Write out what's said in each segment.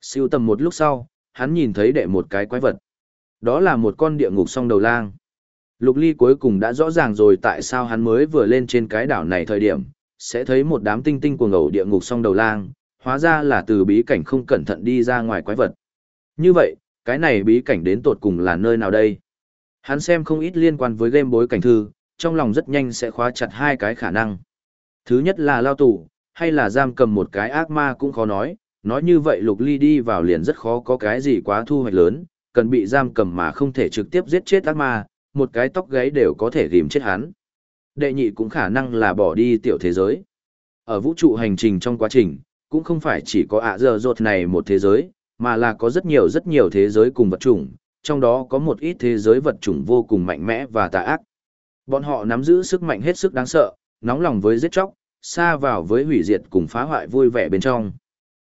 Siêu tầm một lúc sau, hắn nhìn thấy đệ một cái quái vật. Đó là một con địa ngục song đầu lang. Lục Ly cuối cùng đã rõ ràng rồi tại sao hắn mới vừa lên trên cái đảo này thời điểm, sẽ thấy một đám tinh tinh cuồng ẩu địa ngục song đầu lang, hóa ra là từ bí cảnh không cẩn thận đi ra ngoài quái vật. Như vậy, cái này bí cảnh đến tột cùng là nơi nào đây? Hắn xem không ít liên quan với game bối cảnh thư, trong lòng rất nhanh sẽ khóa chặt hai cái khả năng. Thứ nhất là lao tù, hay là giam cầm một cái ác ma cũng khó nói như vậy Lục Ly đi vào liền rất khó có cái gì quá thu hoạch lớn, cần bị giam cầm mà không thể trực tiếp giết chết ác ma, một cái tóc gáy đều có thể ghim chết hắn. Đệ nhị cũng khả năng là bỏ đi tiểu thế giới. Ở vũ trụ hành trình trong quá trình, cũng không phải chỉ có ạ giờ rột này một thế giới, mà là có rất nhiều thế giới cùng vật chủng, trong đó có một ít thế giới vật chủng vô cùng mạnh mẽ và tà ác. Bọn họ nắm giữ sức mạnh hết sức đáng sợ, nóng lòng với giết chóc, xa vào với hủy diệt cùng phá hoại vui vẻ bên trong.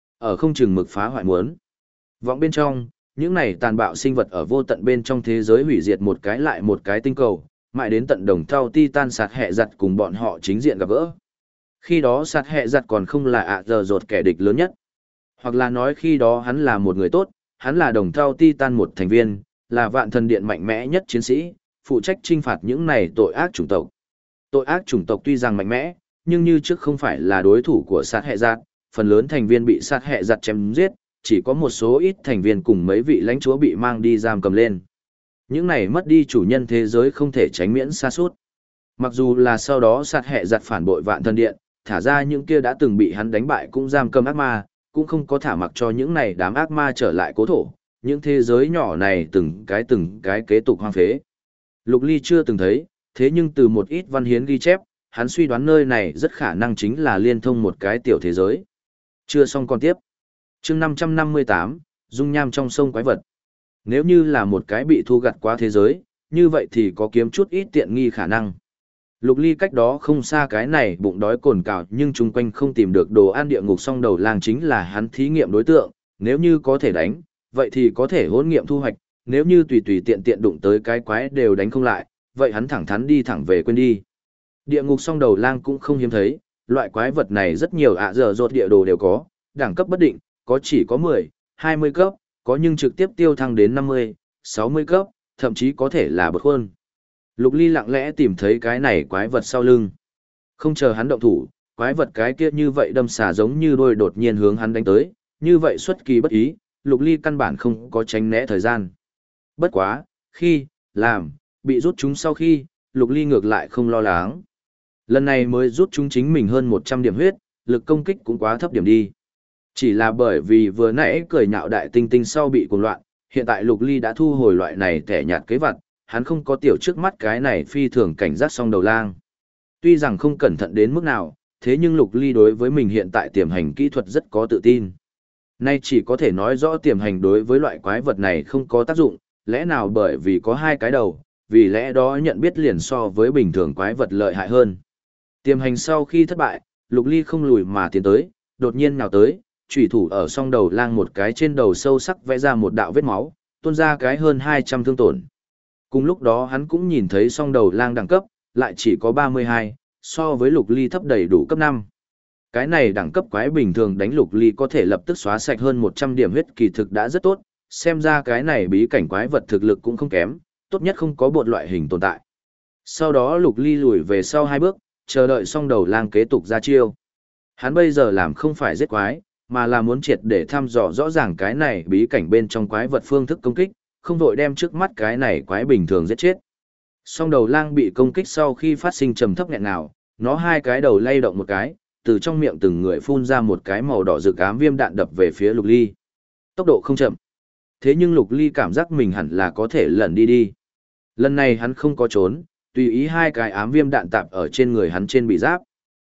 Ở không chừng mực phá hoại muốn. Vọng bên trong, những này tàn bạo sinh vật ở vô tận bên trong thế giới hủy diệt một cái lại một cái tinh cầu, mãi đến tận đồng thau Titan sạt hẹ giặt cùng bọn họ chính diện gặp gỡ. Khi đó sạt hẹ giặt còn không là ạ giờ rột kẻ địch lớn nhất. Hoặc là nói khi đó hắn là một người tốt, hắn là đồng thau Titan một thành viên, là vạn thần điện mạnh mẽ nhất chiến sĩ, phụ trách trinh phạt những này tội ác chủng tộc. Tội ác chủng tộc tuy rằng mạnh mẽ, nhưng như trước không phải là đối thủ của sát hệ giặt, phần lớn thành viên bị sát hệ giặt chém giết, chỉ có một số ít thành viên cùng mấy vị lãnh chúa bị mang đi giam cầm lên. Những này mất đi chủ nhân thế giới không thể tránh miễn sa sút. Mặc dù là sau đó sát hệ giặt phản bội vạn thần điện, thả ra những kia đã từng bị hắn đánh bại cũng giam cầm ác ma, cũng không có thả mặc cho những này đám ác ma trở lại cố thổ, những thế giới nhỏ này từng cái kế tục hoang phế. Lục Ly chưa từng thấy, thế nhưng từ một ít văn hiến ghi chép, hắn suy đoán nơi này rất khả năng chính là liên thông một cái tiểu thế giới. Chưa xong còn tiếp. Chương 558, dung nham trong sông quái vật. Nếu như là một cái bị thu gặt quá thế giới, như vậy thì có kiếm chút ít tiện nghi khả năng. Lục Ly cách đó không xa cái này bụng đói cồn cào nhưng chung quanh không tìm được đồ ăn địa ngục song đầu lang chính là hắn thí nghiệm đối tượng, nếu như có thể đánh, vậy thì có thể hỗn nghiệm thu hoạch, nếu như tùy tùy tiện tiện đụng tới cái quái đều đánh không lại, vậy hắn thẳng thắn đi thẳng về quên đi. Địa ngục song đầu lang cũng không hiếm thấy, loại quái vật này rất nhiều ạ giờ rột địa đồ đều có, đẳng cấp bất định, có chỉ có 10, 20 cấp, có nhưng trực tiếp tiêu thăng đến 50, 60 cấp, thậm chí có thể là bậc khuôn. Lục Ly lặng lẽ tìm thấy cái này quái vật sau lưng. Không chờ hắn động thủ, quái vật cái kia như vậy đâm xà giống như đôi đột nhiên hướng hắn đánh tới, như vậy xuất kỳ bất ý, Lục Ly căn bản không có tránh né thời gian. Bất quá, khi, làm, bị rút chúng sau khi, Lục Ly ngược lại không lo lắng. Lần này mới rút chúng chính mình hơn 100 điểm huyết, lực công kích cũng quá thấp điểm đi. Chỉ là bởi vì vừa nãy cười nhạo đại tinh tinh sau bị cuồng loạn, hiện tại Lục Ly đã thu hồi loại này thẻ nhạt kế vật, hắn không có tiểu trước mắt cái này phi thường cảnh giác song đầu lang. Tuy rằng không cẩn thận đến mức nào, thế nhưng Lục Ly đối với mình hiện tại tiềm hành kỹ thuật rất có tự tin. Nay chỉ có thể nói rõ tiềm hành đối với loại quái vật này không có tác dụng, lẽ nào bởi vì có hai cái đầu, vì lẽ đó nhận biết liền so với bình thường quái vật lợi hại hơn. Tiềm hành sau khi thất bại, Lục Ly không lùi mà tiến tới, đột nhiên nhào tới, chủy thủ ở song đầu lang một cái trên đầu sâu sắc vẽ ra một đạo vết máu, tuôn ra cái hơn 200 thương tổn. Cùng lúc đó hắn cũng nhìn thấy song đầu lang đẳng cấp, lại chỉ có 32, so với Lục Ly thấp đầy đủ cấp 5. Cái này đẳng cấp quái bình thường đánh Lục Ly có thể lập tức xóa sạch hơn 100 điểm huyết kỳ thực đã rất tốt, xem ra cái này bí cảnh quái vật thực lực cũng không kém, tốt nhất không có bột loại hình tồn tại. Sau đó Lục Ly lùi về sau 2 bước, chờ đợi song đầu lang kế tục ra chiêu. Hắn bây giờ làm không phải giết quái, mà là muốn triệt để thăm dò rõ ràng cái này bí cảnh bên trong quái vật phương thức công kích, không vội đem trước mắt cái này quái bình thường giết chết. Song đầu lang bị công kích sau khi phát sinh trầm thấp nghẹn nào, nó hai cái đầu lay động một cái, từ trong miệng từng người phun ra một cái màu đỏ rực ám viêm đạn đập về phía Lục Ly. Tốc độ không chậm. Thế nhưng Lục Ly cảm giác mình hẳn là có thể lẩn đi. Lần này hắn không có trốn, tùy ý hai cái ám viêm đạn tạp ở trên người hắn trên bị giáp.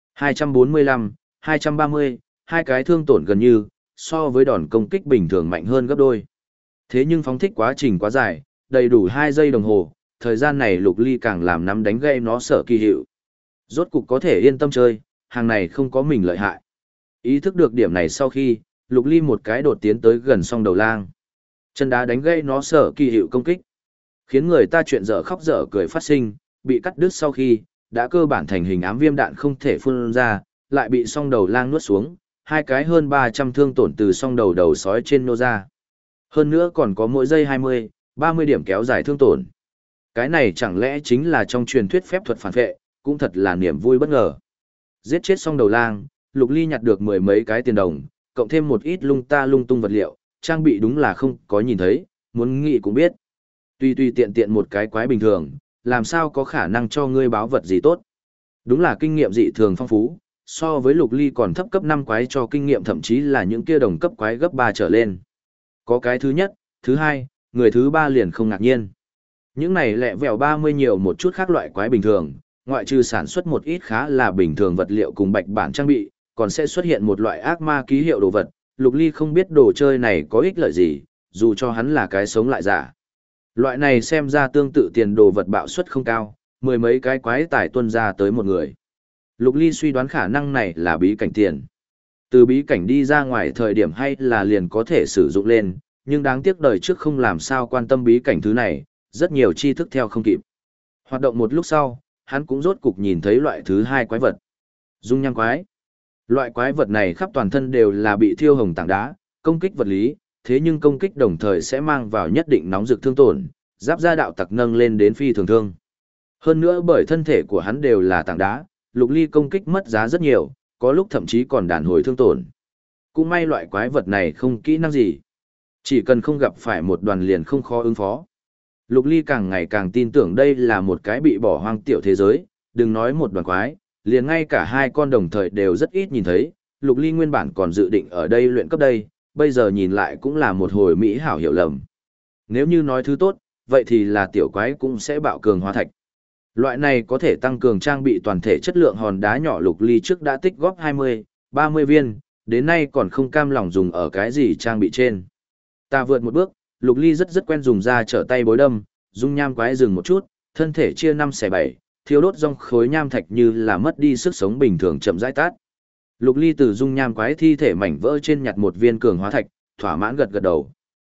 245, 230, hai cái thương tổn gần như, so với đòn công kích bình thường mạnh hơn gấp đôi. Thế nhưng phóng thích quá trình quá dài, đầy đủ 2 giây đồng hồ, thời gian này Lục Ly càng làm nắm đánh gây nó sợ kỳ hiệu. Rốt cục có thể yên tâm chơi, hàng này không có mình lợi hại. Ý thức được điểm này sau khi, Lục Ly một cái đột tiến tới gần song đầu lang. Chân đá đánh gây nó sợ kỳ hiệu công kích. Khiến người ta chuyện dở khóc dở cười phát sinh, bị cắt đứt sau khi, đã cơ bản thành hình ám viêm đạn không thể phun ra, lại bị song đầu lang nuốt xuống, hai cái hơn 300 thương tổn từ song đầu đầu sói trên nô ra. Hơn nữa còn có mỗi giây 20, 30 điểm kéo dài thương tổn. Cái này chẳng lẽ chính là trong truyền thuyết phép thuật phản vệ, cũng thật là niềm vui bất ngờ. Giết chết song đầu lang, Lục Ly nhặt được mười mấy cái tiền đồng, cộng thêm một ít lung ta lung tung vật liệu, trang bị đúng là không có nhìn thấy, muốn nghĩ cũng biết. Tuy tiện tiện một cái quái bình thường, làm sao có khả năng cho ngươi báo vật gì tốt. Đúng là kinh nghiệm dị thường phong phú, so với Lục Ly còn thấp cấp 5 quái cho kinh nghiệm thậm chí là những kia đồng cấp quái gấp 3 trở lên. Có cái thứ nhất, thứ hai, người thứ ba liền không ngạc nhiên. Những này lẹ vẹo 30 nhiều một chút khác loại quái bình thường, ngoại trừ sản xuất một ít khá là bình thường vật liệu cùng bạch bản trang bị, còn sẽ xuất hiện một loại ác ma ký hiệu đồ vật. Lục Ly không biết đồ chơi này có ích lợi gì, dù cho hắn là cái sống lại giả. Loại này xem ra tương tự tiền đồ vật bạo suất không cao, mười mấy cái quái tải tuân ra tới một người. Lục Ly suy đoán khả năng này là bí cảnh tiền. Từ bí cảnh đi ra ngoài thời điểm hay là liền có thể sử dụng lên, nhưng đáng tiếc đời trước không làm sao quan tâm bí cảnh thứ này, rất nhiều tri thức theo không kịp. Hoạt động một lúc sau, hắn cũng rốt cục nhìn thấy loại thứ hai quái vật. Dung nham quái. Loại quái vật này khắp toàn thân đều là bị thiêu hồng tảng đá, công kích vật lý, thế nhưng công kích đồng thời sẽ mang vào nhất định nóng rực thương tổn, giáp da đạo tặc nâng lên đến phi thường thương. Hơn nữa bởi thân thể của hắn đều là tảng đá, Lục Ly công kích mất giá rất nhiều, có lúc thậm chí còn đàn hồi thương tổn. Cũng may loại quái vật này không kỹ năng gì. Chỉ cần không gặp phải một đoàn liền không khó ứng phó. Lục Ly càng ngày càng tin tưởng đây là một cái bị bỏ hoang tiểu thế giới, đừng nói một đoàn quái, liền ngay cả hai con đồng thời đều rất ít nhìn thấy. Lục Ly nguyên bản còn dự định ở đây luyện cấp đây, bây giờ nhìn lại cũng là một hồi mỹ hảo hiểu lầm. Nếu như nói thứ tốt, vậy thì là tiểu quái cũng sẽ bạo cường hóa thạch. Loại này có thể tăng cường trang bị toàn thể chất lượng hòn đá nhỏ. Lục Ly trước đã tích góp 20, 30 viên, đến nay còn không cam lòng dùng ở cái gì trang bị trên. Ta vượt một bước, Lục Ly rất quen dùng ra trở tay bối đâm, dung nham quái dừng một chút, thân thể chia 5/7, thiêu đốt rong khối nham thạch như là mất đi sức sống bình thường chậm rãi tát. Lục Ly từ dung nham quái thi thể mảnh vỡ trên nhặt một viên cường hóa thạch, thỏa mãn gật đầu.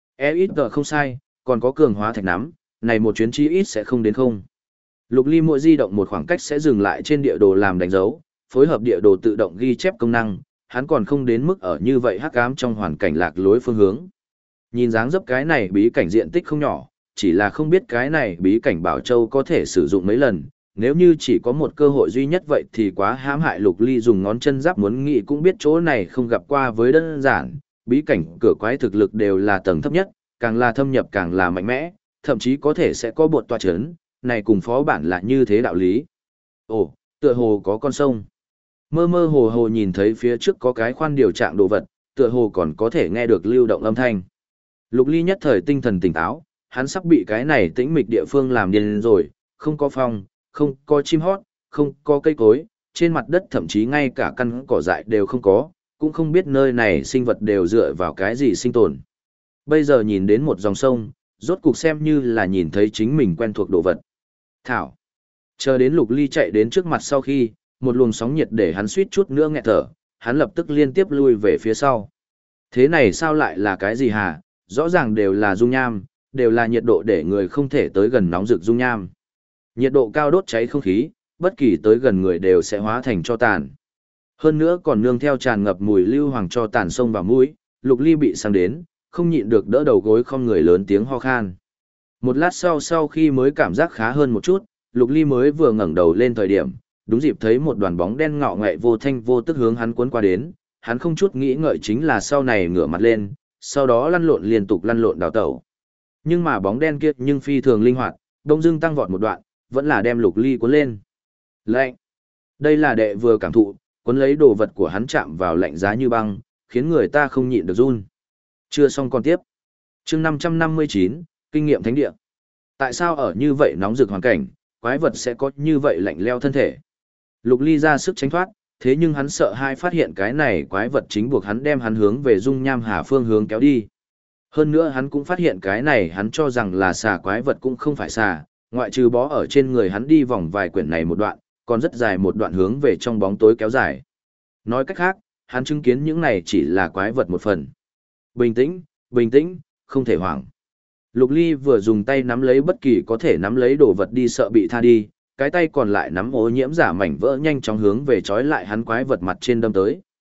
Ít không sai, còn có cường hóa thạch nắm, này một chuyến chí ít sẽ không đến không. Lục Ly mỗi di động một khoảng cách sẽ dừng lại trên địa đồ làm đánh dấu, phối hợp địa đồ tự động ghi chép công năng, hắn còn không đến mức ở như vậy hắc ám trong hoàn cảnh lạc lối phương hướng. Nhìn dáng dấp cái này bí cảnh diện tích không nhỏ, chỉ là không biết cái này bí cảnh Bảo Châu có thể sử dụng mấy lần, nếu như chỉ có một cơ hội duy nhất vậy thì quá hãm hại. Lục Ly dùng ngón chân giáp muốn nghĩ cũng biết chỗ này không gặp qua với đơn giản, bí cảnh cửa quái thực lực đều là tầng thấp nhất, càng là thâm nhập càng là mạnh mẽ, thậm chí có thể sẽ có bột tọa chấn, này cùng phó bản là như thế đạo lý. Ồ, tựa hồ có con sông. Mơ mơ hồ hồ nhìn thấy phía trước có cái khoan điều trạng đồ vật, tựa hồ còn có thể nghe được lưu động âm thanh. Lục Ly nhất thời tinh thần tỉnh táo, hắn sắp bị cái này tĩnh mịch địa phương làm điên rồi, không có phong, không có chim hót, không có cây cối, trên mặt đất thậm chí ngay cả căn cỏ dại đều không có, cũng không biết nơi này sinh vật đều dựa vào cái gì sinh tồn. Bây giờ nhìn đến một dòng sông, rốt cục xem như là nhìn thấy chính mình quen thuộc đồ vật. Thảo. Chờ đến Lục Ly chạy đến trước mặt sau khi, một luồng sóng nhiệt để hắn suýt chút nữa nghẹt thở, hắn lập tức liên tiếp lui về phía sau. Thế này sao lại là cái gì hả? Rõ ràng đều là dung nham, đều là nhiệt độ để người không thể tới gần nóng rực dung nham. Nhiệt độ cao đốt cháy không khí, bất kỳ tới gần người đều sẽ hóa thành tro tàn. Hơn nữa còn nương theo tràn ngập mùi lưu hoàng tro tàn sông vào mũi, Lục Ly bị sang đến, không nhịn được đỡ đầu gối không người lớn tiếng ho khan. Một lát sau khi mới cảm giác khá hơn một chút, Lục Ly mới vừa ngẩng đầu lên thời điểm, đúng dịp thấy một đoàn bóng đen ngọ ngậy vô thanh vô tức hướng hắn cuốn qua đến, hắn không chút nghĩ ngợi chính là sau này ngửa mặt lên, sau đó liên tục lăn lộn đào tẩu. Nhưng mà bóng đen kia nhưng phi thường linh hoạt, đông dưng tăng vọt một đoạn, vẫn là đem Lục Ly cuốn lên. Lạnh. Đây là đệ vừa cảm thụ, cuốn lấy đồ vật của hắn chạm vào lạnh giá như băng, khiến người ta không nhịn được run. Chưa xong còn tiếp. Chương 559, kinh nghiệm thánh địa. Tại sao ở như vậy nóng rực hoàn cảnh, quái vật sẽ có như vậy lạnh leo thân thể? Lục Ly ra sức tránh thoát, thế nhưng hắn sợ hai phát hiện cái này quái vật chính buộc hắn đem hắn hướng về dung nham hà phương hướng kéo đi. Hơn nữa hắn cũng phát hiện cái này hắn cho rằng là xà quái vật cũng không phải xà, ngoại trừ bó ở trên người hắn đi vòng vài quyển này một đoạn, còn rất dài một đoạn hướng về trong bóng tối kéo dài. Nói cách khác, hắn chứng kiến những này chỉ là quái vật một phần. Bình tĩnh, không thể hoảng. Lục Ly vừa dùng tay nắm lấy bất kỳ có thể nắm lấy đồ vật đi sợ bị tha đi, cái tay còn lại nắm ô nhiễm giả mảnh vỡ nhanh chóng hướng về trói lại hắn quái vật mặt trên đâm tới.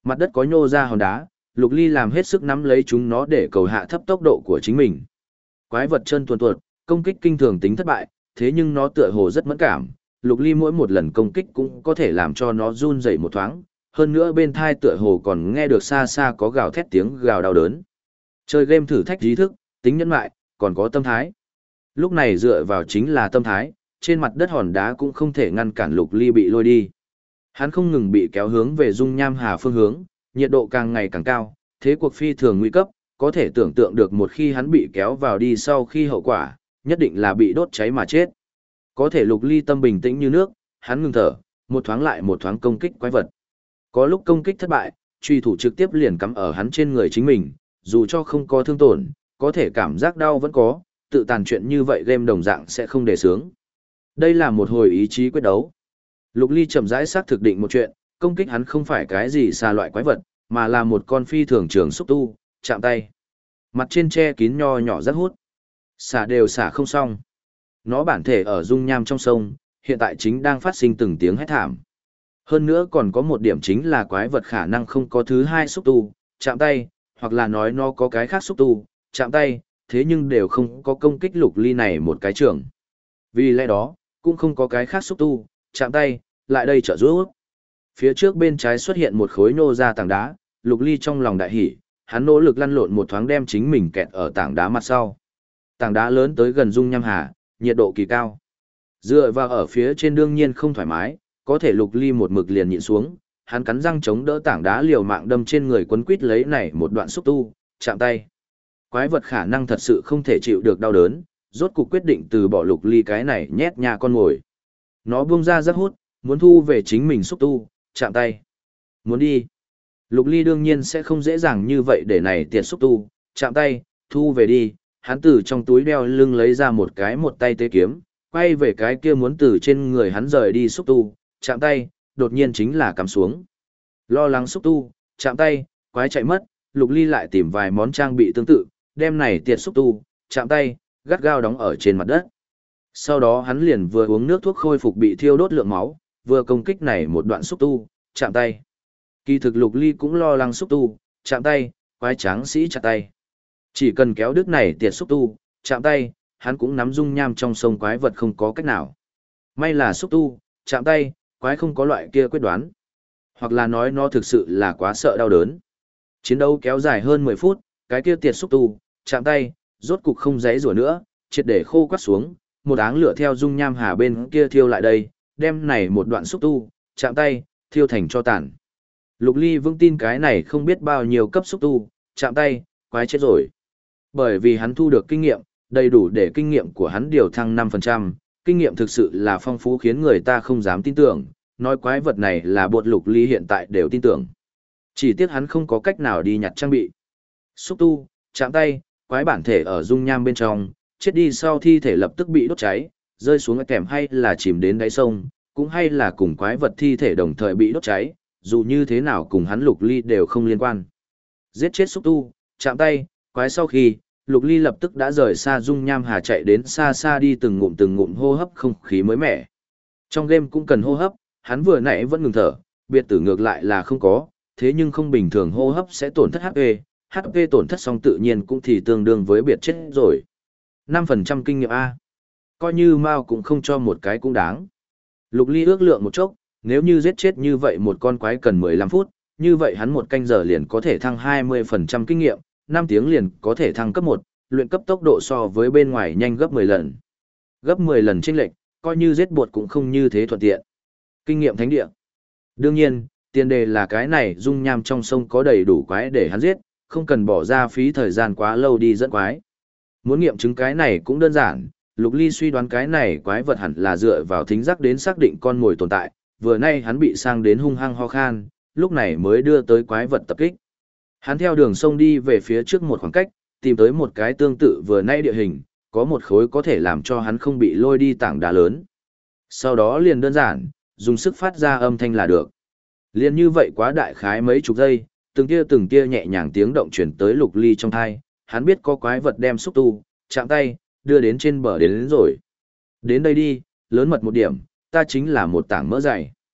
Mặt đất có nhô ra hòn đá, Lục Ly làm hết sức nắm lấy chúng nó để cầu hạ thấp tốc độ của chính mình. Quái vật chân tuồn tuột, công kích kinh thường tính thất bại, thế nhưng nó tựa hồ rất mẫn cảm, Lục Ly mỗi một lần công kích cũng có thể làm cho nó run rẩy một thoáng, hơn nữa bên thai tựa hồ còn nghe được xa xa có gào thét tiếng gào đau đớn. Chơi game thử thách trí thức, tính nhẫn lại, còn có tâm thái. Lúc này dựa vào chính là tâm thái, trên mặt đất hòn đá cũng không thể ngăn cản Lục Ly bị lôi đi. Hắn không ngừng bị kéo hướng về dung nham hà phương hướng, nhiệt độ càng ngày càng cao, thế cuộc phi thường nguy cấp, có thể tưởng tượng được một khi hắn bị kéo vào đi sau khi hậu quả, nhất định là bị đốt cháy mà chết. Có thể Lục Ly tâm bình tĩnh như nước, hắn ngừng thở, một thoáng lại một thoáng công kích quái vật. Có lúc công kích thất bại, truy thủ trực tiếp liền cắm ở hắn trên người chính mình, dù cho không có thương tổn, có thể cảm giác đau vẫn có, tự tàn chuyện như vậy game đồng dạng sẽ không đề sướng. Đây là một hồi ý chí quyết đấu. Lục Ly chậm rãi xác thực định một chuyện, công kích hắn không phải cái gì xa loại quái vật, mà là một con phi thường trường xúc tu, chạm tay. Mặt trên che kín nho nhỏ rất hút. Xả đều xả không xong. Nó bản thể ở dung nham trong sông, hiện tại chính đang phát sinh từng tiếng hét thảm. Hơn nữa còn có một điểm chính là quái vật khả năng không có thứ hai xúc tu, chạm tay, hoặc là nói nó có cái khác xúc tu, chạm tay, thế nhưng đều không có công kích Lục Ly này một cái trường. Vì lẽ đó, cũng không có cái khác xúc tu, chạm tay, lại đây trợ giúp. Phía trước bên trái xuất hiện một khối nô ra tảng đá, Lục Ly trong lòng đại hỉ, hắn nỗ lực lăn lộn một thoáng đem chính mình kẹt ở tảng đá mặt sau. Tảng đá lớn tới gần dung nham hà, nhiệt độ kỳ cao. Dựa vào ở phía trên đương nhiên không thoải mái, có thể Lục Ly một mực liền nhịn xuống, hắn cắn răng chống đỡ tảng đá liều mạng đâm trên người quấn quít lấy này một đoạn xúc tu, chạm tay. Quái vật khả năng thật sự không thể chịu được đau đớn, rốt cuộc quyết định từ bỏ Lục Ly cái này nhét nhà con ngồi. Nó buông ra rất hút, muốn thu về chính mình xúc tu, chạm tay. Muốn đi. Lục Ly đương nhiên sẽ không dễ dàng như vậy để này tiệt xúc tu, chạm tay, thu về đi. Hắn từ trong túi đeo lưng lấy ra một cái một tay tế kiếm, quay về cái kia muốn từ trên người hắn rời đi xúc tu, chạm tay, đột nhiên chính là cắm xuống. Lo lắng xúc tu, chạm tay, quái chạy mất, Lục Ly lại tìm vài món trang bị tương tự, đem này tiệt xúc tu, chạm tay, gắt gao đóng ở trên mặt đất. Sau đó hắn liền vừa uống nước thuốc khôi phục bị thiêu đốt lượng máu, vừa công kích này một đoạn xúc tu, chạm tay. Kỳ thực Lục Ly cũng lo lắng xúc tu, chạm tay, quái tráng sĩ chặt tay. Chỉ cần kéo đứt này tiệt xúc tu, chạm tay, hắn cũng nắm dung nham trong sông quái vật không có cách nào. May là xúc tu, chạm tay, quái không có loại kia quyết đoán. Hoặc là nói nó thực sự là quá sợ đau đớn. Chiến đấu kéo dài hơn 10 phút, cái kia tiệt xúc tu, chạm tay, rốt cục không giãy giụa nữa, triệt để khô quắt xuống, một áng lửa theo dung nham hà bên kia thiêu lại đây, đem này một đoạn xúc tu, chạm tay, thiêu thành cho tàn. Lục Ly vững tin cái này không biết bao nhiêu cấp xúc tu, chạm tay, quái chết rồi. Bởi vì hắn thu được kinh nghiệm, đầy đủ để kinh nghiệm của hắn điều thăng 5%, kinh nghiệm thực sự là phong phú khiến người ta không dám tin tưởng, nói quái vật này là bột Lục Ly hiện tại đều tin tưởng. Chỉ tiếc hắn không có cách nào đi nhặt trang bị. Xúc tu, chạm tay, quái bản thể ở dung nham bên trong, chết đi sau thi thể lập tức bị đốt cháy, rơi xuống kèm hay là chìm đến đáy sông, cũng hay là cùng quái vật thi thể đồng thời bị đốt cháy, dù như thế nào cùng hắn Lục Ly đều không liên quan. Giết chết xúc tu, chạm tay, quái sau khi, Lục Ly lập tức đã rời xa dung nham hà chạy đến xa xa đi từng ngụm hô hấp không khí mới mẻ. Trong game cũng cần hô hấp, hắn vừa nãy vẫn ngừng thở, biệt tử ngược lại là không có, thế nhưng không bình thường hô hấp sẽ tổn thất HP, HP tổn thất xong tự nhiên cũng thì tương đương với biệt chết rồi. 5% kinh nghiệm A. Coi như Mao cũng không cho một cái cũng đáng. Lục Ly ước lượng một chốc, nếu như giết chết như vậy một con quái cần 15 phút, như vậy hắn một canh giờ liền có thể thăng 20% kinh nghiệm, 5 tiếng liền có thể thăng cấp 1, luyện cấp tốc độ so với bên ngoài nhanh gấp 10 lần. Gấp 10 lần chênh lệch, coi như giết bột cũng không như thế thuận tiện. Kinh nghiệm thánh địa. Đương nhiên, tiền đề là cái này dung nham trong sông có đầy đủ quái để hắn giết, không cần bỏ ra phí thời gian quá lâu đi dẫn quái. Muốn nghiệm chứng cái này cũng đơn giản, Lục Ly suy đoán cái này quái vật hẳn là dựa vào thính giác đến xác định con mồi tồn tại, vừa nay hắn bị sang đến hung hăng ho khan, lúc này mới đưa tới quái vật tập kích. Hắn theo đường sông đi về phía trước một khoảng cách, tìm tới một cái tương tự vừa nay địa hình, có một khối có thể làm cho hắn không bị lôi đi tảng đá lớn. Sau đó liền đơn giản, dùng sức phát ra âm thanh là được. Liền như vậy quá đại khái mấy chục giây, từng tia nhẹ nhàng tiếng động chuyển tới Lục Ly trong thai, hắn biết có quái vật đem xúc tu, chạm tay, đưa đến trên bờ đến rồi. Đến đây đi, lớn mật một điểm, ta chính là một tảng mỡ dày.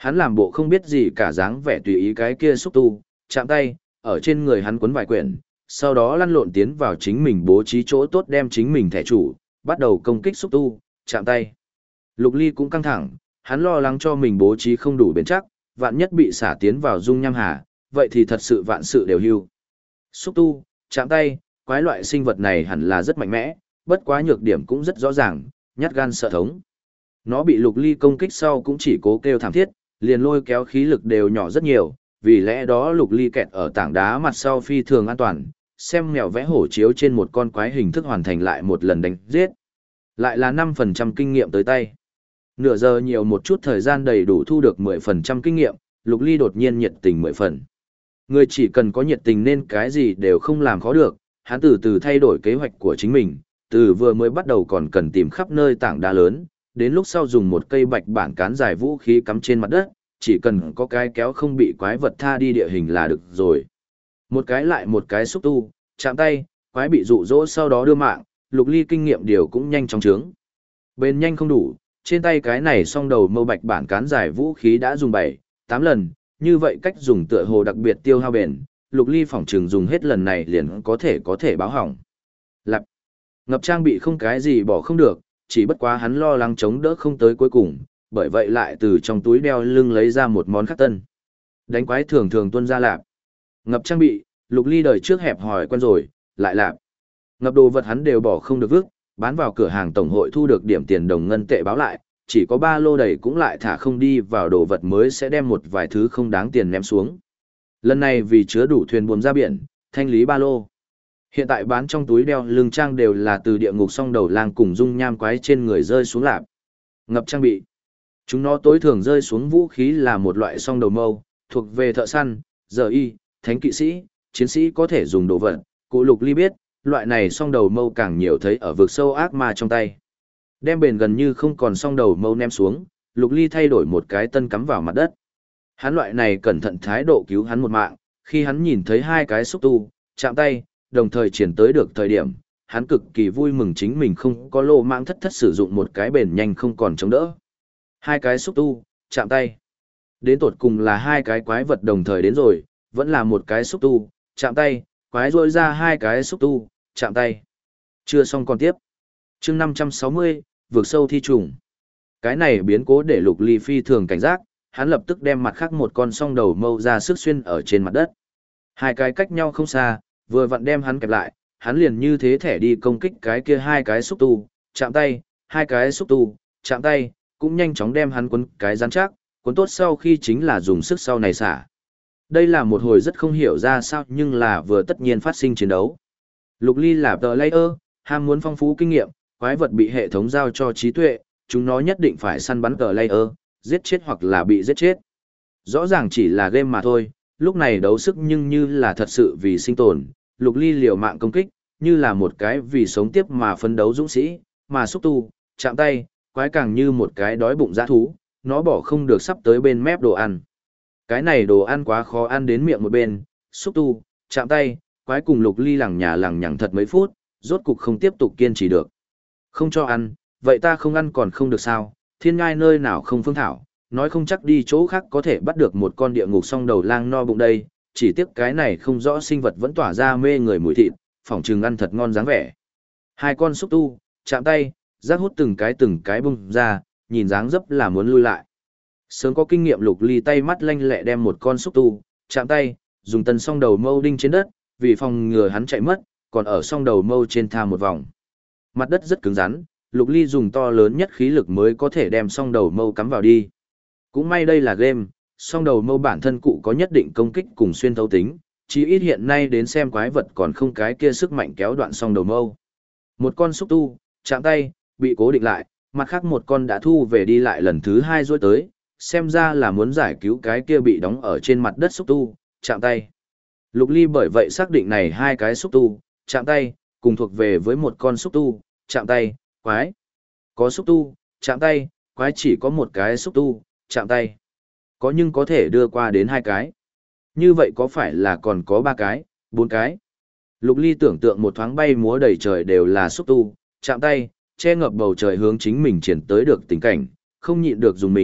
Hắn làm bộ không biết gì cả dáng vẻ tùy ý cái kia xúc tu, chạm tay, ở trên người hắn quấn vài quyển, sau đó lăn lộn tiến vào chính mình bố trí chỗ tốt đem chính mình thẻ chủ, bắt đầu công kích xúc tu, chạm tay. Lục Ly cũng căng thẳng, hắn lo lắng cho mình bố trí không đủ bền chắc, vạn nhất bị xả tiến vào dung nham hà, vậy thì thật sự vạn sự đều hưu. Xúc tu, chạm tay, quái loại sinh vật này hẳn là rất mạnh mẽ, bất quá nhược điểm cũng rất rõ ràng, nhát gan sợ thống. Nó bị Lục Ly công kích sau cũng chỉ cố kêu thảm thiết, liền lôi kéo khí lực đều nhỏ rất nhiều, vì lẽ đó Lục Ly kẹt ở tảng đá mặt sau phi thường an toàn, xem mèo vẽ hổ chiếu trên một con quái hình thức hoàn thành lại một lần đánh giết. Lại là 5% kinh nghiệm tới tay. Nửa giờ nhiều một chút thời gian đầy đủ thu được 10% kinh nghiệm, Lục Ly đột nhiên nhiệt tình 10 phần. Người chỉ cần có nhiệt tình nên cái gì đều không làm khó được, hắn từ từ thay đổi kế hoạch của chính mình, từ vừa mới bắt đầu còn cần tìm khắp nơi tảng đá lớn, đến lúc sau dùng một cây bạch bản cán dài vũ khí cắm trên mặt đất, chỉ cần có cái kéo không bị quái vật tha đi địa hình là được rồi. Một cái lại một cái xúc tu, chạm tay, quái bị dụ dỗ sau đó đưa mạng, Lục Ly kinh nghiệm điều cũng nhanh chóng trướng. Bên nhanh không đủ, trên tay cái này song đầu mâu bạch bản cán dài vũ khí đã dùng 7, 8 lần, như vậy cách dùng tựa hồ đặc biệt tiêu hao bền, Lục Ly phỏng trường dùng hết lần này liền có thể báo hỏng. Lặp. Ngập trang bị không cái gì bỏ không được, chỉ bất quá hắn lo lắng chống đỡ không tới cuối cùng, bởi vậy lại từ trong túi đeo lưng lấy ra một món khắc tân. Đánh quái thường thường tuân ra lạp. Ngập trang bị, Lục Ly đời trước hẹp hỏi quen rồi, lại lạp. Ngập đồ vật hắn đều bỏ không được vứt, bán vào cửa hàng tổng hội thu được điểm tiền đồng ngân tệ báo lại, chỉ có ba lô đầy cũng lại thả không đi vào đồ vật mới sẽ đem một vài thứ không đáng tiền ném xuống. Lần này vì chứa đủ thuyền buồm ra biển, thanh lý ba lô. Hiện tại bán trong túi đeo lưng trang đều là từ địa ngục song đầu lang cùng dung nham quái trên người rơi xuống lạp. Ngập trang bị. Chúng nó tối thường rơi xuống vũ khí là một loại song đầu mâu, thuộc về thợ săn, giờ y, thánh kỵ sĩ, chiến sĩ có thể dùng đồ vật. Cụ Lục Ly biết, loại này song đầu mâu càng nhiều thấy ở vực sâu ác ma trong tay. Đem bền gần như không còn song đầu mâu ném xuống, Lục Ly thay đổi một cái tân cắm vào mặt đất. Hắn loại này cẩn thận thái độ cứu hắn một mạng, khi hắn nhìn thấy hai cái xúc tu, chạm tay, đồng thời triển tới được thời điểm, hắn cực kỳ vui mừng chính mình không có lô mạng thất thất sử dụng một cái bền nhanh không còn chống đỡ. Hai cái xúc tu, chạm tay. Đến tột cùng là hai cái quái vật đồng thời đến rồi, vẫn là một cái xúc tu, chạm tay, quái rôi ra hai cái xúc tu, chạm tay. Chưa xong còn tiếp. Chương 560, vượt sâu thi trùng. Cái này biến cố để Lục Ly phi thường cảnh giác, hắn lập tức đem mặt khác một con song đầu mâu ra sức xuyên ở trên mặt đất. Hai cái cách nhau không xa, vừa vặn đem hắn kẹp lại, hắn liền như thế thẻ đi công kích cái kia hai cái xúc tu, chạm tay, hai cái xúc tu, chạm tay, cũng nhanh chóng đem hắn quấn cái rắn chắc, quấn tốt sau khi chính là dùng sức sau này xả. Đây là một hồi rất không hiểu ra sao nhưng là vừa tất nhiên phát sinh chiến đấu. Lục Ly là tờ layer, ham muốn phong phú kinh nghiệm, quái vật bị hệ thống giao cho trí tuệ, chúng nó nhất định phải săn bắn tờ layer, giết chết hoặc là bị giết chết. Rõ ràng chỉ là game mà thôi, lúc này đấu sức nhưng như là thật sự vì sinh tồn, Lục Ly liều mạng công kích, như là một cái vì sống tiếp mà phấn đấu dũng sĩ, mà xúc tu, chạm tay, quái càng như một cái đói bụng dã thú, nó bỏ không được sắp tới bên mép đồ ăn. Cái này đồ ăn quá khó ăn đến miệng một bên, xúc tu, chạm tay, quái cùng Lục Ly lằng nhà lằng nhằng thật mấy phút, rốt cục không tiếp tục kiên trì được. Không cho ăn, vậy ta không ăn còn không được sao, thiên ngai nơi nào không phương thảo, nói không chắc đi chỗ khác có thể bắt được một con địa ngục song đầu lang no bụng đây, chỉ tiếc cái này không rõ sinh vật vẫn tỏa ra mê người mùi thịt, phỏng chừng ăn thật ngon dáng vẻ. Hai con xúc tu, chạm tay, rác hút từng cái bung ra, nhìn dáng dấp là muốn lui lại. Sớm có kinh nghiệm Lục Ly tay mắt lanh lẹ đem một con xúc tu, chạm tay, dùng tân song đầu mâu đinh trên đất, vì phòng ngừa hắn chạy mất, còn ở song đầu mâu trên tha một vòng. Mặt đất rất cứng rắn, Lục Ly dùng to lớn nhất khí lực mới có thể đem song đầu mâu cắm vào đi. Cũng may đây là game, song đầu mâu bản thân cụ có nhất định công kích cùng xuyên thấu tính, chí ít hiện nay đến xem quái vật còn không cái kia sức mạnh kéo đoạn song đầu mâu. Một con xúc tu, chạm tay, bị cố định lại, mặt khác một con đã thu về đi lại lần thứ hai rối tới, xem ra là muốn giải cứu cái kia bị đóng ở trên mặt đất xúc tu, chạm tay. Lục Ly bởi vậy xác định này hai cái xúc tu, chạm tay, cùng thuộc về với một con xúc tu, chạm tay, quái. Có xúc tu, chạm tay, quái chỉ có một cái xúc tu, chạm tay. Có nhưng có thể đưa qua đến hai cái. Như vậy có phải là còn có ba cái, bốn cái? Lục Ly tưởng tượng một thoáng bay múa đầy trời đều là xúc tu, chạm tay, che ngập bầu trời hướng chính mình triển tới được tình cảnh, không nhịn được dùng mình,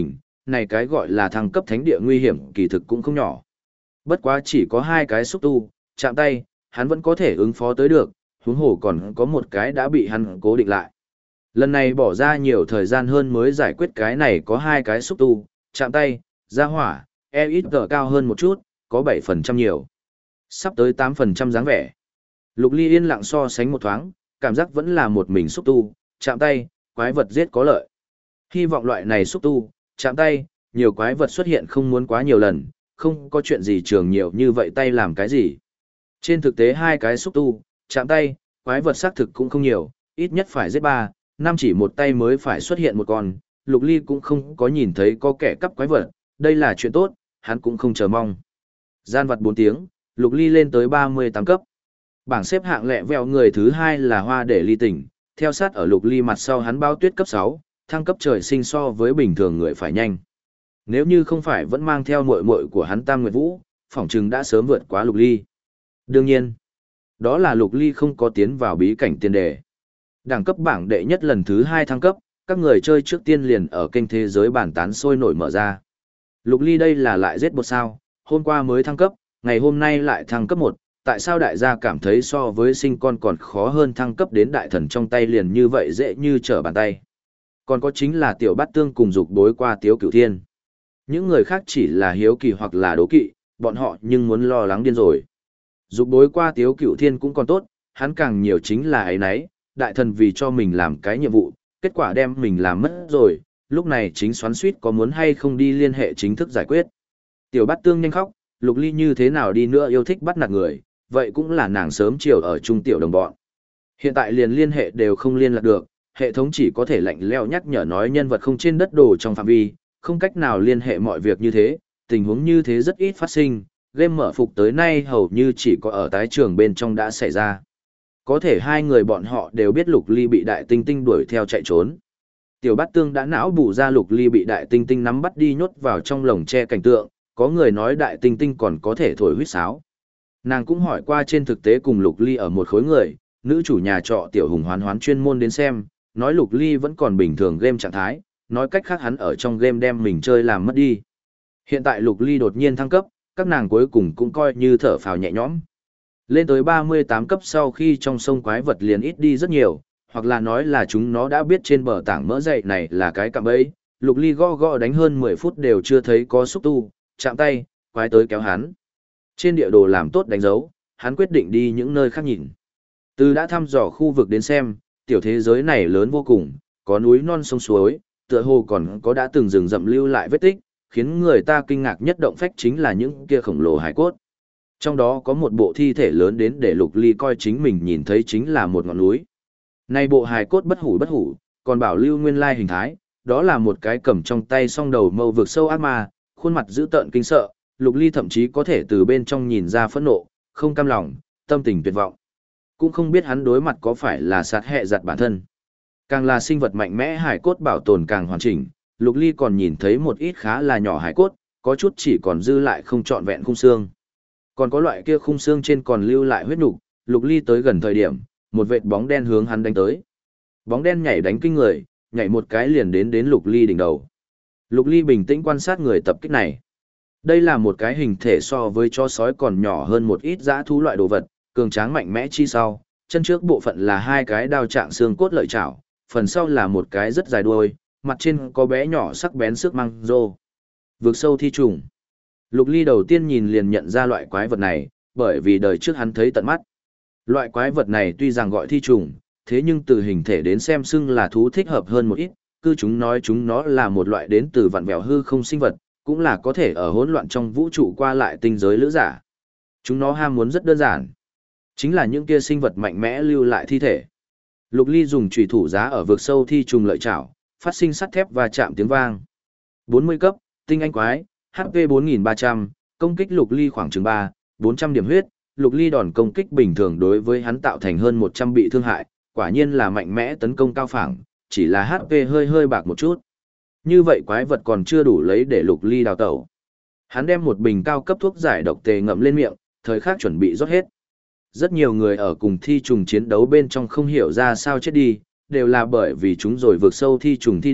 này cái gọi là thăng cấp thánh địa nguy hiểm kỳ thực cũng không nhỏ. Bất quá chỉ có 2 cái xúc tu, chạm tay, hắn vẫn có thể ứng phó tới được, huống hồ còn có một cái đã bị hắn cố định lại. Lần này bỏ ra nhiều thời gian hơn mới giải quyết cái này có 2 cái xúc tu, chạm tay, ra hỏa, ít cao hơn một chút, có 7% nhiều. Sắp tới 8% dáng vẻ. Lục Ly yên lặng so sánh một thoáng, cảm giác vẫn là một mình xúc tu, chạm tay, quái vật giết có lợi. Hy vọng loại này xúc tu, chạm tay, nhiều quái vật xuất hiện không muốn quá nhiều lần, không có chuyện gì trường nhiều như vậy tay làm cái gì. Trên thực tế 2 cái xúc tu, chạm tay, quái vật xác thực cũng không nhiều, ít nhất phải giết 3, 5 chỉ một tay mới phải xuất hiện một con, Lục Ly cũng không có nhìn thấy có kẻ cắp quái vật, đây là chuyện tốt, hắn cũng không chờ mong. Gian vặt 4 tiếng, Lục Ly lên tới 38 cấp. Bảng xếp hạng lẹ vèo người thứ 2 là Hoa Để Ly Tỉnh, theo sát ở Lục Ly mặt sau hắn Bao Tuyết cấp 6, thăng cấp trời sinh so với bình thường người phải nhanh. Nếu như không phải vẫn mang theo muội muội của hắn Tam Nguyệt Vũ, phỏng chừng đã sớm vượt quá Lục Ly. Đương nhiên, đó là Lục Ly không có tiến vào bí cảnh tiền đề. Đẳng cấp bảng đệ nhất lần thứ 2 thăng cấp, các người chơi trước tiên liền ở kênh thế giới bàn tán sôi nổi mở ra. Lục Ly đây là lại giết bột sao, hôm qua mới thăng cấp, ngày hôm nay lại thăng cấp 1, tại sao đại gia cảm thấy so với sinh con còn khó hơn thăng cấp đến đại thần trong tay liền như vậy dễ như trở bàn tay. Còn có chính là tiểu bát tương cùng dục bối qua tiếu cửu thiên. Những người khác chỉ là hiếu kỳ hoặc là đố kỵ, bọn họ nhưng muốn lo lắng điên rồi. Dục bối qua tiếu cửu thiên cũng còn tốt, hắn càng nhiều chính là ấy nấy, đại thần vì cho mình làm cái nhiệm vụ, kết quả đem mình làm mất rồi, lúc này chính xoắn suýt có muốn hay không đi liên hệ chính thức giải quyết. Tiểu bát tương nhanh khóc, Lục Ly như thế nào đi nữa yêu thích bắt nạt người, vậy cũng là nàng sớm chiều ở trung tiểu đồng bọn. Hiện tại liền liên hệ đều không liên lạc được, hệ thống chỉ có thể lạnh lẽo nhắc nhở nói nhân vật không trên đất đồ trong phạm vi, không cách nào liên hệ mọi việc như thế, tình huống như thế rất ít phát sinh, game mở phục tới nay hầu như chỉ có ở tái trường bên trong đã xảy ra. Có thể 2 người bọn họ đều biết Lục Ly bị Đại Tinh Tinh đuổi theo chạy trốn. Tiểu Bát Tương đã não bù ra Lục Ly bị Đại Tinh Tinh nắm bắt đi nhốt vào trong lồng che cảnh tượng, có người nói Đại Tinh Tinh còn có thể thổi huýt sáo. Nàng cũng hỏi qua trên thực tế cùng Lục Ly ở một khối người, nữ chủ nhà trọ Tiểu Hùng Hoán Hoán chuyên môn đến xem, nói Lục Ly vẫn còn bình thường game trạng thái, nói cách khác hắn ở trong game đem mình chơi làm mất đi. Hiện tại Lục Ly đột nhiên thăng cấp, các nàng cuối cùng cũng coi như thở phào nhẹ nhõm. Lên tới 38 cấp sau khi trong sông quái vật liền ít đi rất nhiều, hoặc là nói là chúng nó đã biết trên bờ tảng mỡ dậy này là cái cạm bẫy, Lục Ly gõ đánh hơn 10 phút đều chưa thấy có xúc tu, chạm tay, quái tới kéo hắn. Trên địa đồ làm tốt đánh dấu, hắn quyết định đi những nơi khác nhìn. Từ đã thăm dò khu vực đến xem, tiểu thế giới này lớn vô cùng, có núi non sông suối, tựa hồ còn có đã từng rừng rậm lưu lại vết tích, khiến người ta kinh ngạc nhất động phách chính là những kia khổng lồ hải cốt. Trong đó có một bộ thi thể lớn đến để Lục Ly coi chính mình nhìn thấy chính là một ngọn núi. Này bộ hài cốt bất hủ, còn bảo lưu nguyên lai hình thái, đó là một cái cầm trong tay song đầu mâu vực sâu ác ma, khuôn mặt dữ tợn kinh sợ, Lục Ly thậm chí có thể từ bên trong nhìn ra phẫn nộ, không cam lòng, tâm tình tuyệt vọng. Cũng không biết hắn đối mặt có phải là sát hệ giặt bản thân. Càng là sinh vật mạnh mẽ hải cốt bảo tồn càng hoàn chỉnh, Lục Ly còn nhìn thấy một ít khá là nhỏ hải cốt, có chút chỉ còn dư lại không trọn vẹn khung xương. Còn có loại kia khung xương trên còn lưu lại huyết nục, Lục Ly tới gần thời điểm, một vệt bóng đen hướng hắn đánh tới. Bóng đen nhảy đánh kinh người, nhảy một cái liền đến Lục Ly đỉnh đầu. Lục Ly bình tĩnh quan sát người tập kích này. Đây là một cái hình thể so với chó sói còn nhỏ hơn một ít dã thú loại đồ vật, cường tráng mạnh mẽ chi sau, chân trước bộ phận là 2 cái đao trạng xương cốt lợi chảo, phần sau là một cái rất dài đuôi, mặt trên có bé nhỏ sắc bén sức măng rô. Vực sâu thi trùng. Lục Ly đầu tiên nhìn liền nhận ra loại quái vật này, bởi vì đời trước hắn thấy tận mắt. Loại quái vật này tuy rằng gọi thi trùng, thế nhưng từ hình thể đến xem xưng là thú thích hợp hơn một ít, cứ chúng nói chúng nó là một loại đến từ vạn vẹo hư không sinh vật, cũng là có thể ở hỗn loạn trong vũ trụ qua lại tinh giới lữ giả. Chúng nó ham muốn rất đơn giản, chính là những kia sinh vật mạnh mẽ lưu lại thi thể. Lục Ly dùng chùy thủ giá ở vực sâu thi trùng lợi chảo, phát sinh sắt thép và chạm tiếng vang. 40 cấp, tinh anh quái, HP 4300, công kích Lục Ly khoảng chừng 400 điểm huyết, Lục Ly đòn công kích bình thường đối với hắn tạo thành hơn 100 bị thương hại, quả nhiên là mạnh mẽ tấn công cao phẳng, chỉ là HP hơi bạc một chút. Như vậy quái vật còn chưa đủ lấy để Lục Ly đào tẩu. Hắn đem một bình cao cấp thuốc giải độc tề ngậm lên miệng, thời khắc chuẩn bị rót hết. Rất nhiều người ở cùng thi trùng chiến đấu bên trong không hiểu ra sao chết đi, đều là bởi vì chúng rồi vượt sâu thi trùng thi độc,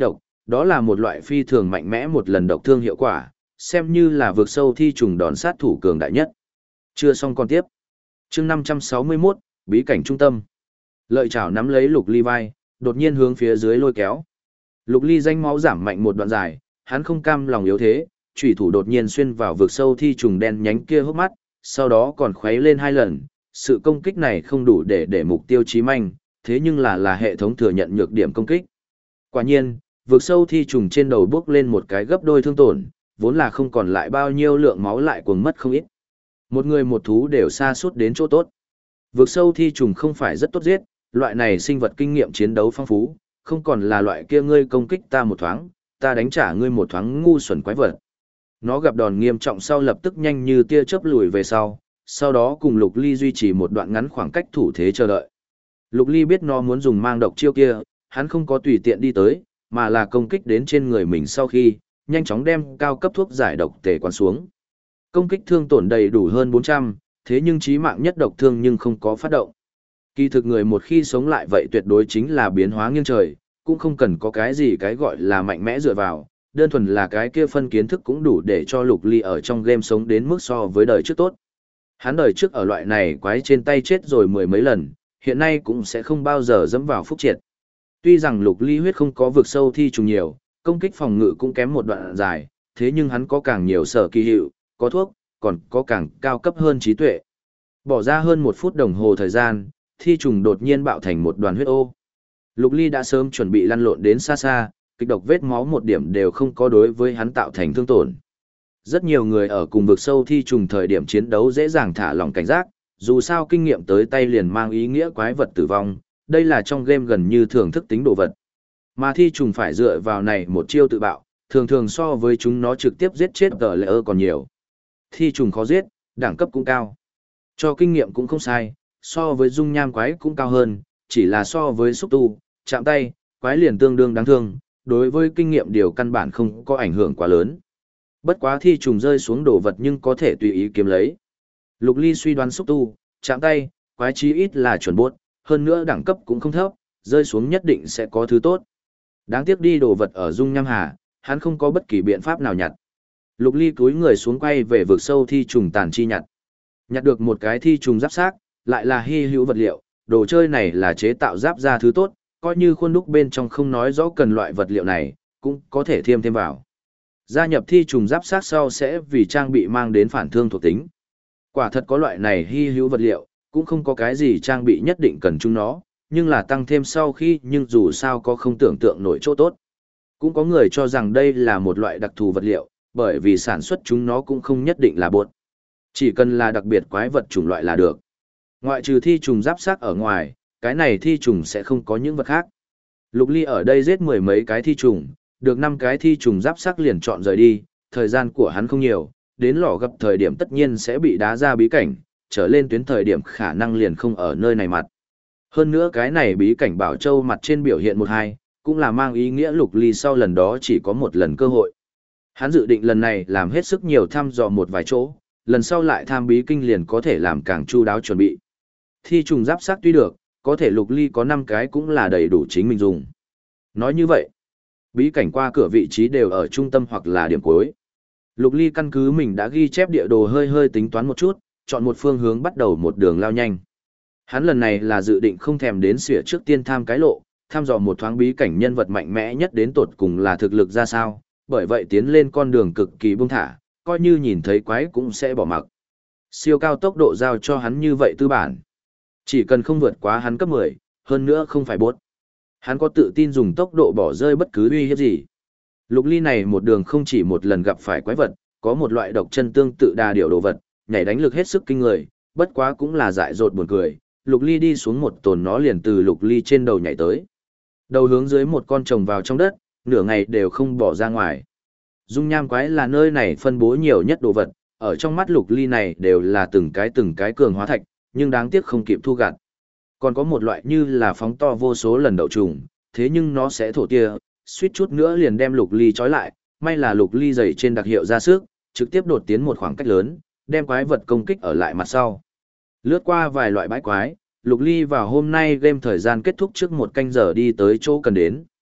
đó là một loại phi thường mạnh mẽ một lần độc thương hiệu quả, xem như là vượt sâu thi trùng đòn sát thủ cường đại nhất. Chưa xong còn tiếp. Chương 561, bí cảnh trung tâm. Lợi chảo nắm lấy Lục Ly vai, đột nhiên hướng phía dưới lôi kéo. Lục Ly danh máu giảm mạnh một đoạn dài, hắn không cam lòng yếu thế, chủy thủ đột nhiên xuyên vào vực sâu thi trùng đen nhánh kia hốc mắt, sau đó còn khuấy lên 2 lần. Sự công kích này không đủ để mục tiêu chí manh, thế nhưng là hệ thống thừa nhận nhược điểm công kích. Quả nhiên, vực sâu thi trùng trên đầu bước lên một cái gấp đôi thương tổn, vốn là không còn lại bao nhiêu lượng máu lại cuồng mất không ít. Một người một thú đều sa sút đến chỗ tốt. Vực sâu thi trùng không phải rất tốt giết, loại này sinh vật kinh nghiệm chiến đấu phong phú, không còn là loại kia ngươi công kích ta một thoáng, ta đánh trả ngươi một thoáng ngu xuẩn quái vật. Nó gặp đòn nghiêm trọng sau lập tức nhanh như tia chớp lùi về sau đó cùng Lục Ly duy trì một đoạn ngắn khoảng cách thủ thế chờ đợi. Lục Ly biết nó muốn dùng mang độc chiêu kia, hắn không có tùy tiện đi tới, mà là công kích đến trên người mình sau khi, nhanh chóng đem cao cấp thuốc giải độc tề quán xuống. Công kích thương tổn đầy đủ hơn 400, thế nhưng chí mạng nhất độc thương nhưng không có phát động. Kỳ thực người một khi sống lại vậy tuyệt đối chính là biến hóa nghiêng trời, cũng không cần có cái gì cái gọi là mạnh mẽ dựa vào, đơn thuần là cái kia phân kiến thức cũng đủ để cho Lục Ly ở trong game sống đến mức so với đời trước tốt. Hắn đời trước ở loại này quái trên tay chết rồi mười mấy lần, hiện nay cũng sẽ không bao giờ dẫm vào phúc triệt. Tuy rằng Lục Ly huyết không có vực sâu thi trùng nhiều, công kích phòng ngự cũng kém một đoạn dài, thế nhưng hắn có càng nhiều sở kỳ hiệu, có thuốc, còn có càng cao cấp hơn trí tuệ. Bỏ ra hơn 1 phút đồng hồ thời gian, thi trùng đột nhiên bạo thành một đoàn huyết ô. Lục Ly đã sớm chuẩn bị lăn lộn đến xa xa, kịch độc vết máu một điểm đều không có đối với hắn tạo thành thương tổn. Rất nhiều người ở cùng vực sâu thi trùng thời điểm chiến đấu dễ dàng thả lỏng cảnh giác, dù sao kinh nghiệm tới tay liền mang ý nghĩa quái vật tử vong, đây là trong game gần như thưởng thức tính đồ vật. Mà thi trùng phải dựa vào này một chiêu tự bạo, thường thường so với chúng nó trực tiếp giết chết tờ lệ còn nhiều. Thi trùng khó giết, đẳng cấp cũng cao. Cho kinh nghiệm cũng không sai, so với dung nham quái cũng cao hơn, chỉ là so với xúc tu, chạm tay, quái liền tương đương đáng thương, đối với kinh nghiệm điều căn bản không có ảnh hưởng quá lớn. Bất quá thi trùng rơi xuống đồ vật nhưng có thể tùy ý kiếm lấy. Lục Ly suy đoán xúc tu, chạm tay, quái chí ít là chuẩn bốt, hơn nữa đẳng cấp cũng không thấp, rơi xuống nhất định sẽ có thứ tốt. Đáng tiếc đi đồ vật ở dung nham hà, hắn không có bất kỳ biện pháp nào nhặt. Lục Ly cúi người xuống quay về vực sâu thi trùng tàn chi nhặt. Nhặt được một cái thi trùng giáp xác, lại là hy hữu vật liệu, đồ chơi này là chế tạo giáp ra thứ tốt, coi như khuôn đúc bên trong không nói rõ cần loại vật liệu này, cũng có thể thêm vào. Gia nhập thi trùng giáp xác sau sẽ vì trang bị mang đến phản thương thuộc tính. Quả thật có loại này hy hữu vật liệu, cũng không có cái gì trang bị nhất định cần chúng nó, nhưng là tăng thêm sau khi nhưng dù sao có không tưởng tượng nổi chỗ tốt. Cũng có người cho rằng đây là một loại đặc thù vật liệu, bởi vì sản xuất chúng nó cũng không nhất định là bột. Chỉ cần là đặc biệt quái vật chủng loại là được. Ngoại trừ thi trùng giáp xác ở ngoài, cái này thi trùng sẽ không có những vật khác. Lục Ly ở đây giết 10 mấy cái thi trùng, được 5 cái thi trùng giáp xác liền chọn rời đi, thời gian của hắn không nhiều, đến lò gặp thời điểm tất nhiên sẽ bị đá ra bí cảnh, trở lên tuyến thời điểm khả năng liền không ở nơi này mặt. Hơn nữa cái này bí cảnh Bảo Châu mặt trên biểu hiện 1-2, cũng là mang ý nghĩa Lục Ly sau lần đó chỉ có một lần cơ hội. Hắn dự định lần này làm hết sức nhiều thăm dò một vài chỗ, lần sau lại tham bí kinh liền có thể làm càng chu đáo chuẩn bị. Thi trùng giáp xác tuy được, có thể Lục Ly có 5 cái cũng là đầy đủ chính mình dùng. Nói như vậy, bí cảnh qua cửa vị trí đều ở trung tâm hoặc là điểm cuối. Lục Ly căn cứ mình đã ghi chép địa đồ hơi tính toán một chút, chọn một phương hướng bắt đầu một đường lao nhanh. Hắn lần này là dự định không thèm đến xỉa trước tiên tham cái lộ, tham dò một thoáng bí cảnh nhân vật mạnh mẽ nhất đến tột cùng là thực lực ra sao, bởi vậy tiến lên con đường cực kỳ buông thả, coi như nhìn thấy quái cũng sẽ bỏ mặc. Siêu cao tốc độ giao cho hắn như vậy tư bản. Chỉ cần không vượt quá hắn cấp 10, hơn nữa không phải bốt. Hắn có tự tin dùng tốc độ bỏ rơi bất cứ uy hiếp gì. Lục Ly này một đường không chỉ một lần gặp phải quái vật, có một loại độc chân tương tự đa điểu đồ vật, nhảy đánh lực hết sức kinh người, bất quá cũng là dại dột buồn cười. Lục Ly đi xuống một tồn nó liền từ Lục Ly trên đầu nhảy tới. Đầu hướng dưới một con trồng vào trong đất, nửa ngày đều không bỏ ra ngoài. Dung nham quái là nơi này phân bố nhiều nhất đồ vật, ở trong mắt Lục Ly này đều là từng cái cường hóa thạch, nhưng đáng tiếc không kịp thu gặt. Còn có một loại như là phóng to vô số lần đậu trùng, thế nhưng nó sẽ thổ tia, suýt chút nữa liền đem Lục Ly trói lại, may là Lục Ly dày trên đặc hiệu ra sức, trực tiếp đột tiến một khoảng cách lớn, đem quái vật công kích ở lại mặt sau. Lướt qua vài loại bãi quái, Lục Ly vào hôm nay game thời gian kết thúc trước 1 canh giờ đi tới chỗ cần đến.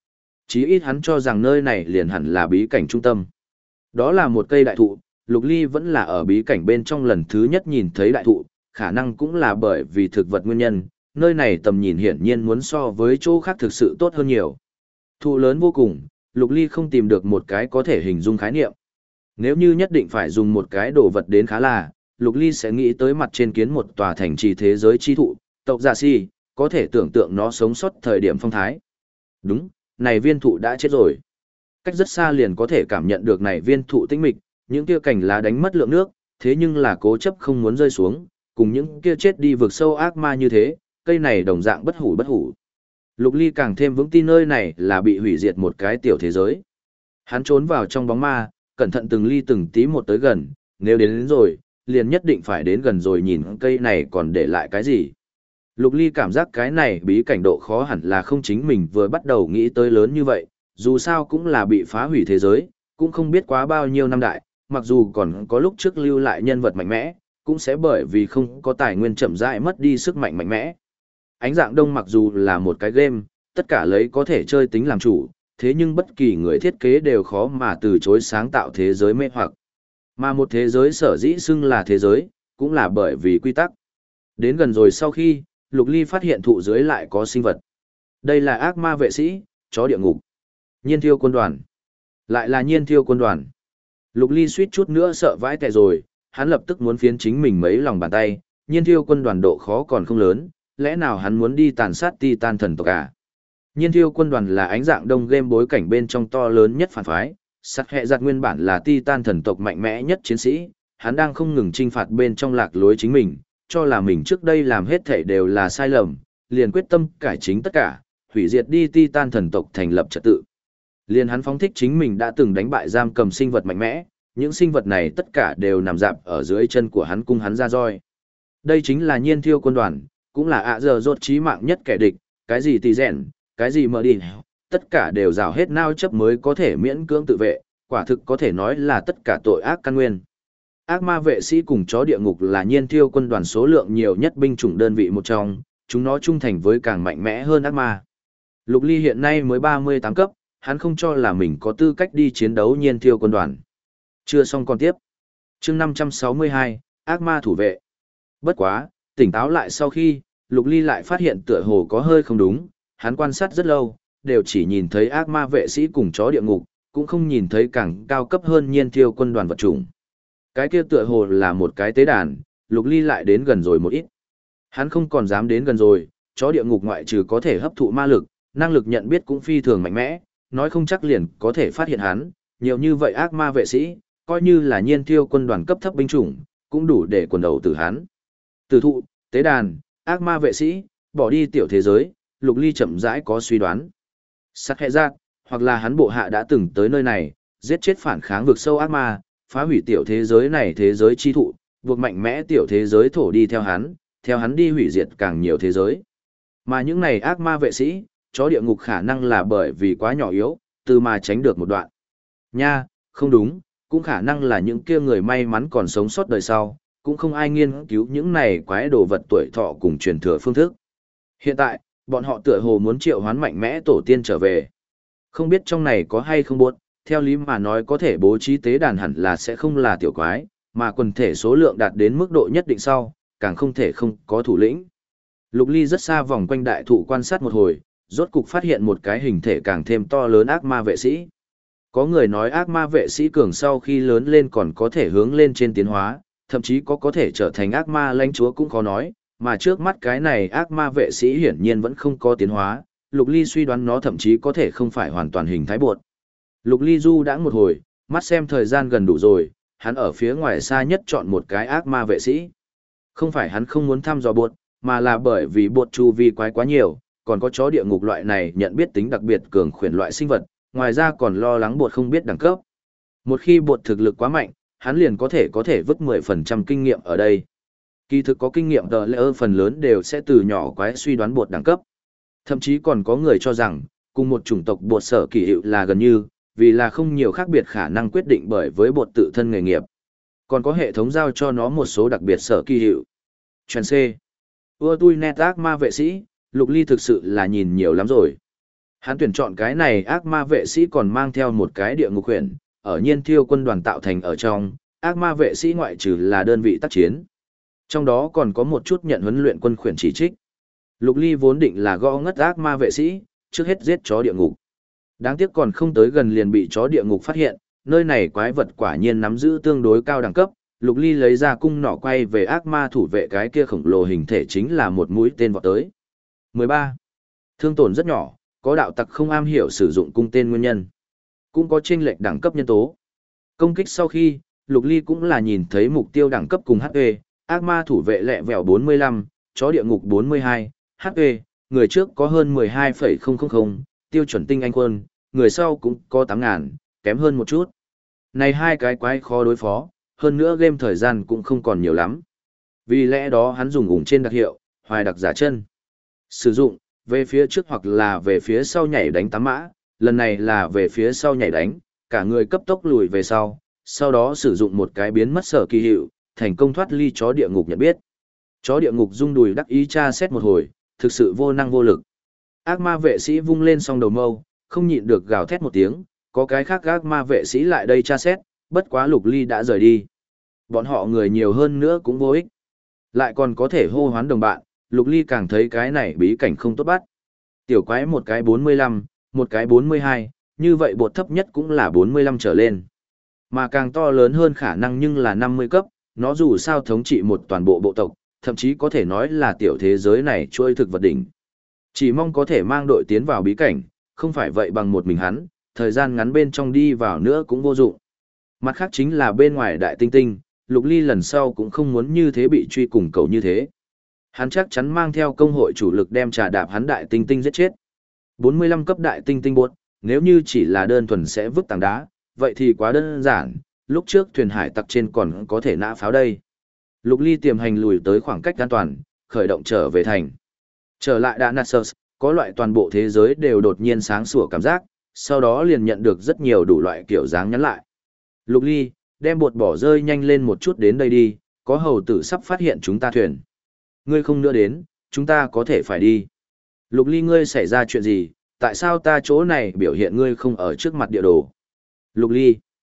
chí ít hắn cho rằng nơi này liền hẳn là bí cảnh trung tâm. Đó là một cây đại thụ, Lục Ly vẫn là ở bí cảnh bên trong lần thứ nhất nhìn thấy đại thụ, khả năng cũng là bởi vì thực vật nguyên nhân, nơi này tầm nhìn hiển nhiên muốn so với chỗ khác thực sự tốt hơn nhiều. Thụ lớn vô cùng, Lục Ly không tìm được một cái có thể hình dung khái niệm. Nếu như nhất định phải dùng một cái đồ vật đến khá là, Lục Ly sẽ nghĩ tới mặt trên kiến một tòa thành trì thế giới chi thụ, tộc giả si, có thể tưởng tượng nó sống sót thời điểm phong thái. Đúng, này viên thụ đã chết rồi. Cách rất xa liền có thể cảm nhận được này viên thụ tĩnh mịch, những kia cành lá đánh mất lượng nước, thế nhưng là cố chấp không muốn rơi xuống, cùng những kia chết đi vực sâu ác ma như thế, cây này đồng dạng bất hủ bất hủ. Lục Ly càng thêm vững tin nơi này là bị hủy diệt một cái tiểu thế giới. Hắn trốn vào trong bóng ma, cẩn thận từng ly từng tí một tới gần, nếu đến rồi, liền nhất định phải đến gần rồi nhìn cây này còn để lại cái gì. Lục Ly cảm giác cái này bí cảnh độ khó hẳn là không chính mình vừa bắt đầu nghĩ tới lớn như vậy, dù sao cũng là bị phá hủy thế giới, cũng không biết quá bao nhiêu năm đại, mặc dù còn có lúc trước lưu lại nhân vật mạnh mẽ, cũng sẽ bởi vì không có tài nguyên chậm rãi mất đi sức mạnh mạnh mẽ. Ánh dạng đông mặc dù là một cái game, tất cả lấy có thể chơi tính làm chủ, thế nhưng bất kỳ người thiết kế đều khó mà từ chối sáng tạo thế giới mê hoặc. Mà một thế giới sở dĩ xưng là thế giới, cũng là bởi vì quy tắc. Đến gần rồi sau khi, Lục Ly phát hiện thụ dưới lại có sinh vật. Đây là ác ma vệ sĩ, chó địa ngục. Nhiên thiêu quân đoàn. Lại là nhiên thiêu quân đoàn. Lục Ly suýt chút nữa sợ vãi tè rồi, hắn lập tức muốn phiến chính mình mấy lòng bàn tay, nhiên thiêu quân đoàn độ khó còn không lớn, lẽ nào hắn muốn đi tàn sát Titan thần tộc à? Nhiên thiêu quân đoàn là ánh dạng đông game bối cảnh bên trong to lớn nhất phản phái, sắt hệ giặt nguyên bản là Titan thần tộc mạnh mẽ nhất chiến sĩ, hắn đang không ngừng trinh phạt bên trong lạc lối chính mình, cho là mình trước đây làm hết thảy đều là sai lầm, liền quyết tâm cải chính tất cả, hủy diệt đi Titan thần tộc thành lập trật tự. Liền hắn phóng thích chính mình đã từng đánh bại giam cầm sinh vật mạnh mẽ, những sinh vật này tất cả đều nằm dạp ở dưới chân của hắn cung hắn ra roi. Đây chính là nhiên thiêu quân đoàn, cũng là ạ giờ rốt chí mạng nhất kẻ địch, cái gì tì rèn, cái gì mở đi, tất cả đều rào hết nao chấp mới có thể miễn cưỡng tự vệ, quả thực có thể nói là tất cả tội ác căn nguyên. Ác ma vệ sĩ cùng chó địa ngục là nhiên thiêu quân đoàn số lượng nhiều nhất binh chủng đơn vị một trong, chúng nó trung thành với càng mạnh mẽ hơn ác ma. Lục Ly hiện nay mới 38 cấp, hắn không cho là mình có tư cách đi chiến đấu nhiên thiêu quân đoàn. Chưa xong còn tiếp. Chương 562, ác ma thủ vệ. Bất quá, tỉnh táo lại sau khi, Lục Ly lại phát hiện tựa hồ có hơi không đúng, hắn quan sát rất lâu, đều chỉ nhìn thấy ác ma vệ sĩ cùng chó địa ngục, cũng không nhìn thấy càng cao cấp hơn nhiên thiêu quân đoàn vật chủng. Cái kia tựa hồ là một cái tế đàn, Lục Ly lại đến gần rồi một ít. Hắn không còn dám đến gần rồi, chó địa ngục ngoại trừ có thể hấp thụ ma lực, năng lực nhận biết cũng phi thường mạnh mẽ, nói không chắc liền có thể phát hiện hắn, nhiều như vậy ác ma vệ sĩ, coi như là nhiên thiêu quân đoàn cấp thấp binh chủng, cũng đủ để quần đầu tử hắn. Tử thụ, tế đàn, ác ma vệ sĩ, bỏ đi tiểu thế giới, Lục Ly chậm rãi có suy đoán. Sát hệ giác, hoặc là hắn bộ hạ đã từng tới nơi này, giết chết phản kháng vực sâu ác ma, phá hủy tiểu thế giới này thế giới chi thụ, buộc mạnh mẽ tiểu thế giới thổ đi theo hắn đi hủy diệt càng nhiều thế giới. Mà những này ác ma vệ sĩ, chó địa ngục khả năng là bởi vì quá nhỏ yếu, từ mà tránh được một đoạn. Nha, không đúng, cũng khả năng là những kia người may mắn còn sống sót đời sau, cũng không ai nghiên cứu những này quái đồ vật tuổi thọ cùng truyền thừa phương thức. Hiện tại, bọn họ tựa hồ muốn triệu hoán mạnh mẽ tổ tiên trở về. Không biết trong này có hay không buốt, theo lý mà nói có thể bố trí tế đàn hẳn là sẽ không là tiểu quái, mà quần thể số lượng đạt đến mức độ nhất định sau, càng không thể không có thủ lĩnh. Lục Ly rất xa vòng quanh đại thụ quan sát một hồi, rốt cục phát hiện một cái hình thể càng thêm to lớn ác ma vệ sĩ. Có người nói ác ma vệ sĩ cường sau khi lớn lên còn có thể hướng lên trên tiến hóa, thậm chí có thể trở thành ác ma lãnh chúa cũng khó nói, mà trước mắt cái này ác ma vệ sĩ hiển nhiên vẫn không có tiến hóa, Lục Ly suy đoán nó thậm chí có thể không phải hoàn toàn hình thái bột. Lục Ly du đãng một hồi, mắt xem thời gian gần đủ rồi, hắn ở phía ngoài xa nhất chọn một cái ác ma vệ sĩ. Không phải hắn không muốn thăm dò bột, mà là bởi vì bột chu vi quái quá nhiều, còn có chó địa ngục loại này nhận biết tính đặc biệt cường khuyển loại sinh vật, ngoài ra còn lo lắng bột không biết đẳng cấp. Một khi bột thực lực quá mạnh, hắn liền có thể vứt 10% kinh nghiệm ở đây. Kỳ thực có kinh nghiệm tờ lỡ phần lớn đều sẽ từ nhỏ quái suy đoán bột đẳng cấp. Thậm chí còn có người cho rằng, cùng một chủng tộc bột sở kỳ hiệu là gần như, vì là không nhiều khác biệt khả năng quyết định bởi với bột tự thân nghề nghiệp. Còn có hệ thống giao cho nó một số đặc biệt sở kỳ hiệu. Chuyện C. Ưa tui net ác ma vệ sĩ, Lục Ly thực sự là nhìn nhiều lắm rồi. Hắn tuyển chọn cái này ác ma vệ sĩ còn mang theo một cái địa ngục huyền, ở nhiên thiêu quân đoàn tạo thành ở trong, ác ma vệ sĩ ngoại trừ là đơn vị tác chiến. Trong đó còn có một chút nhận huấn luyện quân khuyển chỉ trích. Lục Ly vốn định là gõ ngất ác ma vệ sĩ, trước hết giết chó địa ngục. Đáng tiếc còn không tới gần liền bị chó địa ngục phát hiện, nơi này quái vật quả nhiên nắm giữ tương đối cao đẳng cấp. Lục Ly lấy ra cung nỏ quay về ác ma thủ vệ cái kia khổng lồ hình thể chính là một mũi tên vọt tới. 13. Thương tổn rất nhỏ, có đạo tặc không am hiểu sử dụng cung tên nguyên nhân. Cũng có chênh lệch đẳng cấp nhân tố. Công kích sau khi, Lục Ly cũng là nhìn thấy mục tiêu đẳng cấp cùng HP, ác ma thủ vệ lẹ vẹo 45, chó địa ngục 42, HP, người trước có hơn 12,000, tiêu chuẩn tinh anh quân, người sau cũng có 8.000, kém hơn một chút. Này hai cái quái khó đối phó, hơn nữa game thời gian cũng không còn nhiều lắm. Vì lẽ đó hắn dùng ủng trên đặc hiệu, hoài đặc giả chân. Sử dụng, về phía trước hoặc là về phía sau nhảy đánh 8 mã, lần này là về phía sau nhảy đánh, cả người cấp tốc lùi về sau đó sử dụng một cái biến mất sở kỳ hiệu, thành công thoát ly chó địa ngục nhận biết. Chó địa ngục rung đùi đắc ý tra xét một hồi, thực sự vô năng vô lực. Ác ma vệ sĩ vung lên song đầu mâu, không nhịn được gào thét một tiếng, có cái khác ác ma vệ sĩ lại đây tra xét, bất quá Lục Ly đã rời đi. Bọn họ người nhiều hơn nữa cũng vô ích. Lại còn có thể hô hoán đồng bạn, Lục Ly càng thấy cái này bí cảnh không tốt bắt. Tiểu quái một cái 45, một cái 42, như vậy bột thấp nhất cũng là 45 trở lên. Mà càng to lớn hơn khả năng nhưng là 50 cấp, nó dù sao thống trị một toàn bộ bộ tộc, thậm chí có thể nói là tiểu thế giới này trôi thực vật đỉnh. Chỉ mong có thể mang đội tiến vào bí cảnh, không phải vậy bằng một mình hắn, thời gian ngắn bên trong đi vào nữa cũng vô dụng. Mặt khác chính là bên ngoài đại tinh tinh, Lục Ly lần sau cũng không muốn như thế bị truy cùng cầu như thế. Hắn chắc chắn mang theo công hội chủ lực đem trà đạp hắn đại tinh tinh giết chết. 45 cấp đại tinh tinh bột, nếu như chỉ là đơn thuần sẽ vứt tảng đá, vậy thì quá đơn giản, lúc trước thuyền hải tặc trên còn có thể nã pháo đây. Lục Ly tiềm hành lùi tới khoảng cách an toàn, khởi động trở về thành. Trở lại Damascus, có loại toàn bộ thế giới đều đột nhiên sáng sủa cảm giác, sau đó liền nhận được rất nhiều đủ loại kiểu dáng nhắn lại. Lục Ly, đem bột bỏ rơi nhanh lên một chút đến đây đi, có hầu tử sắp phát hiện chúng ta thuyền. Ngươi không nữa đến, chúng ta có thể phải đi. Lục Ly, ngươi xảy ra chuyện gì, tại sao ta chỗ này biểu hiện ngươi không ở trước mặt địa đồ? Lục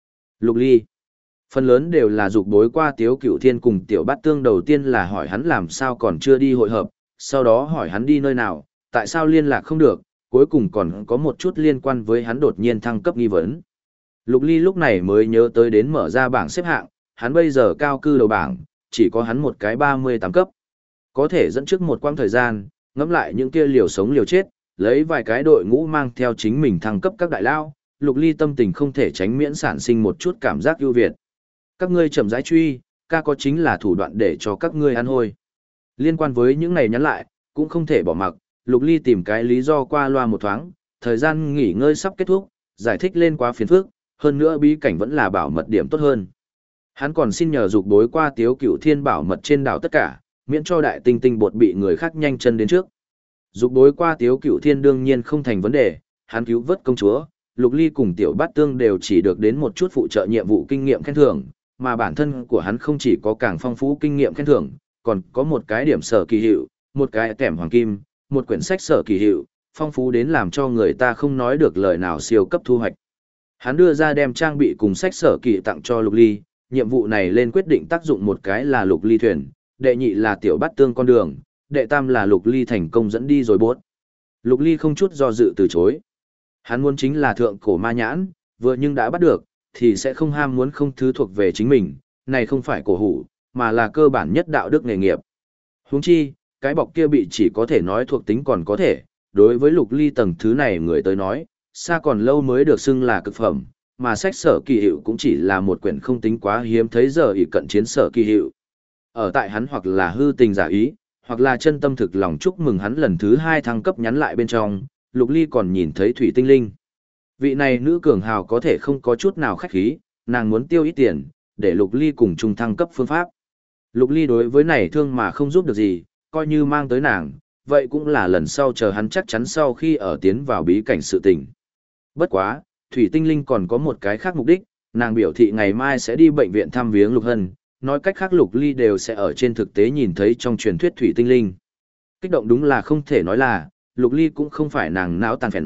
Ly. Phần lớn đều là dục bối qua Tiếu Cửu Thiên cùng Tiểu Bát Tương, đầu tiên là hỏi hắn làm sao còn chưa đi hội hợp, sau đó hỏi hắn đi nơi nào, tại sao liên lạc không được, cuối cùng còn có một chút liên quan với hắn đột nhiên thăng cấp nghi vấn. Lục Ly lúc này mới nhớ tới đến mở ra bảng xếp hạng, hắn bây giờ cao cư đầu bảng, chỉ có hắn một cái 38 cấp. Có thể dẫn trước một quãng thời gian, ngẫm lại những kia liều sống liều chết, lấy vài cái đội ngũ mang theo chính mình thăng cấp các đại lao, Lục Ly tâm tình không thể tránh miễn sản sinh một chút cảm giác ưu việt. Các ngươi chậm rãi truy, ca có chính là thủ đoạn để cho các ngươi ăn hôi. Liên quan với những này nhắn lại, cũng không thể bỏ mặc, Lục Ly tìm cái lý do qua loa một thoáng, thời gian nghỉ ngơi sắp kết thúc, giải thích lên quá phiền phức, hơn nữa bí cảnh vẫn là bảo mật điểm tốt hơn. Hắn còn xin nhờ dục bối qua Tiếu Cửu Thiên bảo mật trên đảo tất cả, miễn cho đại tinh tinh bột bị người khác nhanh chân đến trước. Dục bối qua Tiếu Cửu Thiên đương nhiên không thành vấn đề, hắn cứu vớt công chúa, Lục Ly cùng Tiểu Bát Tương đều chỉ được đến một chút phụ trợ nhiệm vụ kinh nghiệm khen thưởng, mà bản thân của hắn không chỉ có càng phong phú kinh nghiệm khen thưởng, còn có một cái điểm sở kỳ hiệu, một cái kèm hoàng kim, một quyển sách sở kỳ hiệu, phong phú đến làm cho người ta không nói được lời nào siêu cấp thu hoạch. Hắn đưa ra đem trang bị cùng sách sở kỳ tặng cho Lục Ly, nhiệm vụ này lên quyết định tác dụng một cái là Lục Ly thuyền, đệ nhị là Tiểu Bát Tương con đường, đệ tam là Lục Ly thành công dẫn đi rồi bốt. Lục Ly không chút do dự từ chối. Hắn muốn chính là thượng cổ ma nhãn, vừa nhưng đã bắt được, thì sẽ không ham muốn không thứ thuộc về chính mình, này không phải cổ hủ, mà là cơ bản nhất đạo đức nghề nghiệp. Huống chi, cái bọc kia bị chỉ có thể nói thuộc tính còn có thể, đối với Lục Ly tầng thứ này người tới nói, xa còn lâu mới được xưng là cực phẩm, mà sách sở kỳ hiệu cũng chỉ là một quyển không tính quá hiếm thấy giờ ỷ cận chiến sở kỳ hiệu. Ở tại hắn hoặc là hư tình giả ý, hoặc là chân tâm thực lòng chúc mừng hắn lần thứ 2 thăng cấp nhắn lại bên trong, Lục Ly còn nhìn thấy Thủy Tinh Linh. Vị này nữ cường hào có thể không có chút nào khách khí, nàng muốn tiêu ít tiền, để Lục Ly cùng chung thăng cấp phương pháp. Lục Ly đối với này thương mà không giúp được gì, coi như mang tới nàng, vậy cũng là lần sau chờ hắn chắc chắn sau khi ở tiến vào bí cảnh sự tình. Bất quá, Thủy Tinh Linh còn có một cái khác mục đích, nàng biểu thị ngày mai sẽ đi bệnh viện thăm viếng Lục Hân, nói cách khác Lục Ly đều sẽ ở trên thực tế nhìn thấy trong truyền thuyết Thủy Tinh Linh. Kích động đúng là không thể nói là, Lục Ly cũng không phải nàng não tàn phèn,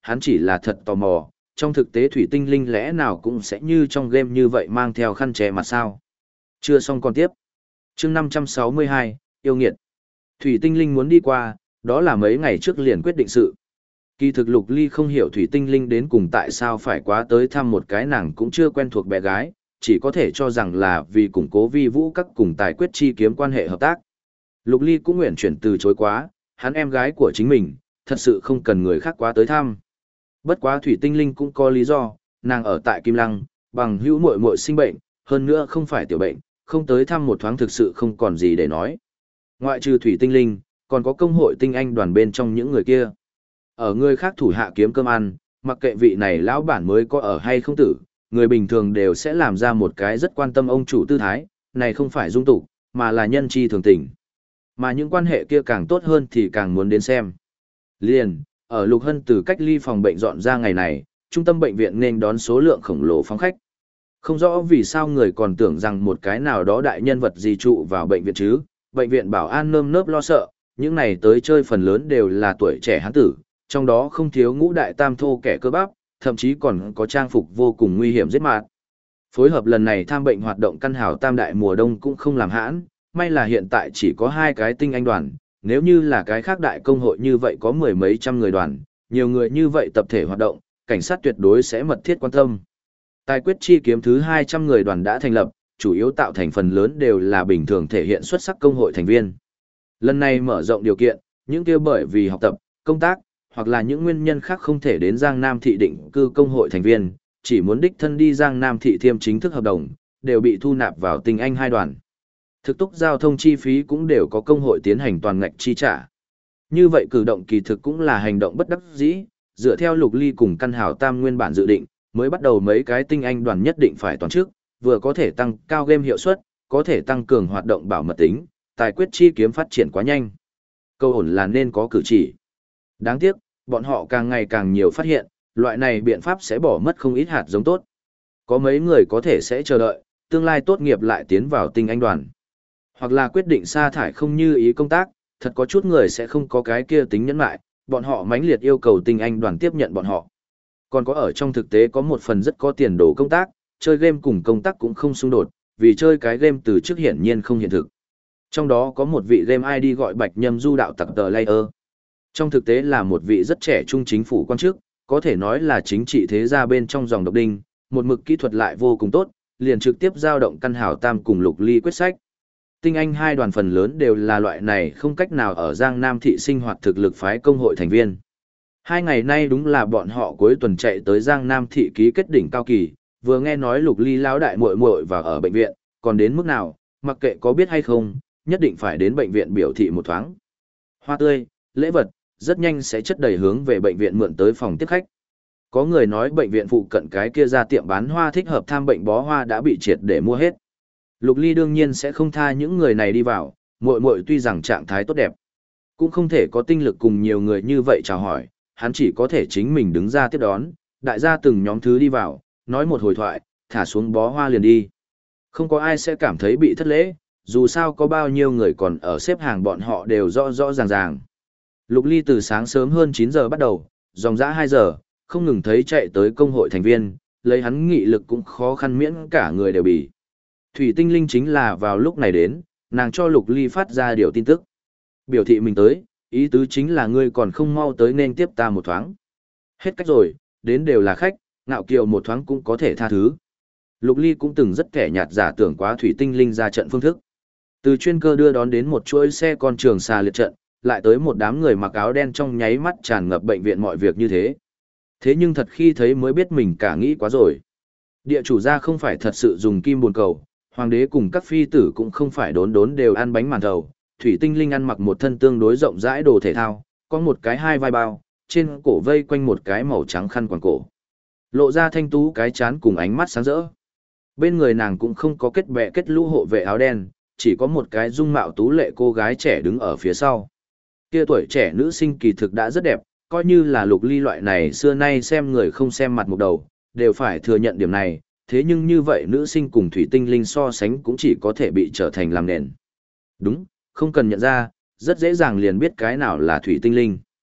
hắn chỉ là thật tò mò, trong thực tế thủy tinh linh lẽ nào cũng sẽ như trong game như vậy mang theo khăn che mặt sao. Chưa xong còn tiếp. Chương 562, yêu nghiệt. Thủy tinh linh muốn đi qua, đó là mấy ngày trước liền quyết định sự. Kỳ thực Lục Ly không hiểu thủy tinh linh đến cùng tại sao phải quá tới thăm một cái nàng cũng chưa quen thuộc bé gái, chỉ có thể cho rằng là vì củng cố vi vũ các cùng tài quyết chi kiếm quan hệ hợp tác. Lục Ly cũng nguyện chuyển từ chối quá, hắn em gái của chính mình, thật sự không cần người khác quá tới thăm. Bất quá thủy tinh linh cũng có lý do, nàng ở tại Kim Lăng, bằng hữu muội muội sinh bệnh, hơn nữa không phải tiểu bệnh, không tới thăm một thoáng thực sự không còn gì để nói. Ngoại trừ thủy tinh linh, còn có công hội tinh anh đoàn bên trong những người kia. Ở người khác thủ hạ kiếm cơm ăn, mặc kệ vị này lão bản mới có ở hay không tử, người bình thường đều sẽ làm ra một cái rất quan tâm ông chủ tư thái, này không phải dung tục, mà là nhân chi thường tình. Mà những quan hệ kia càng tốt hơn thì càng muốn đến xem. Liền, ở Lục Hân từ cách ly phòng bệnh dọn ra ngày này, trung tâm bệnh viện nên đón số lượng khổng lồ phóng khách. Không rõ vì sao người còn tưởng rằng một cái nào đó đại nhân vật gì trụ vào bệnh viện chứ, bệnh viện bảo an nơm nớp lo sợ, những này tới chơi phần lớn đều là tuổi trẻ hán tử, trong đó không thiếu ngũ đại tam thô kẻ cơ bắp, thậm chí còn có trang phục vô cùng nguy hiểm giết mạt. Phối hợp lần này tham bệnh hoạt động căn hảo tam đại mùa đông cũng không làm hãn, may là hiện tại chỉ có 2 cái tinh anh đoàn, nếu như là cái khác đại công hội như vậy có mười mấy trăm người đoàn, nhiều người như vậy tập thể hoạt động, cảnh sát tuyệt đối sẽ mật thiết quan tâm. Tài quyết chi kiếm thứ 200 người đoàn đã thành lập, chủ yếu tạo thành phần lớn đều là bình thường thể hiện xuất sắc công hội thành viên. Lần này mở rộng điều kiện, những kia bởi vì học tập, công tác, hoặc là những nguyên nhân khác không thể đến Giang Nam thị định cư công hội thành viên, chỉ muốn đích thân đi Giang Nam thị thiêm chính thức hợp đồng, đều bị thu nạp vào tinh anh 2 đoàn. Thực túc giao thông chi phí cũng đều có công hội tiến hành toàn ngạch chi trả. Như vậy cử động kỳ thực cũng là hành động bất đắc dĩ, dựa theo Lục Ly cùng căn hảo tam nguyên bản dự định, mới bắt đầu mấy cái tinh anh đoàn nhất định phải toàn trước, vừa có thể tăng cao game hiệu suất, có thể tăng cường hoạt động bảo mật tính, tài quyết chi kiếm phát triển quá nhanh. Câu ổn là nên có cử chỉ. Đáng tiếc, bọn họ càng ngày càng nhiều phát hiện, loại này biện pháp sẽ bỏ mất không ít hạt giống tốt. Có mấy người có thể sẽ chờ đợi, tương lai tốt nghiệp lại tiến vào tinh anh đoàn. Hoặc là quyết định sa thải không như ý công tác, thật có chút người sẽ không có cái kia tính nhẫn lại, bọn họ mãnh liệt yêu cầu tinh anh đoàn tiếp nhận bọn họ. Còn có ở trong thực tế có một phần rất có tiền đồ công tác, chơi game cùng công tác cũng không xung đột, vì chơi cái game từ trước hiển nhiên không hiện thực. Trong đó có một vị game ID gọi Bạch Nhâm Du đạo tặc tờ layer. Trong thực tế là một vị rất trẻ trung chính phủ quan chức, có thể nói là chính trị thế gia bên trong dòng độc đinh, một mực kỹ thuật lại vô cùng tốt, liền trực tiếp giao động căn hảo tam cùng Lục Ly quyết sách. Tinh anh 2 đoàn phần lớn đều là loại này không cách nào ở Giang Nam thị sinh hoạt thực lực phái công hội thành viên. 2 ngày nay đúng là bọn họ cuối tuần chạy tới Giang Nam thị ký kết đỉnh cao kỳ, vừa nghe nói Lục Ly lão đại muội muội vào ở bệnh viện, còn đến mức nào, mặc kệ có biết hay không, nhất định phải đến bệnh viện biểu thị một thoáng. Hoa tươi, lễ vật, rất nhanh sẽ chất đầy hướng về bệnh viện mượn tới phòng tiếp khách. Có người nói bệnh viện phụ cận cái kia ra tiệm bán hoa thích hợp tham bệnh bó hoa đã bị triệt để mua hết. Lục Ly đương nhiên sẽ không tha những người này đi vào, muội muội tuy rằng trạng thái tốt đẹp, cũng không thể có tinh lực cùng nhiều người như vậy chào hỏi, hắn chỉ có thể chính mình đứng ra tiếp đón, đại gia từng nhóm thứ đi vào, nói một hồi thoại, thả xuống bó hoa liền đi. Không có ai sẽ cảm thấy bị thất lễ, dù sao có bao nhiêu người còn ở xếp hàng bọn họ đều rõ rõ ràng ràng. Lục Ly từ sáng sớm hơn 9 giờ bắt đầu, dòng dã 2 giờ, không ngừng thấy chạy tới công hội thành viên, lấy hắn nghị lực cũng khó khăn miễn cả người đều bị. Thủy tinh linh chính là vào lúc này đến, nàng cho Lục Ly phát ra điều tin tức. Biểu thị mình tới, ý tứ chính là ngươi còn không mau tới nên tiếp ta một thoáng. Hết cách rồi, đến đều là khách, ngạo kiều một thoáng cũng có thể tha thứ. Lục Ly cũng từng rất kẻ nhạt giả tưởng quá thủy tinh linh ra trận phương thức. Từ chuyên cơ đưa đón đến một chuỗi xe con trường xà liệt trận, lại tới một đám người mặc áo đen trong nháy mắt tràn ngập bệnh viện mọi việc như thế. Thế nhưng thật khi thấy mới biết mình cả nghĩ quá rồi. Địa chủ gia không phải thật sự dùng kim buồn cầu, hoàng đế cùng các phi tử cũng không phải đốn đốn đều ăn bánh màn thầu. Thủy tinh linh ăn mặc một thân tương đối rộng rãi đồ thể thao, có một cái 2 vai bao, trên cổ vây quanh một cái màu trắng khăn quàng cổ. Lộ ra thanh tú cái chán cùng ánh mắt sáng rỡ. Bên người nàng cũng không có kết bè kết lũ hộ vệ áo đen, chỉ có một cái dung mạo tú lệ cô gái trẻ đứng ở phía sau. Kia tuổi trẻ nữ sinh kỳ thực đã rất đẹp, coi như là Lục Ly loại này xưa nay xem người không xem mặt một đầu, đều phải thừa nhận điểm này, thế nhưng như vậy nữ sinh cùng thủy tinh linh so sánh cũng chỉ có thể bị trở thành làm nền. Đúng, không cần nhận ra, rất dễ dàng liền biết cái nào là thủy tinh linh.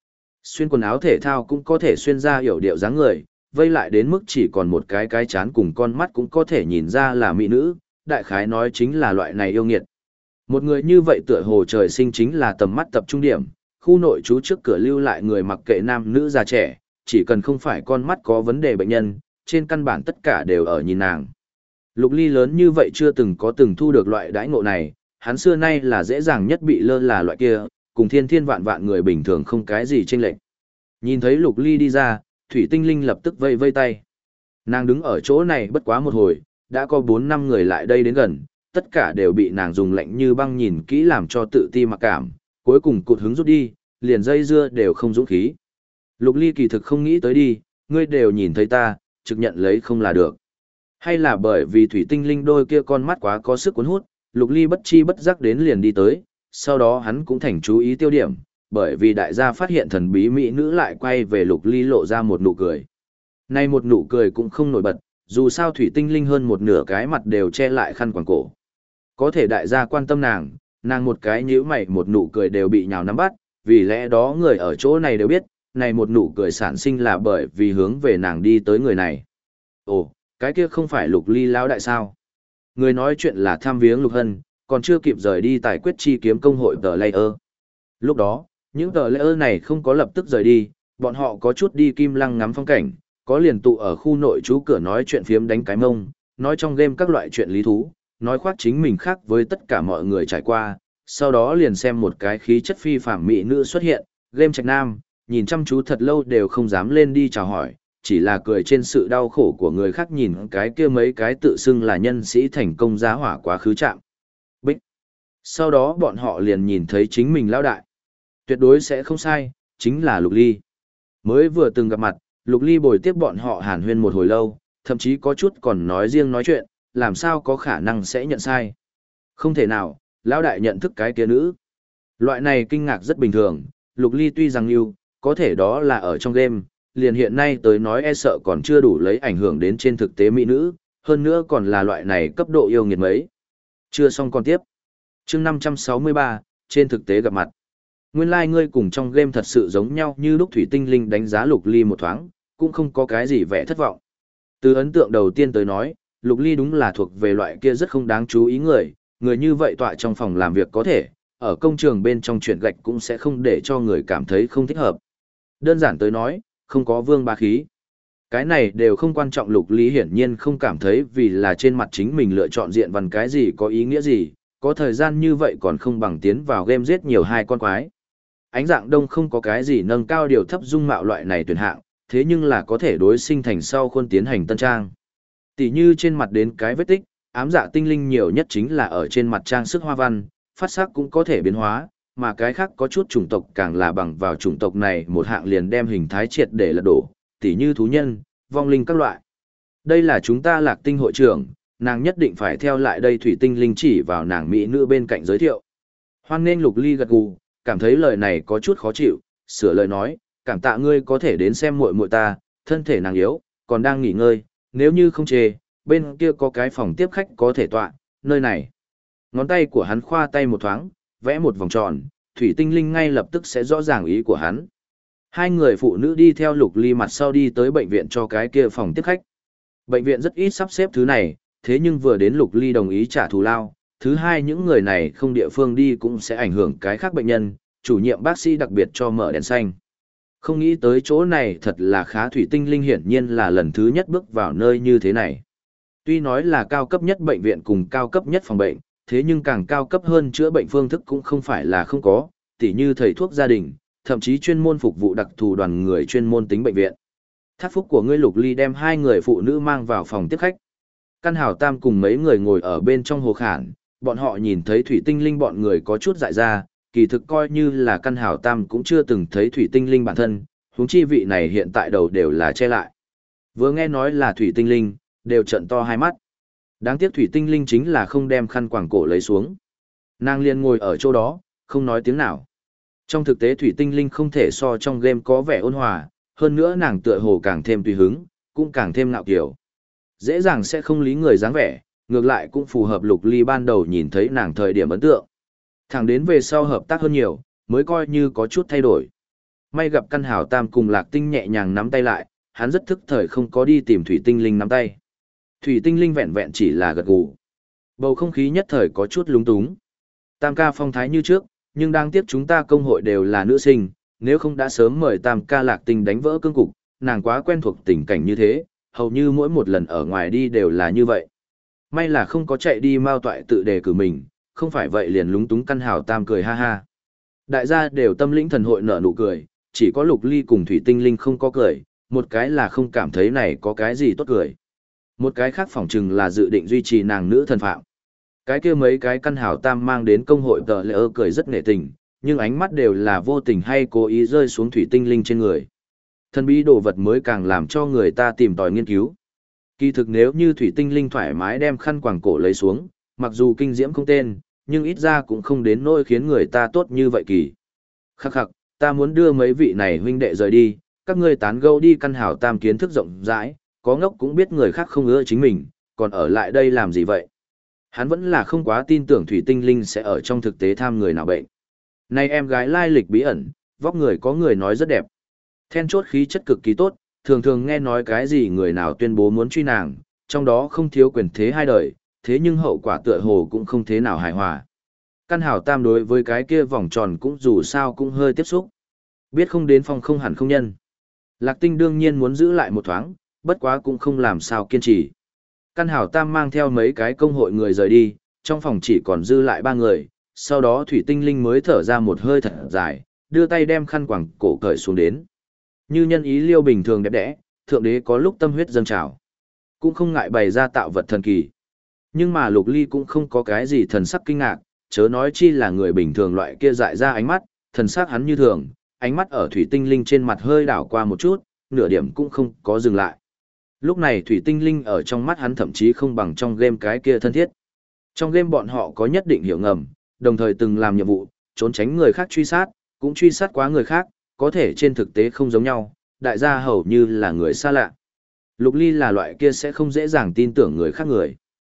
Xuyên quần áo thể thao cũng có thể xuyên ra hiểu điệu dáng người, vây lại đến mức chỉ còn một cái chán cùng con mắt cũng có thể nhìn ra là mỹ nữ, đại khái nói chính là loại này yêu nghiệt. Một người như vậy tựa hồ trời sinh chính là tầm mắt tập trung điểm, khu nội trú trước cửa lưu lại người mặc kệ nam nữ già trẻ, chỉ cần không phải con mắt có vấn đề bệnh nhân, trên căn bản tất cả đều ở nhìn nàng. Lục Ly lớn như vậy chưa từng có từng thu được loại đãi ngộ này, hắn xưa nay là dễ dàng nhất bị lơ là loại kia, cùng thiên thiên vạn vạn người bình thường không cái gì chênh lệch. Nhìn thấy Lục Ly đi ra, Thủy Tinh Linh lập tức vây vây tay. Nàng đứng ở chỗ này bất quá một hồi, đã có 4-5 người lại đây đến gần, tất cả đều bị nàng dùng lạnh như băng nhìn kỹ làm cho tự ti mặc cảm, cuối cùng cụt hứng rút đi, liền dây dưa đều không dũng khí. Lục Ly kỳ thực không nghĩ tới đi, ngươi đều nhìn thấy ta, trực nhận lấy không là được. Hay là bởi vì Thủy Tinh Linh đôi kia con mắt quá có sức cuốn hút, Lục Ly bất chi bất giác đến liền đi tới, sau đó hắn cũng thành chú ý tiêu điểm, bởi vì đại gia phát hiện thần bí mỹ nữ lại quay về Lục Ly lộ ra một nụ cười. Nay một nụ cười cũng không nổi bật, dù sao Thủy Tinh Linh hơn một nửa cái mặt đều che lại khăn quàng cổ. Có thể đại gia quan tâm nàng một cái nhíu mày một nụ cười đều bị nhào nắm bắt, vì lẽ đó người ở chỗ này đều biết, này một nụ cười sản sinh là bởi vì hướng về nàng đi tới người này. Ồ, cái kia không phải Lục Ly lão đại sao? Người nói chuyện là tham viếng Lục Hân, còn chưa kịp rời đi tài quyết chi kiếm công hội tờ layer. Lúc đó, những tờ layer này không có lập tức rời đi, bọn họ có chút đi Kim Lăng ngắm phong cảnh, có liền tụ ở khu nội trú cửa nói chuyện phiếm đánh cái mông, nói trong game các loại chuyện lý thú, nói khoác chính mình khác với tất cả mọi người trải qua, sau đó liền xem một cái khí chất phi phàm mỹ nữ xuất hiện, game trạch nam, nhìn chăm chú thật lâu đều không dám lên đi chào hỏi, chỉ là cười trên sự đau khổ của người khác nhìn cái kia mấy cái tự xưng là nhân sĩ thành công giá hỏa quá khứ chạm. Bích. Sau đó bọn họ liền nhìn thấy chính mình lão đại. Tuyệt đối sẽ không sai, chính là Lục Ly. Mới vừa từng gặp mặt, Lục Ly bồi tiếp bọn họ hàn huyên một hồi lâu, thậm chí có chút còn nói riêng nói chuyện, làm sao có khả năng sẽ nhận sai. Không thể nào, lão đại nhận thức cái kia nữ. Loại này kinh ngạc rất bình thường, Lục Ly tuy rằng yêu, có thể đó là ở trong game, liền hiện nay tới nói e sợ còn chưa đủ lấy ảnh hưởng đến trên thực tế mỹ nữ, hơn nữa còn là loại này cấp độ yêu nghiệt mấy. Chưa xong còn tiếp. Chương 563, trên thực tế gặp mặt. Nguyên lai like ngươi cùng trong game thật sự giống nhau như lúc Thủy Tinh Linh đánh giá Lục Ly một thoáng, cũng không có cái gì vẻ thất vọng. Từ ấn tượng đầu tiên tới nói, Lục Ly đúng là thuộc về loại kia rất không đáng chú ý người như vậy tọa trong phòng làm việc có thể, ở công trường bên trong chuyển gạch cũng sẽ không để cho người cảm thấy không thích hợp. Đơn giản tới nói, không có vương bá khí. Cái này đều không quan trọng, Lục Ly hiển nhiên không cảm thấy vì là trên mặt chính mình lựa chọn diện văn cái gì có ý nghĩa gì, có thời gian như vậy còn không bằng tiến vào game giết nhiều hai con quái. Ánh dạng đông không có cái gì nâng cao điều thấp dung mạo loại này tuyển hạng, thế nhưng là có thể đối sinh thành sau khuôn tiến hành tân trang. Tỷ như trên mặt đến cái vết tích, ám dạ tinh linh nhiều nhất chính là ở trên mặt trang sức hoa văn, phát sắc cũng có thể biến hóa, mà cái khác có chút chủng tộc càng là bằng vào chủng tộc này một hạng liền đem hình thái triệt để lật đổ, tỷ như thú nhân, vong linh các loại. Đây là chúng ta Lạc Tinh hội trưởng, nàng nhất định phải theo lại đây. Thủy Tinh Linh chỉ vào nàng mỹ nữ bên cạnh giới thiệu. Hoan nghênh. Lục Ly gật gù, cảm thấy lời này có chút khó chịu, sửa lời nói, cảm tạ ngươi có thể đến xem muội muội ta, thân thể nàng yếu, còn đang nghỉ ngơi, nếu như không chê, bên kia có cái phòng tiếp khách có thể tọa, nơi này. Ngón tay của hắn khoa tay một thoáng, vẽ một vòng tròn, Thủy Tinh Linh ngay lập tức sẽ rõ ràng ý của hắn. Hai người phụ nữ đi theo Lục Ly mặt sau đi tới bệnh viện cho cái kia phòng tiếp khách. Bệnh viện rất ít sắp xếp thứ này, thế nhưng vừa đến Lục Ly đồng ý trả thù lao, thứ hai những người này không địa phương đi cũng sẽ ảnh hưởng cái khác bệnh nhân, chủ nhiệm bác sĩ đặc biệt cho mở đèn xanh. Không nghĩ tới chỗ này thật là khá. Thủy Tinh Linh hiển nhiên là lần thứ nhất bước vào nơi như thế này. Tuy nói là cao cấp nhất bệnh viện cùng cao cấp nhất phòng bệnh, thế nhưng càng cao cấp hơn chữa bệnh phương thức cũng không phải là không có, tỉ như thầy thuốc gia đình, thậm chí chuyên môn phục vụ đặc thù đoàn người chuyên môn tính bệnh viện. Thác phúc của ngươi. Lục Ly đem hai người phụ nữ mang vào phòng tiếp khách. Căn Hảo Tam cùng mấy người ngồi ở bên trong hồ khản, bọn họ nhìn thấy Thủy Tinh Linh bọn người có chút dại ra, kỳ thực coi như là Căn Hảo Tam cũng chưa từng thấy Thủy Tinh Linh bản thân, huống chi vị này hiện tại đầu đều là che lại. Vừa nghe nói là Thủy Tinh Linh, đều trợn to hai mắt. Đáng tiếc Thủy Tinh Linh chính là không đem khăn quàng cổ lấy xuống. Nàng liền ngồi ở chỗ đó, không nói tiếng nào. Trong thực tế Thủy Tinh Linh không thể so trong game có vẻ ôn hòa, hơn nữa nàng tựa hồ càng thêm tùy hứng, cũng càng thêm ngạo kiều. Dễ dàng sẽ không lý người dáng vẻ, ngược lại cũng phù hợp Lục Ly ban đầu nhìn thấy nàng thời điểm ấn tượng. Thẳng đến về sau hợp tác hơn nhiều, mới coi như có chút thay đổi. May gặp căn hảo tam cùng Lạc Tinh nhẹ nhàng nắm tay lại, hắn rất thức thời không có đi tìm Thủy Tinh Linh nắm tay. Thủy Tinh Linh vẹn vẹn chỉ là gật gù. Bầu không khí nhất thời có chút lúng túng. Tam ca phong thái như trước, nhưng đáng tiếc chúng ta công hội đều là nữ sinh, nếu không đã sớm mời Tam ca Lạc Tinh đánh vỡ cương cục, nàng quá quen thuộc tình cảnh như thế, hầu như mỗi một lần ở ngoài đi đều là như vậy. May là không có chạy đi mao toại tự đề cử mình, không phải vậy liền lúng túng căn hảo tam cười ha ha. Đại gia đều tâm lĩnh thần hội nở nụ cười, chỉ có Lục Ly cùng Thủy Tinh Linh không có cười, một cái là không cảm thấy này có cái gì tốt cười. Một cái khác phỏng chừng là dự định duy trì nàng nữ thần phạm. Cái kia mấy cái căn hảo tam mang đến công hội tờ lệ ơ cười rất nghệ tình, nhưng ánh mắt đều là vô tình hay cố ý rơi xuống Thủy Tinh Linh trên người. Thần bí đồ vật mới càng làm cho người ta tìm tòi nghiên cứu. Kỳ thực nếu như Thủy Tinh Linh thoải mái đem khăn quàng cổ lấy xuống, mặc dù kinh diễm không tên, nhưng ít ra cũng không đến nỗi khiến người ta tốt như vậy kỳ. Khắc khắc, ta muốn đưa mấy vị này huynh đệ rời đi, các ngươi tán gẫu đi căn hảo tam kiến thức rộng rãi, có ngốc cũng biết người khác không ưa chính mình, còn ở lại đây làm gì vậy? Hắn vẫn là không quá tin tưởng Thủy Tinh Linh sẽ ở trong thực tế tham người nào bệnh. Này em gái lai lịch bí ẩn, vóc người có người nói rất đẹp. Then chốt khí chất cực kỳ tốt, thường thường nghe nói cái gì người nào tuyên bố muốn truy nàng, trong đó không thiếu quyền thế hai đời, thế nhưng hậu quả tựa hồ cũng không thế nào hài hòa. Căn hảo tam đối với cái kia vòng tròn cũng dù sao cũng hơi tiếp xúc. Biết không đến phòng không hẳn không nhân. Lạc Tinh đương nhiên muốn giữ lại một thoáng, bất quá cũng không làm sao kiên trì. Căn hảo tam mang theo mấy cái công hội người rời đi, trong phòng chỉ còn dư lại ba người, sau đó Thủy Tinh Linh mới thở ra một hơi thật dài, đưa tay đem khăn quàng cổ cởi xuống đến. Như nhân ý liêu bình thường đẹp đẽ, thượng đế có lúc tâm huyết dâng trào, cũng không ngại bày ra tạo vật thần kỳ. Nhưng mà Lục Ly cũng không có cái gì thần sắc kinh ngạc, chớ nói chi là người bình thường loại kia dại ra ánh mắt, thần sắc hắn như thường, ánh mắt ở Thủy Tinh Linh trên mặt hơi đảo qua một chút, nửa điểm cũng không có dừng lại. Lúc này Thủy Tinh Linh ở trong mắt hắn thậm chí không bằng trong game cái kia thân thiết. Trong game bọn họ có nhất định hiểu ngầm, đồng thời từng làm nhiệm vụ, trốn tránh người khác truy sát, cũng truy sát quá người khác, có thể trên thực tế không giống nhau, đại gia hầu như là người xa lạ. Lục Ly là loại kia sẽ không dễ dàng tin tưởng người khác người.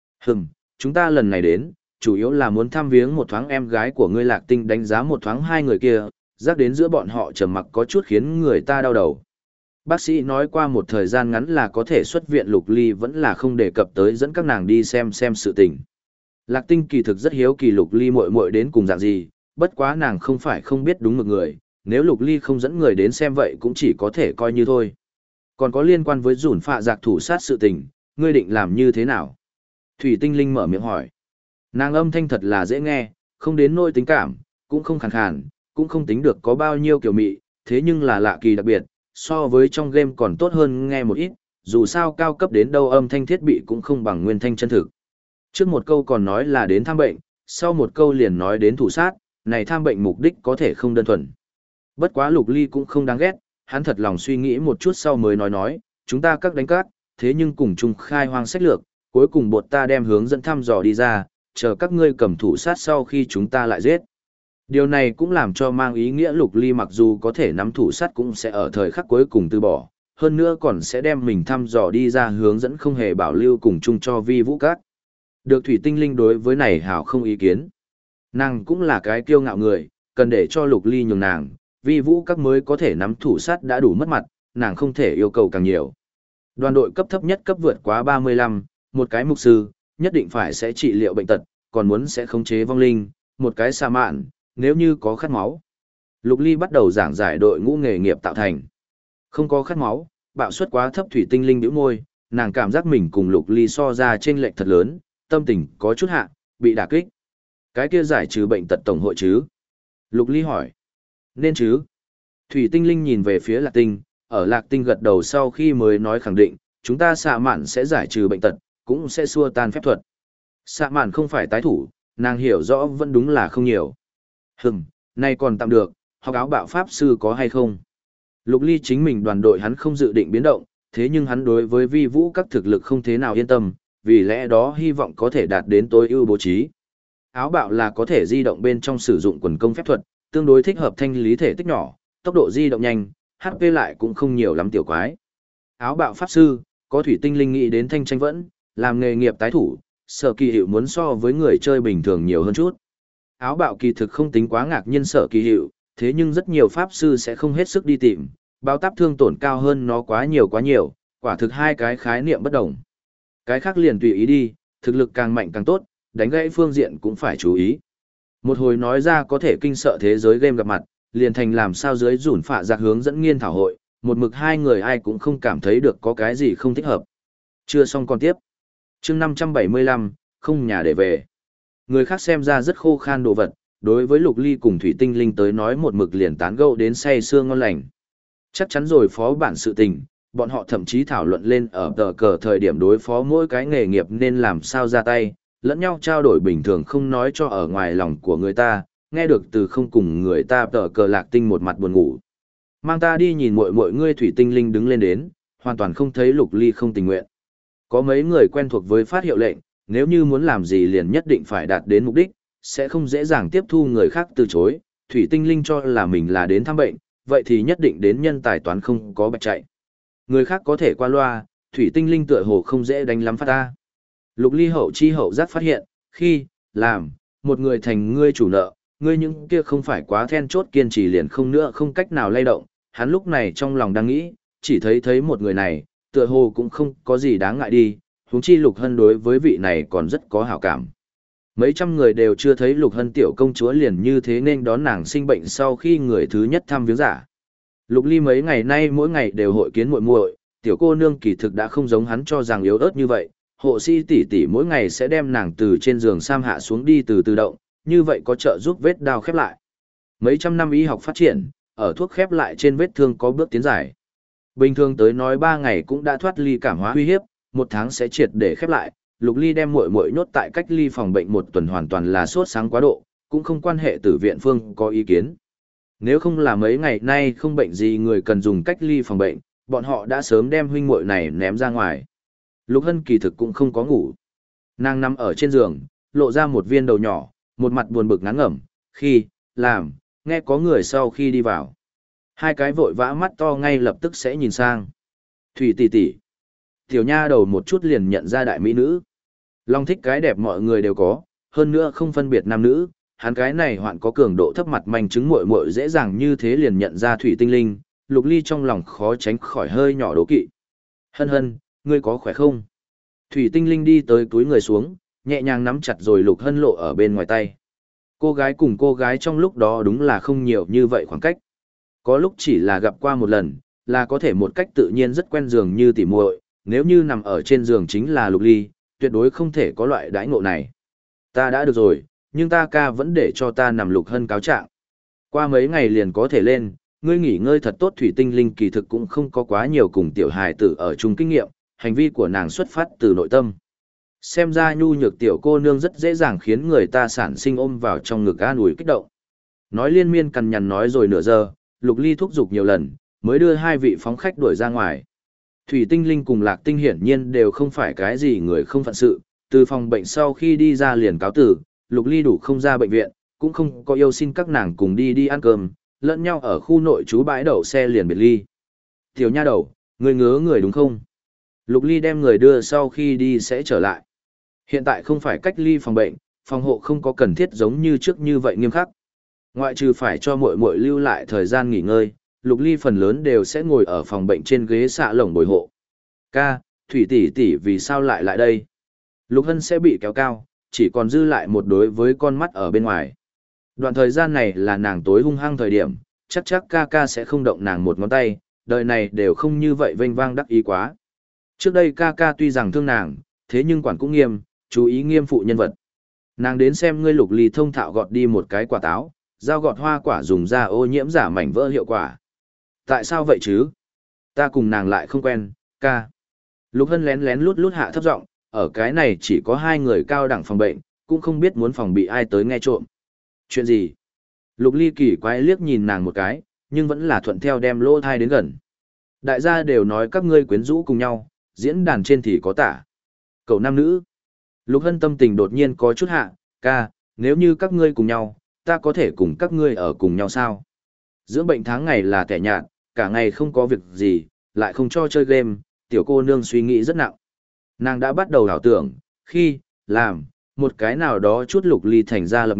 Chúng ta lần này đến, chủ yếu là muốn thăm viếng một thoáng em gái của ngươi Lạc Tinh, đánh giá một thoáng hai người kia, giác đến giữa bọn họ trầm mặc có chút khiến người ta đau đầu. Bác sĩ nói qua một thời gian ngắn là có thể xuất viện, Lục Ly vẫn là không đề cập tới dẫn các nàng đi xem sự tình. Lạc Tinh kỳ thực rất hiếu kỳ Lục Ly muội muội đến cùng dạng gì, bất quá nàng không phải không biết đúng mực người, nếu Lục Ly không dẫn người đến xem vậy cũng chỉ có thể coi như thôi. Còn có liên quan với dùn phạ giặc thủ sát sự tình, ngươi định làm như thế nào? Thủy Tinh Linh mở miệng hỏi. Nàng âm thanh thật là dễ nghe, không đến nỗi tính cảm, cũng không khàn khàn, cũng không tính được có bao nhiêu kiểu mị, thế nhưng là lạ kỳ đặc biệt, so với trong game còn tốt hơn nghe một ít, dù sao cao cấp đến đâu âm thanh thiết bị cũng không bằng nguyên thanh chân thực. Trước một câu còn nói là đến thăm bệnh, sau một câu liền nói đến thủ sát, này thăm bệnh mục đích có thể không đơn thuần. Bất quá Lục Ly cũng không đáng ghét, hắn thật lòng suy nghĩ một chút sau mới nói, chúng ta các đánh cát, thế nhưng cùng chung khai hoang sách lược, cuối cùng bột ta đem hướng dẫn thăm dò đi ra, chờ các ngươi cầm thủ sát sau khi chúng ta lại giết. Điều này cũng làm cho mang ý nghĩa Lục Ly mặc dù có thể nắm thủ sát cũng sẽ ở thời khắc cuối cùng từ bỏ, hơn nữa còn sẽ đem mình thăm dò đi ra hướng dẫn không hề bảo lưu cùng chung cho vi vũ các. Được Thủy Tinh Linh đối với này hảo không ý kiến. Nàng cũng là cái kiêu ngạo người, cần để cho Lục Ly nhường nàng, vi vũ các mới có thể nắm thủ sát đã đủ mất mặt, nàng không thể yêu cầu càng nhiều. Đoàn đội cấp thấp nhất cấp vượt quá 35, một cái mục sư, nhất định phải sẽ trị liệu bệnh tật, còn muốn sẽ khống chế vong linh, một cái sa mạn, nếu như có khát máu. Lục Ly bắt đầu giảng giải đội ngũ nghề nghiệp tạo thành. Không có khát máu, bạo suất quá thấp. Thủy Tinh Linh bĩu môi, nàng cảm giác mình cùng Lục Ly so ra chênh lệch thật lớn, tâm tình có chút hạ, bị đả kích. Cái kia giải trừ bệnh tật tổng hội chứ? Lục Ly hỏi. Nên chứ? Thủy Tinh Linh nhìn về phía Lạc Tinh, ở Lạc Tinh gật đầu sau khi mới nói khẳng định, chúng ta xạ mạn sẽ giải trừ bệnh tật, cũng sẽ xua tan phép thuật. Xạ mạn không phải tái thủ, nàng hiểu rõ vẫn đúng là không nhiều. Nay còn tạm được, học áo bạo pháp sư có hay không? Lục Ly chính mình đoàn đội hắn không dự định biến động, thế nhưng hắn đối với vi vũ các thực lực không thế nào yên tâm, vì lẽ đó hy vọng có thể đạt đến tối ưu bố trí. Áo bạo là có thể di động bên trong sử dụng quần công phép thuật, tương đối thích hợp thanh lý thể tích nhỏ, tốc độ di động nhanh, HP lại cũng không nhiều lắm tiểu quái. Áo bạo pháp sư, có Thủy Tinh Linh nghĩ đến thanh tranh vẫn, làm nghề nghiệp tái thủ, sở kỳ hiệu muốn so với người chơi bình thường nhiều hơn chút. Áo bạo kỳ thực không tính quá ngạc nhiên sở kỳ hiệu, thế nhưng rất nhiều pháp sư sẽ không hết sức đi tìm, báo táp thương tổn cao hơn nó quá nhiều, quả thực hai cái khái niệm bất đồng. Cái khác liền tùy ý đi, thực lực càng mạnh càng tốt, đánh gãy phương diện cũng phải chú ý. Một hồi nói ra có thể kinh sợ thế giới game gặp mặt, liền thành làm sao dưới rủn phạ giặc hướng dẫn nghiên thảo hội, một mực hai người ai cũng không cảm thấy được có cái gì không thích hợp. Chưa xong còn tiếp. Chương 575, không nhà để về. Người khác xem ra rất khô khan đồ vật, đối với Lục Ly cùng Thủy Tinh Linh tới nói một mực liền tán gẫu đến say sưa ngon lành. Chắc chắn rồi phó bản sự tình, bọn họ thậm chí thảo luận lên ở tờ cờ thời điểm đối phó mỗi cái nghề nghiệp nên làm sao ra tay, lẫn nhau trao đổi bình thường không nói cho ở ngoài lòng của người ta, nghe được từ không cùng người ta tờ cờ Lạc Tinh một mặt buồn ngủ. Mang ta đi nhìn mọi ngươi. Thủy Tinh Linh đứng lên đến, hoàn toàn không thấy Lục Ly không tình nguyện. Có mấy người quen thuộc với phát hiệu lệnh, nếu như muốn làm gì liền nhất định phải đạt đến mục đích, sẽ không dễ dàng tiếp thu người khác từ chối. Thủy Tinh Linh cho là mình là đến thăm bệnh, vậy thì nhất định đến nhân tài toán không có bạch chạy. Người khác có thể qua loa, Thủy Tinh Linh tựa hồ không dễ đánh lắm phát ta. Lục Ly hậu chi hậu giác phát hiện, khi làm một người thành ngươi chủ nợ, ngươi những kia không phải quá then chốt kiên trì liền không nữa không cách nào lay động. Hắn lúc này trong lòng đang nghĩ, chỉ thấy một người này, tựa hồ cũng không có gì đáng ngại đi, huống chi Lục Hân đối với vị này còn rất có hảo cảm. Mấy trăm người đều chưa thấy Lục Hân tiểu công chúa liền như thế nên đón nàng sinh bệnh sau khi người thứ nhất thăm viếng giả. Lục Ly mấy ngày nay mỗi ngày đều hội kiến muội, tiểu cô nương kỳ thực đã không giống hắn cho rằng yếu ớt như vậy, hộ sĩ tỷ tỷ mỗi ngày sẽ đem nàng từ trên giường sam hạ xuống đi từ tự động, như vậy có trợ giúp vết đau khép lại. Mấy trăm năm y học phát triển, ở thuốc khép lại trên vết thương có bước tiến giải. Bình thường tới nói 3 ngày cũng đã thoát ly cảm hóa uy hiếp, 1 tháng sẽ triệt để khép lại. Lục Ly đem muội nhốt tại cách ly phòng bệnh 1 tuần hoàn toàn là sốt sáng quá độ, cũng không quan hệ tử viện phương có ý kiến. Nếu không là mấy ngày nay không bệnh gì người cần dùng cách ly phòng bệnh, bọn họ đã sớm đem huynh muội này ném ra ngoài. Lục Hân kỳ thực cũng không có ngủ. Nàng nằm ở trên giường, lộ ra một viên đầu nhỏ, một mặt buồn bực ngán ngẩm, khi làm nghe có người sau khi đi vào. Hai cái vội vã mắt to ngay lập tức sẽ nhìn sang. Thủy tỷ tỷ. Tiểu nha đầu một chút liền nhận ra đại mỹ nữ. Long thích cái đẹp mọi người đều có, hơn nữa không phân biệt nam nữ, hắn cái này hoạn có cường độ thấp mặt manh chứng muội dễ dàng như thế liền nhận ra Thủy Tinh Linh, Lục Ly trong lòng khó tránh khỏi hơi nhỏ đố kỵ. Hân hân, ngươi có khỏe không? Thủy Tinh Linh đi tới túi người xuống, nhẹ nhàng nắm chặt rồi Lục Hân lộ ở bên ngoài tay. Cô gái cùng cô gái trong lúc đó đúng là không nhiều như vậy khoảng cách. Có lúc chỉ là gặp qua một lần, là có thể một cách tự nhiên rất quen giường như tỉ muội, nếu như nằm ở trên giường chính là Lục Ly, tuyệt đối không thể có loại đãi ngộ này. Ta đã được rồi, nhưng ta ca vẫn để cho ta nằm. Lục Hân cáo trạng. Qua mấy ngày liền có thể lên, ngươi nghỉ ngơi thật tốt. Thủy Tinh Linh kỳ thực cũng không có quá nhiều cùng tiểu hài tử ở chung kinh nghiệm, hành vi của nàng xuất phát từ nội tâm. Xem ra nhu nhược tiểu cô nương rất dễ dàng khiến người ta sản sinh ôm vào trong ngực an ủi kích động. Nói liên miên cằn nhằn nói rồi nửa giờ, Lục Ly thúc giục nhiều lần, mới đưa hai vị phóng khách đuổi ra ngoài. Thủy Tinh Linh cùng Lạc Tinh hiển nhiên đều không phải cái gì người không phận sự, từ phòng bệnh sau khi đi ra liền cáo tử, Lục Ly đủ không ra bệnh viện, cũng không có yêu xin các nàng cùng đi ăn cơm, lẫn nhau ở khu nội trú bãi đậu xe liền biệt ly. Tiểu nha đầu, ngươi ngớ người đúng không? Lục Ly đem người đưa sau khi đi sẽ trở lại. Hiện tại không phải cách ly phòng bệnh, phòng hộ không có cần thiết giống như trước như vậy nghiêm khắc. Ngoại trừ phải cho muội lưu lại thời gian nghỉ ngơi, Lục Ly phần lớn đều sẽ ngồi ở phòng bệnh trên ghế xạ lồng bồi hộ. Ca, Thủy tỷ tỷ vì sao lại đây? Lục Hân sẽ bị kéo cao, chỉ còn dư lại một đối với con mắt ở bên ngoài. Đoạn thời gian này là nàng tối hung hăng thời điểm, chắc ca ca sẽ không động nàng một ngón tay, đời này đều không như vậy vênh vang đắc ý quá. Trước đây ca ca tuy rằng thương nàng, thế nhưng quản cũng nghiêm, chú ý nghiêm phụ nhân vật. Nàng đến xem ngươi Lục Ly thông thạo gọt đi một cái quả táo, dao gọt hoa quả dùng da ô nhiễm giả mảnh vỡ hiệu quả. Tại sao vậy chứ? Ta cùng nàng lại không quen, ca. Lục Hân lén lén lút hạ thấp giọng, ở cái này chỉ có 2 người cao đẳng phòng bệnh, cũng không biết muốn phòng bị ai tới nghe trộm. Chuyện gì? Lục Ly kỳ quái liếc nhìn nàng một cái, nhưng vẫn là thuận theo đem lỗ thai đến gần. Đại gia đều nói các ngươi quyến rũ cùng nhau, diễn đàn trên thì có tả. Cậu nam nữ. Lục Hân tâm tình đột nhiên có chút hạ, ca, nếu như các ngươi cùng nhau, ta có thể cùng các ngươi ở cùng nhau sao? Dưỡng bệnh tháng ngày là kẻ nhạt, cả ngày không có việc gì, lại không cho chơi game, tiểu cô nương suy nghĩ rất nặng. Nàng đã bắt đầu ảo tưởng, khi làm một cái nào đó chút Lục Ly thành ra lập nghiệp,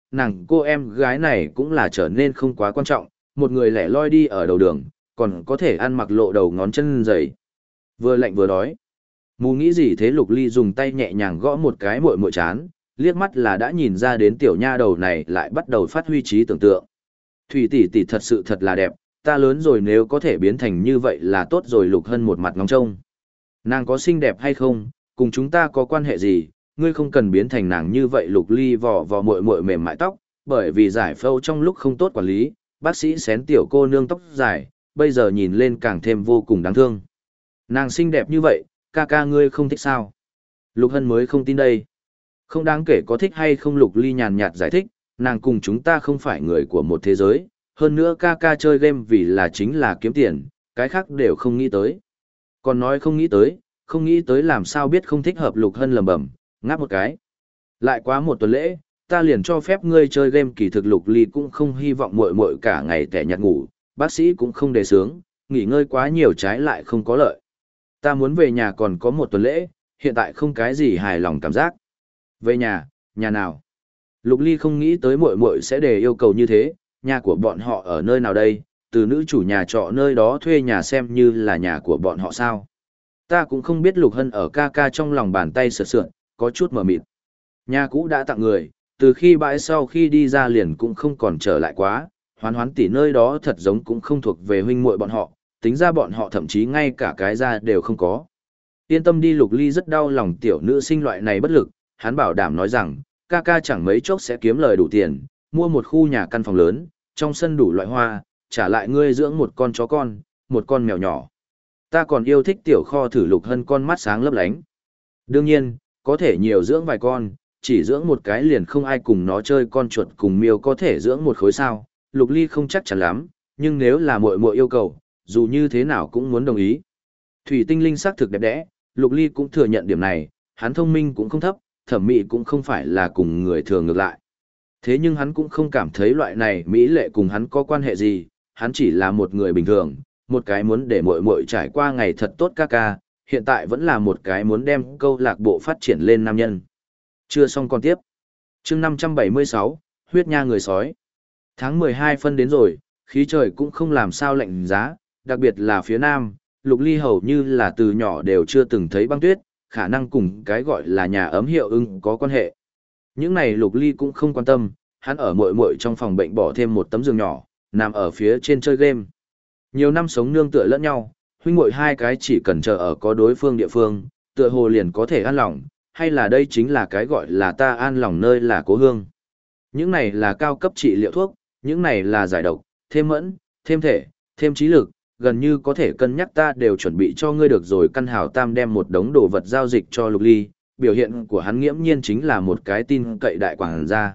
nàng cô em gái này cũng là trở nên không quá quan trọng, một người lẻ loi đi ở đầu đường, còn có thể ăn mặc lộ đầu ngón chân dày. Vừa lạnh vừa đói. Mù nghĩ gì thế? Lục Ly dùng tay nhẹ nhàng gõ một cái muội muội chán, liếc mắt là đã nhìn ra đến tiểu nha đầu này lại bắt đầu phát huy trí tưởng tượng. Thủy tỷ tỷ thật sự thật là đẹp, ta lớn rồi nếu có thể biến thành như vậy là tốt rồi. Lục Hân một mặt ngóng trông. Nàng có xinh đẹp hay không, cùng chúng ta có quan hệ gì, ngươi không cần biến thành nàng như vậy. Lục Ly vò vò muội muội mềm mại tóc, bởi vì giải phẫu trong lúc không tốt quản lý, bác sĩ xén tiểu cô nương tóc dài, bây giờ nhìn lên càng thêm vô cùng đáng thương. Nàng xinh đẹp như vậy, ca ca ngươi không thích sao? Lục Hân mới không tin đây. Không đáng kể có thích hay không. Lục Ly nhàn nhạt giải thích, nàng cùng chúng ta không phải người của một thế giới, hơn nữa ca ca chơi game vì là chính là kiếm tiền, cái khác đều không nghĩ tới. Còn nói không nghĩ tới làm sao biết không thích hợp. Lục Hân lẩm bẩm, ngáp một cái. Lại quá một tuần lễ, ta liền cho phép ngươi chơi game. Kỳ thực Lục Ly cũng không hy vọng muội muội cả ngày tẻ nhạt ngủ, bác sĩ cũng không đề xướng, nghỉ ngơi quá nhiều trái lại không có lợi. Ta muốn về nhà còn có một tuần lễ, hiện tại không cái gì hài lòng cảm giác. Về nhà, nhà nào? Lục Ly không nghĩ tới muội muội sẽ đề yêu cầu như thế, nhà của bọn họ ở nơi nào đây? Từ nữ chủ nhà trọ nơi đó thuê nhà xem như là nhà của bọn họ sao? Ta cũng không biết. Lục Hân ở ca ca trong lòng bàn tay sượt sượt, có chút mờ mịt. Nhà cũ đã tặng người, từ khi bãi sau khi đi ra liền cũng không còn trở lại quá, Hoán Hoán tỷ nơi đó thật giống cũng không thuộc về huynh muội bọn họ, tính ra bọn họ thậm chí ngay cả cái ra đều không có. Yên tâm đi. Lục Ly rất đau lòng tiểu nữ sinh loại này bất lực, hắn bảo đảm nói rằng, ca ca chẳng mấy chốc sẽ kiếm lời đủ tiền, mua một khu nhà căn phòng lớn, trong sân đủ loại hoa, trả lại ngươi dưỡng một con chó con, một con mèo nhỏ. Ta còn yêu thích tiểu kho thử. Lục Hân con mắt sáng lấp lánh. Đương nhiên, có thể nhiều dưỡng vài con, chỉ dưỡng một cái liền không ai cùng nó chơi. Con chuột cùng miêu có thể dưỡng một khối sao? Lục Ly không chắc chắn lắm, nhưng nếu là muội muội yêu cầu, dù như thế nào cũng muốn đồng ý. Thủy tinh linh sắc thực đẹp đẽ, Lục Ly cũng thừa nhận điểm này, hắn thông minh cũng không thấp, thẩm mỹ cũng không phải là cùng người thường ngược lại. Thế nhưng hắn cũng không cảm thấy loại này mỹ lệ cùng hắn có quan hệ gì, hắn chỉ là một người bình thường, một cái muốn để muội muội trải qua ngày thật tốt ca ca, hiện tại vẫn là một cái muốn đem câu lạc bộ phát triển lên nam nhân. Chưa xong còn tiếp. Chương 576, huyết nha người sói. Tháng 12 phân đến rồi, khí trời cũng không làm sao lạnh giá, đặc biệt là phía nam, Lục Ly hầu như là từ nhỏ đều chưa từng thấy băng tuyết, khả năng cùng cái gọi là nhà ấm hiệu ứng có quan hệ. Những này Lục Ly cũng không quan tâm, hắn ở muội muội trong phòng bệnh bỏ thêm một tấm giường nhỏ, nằm ở phía trên chơi game. Nhiều năm sống nương tựa lẫn nhau, huynh muội hai cái chỉ cần chờ ở có đối phương địa phương, tựa hồ liền có thể an lòng, hay là đây chính là cái gọi là ta an lòng nơi là cố hương. Những này là cao cấp trị liệu thuốc, những này là giải độc, thêm mẫn, thêm thể, thêm trí lực, gần như có thể cân nhắc ta đều chuẩn bị cho ngươi được rồi. Căn Hảo Tam đem một đống đồ vật giao dịch cho Lục Ly, biểu hiện của hắn nghiễm nhiên chính là một cái tin cậy đại quảng gia.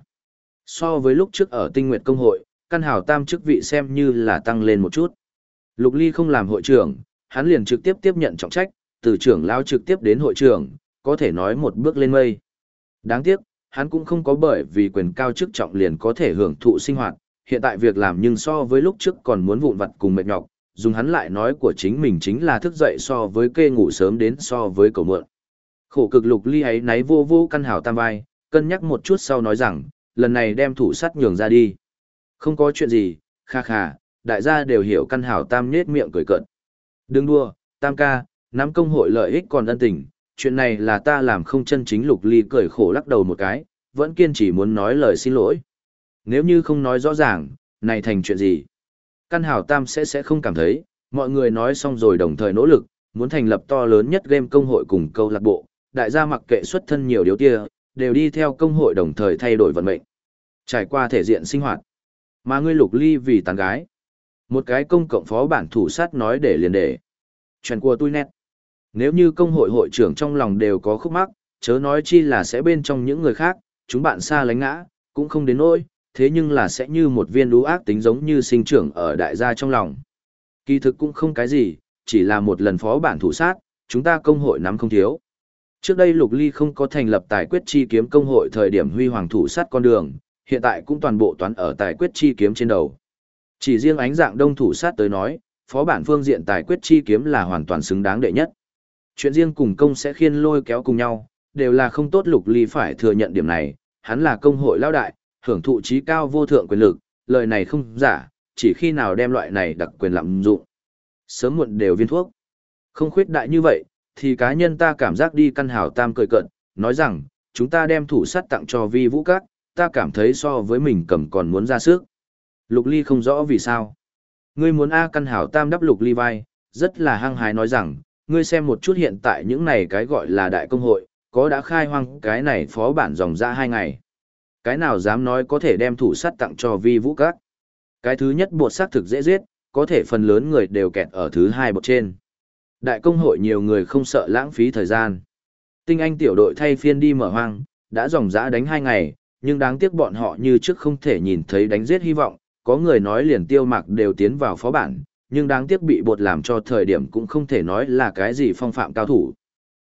So với lúc trước ở Tinh Nguyệt Công hội, Căn Hảo Tam chức vị xem như là tăng lên một chút. Lục Ly không làm hội trưởng, hắn liền trực tiếp tiếp nhận trọng trách, từ trưởng lão trực tiếp đến hội trưởng, có thể nói một bước lên mây. Đáng tiếc, hắn cũng không có bởi vì quyền cao chức trọng liền có thể hưởng thụ sinh hoạt, hiện tại việc làm nhưng so với lúc trước còn muốn vụn vặt cùng mệt nhọc, dùng hắn lại nói của chính mình chính là thức dậy so với kê ngủ sớm đến so với cầu mượn. Khổ cực Lục Ly ấy náy vô vô Căn Hảo Tam vai, cân nhắc một chút sau nói rằng, lần này đem thủ sắt nhường ra đi. Không có chuyện gì, kha kha, đại gia đều hiểu. Căn Hảo Tam nhết miệng cười cợt. Đừng đua, Tam ca, nắm công hội lợi ích còn ân tình, chuyện này là ta làm không chân chính. Lục Ly cười khổ lắc đầu một cái, vẫn kiên trì muốn nói lời xin lỗi. Nếu như không nói rõ ràng, này thành chuyện gì? Căn Hảo Tam sẽ không cảm thấy, mọi người nói xong rồi đồng thời nỗ lực, muốn thành lập to lớn nhất game công hội cùng câu lạc bộ, đại gia mặc kệ xuất thân nhiều điều tia, đều đi theo công hội đồng thời thay đổi vận mệnh. Trải qua thể diện sinh hoạt. Mà ngươi Lục Ly vì tán gái. Một cái công cộng phó bản thủ sát nói để liền để. Chuyện của tôi nét. Nếu như công hội hội trưởng trong lòng đều có khúc mắc, chớ nói chi là sẽ bên trong những người khác, chúng bạn xa lánh ngã, cũng không đến nỗi, thế nhưng là sẽ như một viên lũ ác tính giống như sinh trưởng ở đại gia trong lòng. Kỳ thực cũng không cái gì, chỉ là một lần phó bản thủ sát, chúng ta công hội nắm không thiếu. Trước đây Lục Ly không có thành lập tài quyết chi kiếm công hội thời điểm huy hoàng thủ sát con đường, hiện tại cũng toàn bộ toán ở tài quyết chi kiếm trên đầu. Chỉ riêng ánh dạng đông thủ sát tới nói, phó bản phương diện tài quyết chi kiếm là hoàn toàn xứng đáng đệ nhất. Chuyện riêng cùng công sẽ khiên lôi kéo cùng nhau, đều là không tốt. Lục Ly phải thừa nhận điểm này, hắn là công hội lão đại, hưởng thụ trí cao vô thượng quyền lực, lời này không giả, chỉ khi nào đem loại này đặc quyền lạm dụng. Sớm muộn đều viên thuốc. Không khuyết đại như vậy, thì cá nhân ta cảm giác đi căn hào tam cười cận, nói rằng, chúng ta đem thủ sắt tặng cho vi vũ các, ta cảm thấy so với mình cầm còn muốn ra sức. Lục Ly không rõ vì sao. Ngươi muốn A căn hào tam đắp Lục Ly vai, rất là hăng hái nói rằng, ngươi xem một chút hiện tại những này cái gọi là đại công hội, có đã khai hoang cái này phó bản dòng ra 2 ngày. Cái nào dám nói có thể đem thủ sắt tặng cho vi vũ các. Cái thứ nhất bột xác thực dễ giết, có thể phần lớn người đều kẹt ở thứ 2 bột trên. Đại công hội nhiều người không sợ lãng phí thời gian. Tinh Anh tiểu đội thay phiên đi mở hoang, đã dòng dã đánh 2 ngày, nhưng đáng tiếc bọn họ như trước không thể nhìn thấy đánh giết hy vọng, có người nói liền Tiêu Mạc đều tiến vào phó bản, nhưng đáng tiếc bị bột làm cho thời điểm cũng không thể nói là cái gì phong phạm cao thủ.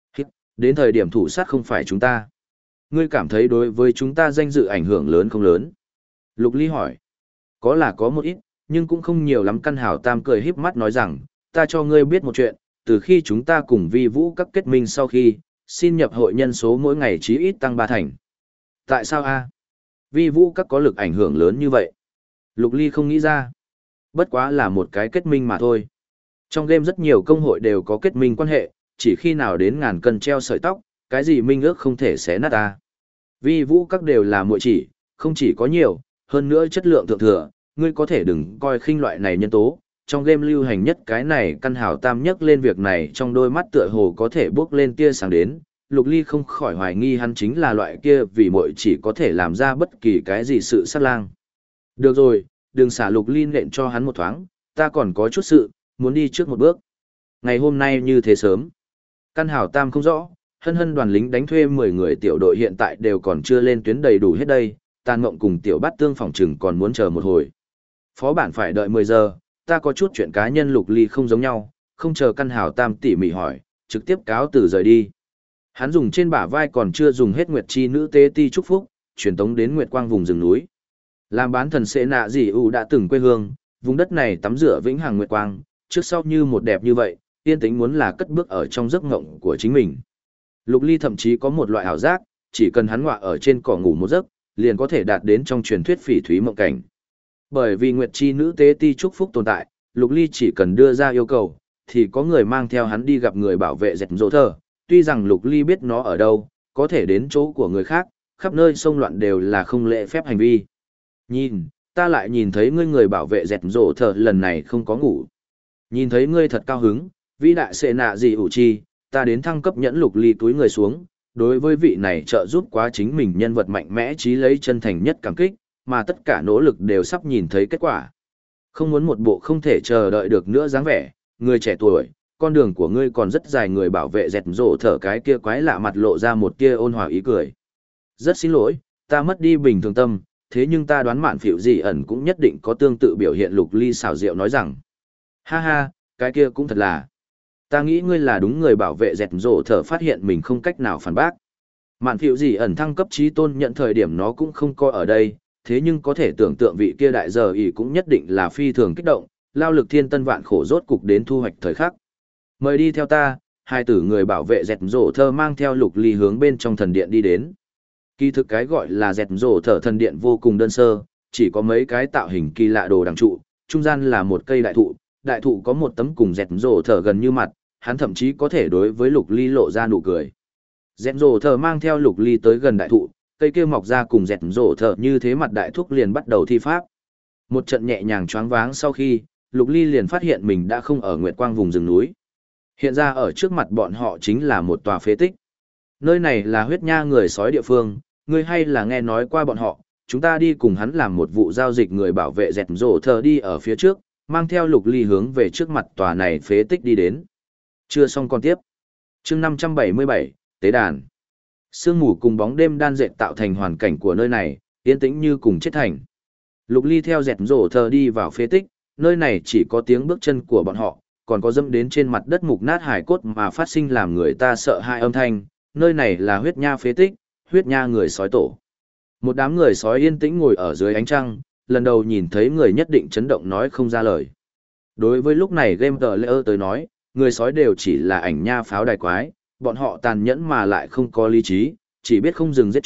Đến thời điểm thủ sát không phải chúng ta. Ngươi cảm thấy đối với chúng ta danh dự ảnh hưởng lớn không lớn? Lục Ly hỏi. Có là có một ít, nhưng cũng không nhiều lắm. Căn hảo tam cười híp mắt nói rằng, ta cho ngươi biết một chuyện, từ khi chúng ta cùng vi vũ các kết minh sau khi, xin nhập hội nhân số mỗi ngày chí ít tăng 3 thành. Tại sao a? Vi vũ các có lực ảnh hưởng lớn như vậy? Lục Ly không nghĩ ra. Bất quá là một cái kết minh mà thôi. Trong game rất nhiều công hội đều có kết minh quan hệ, chỉ khi nào đến ngàn cân treo sợi tóc, cái gì minh ước không thể xé nát ta. Vi vũ các đều là muội chỉ, không chỉ có nhiều, hơn nữa chất lượng thượng thừa, ngươi có thể đừng coi khinh loại này nhân tố. Trong game lưu hành nhất cái này căn hảo tam nhất lên việc này trong đôi mắt tựa hồ có thể bước lên tia sáng đến, Lục Ly không khỏi hoài nghi hắn chính là loại kia vì muội chỉ có thể làm ra bất kỳ cái gì sự sát lang. Được rồi, đừng xả Lục Ly nện cho hắn một thoáng, ta còn có chút sự, muốn đi trước một bước. Ngày hôm nay như thế sớm. Căn hảo tam không rõ, hân hân đoàn lính đánh thuê 10 người tiểu đội hiện tại đều còn chưa lên tuyến đầy đủ hết đây, Tàn Mộng cùng tiểu bát tương phòng trừng còn muốn chờ một hồi. Phó bản phải đợi 10 giờ, ta có chút chuyện cá nhân. Lục Ly không giống nhau, không chờ căn hảo tam tỉ mỉ hỏi, trực tiếp cáo từ rời đi. Hắn dùng trên bả vai còn chưa dùng hết Nguyệt Chi nữ tế ti chúc phúc, truyền tống đến Nguyệt Quang vùng rừng núi. Làm bán thần sẽ nạ gì đã từng quê hương, vùng đất này tắm rửa vĩnh hằng Nguyệt Quang, trước sau như một đẹp như vậy, yên tĩnh muốn là cất bước ở trong giấc ngộng của chính mình. Lục Ly thậm chí có một loại ảo giác, chỉ cần hắn ngọa ở trên cỏ ngủ một giấc, liền có thể đạt đến trong truyền thuyết phỉ thúy mộng cảnh. Bởi vì Nguyệt Chi nữ tế ti chúc phúc tồn tại, Lục Ly chỉ cần đưa ra yêu cầu, thì có người mang theo hắn đi gặp người bảo vệ dẹt dỗ thờ. Tuy rằng Lục Ly biết nó ở đâu, có thể đến chỗ của người khác, khắp nơi xông loạn đều là không lễ phép hành vi. Nhìn, ta lại nhìn thấy ngươi người bảo vệ dẹt dỗ thờ lần này không có ngủ. Nhìn thấy ngươi thật cao hứng, vĩ đại sệ nạ gì ủ chi, ta đến thăng cấp nhẫn. Lục Ly túi người xuống, đối với vị này trợ giúp quá chính mình nhân vật mạnh mẽ chí lấy chân thành nhất cảm kích, mà tất cả nỗ lực đều sắp nhìn thấy kết quả. Không muốn một bộ không thể chờ đợi được nữa dáng vẻ, người trẻ tuổi, con đường của ngươi còn rất dài. Người bảo vệ dẹt rổ thở cái kia quái lạ mặt lộ ra một tia ôn hòa ý cười. Rất xin lỗi, ta mất đi bình thường tâm, thế nhưng ta đoán Mạn Phịu Dị ẩn cũng nhất định có tương tự biểu hiện. Lục Ly xảo diệu nói rằng, ha ha, cái kia cũng thật là. Ta nghĩ ngươi là đúng. Người bảo vệ dẹt rổ thở phát hiện mình không cách nào phản bác. Mạn Phịu Dị ẩn thăng cấp trí tôn nhận thời điểm nó cũng không coi ở đây, thế nhưng có thể tưởng tượng vị kia đại giờ ỷ cũng nhất định là phi thường kích động, lao lực thiên tân vạn khổ rốt cục đến thu hoạch thời khắc. Mời đi theo ta. Hai tử người bảo vệ dẹt rổ thơ mang theo Lục Ly hướng bên trong thần điện đi đến. Kỳ thực cái gọi là dẹt rổ thở thần điện vô cùng đơn sơ, chỉ có mấy cái tạo hình kỳ lạ đồ đằng trụ, trung gian là một cây đại thụ có một tấm cùng dẹt rổ thở gần như mặt, hắn thậm chí có thể đối với Lục Ly lộ ra nụ cười. Dẹt rổ thở mang theo Lục Ly tới gần đại thụ, cây kia mọc ra cùng dẹt rổ thở như thế mặt đại thúc liền bắt đầu thi pháp. Một trận nhẹ nhàng choáng váng sau khi, Lục Ly liền phát hiện mình đã không ở Nguyệt Quang vùng rừng núi. Hiện ra ở trước mặt bọn họ chính là một tòa phế tích. Nơi này là huyết nha người sói địa phương, ngươi hay là nghe nói qua bọn họ, chúng ta đi cùng hắn làm một vụ giao dịch. Người bảo vệ dẹt rổ thở đi ở phía trước, mang theo Lục Ly hướng về trước mặt tòa này phế tích đi đến. Chưa xong còn tiếp. Chương 577, Tế đàn. Sương mù cùng bóng đêm đan dệt tạo thành hoàn cảnh của nơi này, yên tĩnh như cùng chết thành. Lục Ly theo dẹt rổ thở đi vào phế tích, nơi này chỉ có tiếng bước chân của bọn họ, còn có dẫm đến trên mặt đất mục nát hải cốt mà phát sinh làm người ta sợ hãi âm thanh. Nơi này là huyết nha phế tích, huyết nha người sói tổ. Một đám người sói yên tĩnh ngồi ở dưới ánh trăng, lần đầu nhìn thấy người nhất định chấn động nói không ra lời. Đối với lúc này game player tới nói, người sói đều chỉ là ảnh nha pháo đài quái, bọn họ tàn nhẫn mà lại không có lý trí, chỉ biết không dừng giết chóc,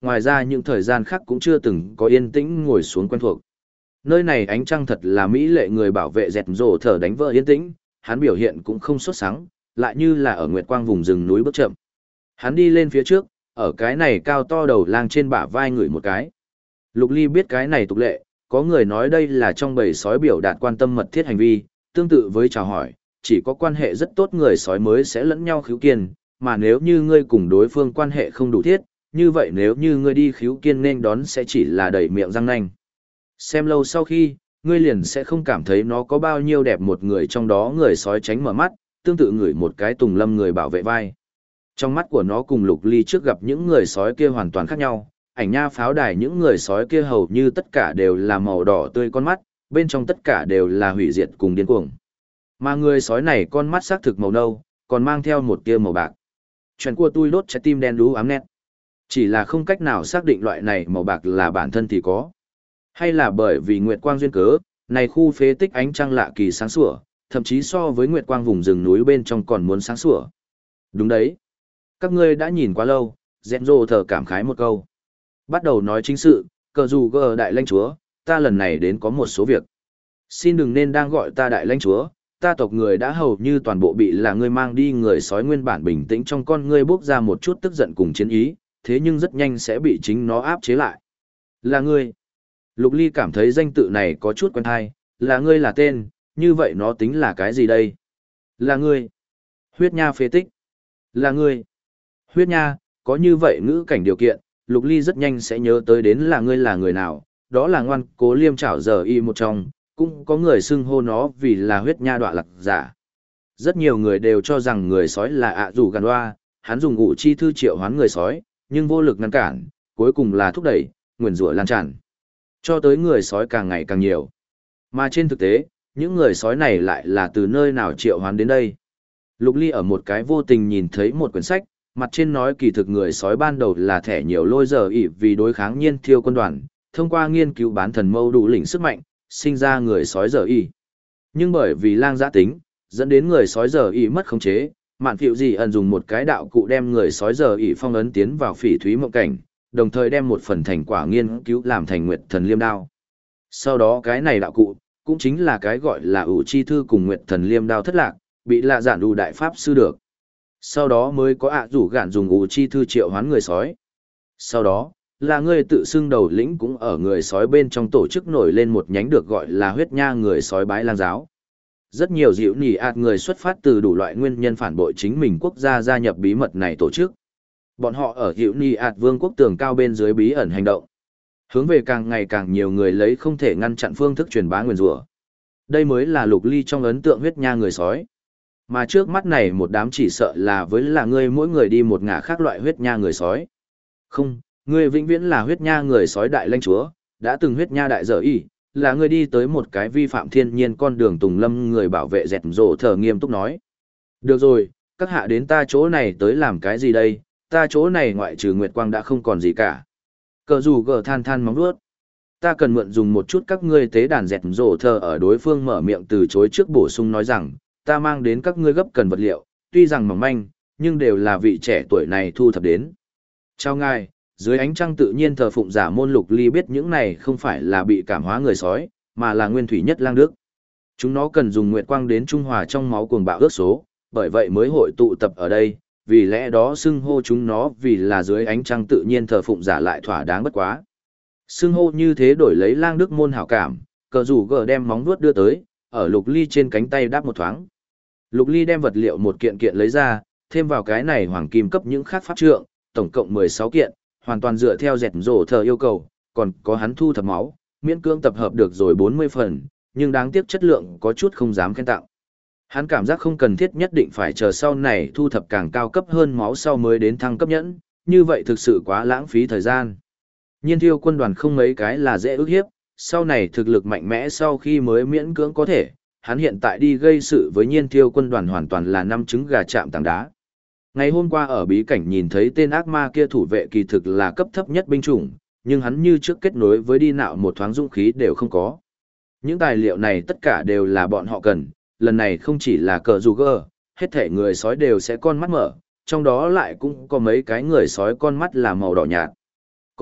ngoài ra những thời gian khác cũng chưa từng có yên tĩnh ngồi xuống quen thuộc. Nơi này ánh trăng thật là mỹ lệ, người bảo vệ dẹt rồ thở đánh vỡ yên tĩnh, hắn biểu hiện cũng không sốt sắng, lại như là ở nguyệt quang vùng rừng núi bước chậm. Hắn đi lên phía trước, ở cái này cao to đầu lang trên bả vai người một cái. Lục Ly biết cái này tục lệ, có người nói đây là trong bầy sói biểu đạt quan tâm mật thiết hành vi, tương tự với chào hỏi, chỉ có quan hệ rất tốt người sói mới sẽ lẫn nhau khíu kiên, mà nếu như ngươi cùng đối phương quan hệ không đủ thiết, như vậy nếu như ngươi đi khíu kiên nên đón sẽ chỉ là đẩy miệng răng nanh. Xem lâu sau khi, ngươi liền sẽ không cảm thấy nó có bao nhiêu đẹp, một người trong đó người sói tránh mở mắt, tương tự người một cái Tùng Lâm người bảo vệ vai. Trong mắt của nó cùng Lục Ly trước gặp những người sói kia hoàn toàn khác nhau, ảnh nha pháo đài những người sói kia hầu như tất cả đều là màu đỏ tươi con mắt, bên trong tất cả đều là hủy diệt cùng điên cuồng. Mà người sói này con mắt xác thực màu nâu, còn mang theo một tia màu bạc. Chuyện của tôi đốt trái tim đen đú ám nét. Chỉ là không cách nào xác định loại này màu bạc là bản thân thì có. Hay là bởi vì nguyệt quang duyên cớ, này khu phế tích ánh trăng lạ kỳ sáng sủa, thậm chí so với nguyệt quang vùng rừng núi bên trong còn muốn sáng sủa. Đúng đấy. Các ngươi đã nhìn quá lâu, Zenzo thở cảm khái một câu. Bắt đầu nói chính sự, cờ dù gờ đại lãnh chúa, ta lần này đến có một số việc. Xin đừng nên đang gọi ta đại lãnh chúa, ta tộc người đã hầu như toàn bộ bị là ngươi mang đi. Người sói nguyên bản bình tĩnh trong con ngươi bốc ra một chút tức giận cùng chiến ý, thế nhưng rất nhanh sẽ bị chính nó áp chế lại. Là ngươi. Lục Ly cảm thấy danh tự này có chút quen hay, là ngươi là tên, như vậy nó tính là cái gì đây? Là ngươi. Huyết nha phế tích. Là ngươi. Huyết nha, có như vậy ngữ cảnh điều kiện, Lục Ly rất nhanh sẽ nhớ tới đến là ngươi là người nào, đó là ngoan cố liêm trảo giờ y một trong, cũng có người xưng hô nó vì là huyết nha đọa lạc giả. Rất nhiều người đều cho rằng người sói là ạ rủ gàn hoa, hắn dùng ngụ chi thư triệu hoán người sói, nhưng vô lực ngăn cản, cuối cùng là thúc đẩy, nguyền rủa lan tràn. Cho tới người sói càng ngày càng nhiều. Mà trên thực tế, những người sói này lại là từ nơi nào triệu hoán đến đây. Lục Ly ở một cái vô tình nhìn thấy một quyển sách, mặt trên nói kỳ thực người sói ban đầu là thẻ nhiều lôi giờ ỉ vì đối kháng Nhiên Thiêu quân đoàn, thông qua nghiên cứu bán thần mâu đủ lĩnh sức mạnh, sinh ra người sói giờ ỉ. Nhưng bởi vì lang giã tính, dẫn đến người sói giờ ỉ mất khống chế, Mạn Phiệu Dị ẩn dùng một cái đạo cụ đem người sói giờ ỉ phong ấn tiến vào phỉ thúy mộng cảnh, đồng thời đem một phần thành quả nghiên cứu làm thành nguyệt thần liêm đao. Sau đó cái này đạo cụ, cũng chính là cái gọi là ủ chi thư cùng nguyệt thần liêm đao thất lạc, bị lạ giản đủ đại pháp sư được. Sau đó mới có ạ rủ gạn dùng ủ chi thư triệu hoán người sói. Sau đó, là người tự xưng đầu lĩnh cũng ở người sói bên trong tổ chức nổi lên một nhánh được gọi là huyết nha người sói bái lang giáo. Rất nhiều dịu nỉ ạt người xuất phát từ đủ loại nguyên nhân phản bội chính mình quốc gia gia nhập bí mật này tổ chức. Bọn họ ở dịu nỉ ạt vương quốc tường cao bên dưới bí ẩn hành động. Hướng về càng ngày càng nhiều người lấy không thể ngăn chặn phương thức truyền bá nguyền rủa. Đây mới là Lục Ly trong ấn tượng huyết nha người sói. Mà trước mắt này một đám chỉ sợ là với là ngươi mỗi người đi một ngả khác loại huyết nha người sói. Không, ngươi vĩnh viễn là huyết nha người sói đại lãnh chúa, đã từng huyết nha đại dở y, là ngươi đi tới một cái vi phạm thiên nhiên con đường Tùng Lâm. Người bảo vệ dẹt rồ thở nghiêm túc nói. Được rồi, các hạ đến ta chỗ này tới làm cái gì đây, ta chỗ này ngoại trừ nguyệt quang đã không còn gì cả. Cờ dù gờ than than móng vuốt. Ta cần mượn dùng một chút các ngươi tế đàn dẹt rồ thở ở đối phương mở miệng từ chối trước bổ sung nói rằng, ta mang đến các ngươi gấp cần vật liệu, tuy rằng mỏng manh, nhưng đều là vị trẻ tuổi này thu thập đến. Chào ngài, dưới ánh trăng tự nhiên thờ phụng giả môn. Lục Ly biết những này không phải là bị cảm hóa người sói, mà là nguyên thủy nhất lang đức. Chúng nó cần dùng nguyệt quang đến trung hòa trong máu cuồng bạo ước số, bởi vậy mới hội tụ tập ở đây, vì lẽ đó xưng hô chúng nó vì là dưới ánh trăng tự nhiên thờ phụng giả lại thỏa đáng bất quá. Xưng hô như thế đổi lấy lang đức môn hảo cảm, cờ rủ gờ đem móng vuốt đưa tới, ở Lục Ly trên cánh tay đáp một thoáng. Lục Ly đem vật liệu một kiện kiện lấy ra, thêm vào cái này hoàng kim cấp những khác pháp trượng, tổng cộng 16 kiện, hoàn toàn dựa theo dẹt rổ thờ yêu cầu, còn có hắn thu thập máu, miễn cưỡng tập hợp được rồi 40 phần, nhưng đáng tiếc chất lượng có chút không dám khen tặng. Hắn cảm giác không cần thiết nhất định phải chờ sau này thu thập càng cao cấp hơn máu sau mới đến thăng cấp nhẫn, như vậy thực sự quá lãng phí thời gian. Nhiên Thiêu quân đoàn không mấy cái là dễ ức hiếp, sau này thực lực mạnh mẽ sau khi mới miễn cưỡng có thể, hắn hiện tại đi gây sự với Nhiên Thiêu quân đoàn hoàn toàn là năm trứng gà chạm tảng đá. Ngày hôm qua ở bí cảnh nhìn thấy tên ác ma kia thủ vệ kỳ thực là cấp thấp nhất binh chủng, nhưng hắn như trước kết nối với đi nạo một thoáng dũng khí đều không có. Những tài liệu này tất cả đều là bọn họ cần, lần này không chỉ là cờ dù gơ, hết thể người sói đều sẽ con mắt mở, trong đó lại cũng có mấy cái người sói con mắt là màu đỏ nhạt.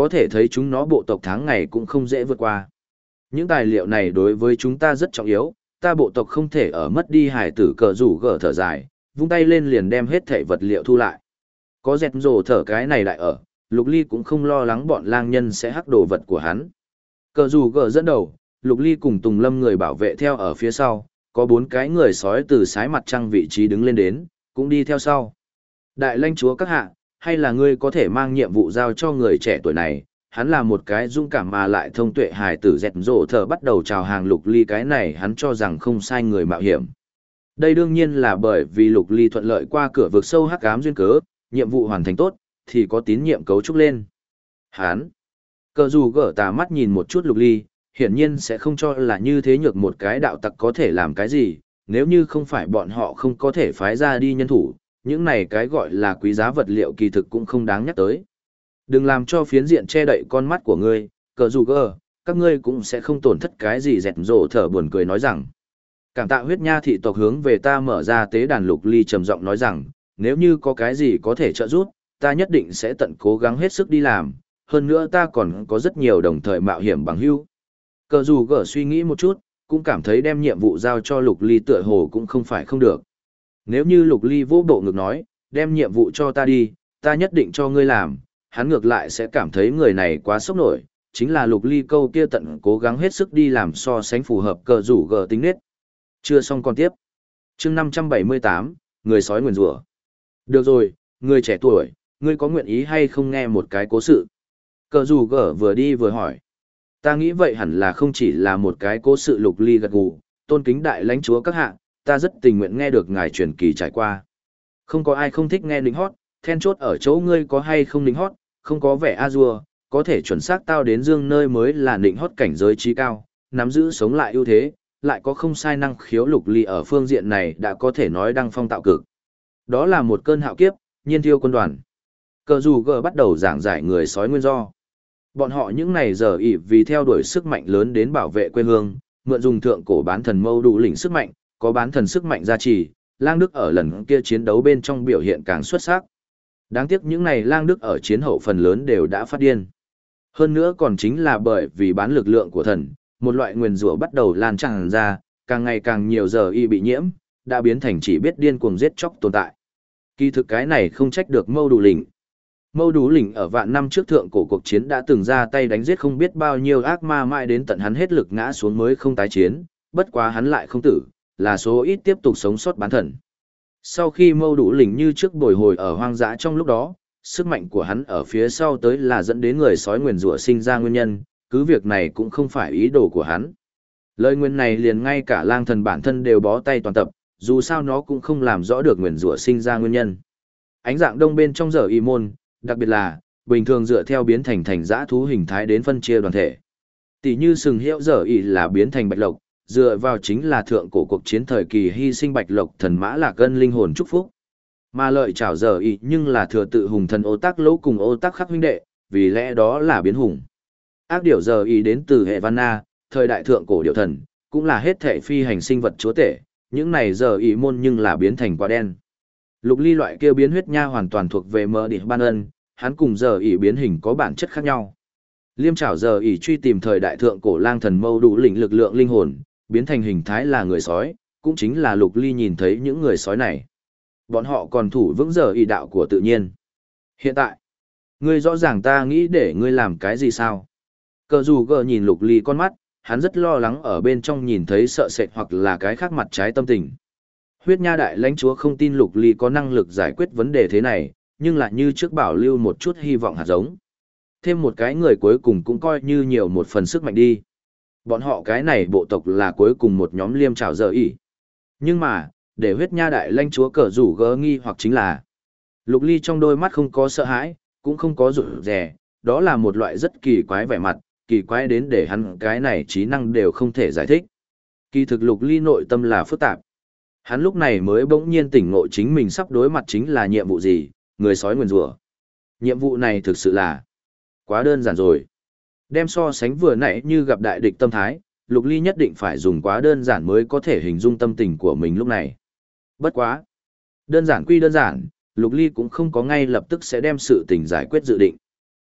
có thể thấy chúng nó bộ tộc tháng ngày cũng không dễ vượt qua. Những tài liệu này đối với chúng ta rất trọng yếu, ta bộ tộc không thể ở mất đi hải tử cờ rủ gở thở dài, vung tay lên liền đem hết thảy vật liệu thu lại. Có dẹt rồ thở cái này đại ở, Lục Ly cũng không lo lắng bọn lang nhân sẽ hắc đồ vật của hắn. Cờ rủ gở dẫn đầu, Lục Ly cùng Tùng Lâm người bảo vệ theo ở phía sau, có 4 cái người sói từ sái mặt trăng vị trí đứng lên đến, cũng đi theo sau. Đại lãnh chúa các hạ, hay là ngươi có thể mang nhiệm vụ giao cho người trẻ tuổi này, hắn là một cái dũng cảm mà lại thông tuệ hài tử dẹt rổ thở bắt đầu chào hàng Lục Ly, cái này hắn cho rằng không sai người mạo hiểm. Đây đương nhiên là bởi vì Lục Ly thuận lợi qua cửa vực sâu hắc ám duyên cớ, nhiệm vụ hoàn thành tốt, thì có tín nhiệm cấu trúc lên. Hắn, cờ dù gỡ tà mắt nhìn một chút Lục Ly, hiển nhiên sẽ không cho là như thế nhược một cái đạo tặc có thể làm cái gì, nếu như không phải bọn họ không có thể phái ra đi nhân thủ, những này cái gọi là quý giá vật liệu kỳ thực cũng không đáng nhắc tới. Đừng làm cho phiến diện che đậy con mắt của ngươi, cờ dù gỡ, các ngươi cũng sẽ không tổn thất cái gì. Dẹt rổ thở buồn cười nói rằng. Cảm tạ huyết nha thị tộc hướng về ta mở ra tế đàn. Lục Ly trầm giọng nói rằng, nếu như có cái gì có thể trợ giúp, ta nhất định sẽ tận cố gắng hết sức đi làm, hơn nữa ta còn có rất nhiều đồng thời mạo hiểm bằng hữu. Cờ dù gỡ suy nghĩ một chút, cũng cảm thấy đem nhiệm vụ giao cho Lục Ly tựa hồ cũng không phải không được. Nếu như Lục Ly vô bộ ngực nói, đem nhiệm vụ cho ta đi, ta nhất định cho ngươi làm, hắn ngược lại sẽ cảm thấy người này quá sốc nổi, chính là Lục Ly câu kia tận cố gắng hết sức đi làm so sánh phù hợp cờ rủ gỡ tính nết. Chưa xong còn tiếp. Chương 578, người sói nguyền rủa. Được rồi, người trẻ tuổi, ngươi có nguyện ý hay không nghe một cái cố sự? Cờ rủ gỡ vừa đi vừa hỏi. Ta nghĩ vậy hẳn là không chỉ là một cái cố sự. Lục Ly gật gù, tôn kính đại lãnh chúa các hạ, ta rất tình nguyện nghe được ngài truyền kỳ trải qua. Không có ai không thích nghe lính hót, then chốt ở chỗ ngươi có hay không lính hót, không có vẻ a dua, có thể chuẩn xác tao đến dương nơi mới là lính hót cảnh giới trí cao, nắm giữ sống lại ưu thế, lại có không sai năng khiếu. Lục Ly ở phương diện này đã có thể nói đăng phong tạo cực. Đó là một cơn hạo kiếp, nhiên thiêu quân đoàn. Cờ dù gờ bắt đầu giảng giải người sói nguyên do. Bọn họ những này giờ ỷ vì theo đuổi sức mạnh lớn đến bảo vệ quê hương, mượn dùng thượng cổ bán thần mâu đủ lĩnh sức mạnh, có bán thần sức mạnh gia trì, Lang Đức ở lần kia chiến đấu bên trong biểu hiện càng xuất sắc. Đáng tiếc những này Lang Đức ở chiến hậu phần lớn đều đã phát điên. Hơn nữa còn chính là bởi vì bán lực lượng của thần, một loại nguyền rủa bắt đầu lan tràn ra, càng ngày càng nhiều giờ y bị nhiễm, đã biến thành chỉ biết điên cuồng giết chóc tồn tại. Kỳ thực cái này không trách được mâu đủ lĩnh. Mâu đủ lĩnh ở vạn năm trước thượng cổ cuộc chiến đã từng ra tay đánh giết không biết bao nhiêu ác ma, mãi đến tận hắn hết lực ngã xuống mới không tái chiến, bất quá hắn lại không tử, là số ít tiếp tục sống sót bán thần. Sau khi mâu đủ lĩnh như trước bồi hồi ở hoang dã, trong lúc đó, sức mạnh của hắn ở phía sau tới là dẫn đến người sói nguyền rủa sinh ra nguyên nhân, cứ việc này cũng không phải ý đồ của hắn. Lời nguyền này liền ngay cả lang thần bản thân đều bó tay toàn tập, dù sao nó cũng không làm rõ được nguyền rủa sinh ra nguyên nhân. Ánh dạng đông bên trong giờ y môn, đặc biệt là, bình thường dựa theo biến thành dã thú hình thái đến phân chia đoàn thể. Tỷ như sừng hiệu giờ y là biến thành bạch lộc, dựa vào chính là thượng cổ cuộc chiến thời kỳ hy sinh bạch lộc thần mã Lạc Ân linh hồn chúc phúc. Mà lợi chảo giờ y nhưng là thừa tự hùng thần ô tác lỗ cùng ô tác khắc huynh đệ, vì lẽ đó là biến hùng. Ác điểu giờ y đến từ hệ Vanna, thời đại thượng cổ điểu thần, cũng là hết thể phi hành sinh vật chúa tể, những này giờ y môn nhưng là biến thành quả đen. Lục Ly loại kia biến huyết nha hoàn toàn thuộc về mơ địch ban ân, hắn cùng giờ y biến hình có bản chất khác nhau. Liêm chảo giờ y truy tìm thời đại thượng cổ lang thần mâu đủ lĩnh lực lượng linh hồn, biến thành hình thái là người sói, cũng chính là Lục Ly nhìn thấy những người sói này. Bọn họ còn thủ vững giờ y đạo của tự nhiên. Hiện tại, ngươi rõ ràng ta nghĩ để ngươi làm cái gì sao? Cờ dù gờ nhìn Lục Ly con mắt, hắn rất lo lắng ở bên trong nhìn thấy sợ sệt hoặc là cái khác mặt trái tâm tình. Huyết nha đại lãnh chúa không tin Lục Ly có năng lực giải quyết vấn đề thế này, nhưng lại như trước bảo lưu một chút hy vọng hạt giống. Thêm một cái người cuối cùng cũng coi như nhiều một phần sức mạnh đi. Bọn họ cái này bộ tộc là cuối cùng một nhóm liêm trảo giờ ỉ. Nhưng mà, để huyết nha đại lãnh chúa cờ rủ gỡ nghi hoặc chính là Lục Ly trong đôi mắt không có sợ hãi, cũng không có rụt rè, đó là một loại rất kỳ quái vẻ mặt, kỳ quái đến để hắn cái này trí năng đều không thể giải thích. Kỳ thực Lục Ly nội tâm là phức tạp. Hắn lúc này mới bỗng nhiên tỉnh ngộ chính mình sắp đối mặt chính là nhiệm vụ gì, người sói nguyền rủa. Nhiệm vụ này thực sự là quá đơn giản rồi. Đem so sánh vừa nãy như gặp đại địch tâm thái, Lục Ly nhất định phải dùng quá đơn giản mới có thể hình dung tâm tình của mình lúc này. Bất quá. Đơn giản quy đơn giản, Lục Ly cũng không có ngay lập tức sẽ đem sự tình giải quyết dự định.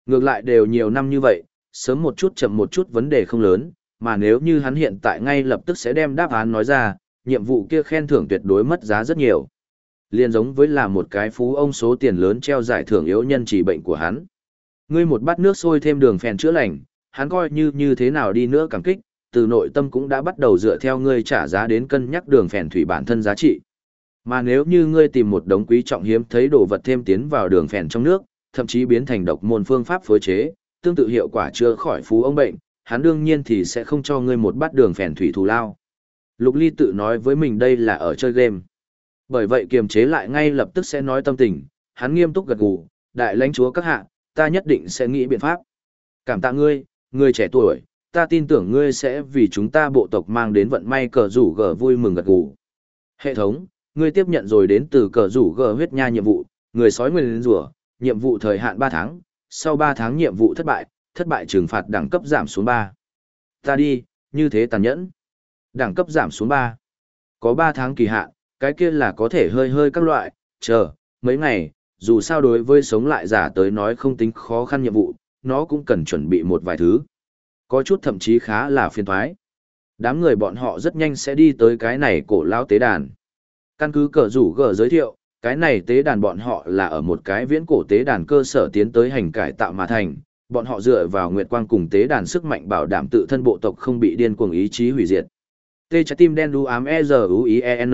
Ngược lại đều nhiều năm như vậy, sớm một chút chậm một chút vấn đề không lớn, mà nếu như hắn hiện tại ngay lập tức sẽ đem đáp án nói ra, nhiệm vụ kia khen thưởng tuyệt đối mất giá rất nhiều. Liên giống với là một cái phú ông số tiền lớn treo giải thưởng yếu nhân trị bệnh của hắn. Ngươi một bát nước sôi thêm đường phèn chữa lành, hắn coi như thế nào đi nữa cảm kích, từ nội tâm cũng đã bắt đầu dựa theo ngươi trả giá đến cân nhắc đường phèn thủy bản thân giá trị. Mà nếu như ngươi tìm một đống quý trọng hiếm thấy đồ vật thêm tiến vào đường phèn trong nước, thậm chí biến thành độc môn phương pháp phối chế, tương tự hiệu quả chữa khỏi phú ông bệnh, hắn đương nhiên thì sẽ không cho ngươi một bát đường phèn thủy thù lao. Lục Ly tự nói với mình đây là ở chơi game. Bởi vậy kiềm chế lại ngay lập tức sẽ nói tâm tình, hắn nghiêm túc gật gù, đại lãnh chúa các hạ, ta nhất định sẽ nghĩ biện pháp. Cảm tạ ngươi, người trẻ tuổi, ta tin tưởng ngươi sẽ vì chúng ta bộ tộc mang đến vận may cờ rủ gờ vui mừng gật gù. Hệ thống, ngươi tiếp nhận rồi đến từ cờ rủ gờ huyết nha nhiệm vụ, người sói nguyên rủa, nhiệm vụ thời hạn 3 tháng, sau 3 tháng nhiệm vụ thất bại trừng phạt đẳng cấp giảm xuống 3. Ta đi, như thế tàn nhẫn. Đẳng cấp giảm xuống 3. Có 3 tháng kỳ hạn, cái kia là có thể hơi các loại, chờ, mấy ngày, dù sao đối với sống lại giả tới nói không tính khó khăn nhiệm vụ, nó cũng cần chuẩn bị một vài thứ. Có chút thậm chí khá là phiền toái. Đám người bọn họ rất nhanh sẽ đi tới cái này cổ lao tế đàn. Căn cứ cờ rủ gờ giới thiệu, cái này tế đàn bọn họ là ở một cái viễn cổ tế đàn cơ sở tiến tới hành cải tạo mà thành. Bọn họ dựa vào nguyệt quang cùng tế đàn sức mạnh bảo đảm tự thân bộ tộc không bị điên cuồng ý chí hủy diệt. T trái tim đen đu ám E-Z-U-I-E-N.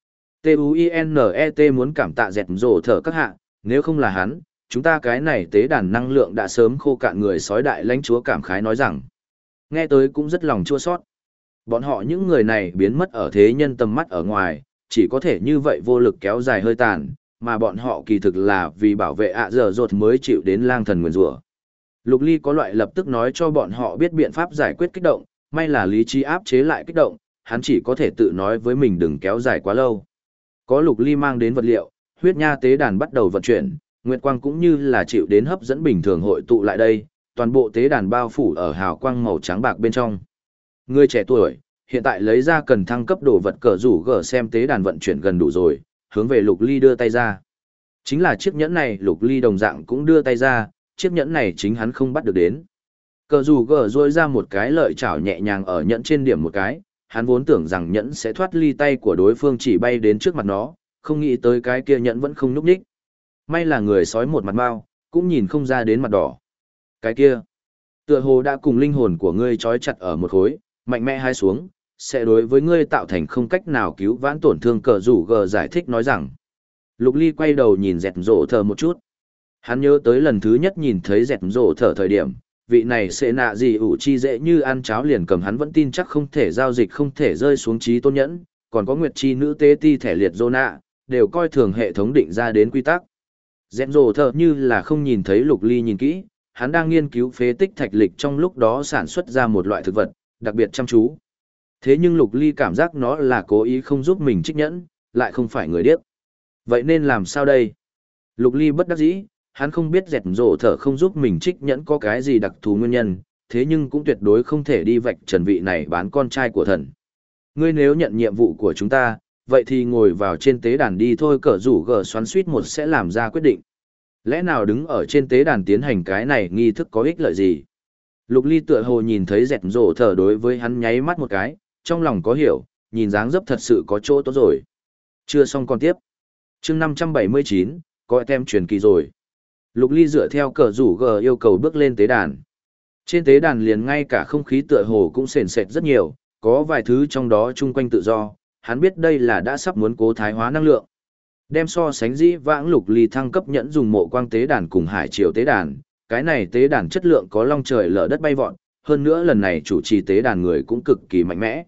T-U-I-N-E-T muốn cảm tạ dẹt rổ thở các hạ, nếu không là hắn, chúng ta cái này tế đàn năng lượng đã sớm khô cạn người sói đại lãnh chúa cảm khái nói rằng. Nghe tới cũng rất lòng chua sót. Bọn họ những người này biến mất ở thế nhân tầm mắt ở ngoài, chỉ có thể như vậy vô lực kéo dài hơi tàn, mà bọn họ kỳ thực là vì bảo vệ ạ dở dột mới chịu đến lang thần nguyền rủa. Lục Ly có loại lập tức nói cho bọn họ biết biện pháp giải quyết kích động, may là lý trí áp chế lại kích động, hắn chỉ có thể tự nói với mình đừng kéo dài quá lâu. Có Lục Ly mang đến vật liệu, huyết nha tế đàn bắt đầu vận chuyển, nguyệt quang cũng như là chịu đến hấp dẫn bình thường hội tụ lại đây, toàn bộ tế đàn bao phủ ở hào quang màu trắng bạc bên trong. Người trẻ tuổi, hiện tại lấy ra cần thăng cấp đồ vật cờ rủ gờ xem tế đàn vận chuyển gần đủ rồi, hướng về Lục Ly đưa tay ra. Chính là chiếc nhẫn này Lục Ly đồng dạng cũng đưa tay ra, chiếc nhẫn này chính hắn không bắt được đến. Cờ rủ gờ rôi ra một cái lợi chảo nhẹ nhàng ở nhẫn trên điểm một cái, hắn vốn tưởng rằng nhẫn sẽ thoát ly tay của đối phương chỉ bay đến trước mặt nó, không nghĩ tới cái kia nhẫn vẫn không nhúc nhích. May là người sói một mặt bao, cũng nhìn không ra đến mặt đỏ. Cái kia, tựa hồ đã cùng linh hồn của ngươi trói chặt ở một khối, mạnh mẽ hai xuống, sẽ đối với ngươi tạo thành không cách nào cứu vãn tổn thương cờ rủ gờ giải thích nói rằng. Lục Ly quay đầu nhìn dẹt rổ thở một chút. Hắn nhớ tới lần thứ nhất nhìn thấy dẹt rổ thở thời điểm, vị này sẽ nạ gì ủ chi dễ như ăn cháo liền cầm hắn vẫn tin chắc không thể giao dịch không thể rơi xuống trí tôn nhẫn, còn có nguyệt chi nữ tế ti thẻ liệt dô nạ, đều coi thường hệ thống định ra đến quy tắc. Dẹt rổ thở như là không nhìn thấy Lục Ly nhìn kỹ, hắn đang nghiên cứu phế tích thạch lịch trong lúc đó sản xuất ra một loại thực vật, đặc biệt chăm chú. Thế nhưng Lục Ly cảm giác nó là cố ý không giúp mình trích nhẫn, lại không phải người điếc. Vậy nên làm sao đây? Lục Ly bất đắc dĩ, hắn không biết dẹt rổ thở không giúp mình trích nhẫn có cái gì đặc thù nguyên nhân, thế nhưng cũng tuyệt đối không thể đi vạch trần vị này bán con trai của thần. Ngươi nếu nhận nhiệm vụ của chúng ta, vậy thì ngồi vào trên tế đàn đi thôi cờ rủ gờ xoắn suýt một sẽ làm ra quyết định. Lẽ nào đứng ở trên tế đàn tiến hành cái này nghi thức có ích lợi gì? Lục Ly tựa hồ nhìn thấy dẹt rổ thở đối với hắn nháy mắt một cái, trong lòng có hiểu, nhìn dáng dấp thật sự có chỗ tốt rồi. Chưa xong còn tiếp. Chương 579, có tem truyền kỳ rồi. Lục Ly dựa theo cờ rủ gờ yêu cầu bước lên tế đàn. Trên tế đàn liền ngay cả không khí tựa hồ cũng sền sệt rất nhiều, có vài thứ trong đó chung quanh tự do, hắn biết đây là đã sắp muốn cố thái hóa năng lượng. Đem so sánh dĩ vãng Lục Ly thăng cấp nhẫn dùng mộ quang tế đàn cùng hải triều tế đàn, cái này tế đàn chất lượng có long trời lở đất bay vọt, hơn nữa lần này chủ trì tế đàn người cũng cực kỳ mạnh mẽ.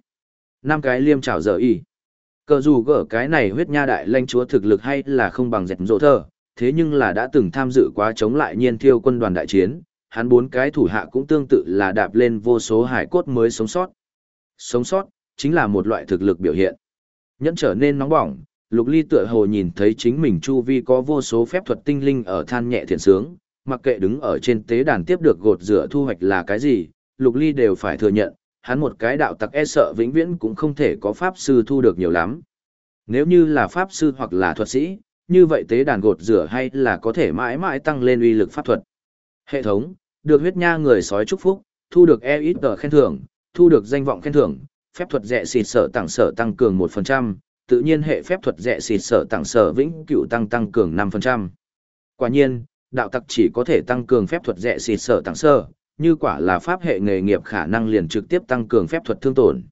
5 cái liêm chảo giờ y. Cờ dù gỡ cái này huyết nha đại lãnh chúa thực lực hay là không bằng dẹt rỗ thơ, thế nhưng là đã từng tham dự quá chống lại nhiên thiêu quân đoàn đại chiến, hắn 4 cái thủ hạ cũng tương tự là đạp lên vô số hải cốt mới sống sót. Sống sót, chính là một loại thực lực biểu hiện. Nhẫn trở nên nóng bỏng, Lục Ly tựa hồ nhìn thấy chính mình chu vi có vô số phép thuật tinh linh ở than nhẹ thiện sướng, mặc kệ đứng ở trên tế đàn tiếp được gột rửa thu hoạch là cái gì, Lục Ly đều phải thừa nhận, hắn một cái đạo tặc e sợ vĩnh viễn cũng không thể có pháp sư thu được nhiều lắm. Nếu như là pháp sư hoặc là thuật sĩ, như vậy tế đàn gột rửa hay là có thể mãi mãi tăng lên uy lực pháp thuật. Hệ thống, được huyết nha người sói chúc phúc, thu được EXP khen thưởng, thu được danh vọng khen thưởng, phép thuật rẻ xịt sở tăng cường 1%, tự nhiên hệ phép thuật rẻ xịt sở vĩnh cửu tăng cường 5%. Quả nhiên, đạo tặc chỉ có thể tăng cường phép thuật rẻ xịt sở, như quả là pháp hệ nghề nghiệp khả năng liền trực tiếp tăng cường phép thuật thương tổn.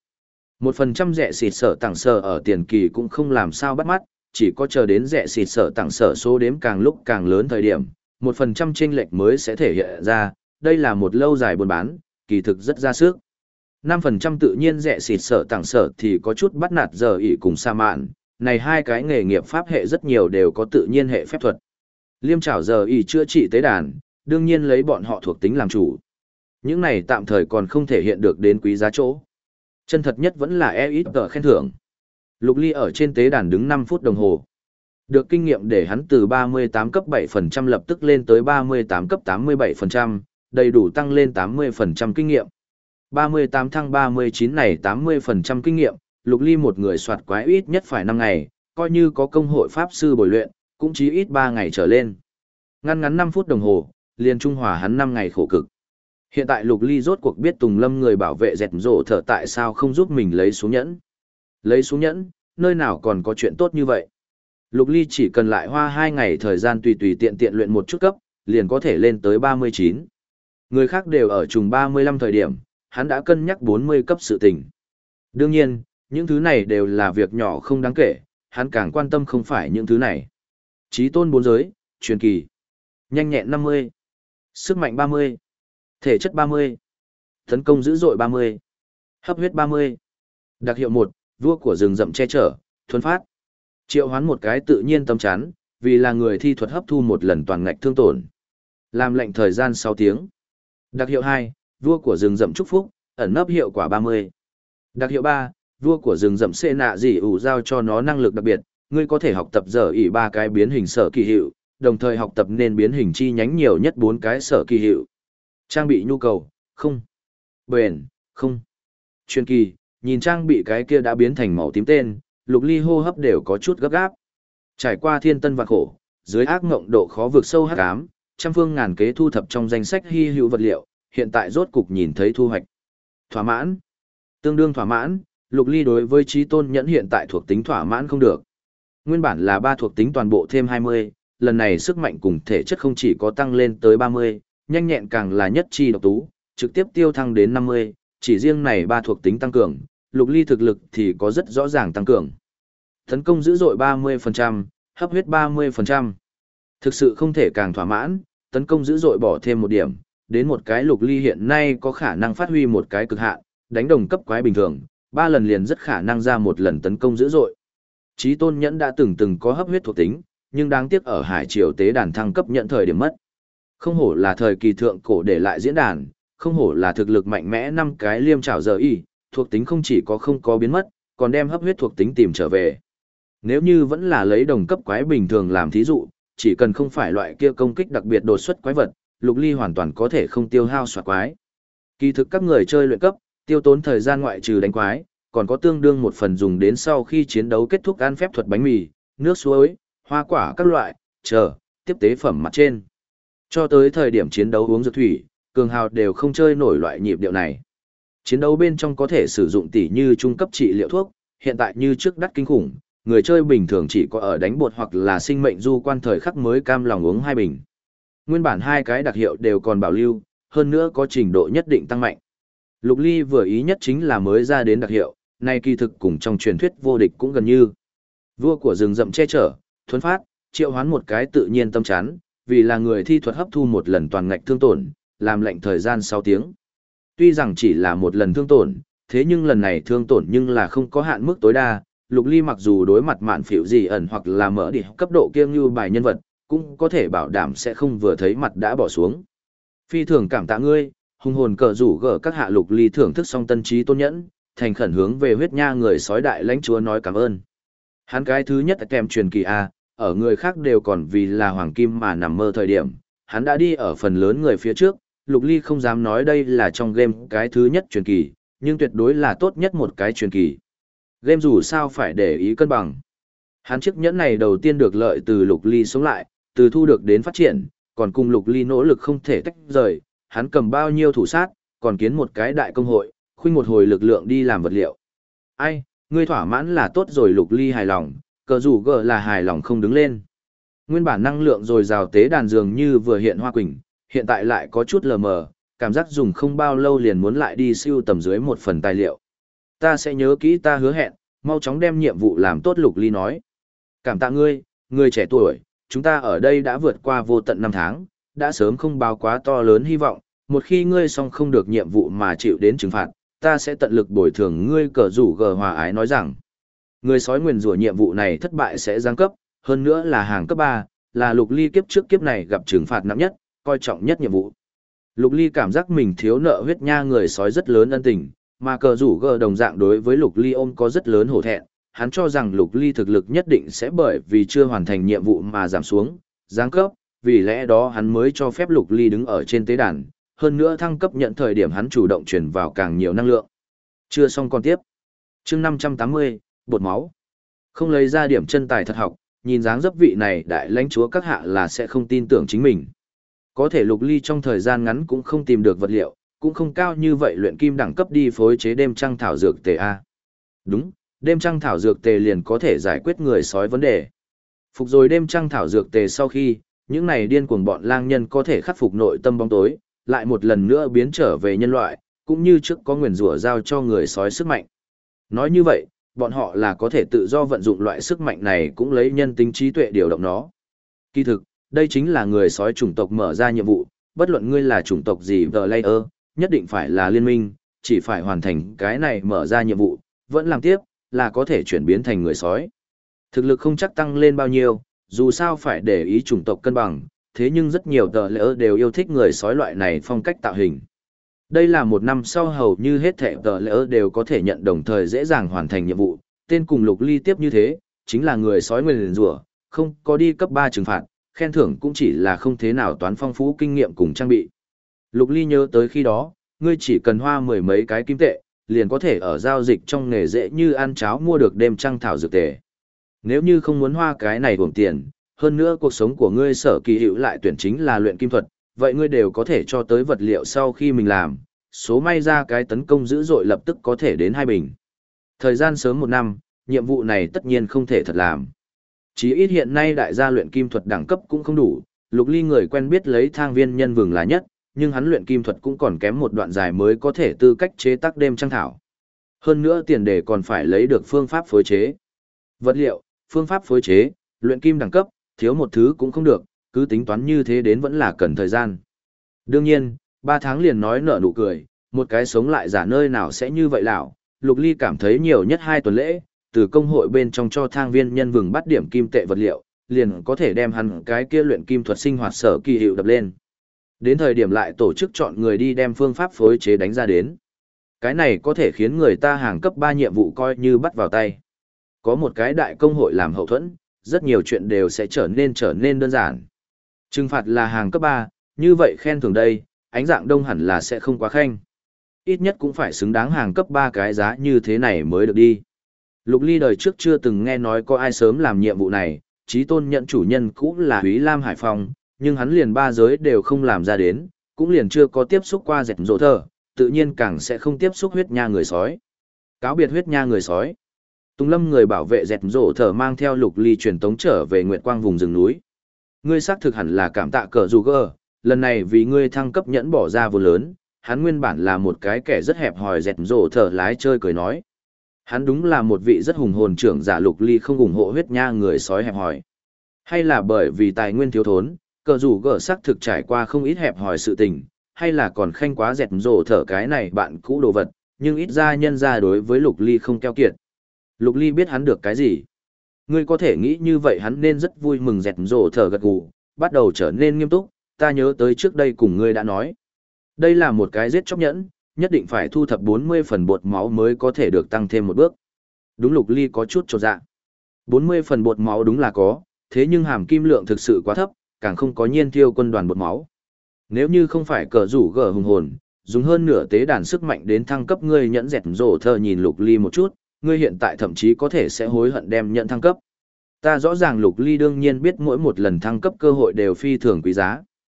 1% rẻ xịt sở ở tiền kỳ cũng không làm sao bắt mắt, chỉ có chờ đến rẻ xịt sở số đếm càng lúc càng lớn thời điểm, 1% chênh lệch mới sẽ thể hiện ra, đây là một lâu dài buôn bán, kỳ thực rất ra sức. 5% tự nhiên rẻ xịt sở thì có chút bắt nạt giờ ỷ cùng sa mạn, này hai cái nghề nghiệp pháp hệ rất nhiều đều có tự nhiên hệ phép thuật. Liêm trảo giờ ỷ chữa trị tế đàn, đương nhiên lấy bọn họ thuộc tính làm chủ. Những này tạm thời còn không thể hiện được đến quý giá chỗ. Chân thật nhất vẫn là EXP khen thưởng. Lục Ly ở trên tế đàn đứng 5 phút đồng hồ. Được kinh nghiệm để hắn từ 38 cấp 7% lập tức lên tới 38 cấp 87%, đầy đủ tăng lên 80% kinh nghiệm. 38 thăng 39 này 80% kinh nghiệm, Lục Ly một người soạt quái ít nhất phải 5 ngày, coi như có công hội pháp sư bồi luyện, cũng chí ít 3 ngày trở lên. Ngắn 5 phút đồng hồ, liền trung hòa hắn 5 ngày khổ cực. Hiện tại Lục Ly rốt cuộc biết Tùng Lâm người bảo vệ dẹt rổ thở tại sao không giúp mình lấy xuống nhẫn. Lấy xuống nhẫn, nơi nào còn có chuyện tốt như vậy. Lục Ly chỉ cần lại hoa 2 ngày thời gian tùy tiện luyện một chút cấp, liền có thể lên tới 39. Người khác đều ở trùng 35 thời điểm, hắn đã cân nhắc 40 cấp sự tình. Đương nhiên, những thứ này đều là việc nhỏ không đáng kể, hắn càng quan tâm không phải những thứ này. Chí tôn 4 giới, truyền kỳ. Nhanh nhẹn 50. Sức mạnh 30. Thể chất 30. Tấn công dữ dội 30. Hấp huyết 30. Đặc hiệu 1, vua của rừng rậm che chở, thuần phát. Triệu hoán một cái tự nhiên tâm chắn, vì là người thi thuật hấp thu một lần toàn ngạch thương tổn. Làm lệnh thời gian 6 tiếng. Đặc hiệu 2, vua của rừng rậm chúc phúc, ẩn nấp hiệu quả 30. Đặc hiệu 3, vua của rừng rậm xê nạ dị ủ giao cho nó năng lực đặc biệt, ngươi có thể học tập giờ ỉ 3 cái biến hình sở kỳ hiệu, đồng thời học tập nên biến hình chi nhánh nhiều nhất 4 cái sở kỳ hiệu. Trang bị nhu cầu, không. Bền, không. Truyền kỳ, nhìn trang bị cái kia đã biến thành màu tím tên, Lục Ly hô hấp đều có chút gấp gáp. Trải qua thiên tân vạn khổ, dưới ác ngộng độ khó vượt sâu hắc ám, trăm phương ngàn kế thu thập trong danh sách hy hữu vật liệu, hiện tại rốt cục nhìn thấy thu hoạch. Thỏa mãn. Tương đương thỏa mãn, Lục Ly đối với trí tôn nhẫn hiện tại thuộc tính thỏa mãn không được. Nguyên bản là 3 thuộc tính toàn bộ thêm 20, lần này sức mạnh cùng thể chất không chỉ có tăng lên tới 30, nhanh nhẹn càng là nhất chi độc tú, trực tiếp tiêu thăng đến 50, chỉ riêng này 3 thuộc tính tăng cường, Lục Ly thực lực thì có rất rõ ràng tăng cường. Tấn công dữ dội 30%, hấp huyết 30%. Thực sự không thể càng thỏa mãn, tấn công dữ dội bỏ thêm một điểm, đến một cái Lục Ly hiện nay có khả năng phát huy một cái cực hạn, đánh đồng cấp quái bình thường, 3 lần liền rất khả năng ra một lần tấn công dữ dội. Chí tôn nhẫn đã từng có hấp huyết thuộc tính, nhưng đáng tiếc ở hải triều tế đàn thăng cấp nhận thời điểm mất. Không hổ là thời kỳ thượng cổ để lại diễn đàn, không hổ là thực lực mạnh mẽ 5 cái liêm trảo giờ y, thuộc tính không chỉ có không có biến mất, còn đem hấp huyết thuộc tính tìm trở về. Nếu như vẫn là lấy đồng cấp quái bình thường làm thí dụ, chỉ cần không phải loại kia công kích đặc biệt đột xuất quái vật, Lục Ly hoàn toàn có thể không tiêu hao soạt quái. Kỳ thực các người chơi luyện cấp, tiêu tốn thời gian ngoại trừ đánh quái, còn có tương đương một phần dùng đến sau khi chiến đấu kết thúc ăn phép thuật bánh mì, nước suối, hoa quả các loại, tiếp tế phẩm mặt trên. Cho tới thời điểm chiến đấu uống dược thủy, cường hào đều không chơi nổi loại nhịp điệu này. Chiến đấu bên trong có thể sử dụng tỉ như trung cấp trị liệu thuốc, hiện tại như trước đắt kinh khủng, người chơi bình thường chỉ có ở đánh bột hoặc là sinh mệnh du quan thời khắc mới cam lòng uống 2 bình. Nguyên bản 2 cái đặc hiệu đều còn bảo lưu, hơn nữa có trình độ nhất định tăng mạnh. Lục Ly vừa ý nhất chính là mới ra đến đặc hiệu, nay kỳ thực cùng trong truyền thuyết vô địch cũng gần như. Vua của rừng rậm che chở, thuấn phát, triệu hoán một cái tự nhiên tâm chán, vì là người thi thuật hấp thu một lần toàn ngạch thương tổn, làm lệnh thời gian 6 tiếng. Tuy rằng chỉ là một lần thương tổn, thế nhưng lần này thương tổn nhưng là không có hạn mức tối đa. Lục Ly mặc dù đối mặt mạn phỉu gì ẩn hoặc là mở đi cấp độ kiêng như bài nhân vật, cũng có thể bảo đảm sẽ không vừa thấy mặt đã bỏ xuống. Phi thường cảm tạ ngươi, hung hồn cờ rủ gỡ các hạ. Lục Ly thưởng thức xong tân trí tôn nhẫn, thành khẩn hướng về huyết nha người sói đại lãnh chúa nói cảm ơn. Hắn cái thứ nhất kèm truyền kỳ A, ở người khác đều còn vì là hoàng kim mà nằm mơ thời điểm, hắn đã đi ở phần lớn người phía trước. Lục Ly không dám nói đây là trong game cái thứ nhất truyền kỳ, nhưng tuyệt đối là tốt nhất một cái truyền kỳ. Game dù sao phải để ý cân bằng. Hắn chiếc nhẫn này đầu tiên được lợi từ Lục Ly sống lại, từ thu được đến phát triển, còn cùng Lục Ly nỗ lực không thể tách rời, hắn cầm bao nhiêu thủ sát, còn kiến một cái đại công hội, khuynh một hồi lực lượng đi làm vật liệu. Ai, ngươi thỏa mãn là tốt rồi. Lục Ly hài lòng, cờ rủ gờ là hài lòng không đứng lên. Nguyên bản năng lượng dồi dào tế đàn dường như vừa hiện hoa quỳnh, hiện tại lại có chút lờ mờ, cảm giác dùng không bao lâu liền muốn lại đi siêu tầm dưới một phần tài liệu. Ta sẽ nhớ kỹ, ta hứa hẹn, mau chóng đem nhiệm vụ làm tốt. Lục Ly nói. Cảm tạ ngươi, người trẻ tuổi, chúng ta ở đây đã vượt qua vô tận năm tháng, đã sớm không báo quá to lớn hy vọng, một khi ngươi xong không được nhiệm vụ mà chịu đến trừng phạt, ta sẽ tận lực bồi thường ngươi. Cờ rủ gờ hòa ái nói rằng, người sói nguyền rủa nhiệm vụ này thất bại sẽ giáng cấp, hơn nữa là hàng cấp 3, là Lục Ly kiếp trước kiếp này gặp trừng phạt nặng nhất, coi trọng nhất nhiệm vụ. Lục Ly cảm giác mình thiếu nợ huyết nha người sói rất lớn ân tình, mà cờ rủ gờ đồng dạng đối với Lục Ly ôm có rất lớn hổ thẹn, hắn cho rằng Lục Ly thực lực nhất định sẽ bởi vì chưa hoàn thành nhiệm vụ mà giảm xuống, giáng cấp, vì lẽ đó hắn mới cho phép Lục Ly đứng ở trên tế đàn, hơn nữa thăng cấp nhận thời điểm hắn chủ động truyền vào càng nhiều năng lượng. Chưa xong còn tiếp. Chương 580, bột máu. Không lấy ra điểm chân tài thật học, nhìn dáng dấp vị này đại lãnh chúa các hạ là sẽ không tin tưởng chính mình. Có thể Lục Ly trong thời gian ngắn cũng không tìm được vật liệu, cũng không cao như vậy luyện kim đẳng cấp đi phối chế đêm trăng thảo dược tề A. Đúng, đêm trăng thảo dược tề liền có thể giải quyết người sói vấn đề. Phục rồi đêm trăng thảo dược tề sau khi, những này điên cuồng bọn lang nhân có thể khắc phục nội tâm bóng tối, lại một lần nữa biến trở về nhân loại, cũng như trước có nguyền rủa giao cho người sói sức mạnh. Nói như vậy, bọn họ là có thể tự do vận dụng loại sức mạnh này, cũng lấy nhân tính trí tuệ điều động nó. Kỳ thực, đây chính là người sói chủng tộc mở ra nhiệm vụ, bất luận ngươi là chủng tộc gì player, nhất định phải là liên minh, chỉ phải hoàn thành cái này mở ra nhiệm vụ, vẫn làm tiếp, là có thể chuyển biến thành người sói. Thực lực không chắc tăng lên bao nhiêu, dù sao phải để ý chủng tộc cân bằng, thế nhưng rất nhiều player đều yêu thích người sói loại này phong cách tạo hình. Đây là một năm sau hầu như hết thảy player đều có thể nhận đồng thời dễ dàng hoàn thành nhiệm vụ, tên cùng Lục Ly tiếp như thế, chính là người sói nguyền rủa, không có đi cấp 3 trừng phạt, khen thưởng cũng chỉ là không thế nào toán phong phú kinh nghiệm cùng trang bị. Lục Ly nhớ tới khi đó, ngươi chỉ cần hoa mười mấy cái kim tệ, liền có thể ở giao dịch trong nghề dễ như ăn cháo mua được đêm trăng thảo dược tề. Nếu như không muốn hoa cái này uổng tiền, hơn nữa cuộc sống của ngươi sở kỳ hữu lại tuyển chính là luyện kim thuật, vậy ngươi đều có thể cho tới vật liệu sau khi mình làm, số may ra cái tấn công dữ dội lập tức có thể đến 2 bình. Thời gian sớm 1 năm, nhiệm vụ này tất nhiên không thể thật làm. Chí ít hiện nay đại gia luyện kim thuật đẳng cấp cũng không đủ, Lục Ly người quen biết lấy thang viên nhân vừng là nhất, nhưng hắn luyện kim thuật cũng còn kém một đoạn dài mới có thể tư cách chế tác đêm trăng thảo. Hơn nữa tiền đề còn phải lấy được phương pháp phối chế. Vật liệu, phương pháp phối chế, luyện kim đẳng cấp, thiếu một thứ cũng không được, cứ tính toán như thế đến vẫn là cần thời gian. Đương nhiên, 3 tháng liền nói nở nụ cười, một cái sống lại giả nơi nào sẽ như vậy lão. Lục Ly cảm thấy nhiều nhất 2 tuần lễ, từ công hội bên trong cho thang viên nhân vừng bắt điểm kim tệ vật liệu, liền có thể đem hắn cái kia luyện kim thuật sinh hoạt sở kỳ hiệu đập lên. Đến thời điểm lại tổ chức chọn người đi đem phương pháp phối chế đánh ra đến. Cái này có thể khiến người ta hàng cấp 3 nhiệm vụ coi như bắt vào tay. Có một cái đại công hội làm hậu thuẫn, rất nhiều chuyện đều sẽ trở nên đơn giản. Trừng phạt là hàng cấp 3, như vậy khen thưởng đây, ánh dạng đông hẳn là sẽ không quá khanh. Ít nhất cũng phải xứng đáng hàng cấp 3 cái giá như thế này mới được đi. Lục Ly đời trước chưa từng nghe nói có ai sớm làm nhiệm vụ này, chí tôn nhận chủ nhân cũng là Úy Lam Hải Phong, nhưng hắn liền 3 giới đều không làm ra đến, cũng liền chưa có tiếp xúc qua dẹt rộ thờ, tự nhiên càng sẽ không tiếp xúc huyết nha người sói. Cáo biệt huyết nha người sói. Tùng Lâm người bảo vệ dẹt rộ thờ mang theo Lục Ly truyền tống trở về Nguyệt Quang vùng rừng núi. Ngươi xác thực hẳn là cảm tạ cờ dù gơ, lần này vì ngươi thăng cấp nhẫn bỏ ra vô lớn, hắn nguyên bản là một cái kẻ rất hẹp hòi. Dẹt rộ thờ lái chơi cười nói. Hắn đúng là một vị rất hùng hồn trưởng giả. Lục Ly không ủng hộ huyết nha người sói hẹp hòi. Hay là bởi vì tài nguyên thiếu thốn, cờ rủ gỡ xác thực trải qua không ít hẹp hòi sự tình, hay là còn khanh quá dẹt rổ thở cái này bạn cũ đồ vật, nhưng ít ra nhân ra đối với Lục Ly không keo kiệt. Lục Ly biết hắn được cái gì. Ngươi có thể nghĩ như vậy hắn nên rất vui mừng. Dẹt rổ thở gật gù, bắt đầu trở nên nghiêm túc. Ta nhớ tới trước đây cùng ngươi đã nói. Đây là một cái giết chóc nhẫn, nhất định phải thu thập 40 phần bột máu mới có thể được tăng thêm một bước. Đúng. Lục Ly có chút chột dạ. 40 phần bột máu đúng là có, thế nhưng hàm kim lượng thực sự quá thấp, càng không có nhiên thiêu quân đoàn bột máu. Nếu như không phải cờ rủ gở hùng hồn, dùng hơn nửa tế đàn sức mạnh đến thăng cấp, ngươi nhẫn dẹt rổ thơ nhìn Lục Ly một chút, ngươi hiện tại thậm chí có thể sẽ hối hận đem nhận thăng cấp. Ta rõ ràng Lục Ly đương nhiên biết mỗi một lần thăng cấp cơ hội đều phi thường quý giá.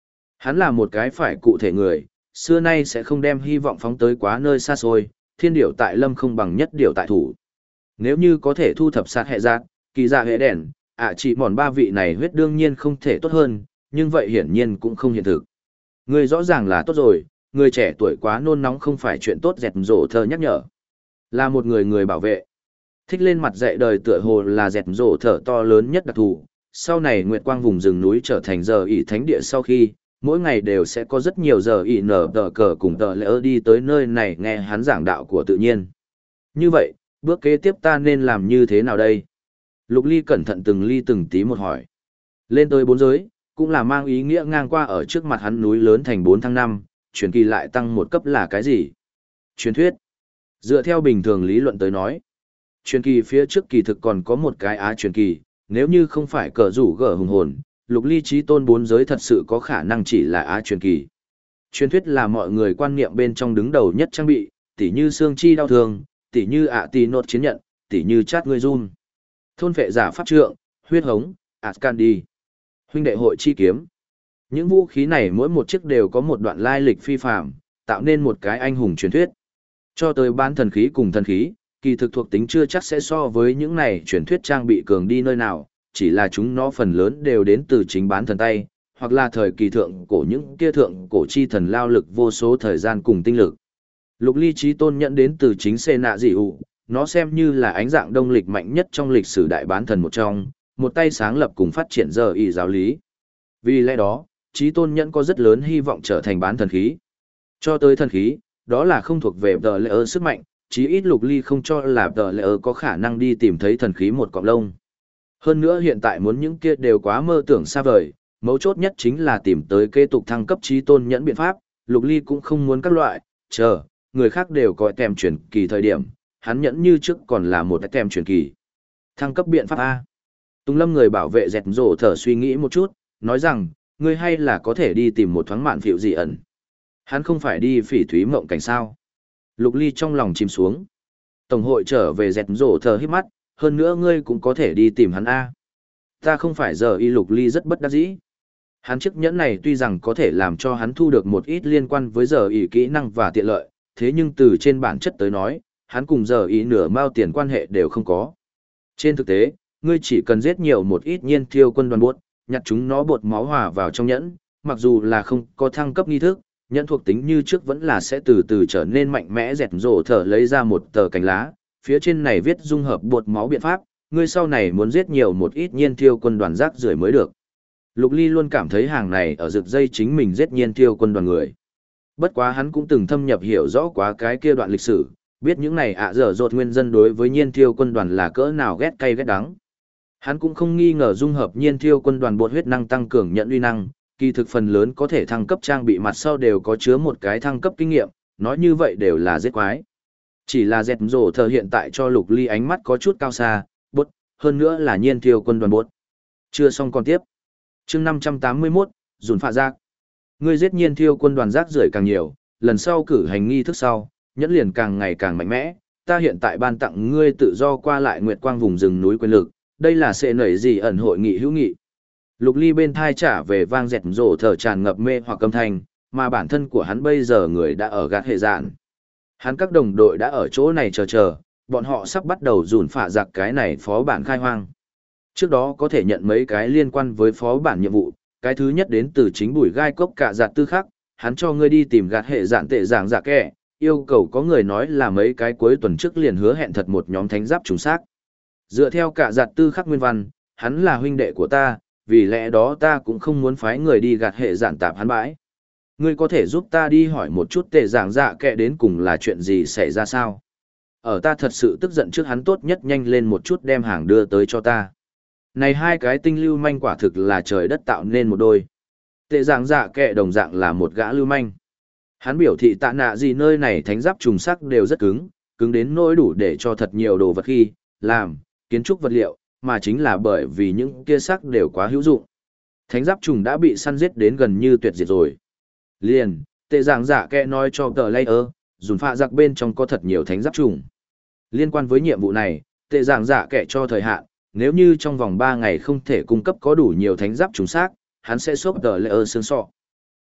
Hắn là một cái phải cụ thể người, xưa nay sẽ không đem hy vọng phóng tới quá nơi xa xôi, thiên điểu tại lâm không bằng nhất điểu tại thủ. Nếu như có thể thu thập sát hệ giác, kỳ dạ hệ đèn, chỉ mòn ba vị này huyết đương nhiên không thể tốt hơn, nhưng vậy hiển nhiên cũng không hiện thực. Người rõ ràng là tốt rồi, người trẻ tuổi quá nôn nóng không phải chuyện tốt, dẹt rổ thơ nhắc nhở. Là một người bảo vệ. Thích lên mặt dạy đời tựa hồ là dẹt rổ thở to lớn nhất đặc thù. Sau này Nguyệt Quang vùng rừng núi trở thành giờ ỷ thánh địa sau khi, mỗi ngày đều sẽ có rất nhiều giờ ỷ nở tờ cờ cùng tờ lỡ đi tới nơi này nghe hắn giảng đạo của tự nhiên. Như vậy, bước kế tiếp ta nên làm như thế nào đây? Lục Ly cẩn thận từng ly từng tí một hỏi. Lên tới 4 giới, cũng là mang ý nghĩa ngang qua ở trước mặt hắn núi lớn thành 4 tháng 5, truyền kỳ lại tăng một cấp là cái gì? Truyền thuyết. Dựa theo bình thường lý luận tới nói, truyền kỳ phía trước kỳ thực còn có một cái á truyền kỳ, nếu như không phải cờ rủ gở hùng hồn, Lục Ly chí tôn 4 giới thật sự có khả năng chỉ là á truyền kỳ. Truyền thuyết là mọi người quan niệm bên trong đứng đầu nhất trang bị, tỉ như xương chi đau thương, tỉ như tì nốt chiến nhận, tỉ như chát người run. Thôn vệ giả pháp trượng, huyết hống, Ascandi, huynh đệ hội chi kiếm. Những vũ khí này mỗi một chiếc đều có một đoạn lai lịch phi phàm, tạo nên một cái anh hùng truyền thuyết. Cho tới bán thần khí cùng thần khí, kỳ thực thuộc tính chưa chắc sẽ so với những này truyền thuyết trang bị cường đi nơi nào, chỉ là chúng nó phần lớn đều đến từ chính bán thần tay, hoặc là thời kỳ thượng cổ những kia thượng cổ chi thần lao lực vô số thời gian cùng tinh lực. Lục Ly chí tôn nhận đến từ chính Xê Nạ Dị ủ, nó xem như là ánh dạng đông lịch mạnh nhất trong lịch sử đại bán thần một trong, một tay sáng lập cùng phát triển giờ y giáo lý. Vì lẽ đó, chí tôn nhẫn có rất lớn hy vọng trở thành bán thần khí. Cho tới thần khí, đó là không thuộc về tờ lệ ơ sức mạnh, chí ít Lục Ly không cho là tờ lệ ơ có khả năng đi tìm thấy thần khí một cọng lông. Hơn nữa hiện tại muốn những kia đều quá mơ tưởng xa vời, mấu chốt nhất chính là tìm tới kế tục thăng cấp chí tôn nhẫn biện pháp, Lục Ly cũng không muốn các loại, chờ, người khác đều có tem truyền kỳ thời điểm, hắn nhẫn như trước còn là một tem truyền kỳ. Thăng cấp biện pháp A. Tùng Lâm người bảo vệ dẹt rổ thở suy nghĩ một chút, nói rằng, ngươi hay là có thể đi tìm một thoáng mạn phiệu dị ẩn. Hắn không phải đi phỉ thúy mộng cảnh sao. Lục Ly trong lòng chìm xuống. Tổng hội trở về dẹt rổ thở hít mắt, hơn nữa ngươi cũng có thể đi tìm hắn A. Ta không phải giờ y Lục Ly rất bất đắc dĩ. Hắn chiếc nhẫn này tuy rằng có thể làm cho hắn thu được một ít liên quan với giờ y kỹ năng và tiện lợi, thế nhưng từ trên bản chất tới nói, hắn cùng giờ y nửa mao tiền quan hệ đều không có. Trên thực tế, ngươi chỉ cần giết nhiều một ít nhiên thiêu quân đoàn buốt, nhặt chúng nó bột máu hòa vào trong nhẫn, mặc dù là không có thăng cấp nghi thức, nhẫn thuộc tính như trước vẫn là sẽ từ từ trở nên mạnh mẽ. Dẹt rổ thở lấy ra một tờ cành lá, phía trên này viết dung hợp bột máu biện pháp, ngươi sau này muốn giết nhiều một ít nhiên thiêu quân đoàn rác rưởi mới được. Lục Ly luôn cảm thấy hàng này ở rực dây chính mình giết nhiên thiêu quân đoàn người. Bất quá hắn cũng từng thâm nhập hiểu rõ quá cái kia đoạn lịch sử, biết những này dở dột nguyên dân đối với nhiên thiêu quân đoàn là cỡ nào ghét cay ghét đắng. Hắn cũng không nghi ngờ dung hợp nhiên thiêu quân đoàn bột huyết năng tăng cường nhận uy năng, kỳ thực phần lớn có thể thăng cấp trang bị mặt sau đều có chứa một cái thăng cấp kinh nghiệm, nói như vậy đều là giết quái. Chỉ là dẹt rổ thờ hiện tại cho Lục Ly ánh mắt có chút cao xa, bột, hơn nữa là nhiên thiêu quân đoàn bột. Chưa xong còn tiếp. Chương 581, dùn phạ giác. Ngươi giết nhiên thiêu quân đoàn rác rưởi càng nhiều, lần sau cử hành nghi thức sau, nhẫn liền càng ngày càng mạnh mẽ. Ta hiện tại ban tặng ngươi tự do qua lại nguyệt quang vùng rừng núi quyền lực, đây là sẽ nảy gì ẩn hội nghị hữu nghị. Lục Ly bên thai trả về vang dẹt rổ thở tràn ngập mê hoặc âm thanh, mà bản thân của hắn bây giờ người đã ở gạt hệ dạn. Hắn các đồng đội đã ở chỗ này chờ, bọn họ sắp bắt đầu dùn phạ giặc cái này phó bản khai hoang. Trước đó có thể nhận mấy cái liên quan với phó bản nhiệm vụ, cái thứ nhất đến từ chính bùi gai cốc cả giạt tư khắc, hắn cho ngươi đi tìm gạt hệ dạn tệ giảng giả kẻ, yêu cầu có người nói là mấy cái cuối tuần trước liền hứa hẹn thật một nhóm thánh giáp trùng xác. Dựa theo cả giạt tư khắc nguyên văn, hắn là huynh đệ của ta, vì lẽ đó ta cũng không muốn phái người đi gạt hệ dạn tạp hắn bãi. Ngươi có thể giúp ta đi hỏi một chút tệ giảng dạ kệ đến cùng là chuyện gì xảy ra sao? Ở ta thật sự tức giận trước hắn tốt nhất nhanh lên một chút đem hàng đưa tới cho ta. Này hai cái tinh lưu manh quả thực là trời đất tạo nên một đôi. Tệ giảng dạ kệ đồng dạng là một gã lưu manh. Hắn biểu thị tạ nạ gì nơi này thánh giáp trùng sắc đều rất cứng, cứng đến nỗi đủ để cho thật nhiều đồ vật khi làm kiến trúc vật liệu, mà chính là bởi vì những kia sắc đều quá hữu dụng. Thánh giáp trùng đã bị săn giết đến gần như tuyệt diệt rồi. Liền, tệ giảng giả kẻ nói cho tờ layer, dùn phạ giặc bên trong có thật nhiều thánh giáp trùng. Liên quan với nhiệm vụ này, tệ giảng giả kẻ cho thời hạn, nếu như trong vòng 3 ngày không thể cung cấp có đủ nhiều thánh giáp trùng xác, hắn sẽ xốp tờ layer xương sọ.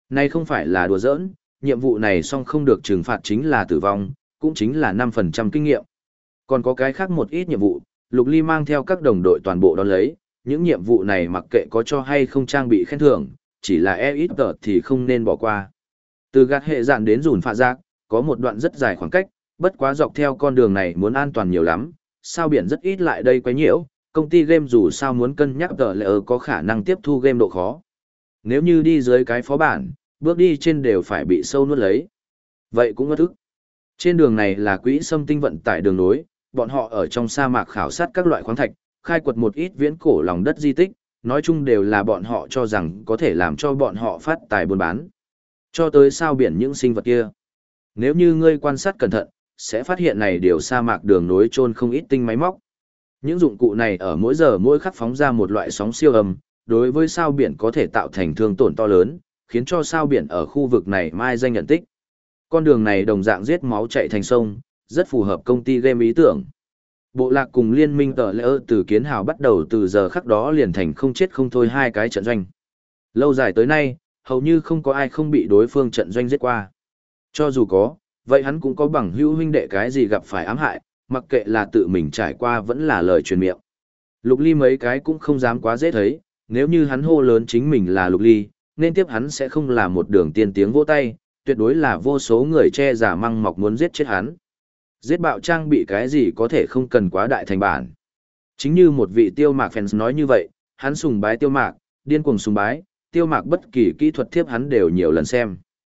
Này không phải là đùa giỡn, nhiệm vụ này song không được trừng phạt chính là tử vong, cũng chính là 5% kinh nghiệm. Còn có cái khác một ít nhiệm vụ, Lục Ly mang theo các đồng đội toàn bộ đón lấy, những nhiệm vụ này mặc kệ có cho hay không trang bị khen thưởng, chỉ là ít tờ thì không nên bỏ qua. Từ gạt hệ dạn đến dùn phạ giác, có một đoạn rất dài khoảng cách, bất quá dọc theo con đường này muốn an toàn nhiều lắm, sao biển rất ít lại đây quấy nhiễu, công ty game dù sao muốn cân nhắc tờ lệ có khả năng tiếp thu game độ khó. Nếu như đi dưới cái phó bản, bước đi trên đều phải bị sâu nuốt lấy. Vậy cũng ngất ức. Trên đường này là quỹ xâm tinh vận tải đường nối, bọn họ ở trong sa mạc khảo sát các loại khoáng thạch, khai quật một ít viễn cổ lòng đất di tích, nói chung đều là bọn họ cho rằng có thể làm cho bọn họ phát tài buôn bán. Cho tới sao biển những sinh vật kia. Nếu như ngươi quan sát cẩn thận, sẽ phát hiện này điều sa mạc đường nối chôn không ít tinh máy móc. Những dụng cụ này ở mỗi giờ mỗi khắc phóng ra một loại sóng siêu âm, đối với sao biển có thể tạo thành thương tổn to lớn, khiến cho sao biển ở khu vực này mai danh nhận tích. Con đường này đồng dạng giết máu chạy thành sông, rất phù hợp công ty game ý tưởng. Bộ lạc cùng liên minh tờ lễ từ kiến hào bắt đầu từ giờ khắc đó liền thành không chết không thôi hai cái trận doanh. Lâu dài tới nay, hầu như không có ai không bị đối phương trận doanh giết qua. Cho dù có, vậy hắn cũng có bằng hữu huynh đệ cái gì gặp phải ám hại, mặc kệ là tự mình trải qua vẫn là lời truyền miệng. Lục Ly mấy cái cũng không dám quá dễ thấy, nếu như hắn hô lớn chính mình là Lục Ly, nên tiếp hắn sẽ không là một đường tiên tiếng vỗ tay, tuyệt đối là vô số người che giả măng mọc muốn giết chết hắn. Giết bạo trang bị cái gì có thể không cần quá đại thành bản. Chính như một vị tiêu mạc fans nói như vậy, hắn sùng bái tiêu mạc, điên cuồng sùng bái, tiêu mạc bất kỳ kỹ thuật thiếp hắn đều nhiều lần xem.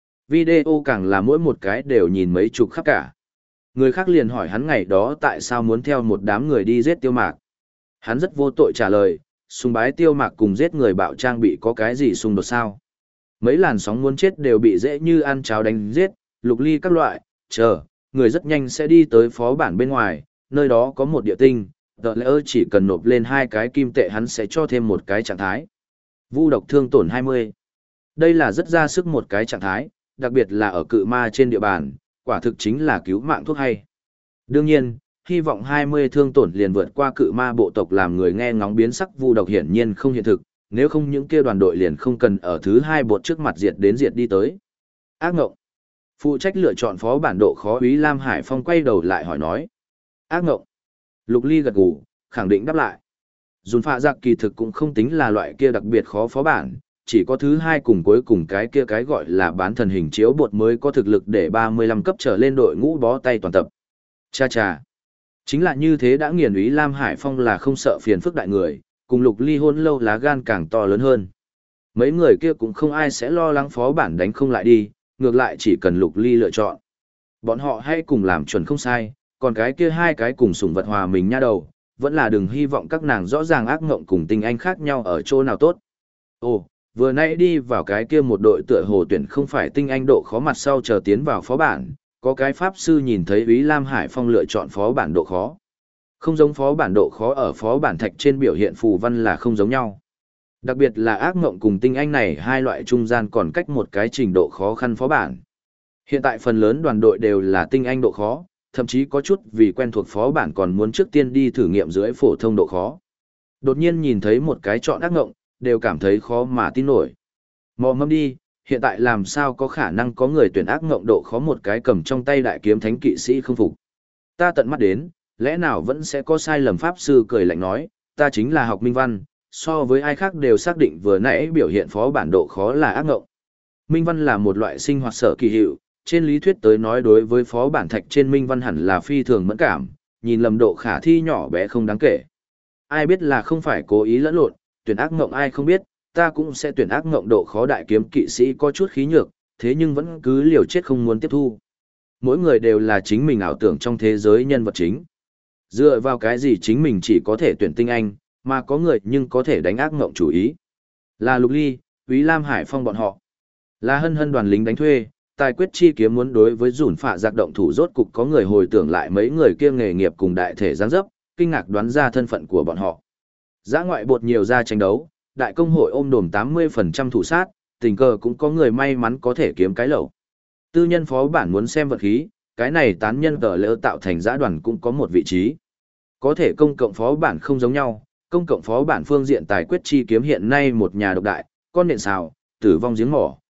Video càng là mỗi một cái đều nhìn mấy chục khắp cả. Người khác liền hỏi hắn ngày đó tại sao muốn theo một đám người đi giết tiêu mạc. Hắn rất vô tội trả lời, sùng bái tiêu mạc cùng giết người bạo trang bị có cái gì xung đột sao. Mấy làn sóng muốn chết đều bị dễ như ăn cháo đánh giết, Lục Ly các loại, người rất nhanh sẽ đi tới phó bản bên ngoài, nơi đó có một địa tinh, tờ lẽ chỉ cần nộp lên 2 cái kim tệ hắn sẽ cho thêm một cái trạng thái. Vu độc thương tổn 20. Đây là rất ra sức một cái trạng thái, đặc biệt là ở cự ma trên địa bàn, quả thực chính là cứu mạng thuốc hay. Đương nhiên, hy vọng 20 thương tổn liền vượt qua cự ma bộ tộc làm người nghe ngóng biến sắc vu độc hiển nhiên không hiện thực, nếu không những kia đoàn đội liền không cần ở thứ 2 bột trước mặt diệt đến diệt đi tới. Ác ngộng. Phụ trách lựa chọn phó bản độ khó Úy Lam Hải Phong quay đầu lại hỏi nói. Ác ngộng. Lục Ly gật gù, khẳng định đáp lại. Dùn phạ giặc kỳ thực cũng không tính là loại kia đặc biệt khó phó bản, chỉ có thứ 2 cùng cuối cùng cái kia cái gọi là bán thần hình chiếu bột mới có thực lực để 35 cấp trở lên đội ngũ bó tay toàn tập. Cha cha. Chính là như thế đã nghiền Úy Lam Hải Phong là không sợ phiền phức đại người, cùng Lục Ly hôn lâu lá gan càng to lớn hơn. Mấy người kia cũng không ai sẽ lo lắng phó bản đánh không lại đi, ngược lại chỉ cần Lục Ly lựa chọn. Bọn họ hay cùng làm chuẩn không sai, còn cái kia 2 cái cùng sủng vật hòa mình nha đầu, vẫn là đừng hy vọng các nàng rõ ràng ác ngộng cùng tinh anh khác nhau ở chỗ nào tốt. Ồ, vừa nãy đi vào cái kia một đội tựa hồ tuyển không phải tinh anh độ khó mặt sau chờ tiến vào phó bản, có cái pháp sư nhìn thấy Úy Lam Hải Phong lựa chọn phó bản độ khó. Không giống phó bản độ khó ở phó bản thạch trên biểu hiện phù văn là không giống nhau. Đặc biệt là ác ngộng cùng tinh anh này hai loại trung gian còn cách một cái trình độ khó khăn phó bản. Hiện tại phần lớn đoàn đội đều là tinh anh độ khó, thậm chí có chút vì quen thuộc phó bản còn muốn trước tiên đi thử nghiệm dưới phổ thông độ khó. Đột nhiên nhìn thấy một cái chọn ác ngộng, đều cảm thấy khó mà tin nổi. Mò mâm đi, hiện tại làm sao có khả năng có người tuyển ác ngộng độ khó một cái cầm trong tay đại kiếm thánh kỵ sĩ không phục. Ta tận mắt đến, lẽ nào vẫn sẽ có sai lầm pháp sư cười lạnh nói, ta chính là học minh văn, so với ai khác đều xác định vừa nãy biểu hiện phó bản độ khó là ác ngộng. Minh văn là một loại sinh hoạt sở kỳ hiệu, trên lý thuyết tới nói đối với phó bản thạch trên minh văn hẳn là phi thường mẫn cảm, nhìn lầm độ khả thi nhỏ bé không đáng kể. Ai biết là không phải cố ý lẫn lộn, tuyển ác ngộng ai không biết, ta cũng sẽ tuyển ác ngộng độ khó đại kiếm kỵ sĩ có chút khí nhược, thế nhưng vẫn cứ liều chết không muốn tiếp thu. Mỗi người đều là chính mình ảo tưởng trong thế giới nhân vật chính. Dựa vào cái gì chính mình chỉ có thể tuyển tinh anh, mà có người nhưng có thể đánh ác ngộng chủ ý. Là Lục Ly, Úy Lam Hải Phong bọn họ. Là hân hân đoàn lính đánh thuê, tài quyết chi kiếm muốn đối với dùn phạ giặc động thủ rốt cục có người hồi tưởng lại mấy người kia nghề nghiệp cùng đại thể giáng dấp, kinh ngạc đoán ra thân phận của bọn họ. Giã ngoại bột nhiều ra tranh đấu, đại công hội ôm đồm 80% thủ sát, tình cờ cũng có người may mắn có thể kiếm cái lẩu. Tư nhân phó bản muốn xem vật khí, cái này tán nhân tờ lỡ tạo thành giã đoàn cũng có một vị trí. Có thể công cộng phó bản không giống nhau, công cộng phó bản phương diện tài quyết chi kiếm hiện nay một nhà độc đại, con nện xào, tử vong giếng mỏ,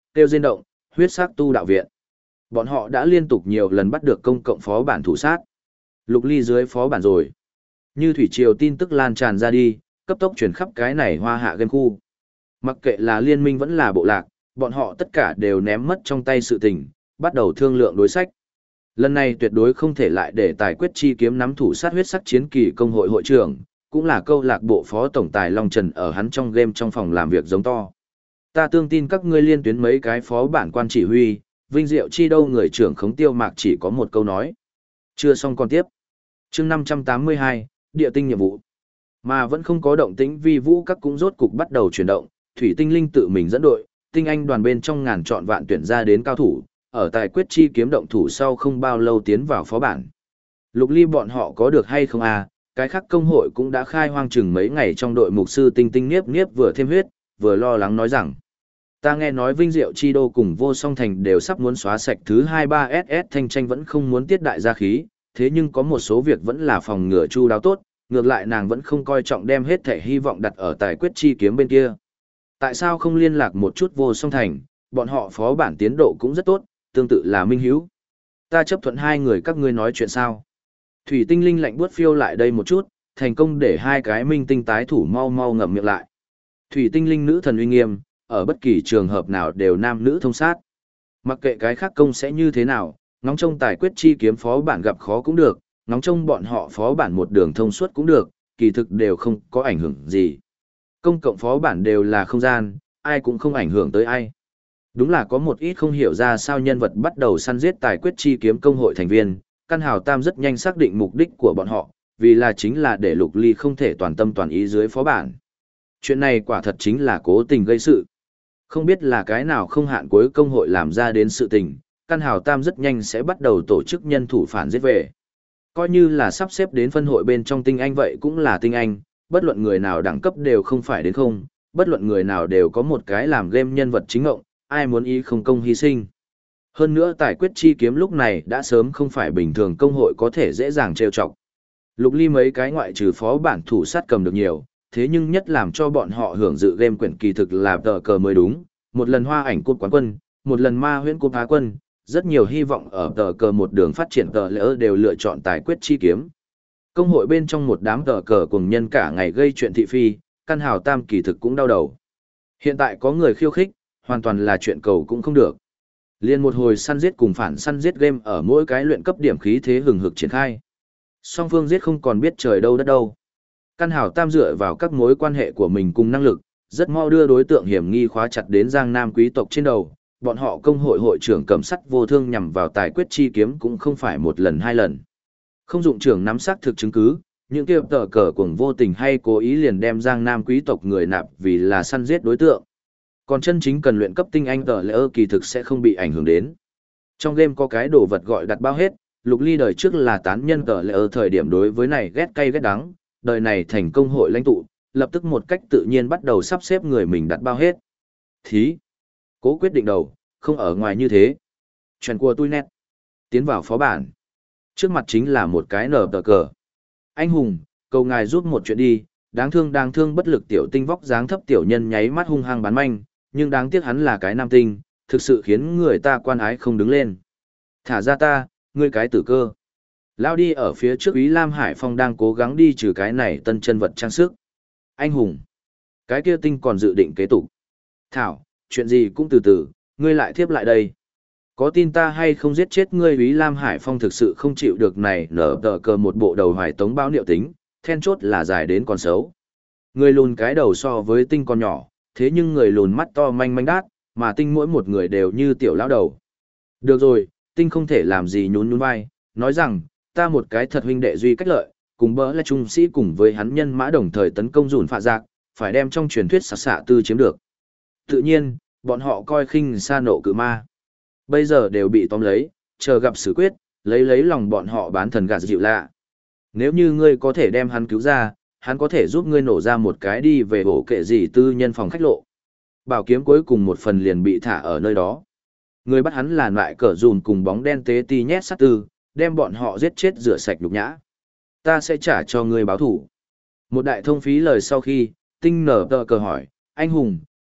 tiêu diên động, huyết sắc tu đạo viện. Bọn họ đã liên tục nhiều lần bắt được công cộng phó bản thủ sát. Lục Ly dưới phó bản rồi. Như thủy triều tin tức lan tràn ra đi, cấp tốc truyền khắp cái này hoa hạ game khu. Mặc kệ là liên minh vẫn là bộ lạc, bọn họ tất cả đều ném mất trong tay sự tình, bắt đầu thương lượng đối sách. Lần này tuyệt đối không thể lại để tài quyết chi kiếm nắm thủ sát huyết sắc chiến kỳ công hội hội trưởng, cũng là câu lạc bộ phó tổng tài Long Trần ở hắn trong game trong phòng làm việc giống to. Ta tương tin các ngươi liên tuyến mấy cái phó bản quan chỉ huy, vinh diệu chi đâu người trưởng khống Tiêu Mạc chỉ có một câu nói. Chưa xong còn tiếp. Chương 582, địa tinh nhiệm vụ. Mà vẫn không có động tĩnh vi vũ các cũng rốt cục bắt đầu chuyển động, Thủy Tinh Linh tự mình dẫn đội, tinh anh đoàn bên trong ngàn chọn vạn tuyển ra đến cao thủ, ở tài quyết chi kiếm động thủ sau không bao lâu tiến vào phó bản. Lục Ly bọn họ có được hay không à, cái khác công hội cũng đã khai hoang chừng mấy ngày trong đội mục sư Tinh Tinh Niếp Niếp vừa thêm huyết, vừa lo lắng nói rằng: ta nghe nói Vinh Diệu Chi Đô cùng Vô Song Thành đều sắp muốn xóa sạch thứ 23SS thanh tranh vẫn không muốn tiết đại gia khí, thế nhưng có một số việc vẫn là phòng ngừa chu đáo tốt, ngược lại nàng vẫn không coi trọng đem hết thể hy vọng đặt ở tài quyết chi kiếm bên kia. Tại sao không liên lạc một chút Vô Song Thành, bọn họ phó bản tiến độ cũng rất tốt, tương tự là Minh Hiếu. Ta chấp thuận hai người các ngươi nói chuyện sao? Thủy Tinh Linh lạnh buốt phiêu lại đây một chút, thành công để hai cái minh tinh tái thủ mau mau ngậm miệng lại. Thủy Tinh Linh nữ thần uy nghiêm, ở bất kỳ trường hợp nào đều nam nữ thông sát. Mặc kệ cái khác công sẽ như thế nào, ngóng trông tài quyết chi kiếm phó bản gặp khó cũng được, ngóng trông bọn họ phó bản một đường thông suốt cũng được, kỳ thực đều không có ảnh hưởng gì. Công cộng phó bản đều là không gian, ai cũng không ảnh hưởng tới ai. Đúng là có một ít không hiểu ra sao nhân vật bắt đầu săn giết tài quyết chi kiếm công hội thành viên, Căn Hào Tam rất nhanh xác định mục đích của bọn họ, vì là chính là để Lục Ly không thể toàn tâm toàn ý dưới phó bản. Chuyện này quả thật chính là cố tình gây sự. Không biết là cái nào không hạn cuối công hội làm ra đến sự tình, Căn Hào Tam rất nhanh sẽ bắt đầu tổ chức nhân thủ phản giết về. Coi như là sắp xếp đến phân hội bên trong tinh anh vậy cũng là tinh anh, bất luận người nào đẳng cấp đều không phải đến không, bất luận người nào đều có một cái làm game nhân vật chính ngộng, ai muốn ý không công hy sinh. Hơn nữa tài quyết chi kiếm lúc này đã sớm không phải bình thường công hội có thể dễ dàng trêu chọc. Lục Ly mấy cái ngoại trừ phó bản thủ sát cầm được nhiều, thế nhưng nhất làm cho bọn họ hưởng dự game quyển kỳ thực là tờ cờ mới đúng, một lần hoa ảnh cúp quán quân, một lần ma huyễn cúp phá quân, rất nhiều hy vọng ở tờ cờ một đường phát triển tờ lỡ đều lựa chọn tài quyết chi kiếm. Công hội bên trong một đám tờ cờ cùng nhân cả ngày gây chuyện thị phi, Căn Hào Tam kỳ thực cũng đau đầu. Hiện tại có người khiêu khích, hoàn toàn là chuyện cầu cũng không được. Liên một hồi săn giết cùng phản săn giết game ở mỗi cái luyện cấp điểm khí thế hừng hực triển khai. Song phương giết không còn biết trời đâu đất đâu. Căn Hào Tam dựa vào các mối quan hệ của mình cùng năng lực, rất mau đưa đối tượng hiểm nghi khóa chặt đến Giang Nam quý tộc trên đầu. Bọn họ công hội hội trưởng cầm sắt vô thương nhằm vào tài quyết chi kiếm cũng không phải một lần hai lần. Không dụng trưởng nắm xác thực chứng cứ, những kia tờ cờ cuồng vô tình hay cố ý liền đem Giang Nam quý tộc người nạp vì là săn giết đối tượng. Còn chân chính cần luyện cấp tinh anh tờ lỡ kỳ thực sẽ không bị ảnh hưởng đến. Trong game có cái đồ vật gọi đặt bao hết, Lục Ly đời trước là tán nhân tờ lỡ thời điểm đối với này ghét cay ghét đắng, đời này thành công hội lãnh tụ, lập tức một cách tự nhiên bắt đầu sắp xếp người mình đặt bao hết. Thí! Cố quyết định đầu, không ở ngoài như thế. Chuyện của tôi nét. Tiến vào phó bản. Trước mặt chính là một cái nở tờ cờ. Anh hùng, cầu ngài giúp một chuyện đi, đáng thương bất lực tiểu tinh vóc dáng thấp tiểu nhân nháy mắt hung hăng bán manh, nhưng đáng tiếc hắn là cái nam tinh, thực sự khiến người ta quan ái không đứng lên. Thả ra ta, ngươi cái tử cơ. Lao đi ở phía trước Úy Lam Hải Phong đang cố gắng đi trừ cái này tân chân vật trang sức. Anh hùng. Cái kia tinh còn dự định kế tục. Thảo, chuyện gì cũng từ từ, ngươi lại thiếp lại đây. Có tin ta hay không giết chết ngươi? Úy Lam Hải Phong thực sự không chịu được này nở tờ cờ một bộ đầu hoài tống báo niệu tính, then chốt là dài đến còn xấu. Người lùn cái đầu so với tinh còn nhỏ, thế nhưng người lùn mắt to manh manh đát, mà tinh mỗi một người đều như tiểu lão đầu. Được rồi, tinh không thể làm gì nhún nhún vai, nói rằng, ta một cái thật huynh đệ duy cách lợi, cùng bỡ là trung sĩ cùng với hắn nhân mã đồng thời tấn công dùn phạ giặc, phải đem trong truyền thuyết xạ tư chiếm được. Tự nhiên, bọn họ coi khinh xa nộ cự ma. Bây giờ đều bị tóm lấy, chờ gặp xử quyết, lấy lòng bọn họ bán thần gạt dịu lạ. Nếu như ngươi có thể đem hắn cứu ra, hắn có thể giúp ngươi nổ ra một cái đi về ổ kệ gì tư nhân phòng khách lộ. Bảo kiếm cuối cùng một phần liền bị thả ở nơi đó. Người bắt hắn là loại cờ dùn cùng bóng đen tế ti nhét sát tư, đem bọn họ giết chết rửa sạch nhục nhã. Ta sẽ trả cho ngươi báo thủ. Một đại thông phí lời sau khi, tinh nở tờ cờ hỏi, anh hùng,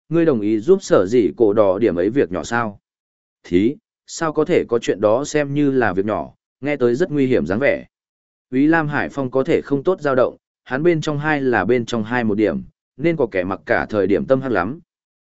ngươi đồng ý giúp sở dĩ cổ đỏ điểm ấy việc nhỏ sao? Thí, sao có thể có chuyện đó xem như là việc nhỏ, nghe tới rất nguy hiểm dáng vẻ. Úy Lam Hải Phong có thể không tốt dao động, hắn bên trong hai là bên trong hai một điểm, nên có kẻ mặc cả thời điểm tâm hắc lắm.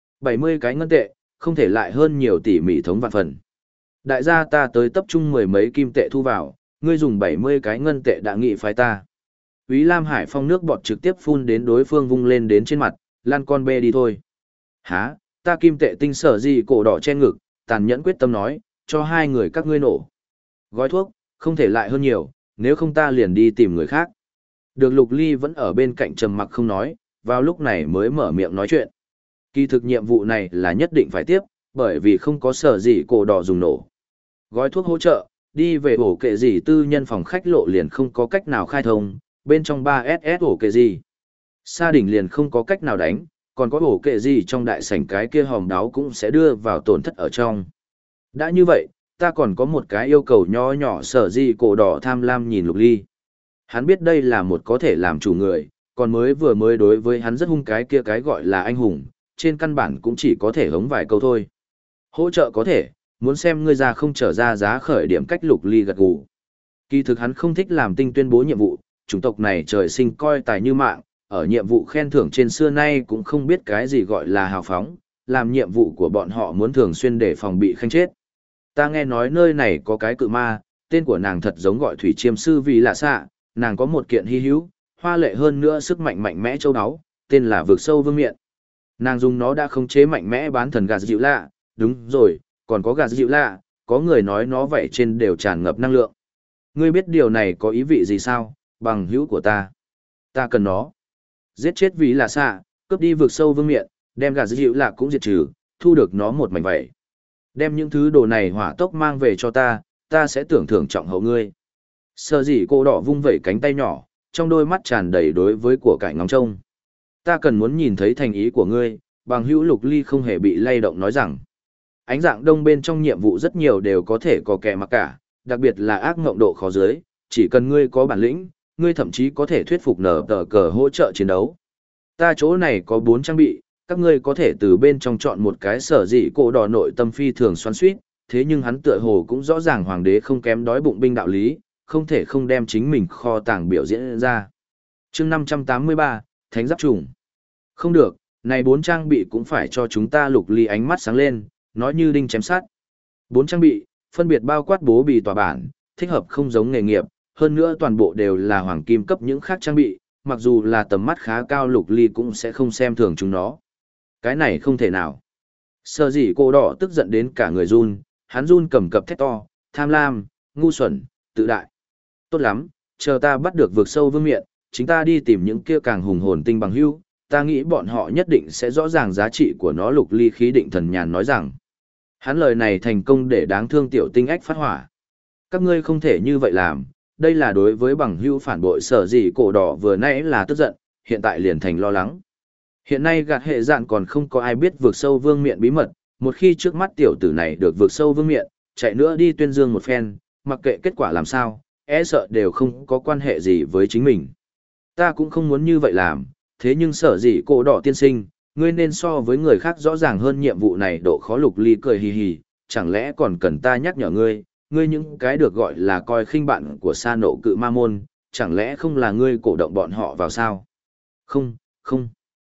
70 cái ngân tệ, không thể lại hơn nhiều tỷ mỹ thống vạn phần. Đại gia ta tới tập trung mười mấy kim tệ thu vào, ngươi dùng 70 cái ngân tệ đã nghị phái ta. Úy Lam Hải Phong nước bọt trực tiếp phun đến đối phương vung lên đến trên mặt, lăn con bê đi thôi. Hả, ta kim tệ tinh sở gì cổ đỏ che ngực, tàn nhẫn quyết tâm nói, cho hai người các ngươi nổ. Gói thuốc, không thể lại hơn nhiều, nếu không ta liền đi tìm người khác. Được Lục Ly vẫn ở bên cạnh trầm mặc không nói, vào lúc này mới mở miệng nói chuyện. Kỳ thực nhiệm vụ này là nhất định phải tiếp, bởi vì không có sở gì cổ đỏ dùng nổ. Gói thuốc hỗ trợ, đi về ổ kệ gì tư nhân phòng khách lộ liền không có cách nào khai thông, bên trong 3SS ổ kệ gì. Sa đỉnh liền không có cách nào đánh, còn có ổ kệ gì trong đại sảnh cái kia hòm đáo cũng sẽ đưa vào tổn thất ở trong. Đã như vậy, ta còn có một cái yêu cầu nho nhỏ sở gì cổ đỏ tham lam nhìn Lục Ly. Hắn biết đây là một có thể làm chủ người, còn vừa mới đối với hắn rất hung cái kia cái gọi là anh hùng, trên căn bản cũng chỉ có thể hống vài câu thôi. Hỗ trợ có thể, muốn xem ngươi ra không trở ra giá khởi điểm cách Lục Ly gật gù. Kỳ thực hắn không thích làm tinh tuyên bố nhiệm vụ, chủng tộc này trời sinh coi tài như mạng, ở nhiệm vụ khen thưởng trên xưa nay cũng không biết cái gì gọi là hào phóng, làm nhiệm vụ của bọn họ muốn thường xuyên để phòng bị khanh chết. Ta nghe nói nơi này có cái cự ma, tên của nàng thật giống gọi thủy chiêm sư vì lạ xạ, nàng có một kiện hy hữu, hoa lệ hơn nữa sức mạnh mạnh mẽ châu áo, tên là vực sâu vương miện. Nàng dùng nó đã khống chế mạnh mẽ bán thần gà dịu lạ, đúng rồi, còn có gà dịu lạ, có người nói nó vậy trên đều tràn ngập năng lượng. Ngươi biết điều này có ý vị gì sao, bằng hữu của ta? Ta cần nó. Giết chết vì lạ xạ, cướp đi vực sâu vương miện, đem gà dịu lạ cũng diệt trừ, thu được nó một mảnh vậy. Đem những thứ đồ này hỏa tốc mang về cho ta, ta sẽ tưởng thưởng trọng hậu ngươi. Sở dĩ cô đỏ vung vẩy cánh tay nhỏ, trong đôi mắt tràn đầy đối với của cải ngóng trông. Ta cần muốn nhìn thấy thành ý của ngươi, bằng hữu Lục Ly không hề bị lay động nói rằng. Ánh dạng đông bên trong nhiệm vụ rất nhiều đều có thể có kẻ mặc cả, đặc biệt là ác ngộng độ khó dưới, chỉ cần ngươi có bản lĩnh, ngươi thậm chí có thể thuyết phục nở tờ cờ hỗ trợ chiến đấu. Ta chỗ này có 4 trang bị, các ngươi có thể từ bên trong chọn một cái sở dị cổ đỏ nội tâm phi thường xoắn suýt, thế nhưng hắn tựa hồ cũng rõ ràng hoàng đế không kém đói bụng binh đạo lý, không thể không đem chính mình kho tàng biểu diễn ra. Chương 583, Thánh Giáp Trùng. Không được, này 4 trang bị cũng phải cho chúng ta. Lục Ly ánh mắt sáng lên, nói như đinh chém sắt. 4 trang bị, phân biệt bao quát bố bì tòa bản, thích hợp không giống nghề nghiệp, hơn nữa toàn bộ đều là hoàng kim cấp những khác trang bị, mặc dù là tầm mắt khá cao Lục Ly cũng sẽ không xem thường chúng nó. Cái này không thể nào. Sở dĩ cô đỏ tức giận đến cả người run, hắn run cầm cập thét to, tham lam, ngu xuẩn, tự đại. Tốt lắm, chờ ta bắt được vực sâu vương miện, chính ta đi tìm những kia càng hùng hồn tinh bằng hữu, ta nghĩ bọn họ nhất định sẽ rõ ràng giá trị của nó. Lục Ly khí định thần nhàn nói rằng. Hắn lời này thành công để đáng thương tiểu tinh ách phát hỏa. Các ngươi không thể như vậy làm, đây là đối với bằng hữu phản bội. Sở dĩ cổ đỏ vừa nãy là tức giận, hiện tại liền thành lo lắng. Hiện nay gạt hệ dạn còn không có ai biết vượt sâu vương miện bí mật, một khi trước mắt tiểu tử này được vượt sâu vương miện, chạy nữa đi tuyên dương một phen, mặc kệ kết quả làm sao, e sợ đều không có quan hệ gì với chính mình. Ta cũng không muốn như vậy làm, thế nhưng sở dĩ cổ đỏ tiên sinh, ngươi nên so với người khác rõ ràng hơn nhiệm vụ này độ khó. Lục Ly cười hì hì, chẳng lẽ còn cần ta nhắc nhở ngươi, ngươi những cái được gọi là coi khinh bạn của sa nộ cự ma môn, chẳng lẽ không là ngươi cổ động bọn họ vào sao? Không, không.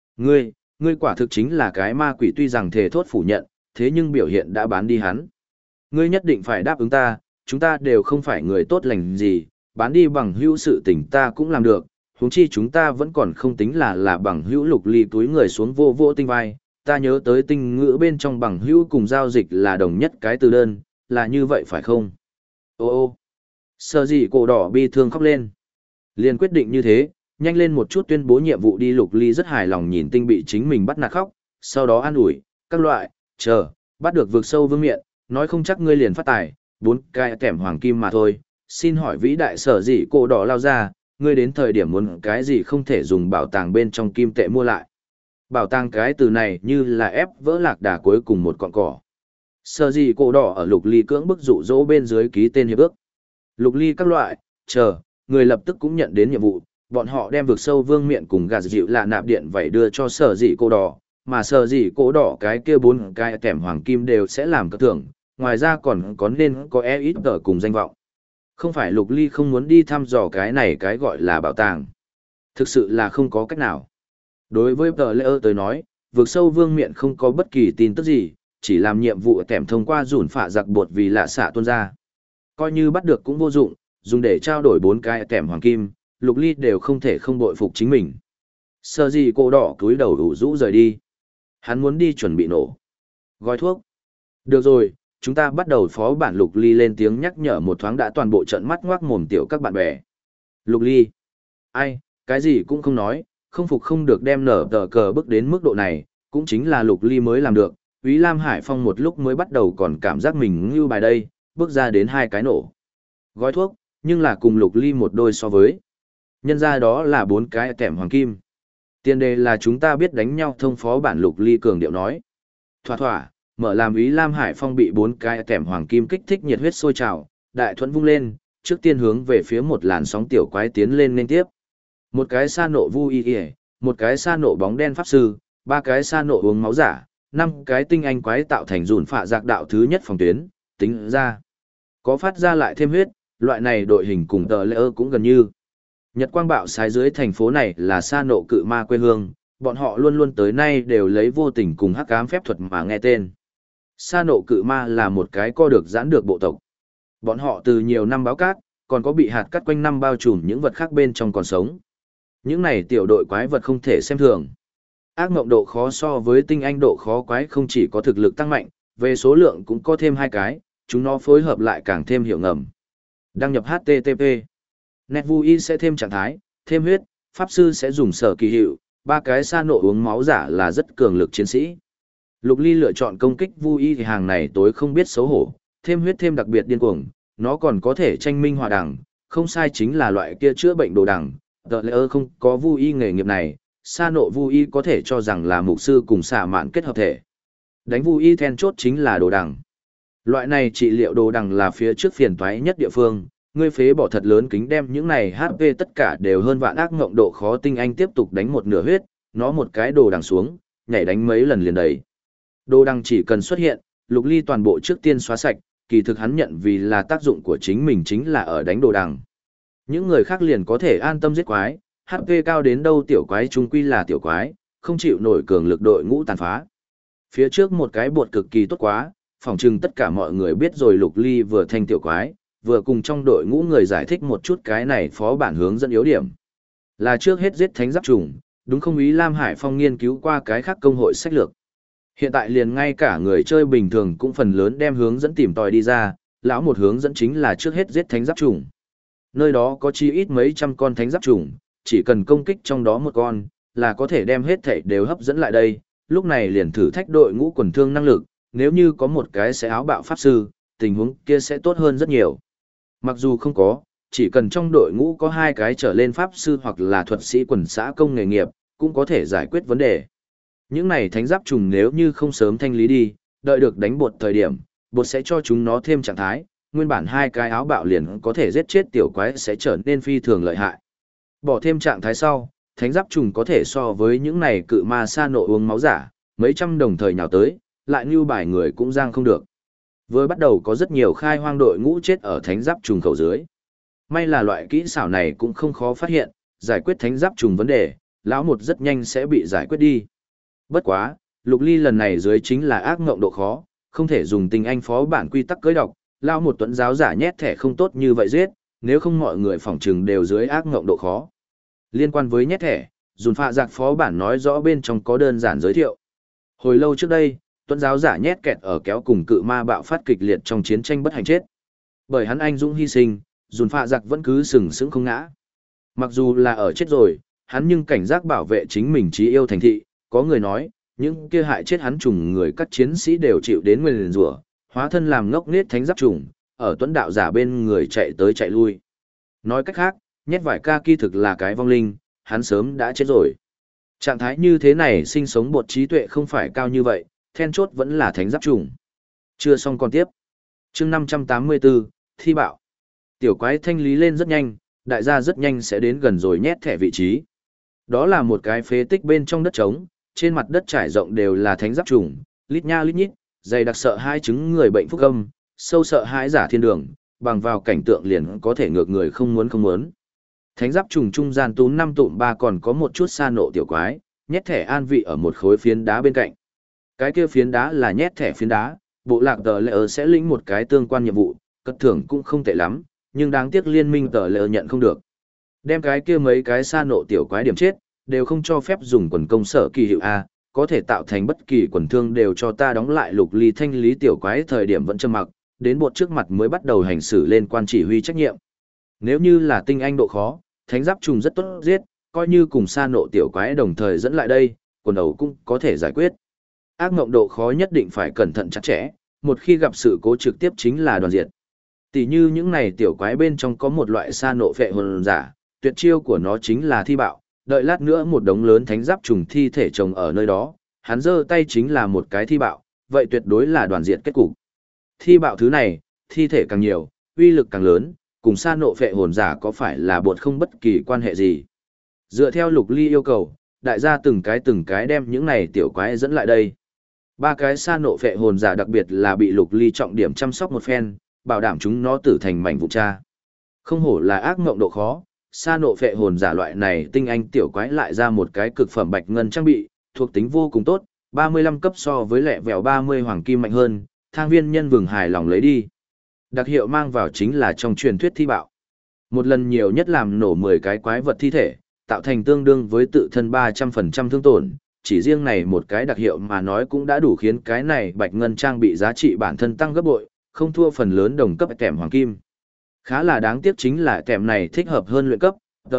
Ngươi quả thực chính là cái ma quỷ, tuy rằng thề thốt phủ nhận, thế nhưng biểu hiện đã bán đi hắn. Ngươi nhất định phải đáp ứng ta, chúng ta đều không phải người tốt lành gì, bán đi bằng hữu sự tình ta cũng làm được, huống chi chúng ta vẫn còn không tính là bằng hữu. Lục Ly túi người xuống vô vô tinh vai, ta nhớ tới tinh ngữ bên trong bằng hữu cùng giao dịch là đồng nhất cái từ đơn, là như vậy phải không? Ô, sợ gì cổ đỏ bi thương khóc lên. Liền quyết định như thế, nhanh lên một chút tuyên bố nhiệm vụ đi. Lục Ly rất hài lòng nhìn tinh bị chính mình bắt nạt khóc, sau đó an ủi, các loại, chờ, bắt được vực sâu vương miện, nói không chắc ngươi liền phát tài, 4 cái kẻm hoàng kim mà thôi. Xin hỏi vĩ đại sở dị cổ đỏ lao ra, ngươi đến thời điểm muốn cái gì không thể dùng bảo tàng bên trong kim tệ mua lại. Bảo tàng cái từ này như là ép vỡ lạc đà cuối cùng một cọng cỏ. Sở dị cổ đỏ ở Lục Ly cưỡng bức dụ dỗ bên dưới ký tên hiệp ước. Lục Ly các loại, chờ, người lập tức cũng nhận đến nhiệm vụ. Bọn họ đem vực sâu vương miện cùng gà dịu lạ nạp điện vậy đưa cho sở dị cổ đỏ, mà sở gì cổ đỏ cái kia 4 cái kèm hoàng kim đều sẽ làm cất thưởng, ngoài ra còn có nên có ít tờ cùng danh vọng. Không phải Lục Ly không muốn đi thăm dò cái này cái gọi là bảo tàng. Thực sự là không có cách nào. Đối với tờ lễ tới nói, vượt sâu vương miện không có bất kỳ tin tức gì, chỉ làm nhiệm vụ kèm thông qua rủn phạ giặc bột vì lạ xạ tuôn ra. Coi như bắt được cũng vô dụng, dùng để trao đổi 4 cái kèm hoàng kim, Lục Ly đều không thể không bội phục chính mình. Sở gì cổ đỏ cúi đầu ủ rũ rời đi. Hắn muốn đi chuẩn bị nổ. Gói thuốc. Được rồi, chúng ta bắt đầu. Phó bản Lục Ly lên tiếng nhắc nhở một thoáng đã toàn bộ trận mắt ngoác mồm tiểu các bạn bè. Lục Ly. Ai, cái gì cũng không nói, không phục không được đem nở tờ cờ bước đến mức độ này, cũng chính là Lục Ly mới làm được. Úy Lam Hải Phong một lúc mới bắt đầu còn cảm giác mình ngưu bài đây, bước ra đến 2 cái nổ. Gói thuốc, nhưng là cùng Lục Ly một đôi so với. Nhân ra đó là 4 cái kèm hoàng kim. Tiền đề là chúng ta biết đánh nhau thông phó bản. Lục Ly cường điệu nói. Thỏa thỏa, mở làm Úy Lam Hải Phong bị 4 cái kèm hoàng kim kích thích nhiệt huyết sôi trào, đại thuẫn vung lên, trước tiên hướng về phía một làn sóng tiểu quái tiến lên liên tiếp. Một cái sa nộ vu y, một cái sa nộ bóng đen pháp sư, 3 cái sa nộ uống máu giả, 5 cái tinh anh quái tạo thành dùn phạ giặc đạo thứ nhất phòng tuyến, tính ra. Có phát ra lại thêm huyết, loại này đội hình cùng tờ lễ cũng gần như. Nhật quang bạo sái dưới thành phố này là sa nộ cự ma quê hương, bọn họ luôn luôn tới nay đều lấy vô tình cùng hắc ám phép thuật mà nghe tên. Sa nộ cự ma là một cái co được giãn được bộ tộc. Bọn họ từ nhiều năm báo cát, còn có bị hạt cắt quanh năm bao trùm những vật khác bên trong còn sống. Những này tiểu đội quái vật không thể xem thường. Ác mộng độ khó so với tinh anh độ khó quái không chỉ có thực lực tăng mạnh, về số lượng cũng có thêm 2 cái, chúng nó phối hợp lại càng thêm hiệu ngầm. Đăng nhập HTTP. NetVui sẽ thêm trạng thái, thêm huyết, pháp sư sẽ dùng sở kỳ hiệu, 3 cái sa nộ uống máu giả là rất cường lực chiến sĩ. Lục Ly lựa chọn công kích vui thì hàng này tối không biết xấu hổ, thêm huyết thêm đặc biệt điên cuồng, nó còn có thể tranh minh hòa đẳng, không sai chính là loại kia chữa bệnh đồ đẳng. Tờ lễ không có vui nghề nghiệp này, sa nộ vui có thể cho rằng là mục sư cùng xạ mạn kết hợp thể. Đánh vui then chốt chính là đồ đẳng. Loại này trị liệu đồ đẳng là phía trước phiền toái nhất địa phương, ngươi phế bỏ thật lớn kính đem những này HP tất cả đều hơn vạn ác ngộng độ khó tinh anh tiếp tục đánh một nửa huyết, nó một cái đồ đằng xuống, nhảy đánh mấy lần liền đầy. Đồ đằng chỉ cần xuất hiện, Lục Ly toàn bộ trước tiên xóa sạch, kỳ thực hắn nhận vì là tác dụng của chính mình chính là ở đánh đồ đằng. Những người khác liền có thể an tâm giết quái, HP cao đến đâu tiểu quái chung quy là tiểu quái, không chịu nổi cường lực đội ngũ tàn phá. Phía trước một cái bột cực kỳ tốt quá, phỏng chừng tất cả mọi người biết rồi. Lục Ly vừa thanh tiểu quái, vừa cùng trong đội ngũ người giải thích một chút cái này phó bản hướng dẫn yếu điểm. Là trước hết giết thánh giáp trùng, đúng không? Ý Lam Hải Phong nghiên cứu qua cái khác công hội sách lược. Hiện tại liền ngay cả người chơi bình thường cũng phần lớn đem hướng dẫn tìm tòi đi ra, lão một hướng dẫn chính là trước hết giết thánh giáp trùng. Nơi đó có chi ít mấy trăm con thánh giáp trùng, chỉ cần công kích trong đó một con, là có thể đem hết thảy đều hấp dẫn lại đây, lúc này liền thử thách đội ngũ quần thương năng lực, nếu như có một cái sẽ áo bạo pháp sư, tình huống kia sẽ tốt hơn rất nhiều. Mặc dù không có, chỉ cần trong đội ngũ có 2 cái trở lên pháp sư hoặc là thuật sĩ quần xã công nghề nghiệp, cũng có thể giải quyết vấn đề. Những này thánh giáp trùng nếu như không sớm thanh lý đi, đợi được đánh bột thời điểm, bột sẽ cho chúng nó thêm trạng thái, nguyên bản 2 cái áo bạo liền có thể giết chết tiểu quái sẽ trở nên phi thường lợi hại. Bỏ thêm trạng thái sau, thánh giáp trùng có thể so với những này cự ma sa nộ uống máu giả, mấy trăm đồng thời nhào tới, lại như bài người cũng giang không được. Vừa bắt đầu có rất nhiều khai hoang đội ngũ chết ở thánh giáp trùng khẩu dưới. May là loại kỹ xảo này cũng không khó phát hiện, giải quyết thánh giáp trùng vấn đề, lão một rất nhanh sẽ bị giải quyết đi. Bất quá, Lục Ly lần này dưới chính là ác ngộng độ khó, không thể dùng tình anh phó bản quy tắc cưới đọc, lão một tuấn giáo giả nhét thẻ không tốt như vậy giết, nếu không mọi người phỏng chừng đều dưới ác ngộng độ khó. Liên quan với nhét thẻ, dùn phạ giặc phó bản nói rõ bên trong có đơn giản giới thiệu. Hồi lâu trước đây, tuấn giáo giả nhét kẹt ở kéo cùng cự ma bạo phát kịch liệt trong chiến tranh bất hạnh chết. Bởi hắn anh dũng hy sinh, dùn phạ giặc vẫn cứ sừng sững không ngã. Mặc dù là ở chết rồi, hắn nhưng cảnh giác bảo vệ chính mình chí yêu thành thị, có người nói, những kia hại chết hắn trùng người các chiến sĩ đều chịu đến nguyền rủa, hóa thân làm ngốc nghếch thánh giáp trùng, ở tuấn đạo giả bên người chạy tới chạy lui. Nói cách khác, nhét vải ca kỳ thực là cái vong linh, hắn sớm đã chết rồi. Trạng thái như thế này sinh sống bột trí tuệ không phải cao như vậy, then chốt vẫn là thánh giáp trùng. Chưa xong còn tiếp. Chương 584, thi bạo. Tiểu quái thanh lý lên rất nhanh, đại gia rất nhanh sẽ đến gần rồi nhét thẻ vị trí. Đó là một cái phế tích bên trong đất trống, trên mặt đất trải rộng đều là thánh giáp trùng, lít nha lít nhít, dày đặc sợ hai chứng người bệnh phúc âm, sâu sợ hãi giả thiên đường, bằng vào cảnh tượng liền có thể ngược người không muốn không muốn. Thánh giáp trùng trung gian túm 5 tụm 3 còn có một chút sa nộ tiểu quái, nhét thẻ an vị ở một khối phiến đá bên cạnh. Cái kia phiến đá là nhét thẻ phiến đá, bộ lạc tờ lệ sẽ lĩnh một cái tương quan nhiệm vụ, cất thưởng cũng không tệ lắm, nhưng đáng tiếc liên minh tờ lệ nhận không được. Đem cái kia mấy cái sa nộ tiểu quái điểm chết, đều không cho phép dùng quần công sở kỳ hiệu A, có thể tạo thành bất kỳ quần thương đều cho ta đóng lại. Lục Ly thanh lý tiểu quái thời điểm vẫn trầm mặc, đến bột trước mặt mới bắt đầu hành xử lên quan chỉ huy trách nhiệm. Nếu như là tinh anh độ khó, thánh giáp trùng rất tốt giết, coi như cùng sa nộ tiểu quái đồng thời dẫn lại đây, quần đầu cũng có thể giải quyết. Ác mộng độ khó nhất định phải cẩn thận chặt chẽ, một khi gặp sự cố trực tiếp chính là đoàn diệt. Tỷ như những này tiểu quái bên trong có một loại sa nộ phệ hồn giả, tuyệt chiêu của nó chính là thi bạo, đợi lát nữa một đống lớn thánh giáp trùng thi thể chồng ở nơi đó, hắn giơ tay chính là một cái thi bạo, vậy tuyệt đối là đoàn diệt kết cục. Thi bạo thứ này, thi thể càng nhiều, uy lực càng lớn, cùng sa nộ phệ hồn giả có phải là bột không bất kỳ quan hệ gì. Dựa theo Lục Ly yêu cầu, đại gia từng cái đem những này tiểu quái dẫn lại đây. 3 cái sa nộ phệ hồn giả đặc biệt là bị Lục Ly trọng điểm chăm sóc một phen, bảo đảm chúng nó tử thành mảnh vụn cha. Không hổ là ác mộng độ khó, sa nộ phệ hồn giả loại này tinh anh tiểu quái lại ra một cái cực phẩm bạch ngân trang bị, thuộc tính vô cùng tốt, 35 cấp so với lẹ vẹo 30 hoàng kim mạnh hơn, thang viên nhân vừng hài lòng lấy đi. Đặc hiệu mang vào chính là trong truyền thuyết thi bạo. Một lần nhiều nhất làm nổ 10 cái quái vật thi thể, tạo thành tương đương với tự thân 300% thương tổn, chỉ riêng này một cái đặc hiệu mà nói cũng đã đủ khiến cái này bạch ngân trang bị giá trị bản thân tăng gấp bội, không thua phần lớn đồng cấp kèm hoàng kim. Khá là đáng tiếc chính là kèm này thích hợp hơn luyện cấp,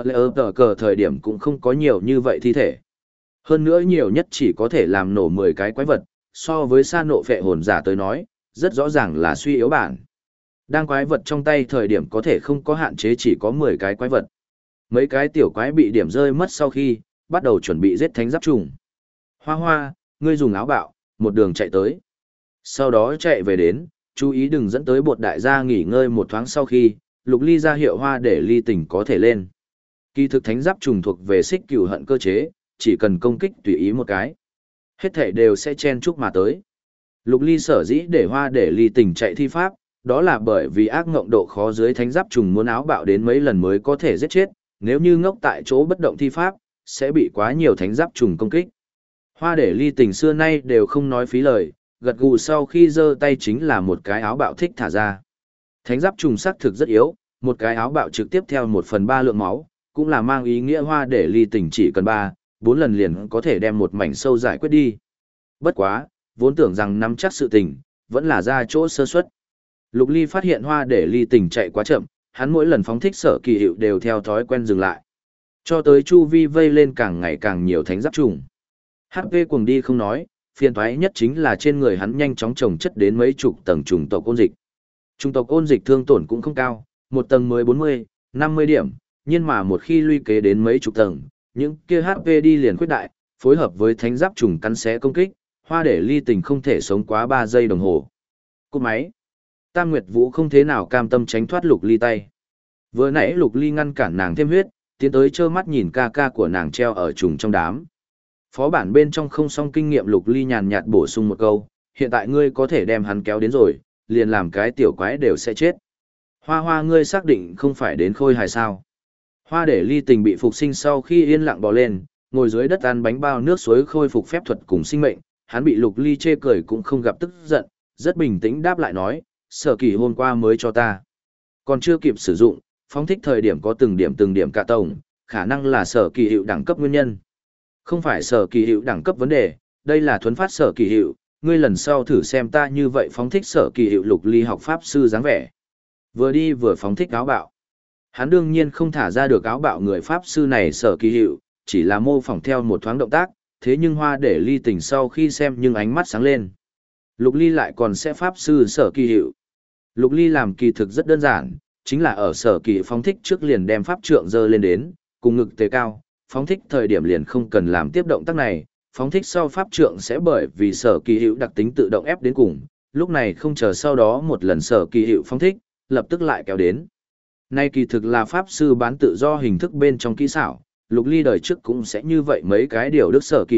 tờ cờ thời điểm cũng không có nhiều như vậy thi thể. Hơn nữa nhiều nhất chỉ có thể làm nổ 10 cái quái vật, so với sa nộ phệ hồn giả tới nói, rất rõ ràng là suy yếu bản. Đang quái vật trong tay thời điểm có thể không có hạn chế chỉ có 10 cái quái vật. Mấy cái tiểu quái bị điểm rơi mất sau khi, bắt đầu chuẩn bị giết thánh giáp trùng. Hoa hoa, ngươi dùng áo bạo, một đường chạy tới. Sau đó chạy về đến, chú ý đừng dẫn tới bột đại gia nghỉ ngơi một thoáng sau khi, Lục Ly ra hiệu hoa để ly tình có thể lên. Kỳ thực thánh giáp trùng thuộc về xích cửu hận cơ chế, chỉ cần công kích tùy ý một cái. Hết thể đều sẽ chen chúc mà tới. Lục Ly sở dĩ để hoa để ly tình chạy thi pháp, đó là bởi vì ác ngộng độ khó dưới thánh giáp trùng muốn áo bạo đến mấy lần mới có thể giết chết, nếu như ngốc tại chỗ bất động thi pháp, sẽ bị quá nhiều thánh giáp trùng công kích. Hoa để ly tình xưa nay đều không nói phí lời, gật gù sau khi giơ tay chính là một cái áo bạo thích thả ra. Thánh giáp trùng sắc thực rất yếu, một cái áo bạo trực tiếp theo 1/3 lượng máu, cũng là mang ý nghĩa hoa để ly tình chỉ cần 3-4 lần liền có thể đem một mảnh sâu giải quyết đi. Bất quá, vốn tưởng rằng nắm chắc sự tình, vẫn là ra chỗ sơ suất. Lục Ly phát hiện hoa để ly tình chạy quá chậm, hắn mỗi lần phóng thích sở kỳ hiệu đều theo thói quen dừng lại. Cho tới chu vi vây lên càng ngày càng nhiều thánh giáp trùng. HP cuồng đi không nói, phiền toái nhất chính là trên người hắn nhanh chóng trồng chất đến mấy chục tầng trùng tộc ôn dịch. Trùng tộc ôn dịch thương tổn cũng không cao, một tầng mới 40-50 điểm, nhưng mà một khi luy kế đến mấy chục tầng, những kia HP đi liền khuyết đại, phối hợp với thánh giáp trùng cắn xé công kích, hoa để ly tình không thể sống quá 3 giây đồng hồ. Cúp máy. Tam Nguyệt Vũ không thế nào cam tâm tránh thoát Lục Ly tay. Vừa nãy Lục Ly ngăn cản nàng thêm huyết, tiến tới trơ mắt nhìn ca ca của nàng treo ở trùng trong đám. Phó bản bên trong không xong kinh nghiệm Lục Ly nhàn nhạt bổ sung một câu, hiện tại ngươi có thể đem hắn kéo đến rồi, liền làm cái tiểu quái đều sẽ chết. Hoa hoa ngươi xác định không phải đến khôi hài sao. Hoa để ly tình bị phục sinh sau khi yên lặng bò lên, ngồi dưới đất ăn bánh bao nước suối khôi phục phép thuật cùng sinh mệnh, hắn bị Lục Ly chê cười cũng không gặp tức giận, rất bình tĩnh đáp lại nói, sở kỳ hôm qua mới cho ta. Còn chưa kịp sử dụng, phóng thích thời điểm có từng điểm cả tổng, khả năng là sở kỳ hiệu đẳng cấp nguyên nhân. Không phải sở kỳ hiệu đẳng cấp vấn đề, đây là thuấn phát sở kỳ hiệu, ngươi lần sau thử xem ta như vậy phóng thích sở kỳ hiệu. Lục Ly học pháp sư dáng vẻ. Vừa đi vừa phóng thích áo bạo. Hắn đương nhiên không thả ra được áo bạo người pháp sư này sở kỳ hiệu, chỉ là mô phỏng theo một thoáng động tác, thế nhưng hoa để ly tình sau khi xem nhưng ánh mắt sáng lên. Lục Ly lại còn sẽ pháp sư sở kỳ hiệu. Lục Ly làm kỳ thực rất đơn giản, chính là ở sở kỳ phóng thích trước liền đem pháp trượng dơ lên đến, cùng ngực tề cao, phóng thích thời điểm liền không cần làm tiếp động tác này, phóng thích sau pháp trượng sẽ bởi vì sở kỳ hiệu đặc tính tự động ép đến cùng, lúc này không chờ sau đó một lần sở kỳ hiệu phóng thích, lập tức lại kéo đến. Nay kỳ thực là pháp sư bán tự do hình thức bên trong kỹ xảo, Lục Ly đời trước cũng sẽ như vậy mấy cái điều đức sở kỳ hiệu,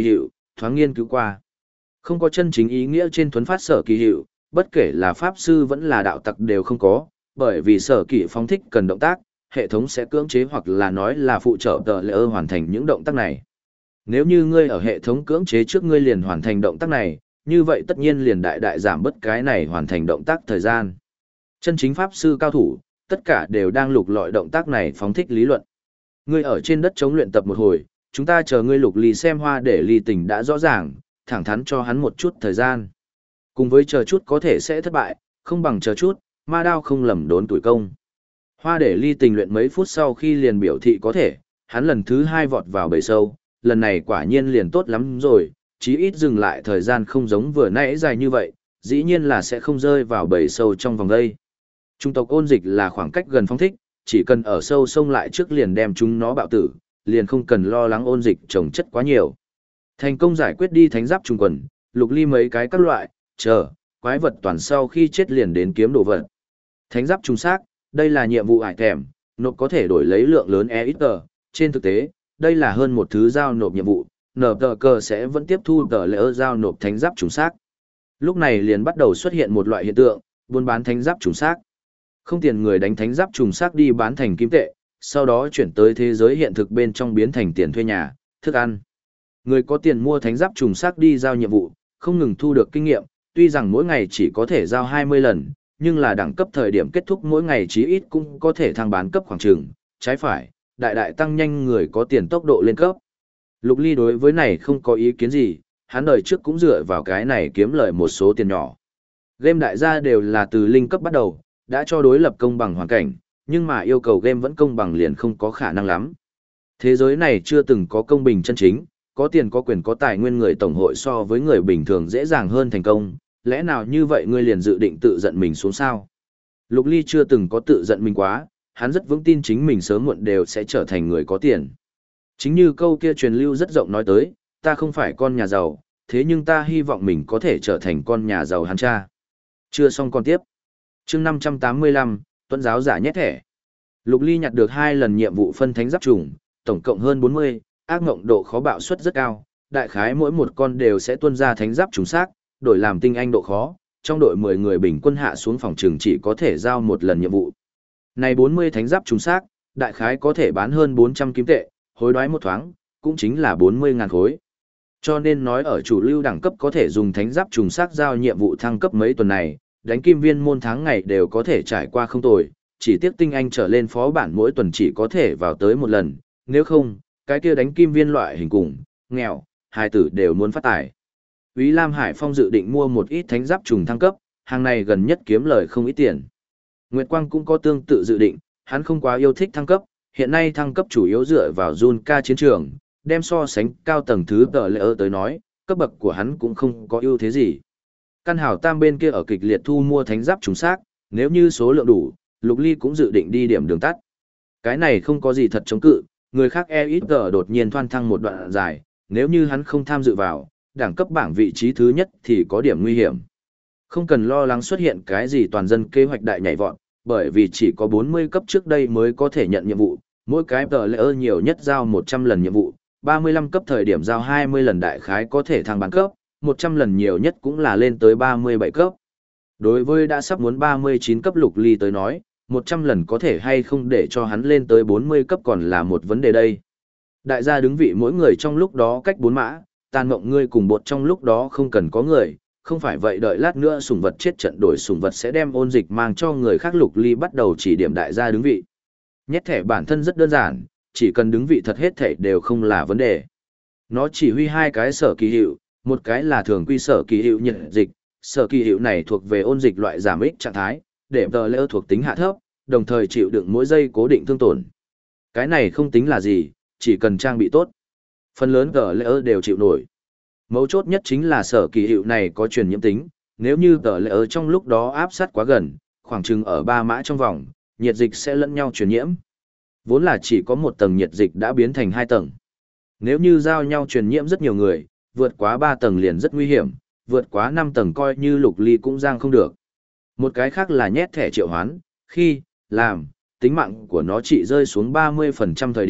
thoáng nghiên cứu qua. Không có chân chính ý nghĩa trên thuấn phát sở kỳ hiệu, bất kể là pháp sư vẫn là đạo tặc đều không có, bởi vì sở kỳ phóng thích cần động tác, hệ thống sẽ cưỡng chế hoặc là nói là phụ trợ tờ lệ hoàn thành những động tác này. Nếu như ngươi ở hệ thống cưỡng chế trước ngươi liền hoàn thành động tác này, như vậy tất nhiên liền đại giảm bớt cái này hoàn thành động tác thời gian. Chân chính pháp sư cao thủ, tất cả đều đang lục lọi động tác này phóng thích lý luận. Ngươi ở trên đất chống luyện tập một hồi, chúng ta chờ ngươi lục ly xem hoa để ly tình đã rõ ràng, thẳng thắn cho hắn một chút thời gian. Cùng với chờ chút có thể sẽ thất bại, không bằng chờ chút, ma đao không lầm đốn tuổi công. Hoa để ly tình luyện mấy phút sau khi liền biểu thị có thể, hắn lần thứ 2 vọt vào bầy sâu, lần này quả nhiên liền tốt lắm rồi, chí ít dừng lại thời gian không giống vừa nãy dài như vậy, dĩ nhiên là sẽ không rơi vào bầy sâu trong vòng đây. Trung tộc ôn dịch là khoảng cách gần phóng thích, chỉ cần ở sâu sông lại trước liền đem chúng nó bạo tử, liền không cần lo lắng ôn dịch trồng chất quá nhiều. Thành công giải quyết đi thánh giáp trùng quần, lục ly mấy cái các loại, quái vật toàn sau khi chết liền đến kiếm đồ vật. Thánh giáp trùng xác, đây là nhiệm vụ ải thèm, nộp có thể đổi lấy lượng lớn EXP, trên thực tế, đây là hơn một thứ giao nộp nhiệm vụ, nở tờ cờ sẽ vẫn tiếp thu tờ lỡ giao nộp thánh giáp trùng xác. Lúc này liền bắt đầu xuất hiện một loại hiện tượng, buôn bán thánh giáp trùng xác. Không tiền người đánh thánh giáp trùng xác đi bán thành kim tệ, sau đó chuyển tới thế giới hiện thực bên trong biến thành tiền thuê nhà, thức ăn. Người có tiền mua thánh giáp trùng xác đi giao nhiệm vụ, không ngừng thu được kinh nghiệm, tuy rằng mỗi ngày chỉ có thể giao 20 lần, nhưng là đẳng cấp thời điểm kết thúc mỗi ngày chí ít cũng có thể thăng bán cấp khoảng chừng, trái phải, đại tăng nhanh người có tiền tốc độ lên cấp. Lục Ly đối với này không có ý kiến gì, hắn đời trước cũng dựa vào cái này kiếm lợi một số tiền nhỏ. Game đại gia đều là từ linh cấp bắt đầu, đã cho đối lập công bằng hoàn cảnh, nhưng mà yêu cầu game vẫn công bằng liền không có khả năng lắm. Thế giới này chưa từng có công bình chân chính, có tiền có quyền có tài nguyên người tổng hội so với người bình thường dễ dàng hơn thành công, lẽ nào như vậy ngươi liền dự định tự giận mình xuống sao? Lục Ly chưa từng có tự giận mình quá, hắn rất vững tin chính mình sớm muộn đều sẽ trở thành người có tiền. Chính như câu kia truyền lưu rất rộng nói tới, ta không phải con nhà giàu, thế nhưng ta hy vọng mình có thể trở thành con nhà giàu hắn cha. Chưa xong còn tiếp. Chương 585, Tuấn giáo giả nhét thẻ. Lục Ly nhặt được 2 lần nhiệm vụ phân thánh giáp trùng, tổng cộng hơn 40, ác ngộng độ khó bạo suất rất cao, đại khái mỗi một con đều sẽ tuôn ra thánh giáp trùng xác, đổi làm tinh anh độ khó, trong đội 10 người bình quân hạ xuống phòng trường chỉ có thể giao một lần nhiệm vụ. Này 40 thánh giáp trùng xác, đại khái có thể bán hơn 400 kim tệ, hối đoái một thoáng, cũng chính là 40.000 khối. Cho nên nói ở chủ lưu đẳng cấp có thể dùng thánh giáp trùng xác giao nhiệm vụ thăng cấp mấy tuần này, đánh kim viên môn tháng ngày đều có thể trải qua không tồi, chỉ tiếc tinh anh trở lên phó bản mỗi tuần chỉ có thể vào tới một lần, nếu không, cái kia đánh kim viên loại hình cùng, nghèo, hai tử đều muốn phát tài. Úy Lam Hải Phong dự định mua một ít thánh giáp trùng thăng cấp, hàng này gần nhất kiếm lời không ít tiền. Nguyệt Quang cũng có tương tự dự định, hắn không quá yêu thích thăng cấp, hiện nay thăng cấp chủ yếu dựa vào Junka chiến trường, đem so sánh cao tầng thứ tờ lệ tới nói, cấp bậc của hắn cũng không có ưu thế gì. Căn hảo tam bên kia ở kịch liệt thu mua thánh giáp trùng xác, nếu như số lượng đủ, Lục Ly cũng dự định đi điểm đường tắt. Cái này không có gì thật chống cự, người khác EXG đột nhiên thoan thăng một đoạn dài, nếu như hắn không tham dự vào, đẳng cấp bảng vị trí thứ nhất thì có điểm nguy hiểm. Không cần lo lắng xuất hiện cái gì toàn dân kế hoạch đại nhảy vọt, bởi vì chỉ có 40 cấp trước đây mới có thể nhận nhiệm vụ, mỗi cái tờ lệ nhiều nhất giao 100 lần nhiệm vụ, 35 cấp thời điểm giao 20 lần đại khái có thể thăng bán cấp, 100 lần nhiều nhất cũng là lên tới 37 cấp. Đối với đã sắp muốn 39 cấp Lục Ly tới nói, 100 lần có thể hay không để cho hắn lên tới 40 cấp còn là một vấn đề đây. Đại gia đứng vị mỗi người trong lúc đó cách 4 mã, tàn mộng ngươi cùng bột trong lúc đó không cần có người, không phải vậy đợi lát nữa sủng vật chết trận đổi sủng vật sẽ đem ôn dịch mang cho người khác. Lục Ly bắt đầu chỉ điểm đại gia đứng vị. Nhét thẻ bản thân rất đơn giản, chỉ cần đứng vị thật hết thảy đều không là vấn đề. Nó chỉ huy 2 cái sở kỳ hiệu, một cái là thường quy sở kỳ hiệu nhiệt dịch, sở kỳ hiệu này thuộc về ôn dịch loại giảm ích trạng thái, để tờ lỡ thuộc tính hạ thấp, đồng thời chịu đựng mỗi giây cố định thương tổn. Cái này không tính là gì, chỉ cần trang bị tốt. Phần lớn tờ lỡ đều chịu nổi. Mấu chốt nhất chính là sở kỳ hiệu này có truyền nhiễm tính, nếu như tờ lỡ trong lúc đó áp sát quá gần, khoảng chừng ở 3 mã trong vòng, nhiệt dịch sẽ lẫn nhau truyền nhiễm. Vốn là chỉ có 1 tầng nhiệt dịch đã biến thành 2 tầng. Nếu như giao nhau truyền nhiễm rất nhiều người, vượt quá 3 tầng liền rất nguy hiểm, vượt quá 5 tầng coi như Lục Ly cũng giang không được. Một cái khác là nhét thẻ triệu hoán, khi, làm, tính mạng của nó chỉ rơi xuống 30% thời điểm,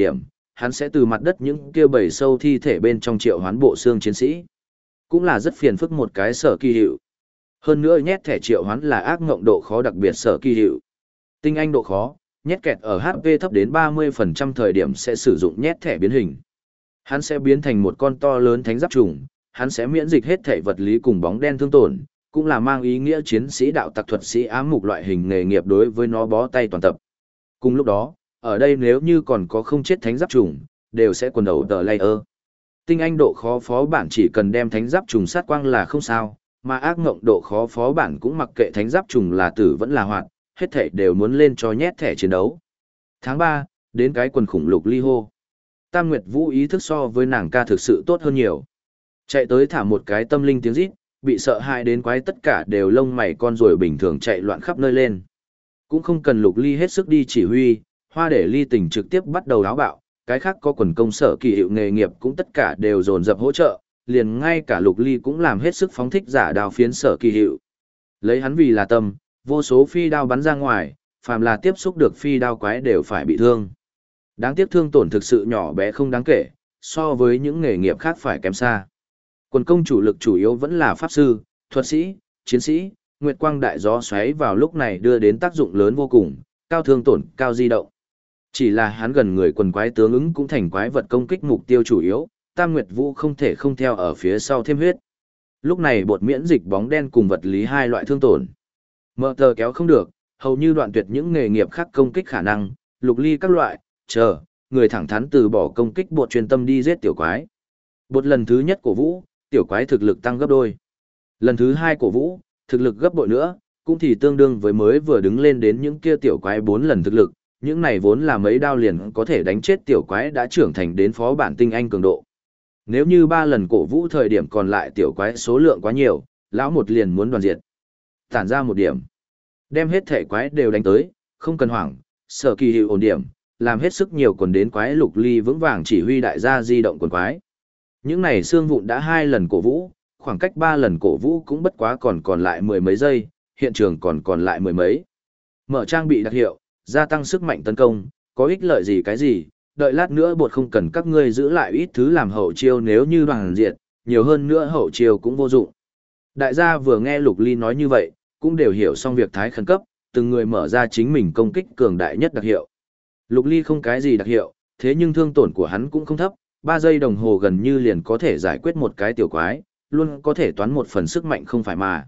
hắn sẽ từ mặt đất những kia bầy sâu thi thể bên trong triệu hoán bộ xương chiến sĩ. Cũng là rất phiền phức một cái sở kỳ hiệu. Hơn nữa nhét thẻ triệu hoán là ác ngộng độ khó đặc biệt sở kỳ hiệu. Tinh anh độ khó, nhét kẹt ở HP thấp đến 30% thời điểm sẽ sử dụng nhét thẻ biến hình. Hắn sẽ biến thành một con to lớn thánh giáp trùng, hắn sẽ miễn dịch hết thể vật lý cùng bóng đen thương tổn, cũng là mang ý nghĩa chiến sĩ đạo tặc thuật sĩ ám mục loại hình nghề nghiệp đối với nó bó tay toàn tập. Cùng lúc đó, ở đây nếu như còn có không chết thánh giáp trùng, đều sẽ quần đầu tờ layer. Tinh anh độ khó phó bản chỉ cần đem thánh giáp trùng sát quang là không sao, mà ác ngộng độ khó phó bản cũng mặc kệ thánh giáp trùng là tử vẫn là hoạt, hết thể đều muốn lên cho nhét thẻ chiến đấu. Tháng 3, đến cái quần khủng lục ly hô. Tam Nguyệt Vũ ý thức so với nàng ca thực sự tốt hơn nhiều. Chạy tới thả một cái tâm linh tiếng rít, bị sợ hãi đến quái tất cả đều lông mày con ruồi bình thường chạy loạn khắp nơi lên. Cũng không cần Lục Ly hết sức đi chỉ huy, Hoa để Ly Tình trực tiếp bắt đầu đáo bạo, cái khác có quần công sở kỳ hiệu nghề nghiệp cũng tất cả đều dồn dập hỗ trợ, liền ngay cả Lục Ly cũng làm hết sức phóng thích giả đao phiến sở kỳ hiệu. Lấy hắn vì là tâm, vô số phi đao bắn ra ngoài, phàm là tiếp xúc được phi đao quái đều phải bị thương. Đáng tiếc thương tổn thực sự nhỏ bé không đáng kể, so với những nghề nghiệp khác phải kém xa. Quần công chủ lực chủ yếu vẫn là pháp sư, thuật sĩ, chiến sĩ, nguyệt quang đại gió xoáy vào lúc này đưa đến tác dụng lớn vô cùng, cao thương tổn, cao di động. Chỉ là hắn gần người quần quái tướng ứng cũng thành quái vật công kích mục tiêu chủ yếu, Tam Nguyệt Vũ không thể không theo ở phía sau thêm huyết. Lúc này bột miễn dịch bóng đen cùng vật lý hai loại thương tổn. Mở tờ kéo không được, hầu như đoạn tuyệt những nghề nghiệp khác công kích khả năng, Lục Ly các loại, người thẳng thắn từ bỏ công kích bột chuyên tâm đi giết tiểu quái. Bột lần thứ nhất cổ vũ, tiểu quái thực lực tăng gấp đôi. Lần thứ hai cổ vũ, thực lực gấp bội nữa, cũng thì tương đương với mới vừa đứng lên đến những kia tiểu quái 4 lần thực lực, những này vốn là mấy đao liền có thể đánh chết tiểu quái đã trưởng thành đến phó bản tinh anh cường độ. Nếu như 3 lần cổ vũ thời điểm còn lại tiểu quái số lượng quá nhiều, lão một liền muốn đoàn diệt. Tản ra một điểm. Đem hết thể quái đều đánh tới, không cần hoảng, sở kỳ hiệu ổn điểm, làm hết sức nhiều quần đến quái Lục Ly vững vàng chỉ huy đại gia di động quần quái. Những này xương vụn đã 2 lần cổ vũ, khoảng cách 3 lần cổ vũ cũng bất quá còn lại mười mấy giây, hiện trường còn lại mười mấy. Mở trang bị đặc hiệu, gia tăng sức mạnh tấn công, có ích lợi gì cái gì, đợi lát nữa bột không cần các ngươi giữ lại ít thứ làm hậu chiêu nếu như đoàn diệt, nhiều hơn nữa hậu chiêu cũng vô dụng. Đại gia vừa nghe Lục Ly nói như vậy, cũng đều hiểu xong việc thái khẩn cấp, từng người mở ra chính mình công kích cường đại nhất đặc hiệu. Lục Ly không cái gì đặc hiệu, thế nhưng thương tổn của hắn cũng không thấp, 3 giây đồng hồ gần như liền có thể giải quyết một cái tiểu quái, luôn có thể toán một phần sức mạnh không phải mà.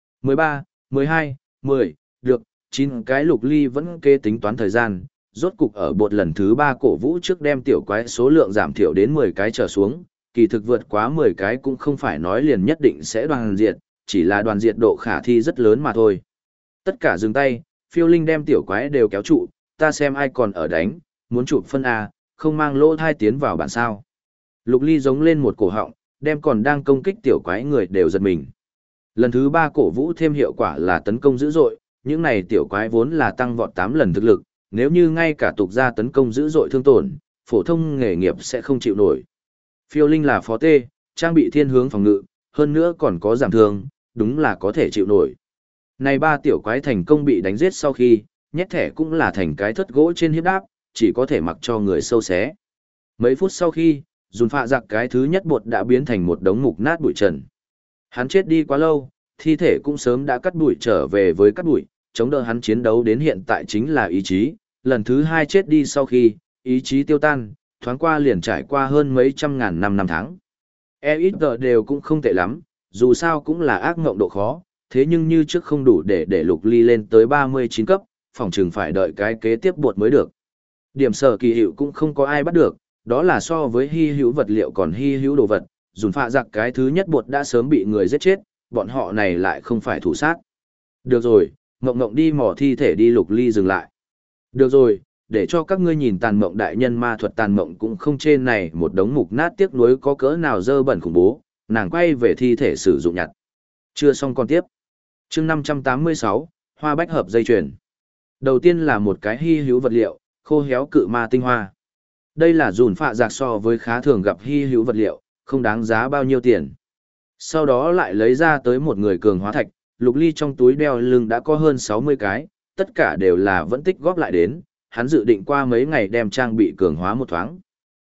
13, 12, 10, được, 9 cái Lục Ly vẫn kê tính toán thời gian, rốt cục ở bột lần thứ 3 cổ vũ trước đem tiểu quái số lượng giảm thiểu đến 10 cái trở xuống, kỳ thực vượt quá 10 cái cũng không phải nói liền nhất định sẽ đoàn diệt, chỉ là đoàn diệt độ khả thi rất lớn mà thôi. Tất cả dừng tay, phiêu linh đem tiểu quái đều kéo trụ, ta xem ai còn ở đánh, muốn chụp phân A, không mang lỗ thai tiến vào bản sao. Lục Ly giống lên một cổ họng, đem còn đang công kích tiểu quái người đều giật mình. Lần thứ 3 cổ vũ thêm hiệu quả là tấn công dữ dội, những này tiểu quái vốn là tăng vọt 8 lần thực lực, nếu như ngay cả tục ra tấn công dữ dội thương tổn, phổ thông nghề nghiệp sẽ không chịu nổi. Phiêu linh là phó tê, trang bị thiên hướng phòng ngự, hơn nữa còn có giảm thương, đúng là có thể chịu nổi. Này 3 tiểu quái thành công bị đánh giết sau khi, nhét thẻ cũng là thành cái thất gỗ trên hiếp đáp, chỉ có thể mặc cho người sâu xé. Mấy phút sau khi, dùn phạ giặc cái thứ nhất bột đã biến thành một đống mục nát bụi trần. Hắn chết đi quá lâu, thi thể cũng sớm đã cắt bụi trở về với cắt bụi, chống đỡ hắn chiến đấu đến hiện tại chính là ý chí. Lần thứ 2 chết đi sau khi, ý chí tiêu tan, thoáng qua liền trải qua hơn mấy trăm ngàn năm tháng. EXG đều cũng không tệ lắm, dù sao cũng là ác ngộng độ khó, thế nhưng như trước không đủ để Lục Ly lên tới 39 cấp, phòng chừng phải đợi cái kế tiếp bột mới được. Điểm sở kỳ hiệu cũng không có ai bắt được, đó là so với hy hữu vật liệu còn hy hữu đồ vật, dùn phạ giặc cái thứ nhất bột đã sớm bị người giết chết, bọn họ này lại không phải thủ sát. Được rồi, Ngộng Ngộng đi mò thi thể đi. Lục Ly dừng lại. Được rồi, để cho các ngươi nhìn tàn mộng đại nhân ma thuật tàn mộng cũng không trên này một đống mục nát tiếc nuối có cỡ nào dơ bẩn khủng bố, nàng quay về thi thể sử dụng nhặt. Chưa xong còn tiếp. Chương 586, hoa bách hợp dây chuyền. Đầu tiên là một cái hy hữu vật liệu, khô héo cự ma tinh hoa. Đây là dùn phạ giặc so với khá thường gặp hy hữu vật liệu, không đáng giá bao nhiêu tiền. Sau đó lại lấy ra tới một người cường hóa thạch, Lục Ly trong túi đeo lưng đã có hơn 60 cái, tất cả đều là vẫn tích góp lại đến, hắn dự định qua mấy ngày đem trang bị cường hóa một thoáng.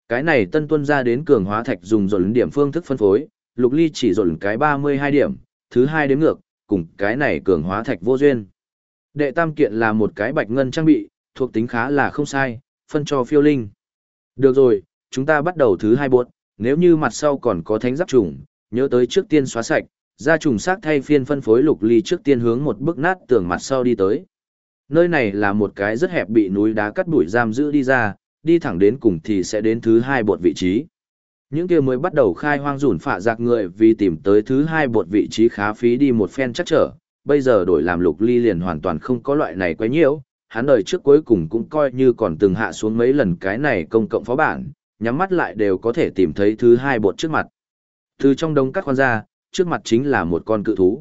Cái này tân tuân ra đến cường hóa thạch dùng dồn điểm phương thức phân phối, Lục Ly chỉ dồn cái 32 điểm, thứ hai đếm ngược, cùng cái này cường hóa thạch vô duyên. Đệ tam kiện là một cái bạch ngân trang bị, thuộc tính khá là không sai, phân cho phiêu linh. Được rồi, chúng ta bắt đầu thứ hai bột, nếu như mặt sau còn có thánh giáp trùng, nhớ tới trước tiên xóa sạch, ra trùng xác thay phiên phân phối. Lục Ly trước tiên hướng một bức nát tường mặt sau đi tới. Nơi này là một cái rất hẹp bị núi đá cắt đuổi giam giữ đi ra, đi thẳng đến cùng thì sẽ đến thứ hai bột vị trí. Những kia mới bắt đầu khai hoang rủn phạ giặc người vì tìm tới thứ hai bột vị trí khá phí đi một phen chắc trở, bây giờ đổi làm Lục Ly liền hoàn toàn không có loại này quấy nhiễu, hắn đời trước cuối cùng cũng coi như còn từng hạ xuống mấy lần cái này công cộng phó bản, nhắm mắt lại đều có thể tìm thấy thứ hai bột trước mặt. Từ trong đống cắt khoan ra, trước mặt chính là một con cự thú.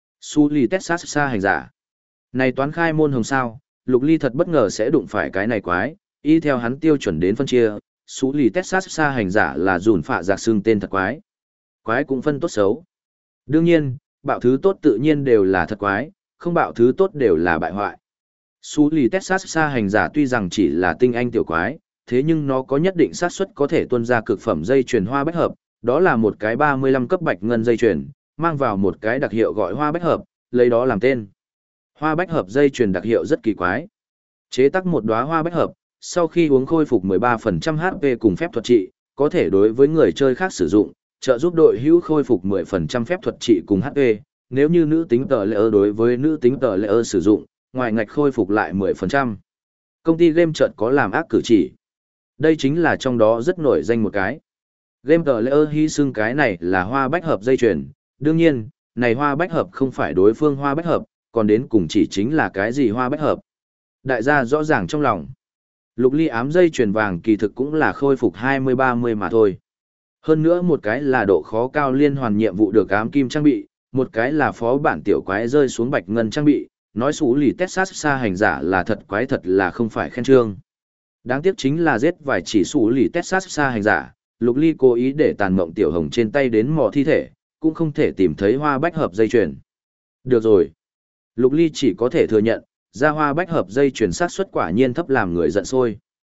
Su Ly Texas Sa hành giả. Này toán khai môn hồng sao, Lục Ly thật bất ngờ sẽ đụng phải cái này quái, y theo hắn tiêu chuẩn đến phân chia, Su Ly Texas Sa hành giả là dùn phạ giặc xương tên thật quái. Quái cũng phân tốt xấu. Đương nhiên, bạo thứ tốt tự nhiên đều là thật quái, không bạo thứ tốt đều là bại hoại. Su Ly Texas Sa hành giả tuy rằng chỉ là tinh anh tiểu quái, thế nhưng nó có nhất định xác suất có thể tuôn ra cực phẩm dây chuyền hoa bách hợp, đó là một cái 35 cấp bạch ngân dây chuyền, mang vào một cái đặc hiệu gọi hoa bách hợp, lấy đó làm tên. Hoa bách hợp dây chuyền đặc hiệu rất kỳ quái. Chế tác một đóa hoa bách hợp, sau khi uống khôi phục 13% HP cùng phép thuật trị, có thể đối với người chơi khác sử dụng, trợ giúp đội hữu khôi phục 10% phép thuật trị cùng HP. Nếu như nữ tính tờ lệ đối với nữ tính tờ lệ sử dụng, ngoài ngạch khôi phục lại 10%. Công ty game chợt có làm ác cử chỉ. Đây chính là trong đó rất nổi danh một cái. Game tờ lệ hy xưng cái này là hoa bách hợp dây chuyền. Đương nhiên, này hoa bách hợp không phải đối phương hoa bách hợp, còn đến cùng chỉ chính là cái gì hoa bách hợp. Đại gia rõ ràng trong lòng. Lục Ly ám dây chuyền vàng kỳ thực cũng là khôi phục 20-30 mà thôi. Hơn nữa một cái là độ khó cao liên hoàn nhiệm vụ được ám kim trang bị, một cái là phó bản tiểu quái rơi xuống bạch ngân trang bị, nói Su Ly Texas Sa hành giả là thật quái thật là không phải khen trương. Đáng tiếc chính là giết vài chỉ Su Ly Texas Sa hành giả, Lục Ly cố ý để tàn mộng tiểu hồng trên tay đến mò thi thể, cũng không thể tìm thấy hoa bách hợp dây chuyền. Được rồi. Lục Ly chỉ có thể thừa nhận, ra hoa bách hợp dây chuyền sát suất quả nhiên thấp làm người giận sôi.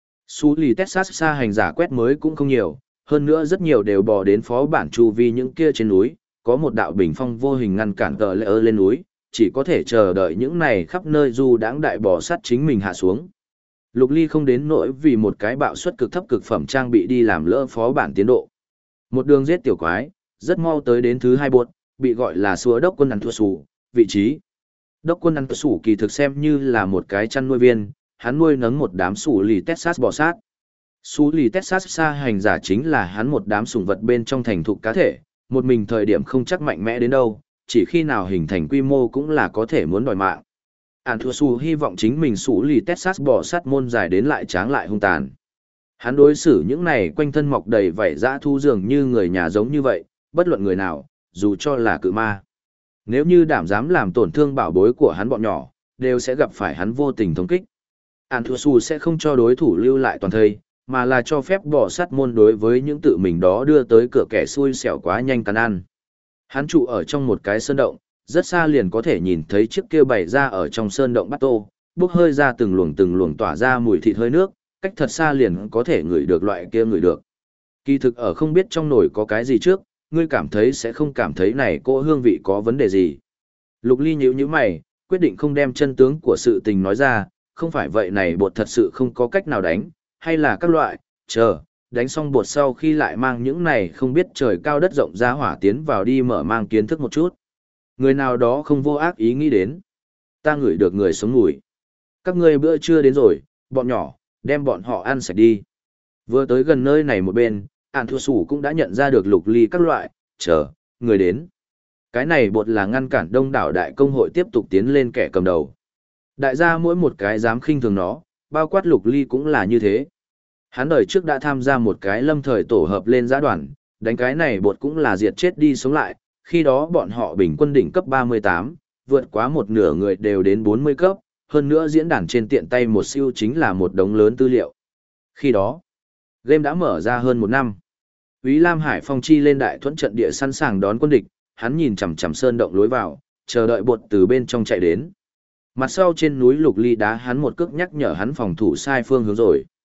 Su Ly Texas Sa hành giả quét mới cũng không nhiều, hơn nữa rất nhiều đều bò đến phó bản chu vi những kia trên núi, có một đạo bình phong vô hình ngăn cản tờ lệ lên núi, chỉ có thể chờ đợi những này khắp nơi du đãng đại bò sát chính mình hạ xuống. Lục Ly không đến nỗi vì một cái bạo suất cực thấp cực phẩm trang bị đi làm lỡ phó bản tiến độ. Một đường giết tiểu quái, rất mau tới đến thứ hai bột, bị gọi là xúa đốc quân ăn thua sủ, vị trí. Đốc quân ăn sủ kỳ thực xem như là một cái chăn nuôi viên, hắn nuôi nấng một đám Su Ly Texas bò sát. Su Ly Texas Sa hành giả chính là hắn một đám sủng vật bên trong thành thục cá thể, một mình thời điểm không chắc mạnh mẽ đến đâu, chỉ khi nào hình thành quy mô cũng là có thể muốn đòi mạng. Ản Thua Su hy vọng chính mình Su Ly Texas bò sát môn dài đến lại tráng lại hung tàn. Hắn đối xử những này quanh thân mọc đầy vảy dã thu dường như người nhà giống như vậy, bất luận người nào, dù cho là cự ma. Nếu như đảm dám làm tổn thương bảo bối của hắn bọn nhỏ, đều sẽ gặp phải hắn vô tình thống kích. Ản Thua Su sẽ không cho đối thủ lưu lại toàn thây, mà là cho phép bỏ sát môn đối với những tự mình đó đưa tới cửa kẻ xui xẻo quá nhanh cắn ăn. Hắn trụ ở trong một cái sơn động, rất xa liền có thể nhìn thấy chiếc kia bày ra ở trong sơn động bắt tô, bốc hơi ra từng luồng tỏa ra mùi thịt hơi nước, cách thật xa liền có thể ngửi được loại kia ngửi được. Kỳ thực ở không biết trong nồi có cái gì trước, ngươi cảm thấy sẽ không cảm thấy này cỗ hương vị có vấn đề gì. Lục Ly nhíu mày, quyết định không đem chân tướng của sự tình nói ra, không phải vậy này bột thật sự không có cách nào đánh, hay là các loại, đánh xong bột sau khi lại mang những này không biết trời cao đất rộng ra hỏa tiến vào đi mở mang kiến thức một chút. Người nào đó không vô ác ý nghĩ đến. Ta ngửi được người sống mùi. Các ngươi bữa trưa đến rồi, bọn nhỏ, đem bọn họ ăn sạch đi. Vừa tới gần nơi này một bên, Ản Thua Sủ cũng đã nhận ra được Lục Ly các loại, người đến. Cái này bột là ngăn cản đông đảo đại công hội tiếp tục tiến lên kẻ cầm đầu. Đại gia mỗi một cái dám khinh thường nó, bao quát Lục Ly cũng là như thế. Hắn đời trước đã tham gia một cái lâm thời tổ hợp lên giã đoàn, đánh cái này bột cũng là diệt chết đi sống lại, khi đó bọn họ bình quân đỉnh cấp 38, vượt quá một nửa người đều đến 40 cấp, hơn nữa diễn đàn trên tiện tay một siêu chính là một đống lớn tư liệu. Khi đó, game đã mở ra hơn một năm. Úy Lam Hải Phong chi lên đại thuẫn trận địa sẵn sàng đón quân địch, hắn nhìn chằm chằm sơn động lối vào, chờ đợi bột từ bên trong chạy đến. Mặt sau trên núi Lục Ly đá hắn một cước nhắc nhở hắn phòng thủ sai phương hướng rồi.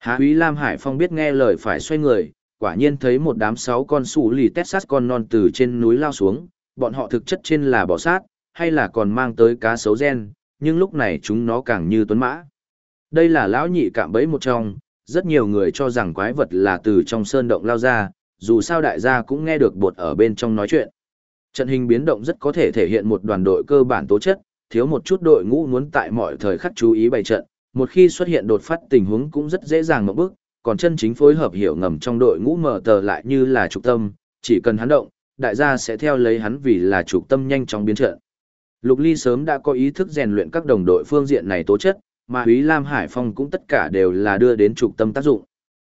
Há Úy Lam Hải Phong biết nghe lời phải xoay người, quả nhiên thấy một đám 6 con sủ lì Texas con non từ trên núi lao xuống, bọn họ thực chất trên là bò sát, hay là còn mang tới cá sấu gen, nhưng lúc này chúng nó càng như tuấn mã. Đây là lão nhị cạm bẫy một trong, rất nhiều người cho rằng quái vật là từ trong sơn động lao ra, dù sao đại gia cũng nghe được bột ở bên trong nói chuyện. Trận hình biến động rất có thể thể hiện một đoàn đội cơ bản tố chất, thiếu một chút đội ngũ muốn tại mọi thời khắc chú ý bày trận, một khi xuất hiện đột phát tình huống cũng rất dễ dàng ngộp bức, còn chân chính phối hợp hiểu ngầm trong đội ngũ mở tờ lại như là trục tâm, chỉ cần hắn động, đại gia sẽ theo lấy hắn vì là trục tâm nhanh chóng biến trận. Lục Ly sớm đã có ý thức rèn luyện các đồng đội phương diện này tố chất, mà Úy Lam Hải Phong cũng tất cả đều là đưa đến trục tâm tác dụng.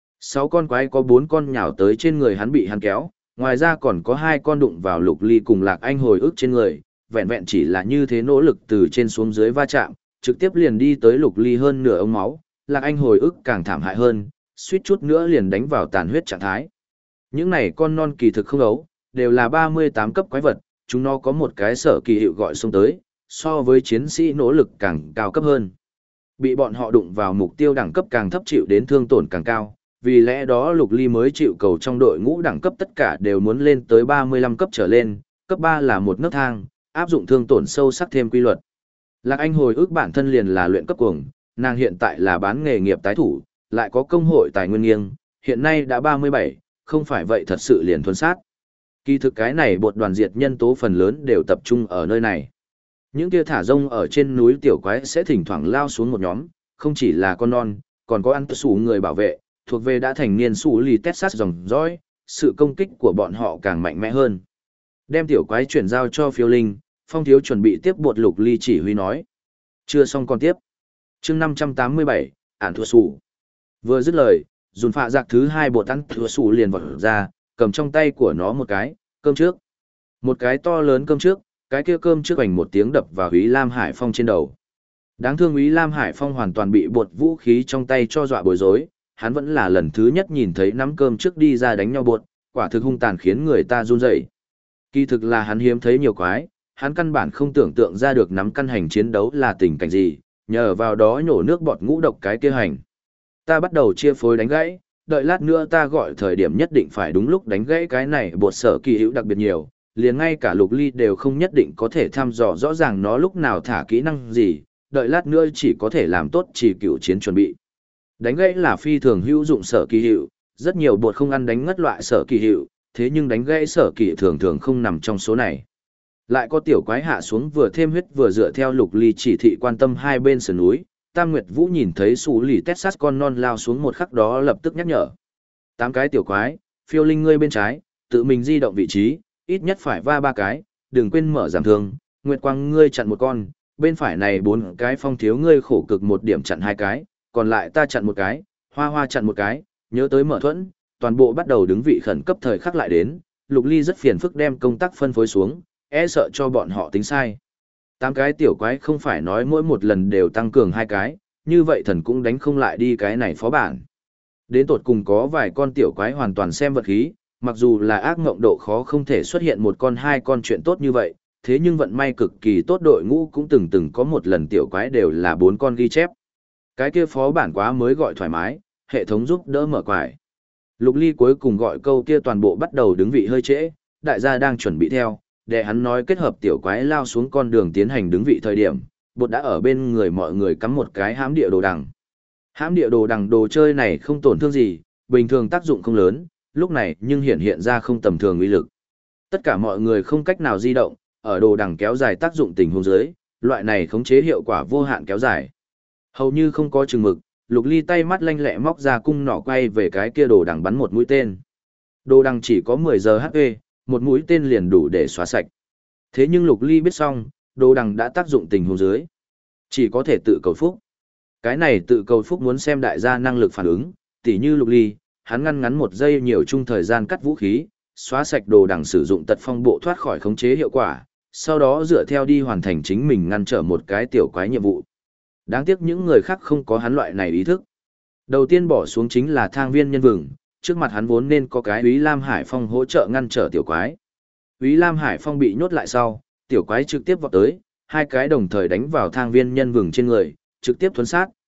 6 con quái có 4 con nhào tới trên người hắn bị hắn kéo, ngoài ra còn có 2 con đụng vào Lục Ly cùng Lạc Anh hồi ức trên người, vẹn vẹn chỉ là như thế nỗ lực từ trên xuống dưới va chạm, trực tiếp liền đi tới Lục Ly hơn nửa ống máu, Lạc Anh hồi ức càng thảm hại hơn, suýt chút nữa liền đánh vào tàn huyết trạng thái. Những này con non kỳ thực không ấu, đều là 38 cấp quái vật, chúng nó có một cái sở kỳ hiệu gọi xông tới, so với chiến sĩ nỗ lực càng cao cấp hơn. Bị bọn họ đụng vào mục tiêu đẳng cấp càng thấp chịu đến thương tổn càng cao, vì lẽ đó Lục Ly mới chịu cầu trong đội ngũ đẳng cấp tất cả đều muốn lên tới 35 cấp trở lên, cấp 3 là một nấc thang, áp dụng thương tổn sâu sắc thêm quy luật. Lạc Anh hồi ức bản thân liền là luyện cấp cuồng, nàng hiện tại là bán nghề nghiệp tái thủ, lại có công hội tài nguyên nghiêng, hiện nay đã 37, không phải vậy thật sự liền thuần sát. Kỳ thực cái này bột đoàn diệt nhân tố phần lớn đều tập trung ở nơi này. Những kia thả rông ở trên núi tiểu quái sẽ thỉnh thoảng lao xuống một nhóm, không chỉ là con non, còn có ăn sủ người bảo vệ, thuộc về đã thành niên sủ lì Texas dòng dõi, sự công kích của bọn họ càng mạnh mẽ hơn. Đem tiểu quái chuyển giao cho Phiêu Linh, Phong Thiếu chuẩn bị tiếp bột Lục Ly chỉ huy nói. Chưa xong còn tiếp. Chương 587, ản thua sủ. Vừa dứt lời, dùn phạ giặc thứ 2 bột ăn thua sủ liền vọt ra, cầm trong tay của nó một cái, cơm trước. Một cái to lớn cơm trước, cái kia cơm trước ảnh một tiếng đập vào Úy Lam Hải Phong trên đầu. Đáng thương Úy Lam Hải Phong hoàn toàn bị bột vũ khí trong tay cho dọa bối rối, hắn vẫn là lần thứ nhất nhìn thấy nắm cơm trước đi ra đánh nhau bột, quả thực hung tàn khiến người ta run rẩy. Kỳ thực là hắn hiếm thấy nhiều quái, hắn căn bản không tưởng tượng ra được nắm căn hành chiến đấu là tình cảnh gì, nhờ vào đó nhổ nước bọt ngũ độc cái kia hành. Ta bắt đầu chia phối đánh gãy, đợi lát nữa ta gọi thời điểm nhất định phải đúng lúc đánh gãy cái này bột sở kỳ hữu đặc biệt nhiều, liền ngay cả Lục Ly đều không nhất định có thể thăm dò rõ ràng nó lúc nào thả kỹ năng gì, đợi lát nữa chỉ có thể làm tốt chỉ cựu chiến chuẩn bị. Đánh gãy là phi thường hữu dụng sở kỳ hữu, rất nhiều bột không ăn đánh ngất loại sở kỳ hữu, thế nhưng đánh gãy sở kỳ thường thường không nằm trong số này. Lại có tiểu quái hạ xuống vừa thêm huyết vừa dựa theo Lục Ly chỉ thị quan tâm hai bên sườn núi, Tam Nguyệt Vũ nhìn thấy sủ lì Texas con non lao xuống một khắc đó lập tức nhắc nhở. 8 cái tiểu quái, Phiêu Linh ngươi bên trái, tự mình di động vị trí, ít nhất phải va 3 cái, đừng quên mở giảm thương, Nguyệt Quang ngươi chặn một con, bên phải này 4 cái Phong Thiếu ngươi khổ cực một điểm chặn 2 cái, còn lại ta chặn một cái, Hoa Hoa chặn một cái, nhớ tới mở thuẫn, toàn bộ bắt đầu đứng vị khẩn cấp thời khắc lại đến, Lục Ly rất phiền phức đem công tác phân phối xuống, e sợ cho bọn họ tính sai. 8 cái tiểu quái không phải nói mỗi một lần đều tăng cường 2 cái, như vậy thần cũng đánh không lại đi cái này phó bản. Đến tột cùng có vài con tiểu quái hoàn toàn xem vật khí, mặc dù là ác ngộng độ khó không thể xuất hiện một con 2 con chuyện tốt như vậy, thế nhưng vận may cực kỳ tốt đội ngũ cũng từng có một lần tiểu quái đều là 4 con ghi chép. Cái kia phó bản quá mới gọi thoải mái, hệ thống giúp đỡ mở quải. Lục Ly cuối cùng gọi câu kia toàn bộ bắt đầu đứng vị hơi trễ, đại gia đang chuẩn bị theo, để hắn nói kết hợp tiểu quái lao xuống con đường tiến hành đứng vị thời điểm, bột đã ở bên người mọi người cắm một cái hãm địa đồ đằng. Hãm địa đồ đằng đồ chơi này không tổn thương gì, bình thường tác dụng không lớn, lúc này nhưng hiện ra không tầm thường uy lực. Tất cả mọi người không cách nào di động, ở đồ đằng kéo dài tác dụng tình huống dưới, loại này khống chế hiệu quả vô hạn kéo dài. Hầu như không có chừng mực, Lục Ly tay mắt lanh lẹ móc ra cung nỏ quay về cái kia đồ đằng bắn một mũi tên. Đồ đằng chỉ có 10 giờ HP, một mũi tên liền đủ để xóa sạch. Thế nhưng Lục Ly biết xong, đồ đằng đã tác dụng tình huống dưới. Chỉ có thể tự cầu phúc. Cái này tự cầu phúc muốn xem đại gia năng lực phản ứng, tỉ như Lục Ly, hắn ngăn 1 giây nhiều chung thời gian cắt vũ khí, xóa sạch đồ đằng sử dụng tật phong bộ thoát khỏi khống chế hiệu quả, sau đó dựa theo đi hoàn thành chính mình ngăn trở một cái tiểu quái nhiệm vụ. Đáng tiếc những người khác không có hắn loại này ý thức. Đầu tiên bỏ xuống chính là thang viên nhân vừng, trước mặt hắn vốn nên có cái Úy Lam Hải Phong hỗ trợ ngăn trở tiểu quái. Úy Lam Hải Phong bị nhốt lại sau, tiểu quái trực tiếp vọt tới, 2 cái đồng thời đánh vào thang viên nhân vừng trên người, trực tiếp thuấn sát,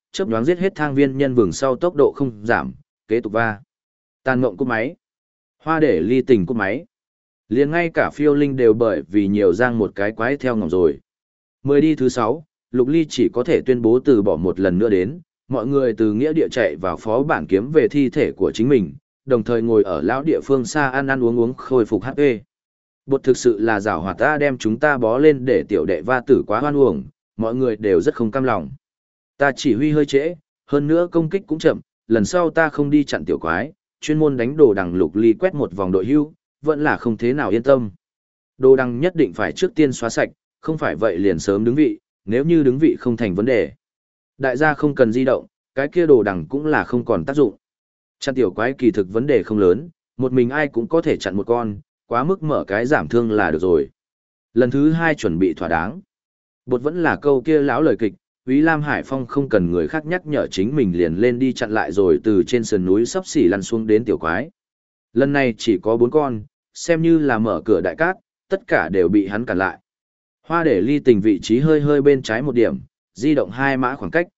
chớp nhoáng giết hết thang viên nhân vừng sau tốc độ không giảm, kế tục va. Tàn mộng cúp máy. Hoa để ly tình cúp máy. Liền ngay cả phiêu linh đều bởi vì nhiều giang một cái quái theo ngỏng rồi. 10 đi thứ 6, Lục Ly chỉ có thể tuyên bố từ bỏ một lần nữa đến, mọi người từ nghĩa địa chạy vào phó bản kiếm về thi thể của chính mình, đồng thời ngồi ở lão địa phương xa ăn ăn uống uống khôi phục HP. Bột thực sự là giảo hoạt ta đem chúng ta bó lên để tiểu đệ va tử quá hoan uổng, mọi người đều rất không cam lòng. Ta chỉ huy hơi trễ, hơn nữa công kích cũng chậm, lần sau ta không đi chặn tiểu quái, chuyên môn đánh đồ đằng. Lục Ly quét một vòng đội hưu, vẫn là không thế nào yên tâm. Đồ đằng nhất định phải trước tiên xóa sạch, không phải vậy liền sớm đứng vị, nếu như đứng vị không thành vấn đề. Đại gia không cần di động, cái kia đồ đằng cũng là không còn tác dụng. Chặn tiểu quái kỳ thực vấn đề không lớn, một mình ai cũng có thể chặn một con, quá mức mở cái giảm thương là được rồi. Lần thứ 2 chuẩn bị thỏa đáng. Bột vẫn là câu kia lão lời kịch, Úy Lam Hải Phong không cần người khác nhắc nhở chính mình liền lên đi chặn lại rồi từ trên sườn núi sắp xỉ lăn xuống đến tiểu quái. Lần này chỉ có 4 con, xem như là mở cửa đại cát, tất cả đều bị hắn cản lại. Hoa để ly tình vị trí hơi hơi bên trái một điểm, di động 2 mã khoảng cách,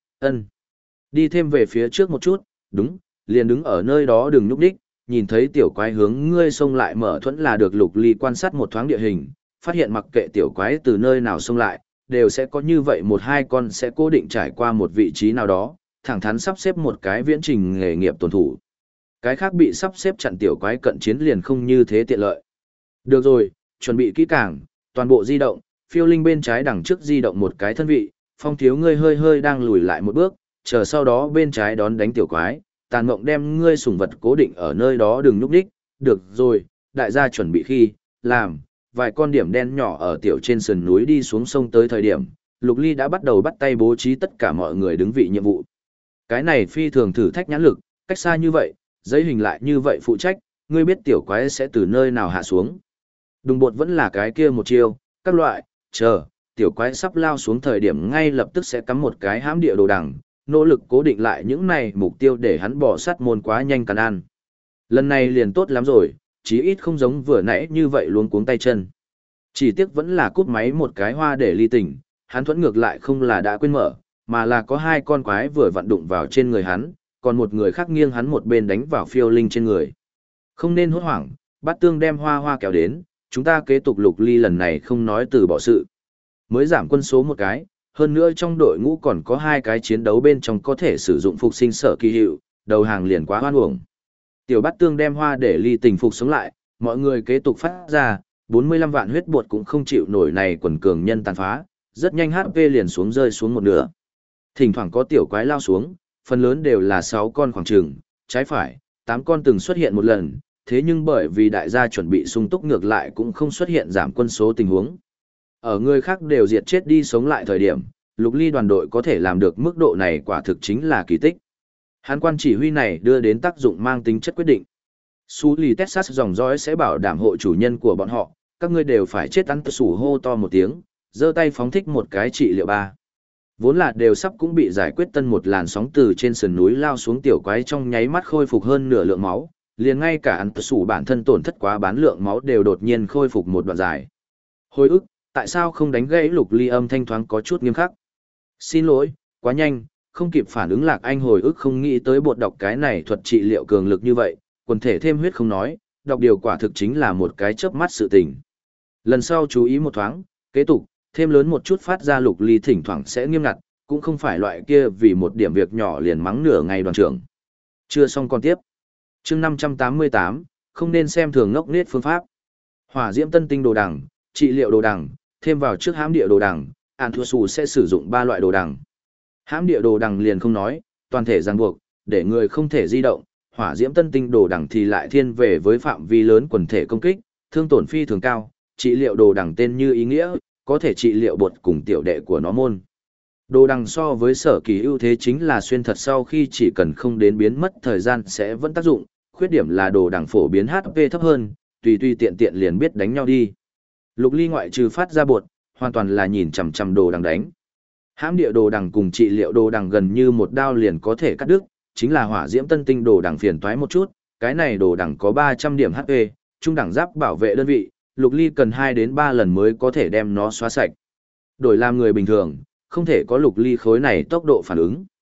đi thêm về phía trước một chút, đúng, liền đứng ở nơi đó đừng nhúc đích, nhìn thấy tiểu quái hướng ngươi xông lại mở thuẫn là được. Lục Ly quan sát một thoáng địa hình, phát hiện mặc kệ tiểu quái từ nơi nào xông lại, đều sẽ có như vậy 1-2 con sẽ cố định trải qua một vị trí nào đó, thẳng thắn sắp xếp một cái viễn trình nghề nghiệp tuần thủ. Cái khác bị sắp xếp chặn tiểu quái cận chiến liền không như thế tiện lợi. Được rồi, chuẩn bị kỹ càng, toàn bộ di động, phiêu linh bên trái đằng trước di động một cái thân vị, Phong thiếu ngươi hơi hơi đang lùi lại một bước, chờ sau đó bên trái đón đánh tiểu quái, Tàn Mộng đem ngươi sủng vật cố định ở nơi đó đừng núp đích. Được rồi, đại gia chuẩn bị khi, làm, vài con điểm đen nhỏ ở tiểu trên sườn núi đi xuống sông tới thời điểm, Lục Ly đã bắt đầu bắt tay bố trí tất cả mọi người đứng vị nhiệm vụ. Cái này phi thường thử thách nhãn lực, cách xa như vậy, giấy hình lại như vậy phụ trách, ngươi biết tiểu quái sẽ từ nơi nào hạ xuống. Đùng bột vẫn là cái kia một chiêu, các loại, chờ, tiểu quái sắp lao xuống thời điểm ngay lập tức sẽ cắm một cái hãm địa đồ đằng, nỗ lực cố định lại những này mục tiêu để hắn bỏ sát môn quá nhanh càn ăn. Lần này liền tốt lắm rồi, chí ít không giống vừa nãy như vậy luống cuống tay chân. Chỉ tiếc vẫn là cút máy một cái hoa để ly tỉnh, hắn thuẫn ngược lại không là đã quên mở, mà là có 2 con quái vừa vặn đụng vào trên người hắn, còn một người khác nghiêng hắn một bên đánh vào phiêu linh trên người. Không nên hốt hoảng, Bát Tương đem hoa hoa kéo đến, chúng ta kế tục. Lục Ly lần này không nói từ bỏ sự. Mới giảm quân số một cái, hơn nữa trong đội ngũ còn có 2 cái chiến đấu bên trong có thể sử dụng phục sinh sở kỳ hiệu, đầu hàng liền quá hoan uổng. Tiểu Bát Tương đem hoa để ly tình phục sống lại, mọi người kế tục phát ra, 45 vạn huyết bột cũng không chịu nổi này quần cường nhân tàn phá, rất nhanh HP liền xuống rơi xuống một nửa. Thỉnh thoảng có tiểu quái lao xuống, phần lớn đều là 6 con khoảng trường, trái phải, 8 con từng xuất hiện một lần, thế nhưng bởi vì đại gia chuẩn bị sung túc ngược lại cũng không xuất hiện giảm quân số tình huống. Ở người khác đều diệt chết đi sống lại thời điểm, Lục Ly đoàn đội có thể làm được mức độ này quả thực chính là kỳ tích. Hắn quan chỉ huy này đưa đến tác dụng mang tính chất quyết định. Sú lì Texas dòng dõi sẽ bảo đảm hộ chủ nhân của bọn họ, các ngươi đều phải chết ăn sủ hô to một tiếng, giơ tay phóng thích một cái trị liệu 3. Vốn là đều sắp cũng bị giải quyết tân một làn sóng từ trên sườn núi lao xuống tiểu quái trong nháy mắt khôi phục hơn nửa lượng máu, liền ngay cả ăn sủ bản thân tổn thất quá bán lượng máu đều đột nhiên khôi phục một đoạn dài. Hồi ức, tại sao không đánh gãy? Lục Ly âm thanh thoáng có chút nghiêm khắc. Xin lỗi, quá nhanh, không kịp phản ứng. Lạc Anh hồi ức không nghĩ tới bột đọc cái này thuật trị liệu cường lực như vậy, quần thể thêm huyết không nói, đọc điều quả thực chính là một cái chớp mắt sự tình. Lần sau chú ý một thoáng, kế tục, thêm lớn một chút phát ra. Lục Ly thỉnh thoảng sẽ nghiêm ngặt, cũng không phải loại kia vì một điểm việc nhỏ liền mắng nửa ngày đoàn trưởng. Chưa xong còn tiếp. Chương 588, không nên xem thường ngốc nết phương pháp. Hỏa diễm tân tinh đồ đằng, trị liệu đồ đằng, thêm vào trước hãm địa đồ đằng, An Thua Sù sẽ sử dụng 3 loại đồ đằng. Hãm địa đồ đằng liền không nói, toàn thể ràng buộc, để người không thể di động. Hỏa diễm tân tinh đồ đằng thì lại thiên về với phạm vi lớn quần thể công kích, thương tổn phi thường cao. Trị liệu đồ đằng tên như ý nghĩa, có thể trị liệu bột cùng tiểu đệ của nó môn. Đồ đằng so với sở kỳ ưu thế chính là xuyên thật sau khi chỉ cần không đến biến mất thời gian sẽ vẫn tác dụng, khuyết điểm là đồ đằng phổ biến HP thấp hơn, tùy tiện tiện liền biết đánh nhau đi. Lục Ly ngoại trừ phát ra bột, hoàn toàn là nhìn chằm chằm đồ đằng đánh. Hãm địa đồ đằng cùng trị liệu đồ đằng gần như một đao liền có thể cắt đứt, chính là hỏa diễm tân tinh đồ đằng phiền toái một chút, cái này đồ đằng có 300 điểm HP, trung đẳng giáp bảo vệ đơn vị, Lục Ly cần 2 đến 3 lần mới có thể đem nó xóa sạch. Đổi làm người bình thường, không thể có Lục Ly khối này tốc độ phản ứng.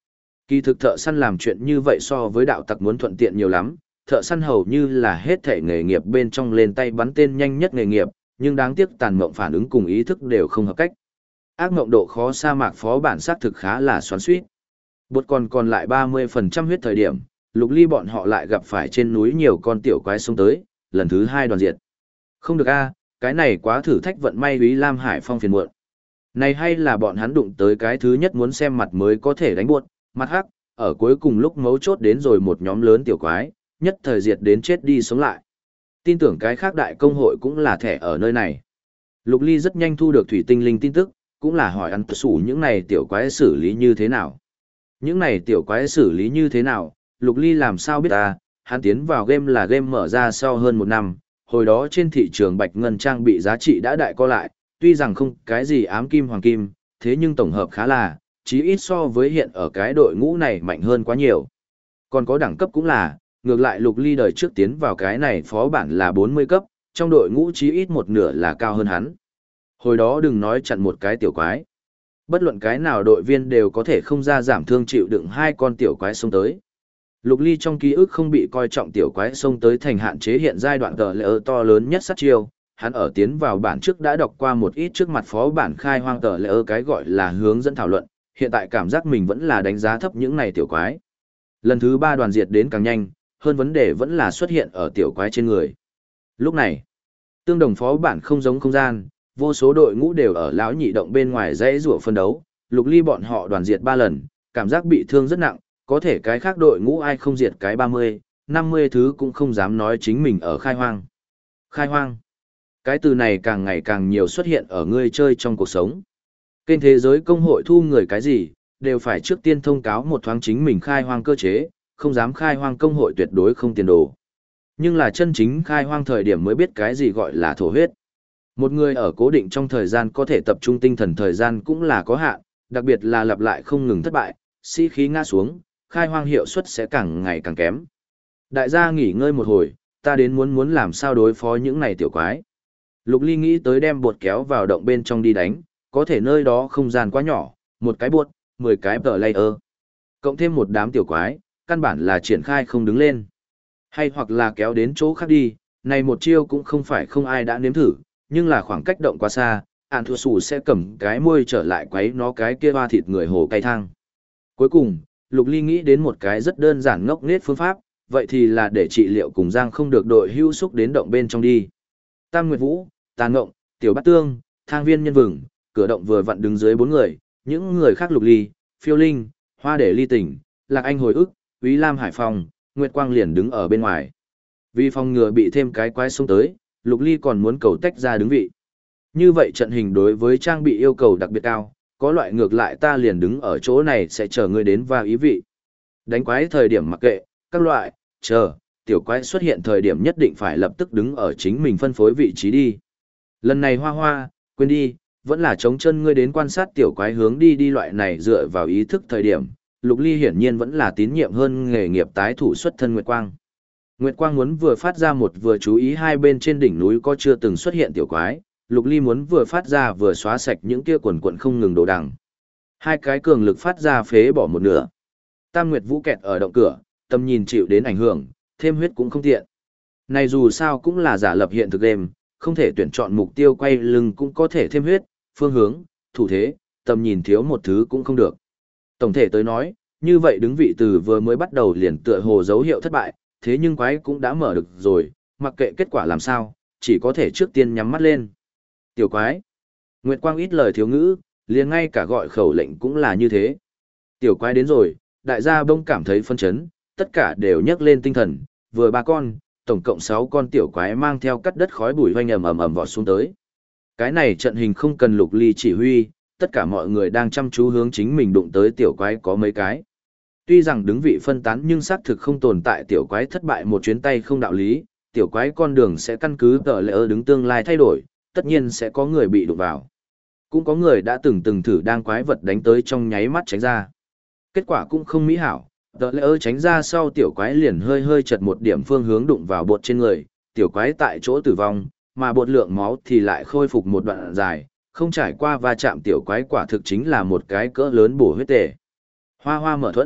Kỳ thực thợ săn làm chuyện như vậy so với đạo tặc muốn thuận tiện nhiều lắm, thợ săn hầu như là hết thể nghề nghiệp bên trong lên tay bắn tên nhanh nhất nghề nghiệp, nhưng đáng tiếc tàn mộng phản ứng cùng ý thức đều không hợp cách. Ác mộng độ khó sa mạc phó bản xác thực khá là xoắn xuýt. Bột còn lại 30% huyết thời điểm, Lục Ly bọn họ lại gặp phải trên núi nhiều con tiểu quái xông tới, lần thứ 2 đoàn diệt. Không được a, cái này quá thử thách vận may Úy Lam Hải Phong phiền muộn. Này hay là bọn hắn đụng tới cái thứ nhất muốn xem mặt mới có thể đánh buột, mặt hắc, ở cuối cùng lúc mấu chốt đến rồi một nhóm lớn tiểu quái, nhất thời diệt đến chết đi sống lại. Tin tưởng cái khác đại công hội cũng là thẻ ở nơi này. Lục Ly rất nhanh thu được thủy tinh linh tin tức, cũng là hỏi ăn sủ những này tiểu quái xử lý như thế nào. Những này tiểu quái xử lý như thế nào, Lục Ly làm sao biết ta, hắn tiến vào game là game mở ra sau hơn 1 năm, hồi đó trên thị trường bạch ngân trang bị giá trị đã đại co lại, tuy rằng không cái gì ám kim hoàng kim, thế nhưng tổng hợp khá là, chí ít so với hiện ở cái đội ngũ này mạnh hơn quá nhiều. Còn có đẳng cấp cũng là, ngược lại Lục Ly đời trước tiến vào cái này phó bản là 40 cấp, trong đội ngũ chí ít một nửa là cao hơn hắn. Hồi đó đừng nói chặn một cái tiểu quái. Bất luận cái nào đội viên đều có thể không ra giảm thương chịu đựng 2 con tiểu quái xông tới. Lục Ly trong ký ức không bị coi trọng tiểu quái xông tới thành hạn chế hiện giai đoạn tờ lệ to lớn nhất sát chiêu. Hắn ở tiến vào bản trước đã đọc qua một ít trước mặt phó bản khai hoang tờ lệ cái gọi là hướng dẫn thảo luận, hiện tại cảm giác mình vẫn là đánh giá thấp những này tiểu quái. Lần thứ 3 đoàn diệt đến càng nhanh, hơn vấn đề vẫn là xuất hiện ở tiểu quái trên người. Lúc này, tương đồng phó bản không giống không gian, vô số đội ngũ đều ở lão nhị động bên ngoài dãy rủa phân đấu, Lục Ly bọn họ đoàn diệt 3 lần, cảm giác bị thương rất nặng, có thể cái khác đội ngũ ai không diệt cái 30, 50 thứ cũng không dám nói chính mình ở khai hoang. Khai hoang. Cái từ này càng ngày càng nhiều xuất hiện ở người chơi trong cuộc sống. Kênh thế giới công hội thu người cái gì, đều phải trước tiên thông cáo một thoáng chính mình khai hoang cơ chế, không dám khai hoang công hội tuyệt đối không tiền đồ. Nhưng là chân chính khai hoang thời điểm mới biết cái gì gọi là thổ huyết. Một người ở cố định trong thời gian có thể tập trung tinh thần thời gian cũng là có hạn, đặc biệt là lặp lại không ngừng thất bại, sĩ khí ngã xuống, khai hoang hiệu suất sẽ càng ngày càng kém. Đại gia nghỉ ngơi một hồi, ta đến muốn làm sao đối phó những này tiểu quái. Lục Ly nghĩ tới đem bột kéo vào động bên trong đi đánh, có thể nơi đó không gian quá nhỏ, một cái bột, 10 cái tờ layer. Cộng thêm một đám tiểu quái, căn bản là triển khai không đứng lên. Hay hoặc là kéo đến chỗ khác đi, này một chiêu cũng không phải không ai đã nếm thử, nhưng là khoảng cách động quá xa, ạn thua sủ sẽ cầm cái môi trở lại quấy nó cái kia hoa thịt người hồ cay thang. Cuối cùng, Lục Ly nghĩ đến một cái rất đơn giản ngốc nghếch phương pháp, vậy thì là để trị liệu cùng Giang không được đội hưu xúc đến động bên trong đi. Tam Nguyệt Vũ, Tàn Ngộng, Tiểu Bát Tương, Thang Viên Nhân Vừng, cửa động vừa vặn đứng dưới 4 người, những người khác Lục Ly, Phiêu Linh, Hoa Để Ly Tỉnh, Lạc Anh hồi ức, Úy Lam Hải Phong, Nguyệt Quang liền đứng ở bên ngoài. Vì phòng ngừa bị thêm cái quái xông tới, Lục Ly còn muốn cầu tách ra đứng vị. Như vậy trận hình đối với trang bị yêu cầu đặc biệt cao, có loại ngược lại ta liền đứng ở chỗ này sẽ chờ người đến vào ý vị. Đánh quái thời điểm mặc kệ, các loại, chờ, tiểu quái xuất hiện thời điểm nhất định phải lập tức đứng ở chính mình phân phối vị trí đi. Lần này Hoa Hoa, quên đi, vẫn là chống chân ngươi đến quan sát tiểu quái hướng đi loại này dựa vào ý thức thời điểm. Lục Ly hiển nhiên vẫn là tín nhiệm hơn nghề nghiệp tái thủ xuất thân Nguyệt Quang. Nguyệt Quang muốn vừa phát ra một vừa chú ý hai bên trên đỉnh núi có chưa từng xuất hiện tiểu quái, Lục Ly muốn vừa phát ra vừa xóa sạch những kia quần quần không ngừng đồ đằng. Hai cái cường lực phát ra phế bỏ một nửa. Tam Nguyệt Vũ kẹt ở động cửa, tầm nhìn chịu đến ảnh hưởng, thêm huyết cũng không tiện. Này dù sao cũng là giả lập hiện thực game, không thể tuyển chọn mục tiêu quay lưng cũng có thể thêm huyết, phương hướng, thủ thế, tầm nhìn thiếu một thứ cũng không được. Tổng thể tới nói, như vậy đứng vị từ vừa mới bắt đầu liền tựa hồ dấu hiệu thất bại, thế nhưng quái cũng đã mở được rồi, mặc kệ kết quả làm sao, chỉ có thể trước tiên nhắm mắt lên. Tiểu quái. Nguyệt Quang ít lời thiếu ngữ, liền ngay cả gọi khẩu lệnh cũng là như thế. Tiểu quái đến rồi, đại gia bông cảm thấy phân chấn, tất cả đều nhấc lên tinh thần, vừa 3 con, tổng cộng 6 con tiểu quái mang theo cắt đất khói bụi hoanh ầm vọt xuống tới. Cái này trận hình không cần Lục Ly chỉ huy, tất cả mọi người đang chăm chú hướng chính mình đụng tới tiểu quái có mấy cái. Tuy rằng đứng vị phân tán nhưng xác thực không tồn tại tiểu quái thất bại một chuyến tay không đạo lý, tiểu quái con đường sẽ căn cứ tờ lệ đứng tương lai thay đổi, tất nhiên sẽ có người bị đụng vào. Cũng có người đã từng thử đang quái vật đánh tới trong nháy mắt tránh ra. Kết quả cũng không mỹ hảo, tờ lệ tránh ra sau tiểu quái liền hơi chật một điểm phương hướng đụng vào bột trên người, tiểu quái tại chỗ tử vong, mà bột lượng máu thì lại khôi phục một đoạn dài, không trải qua va chạm tiểu quái quả thực chính là một cái cỡ lớn bổ huyết tề. Hoa Hoa mở thuẫn,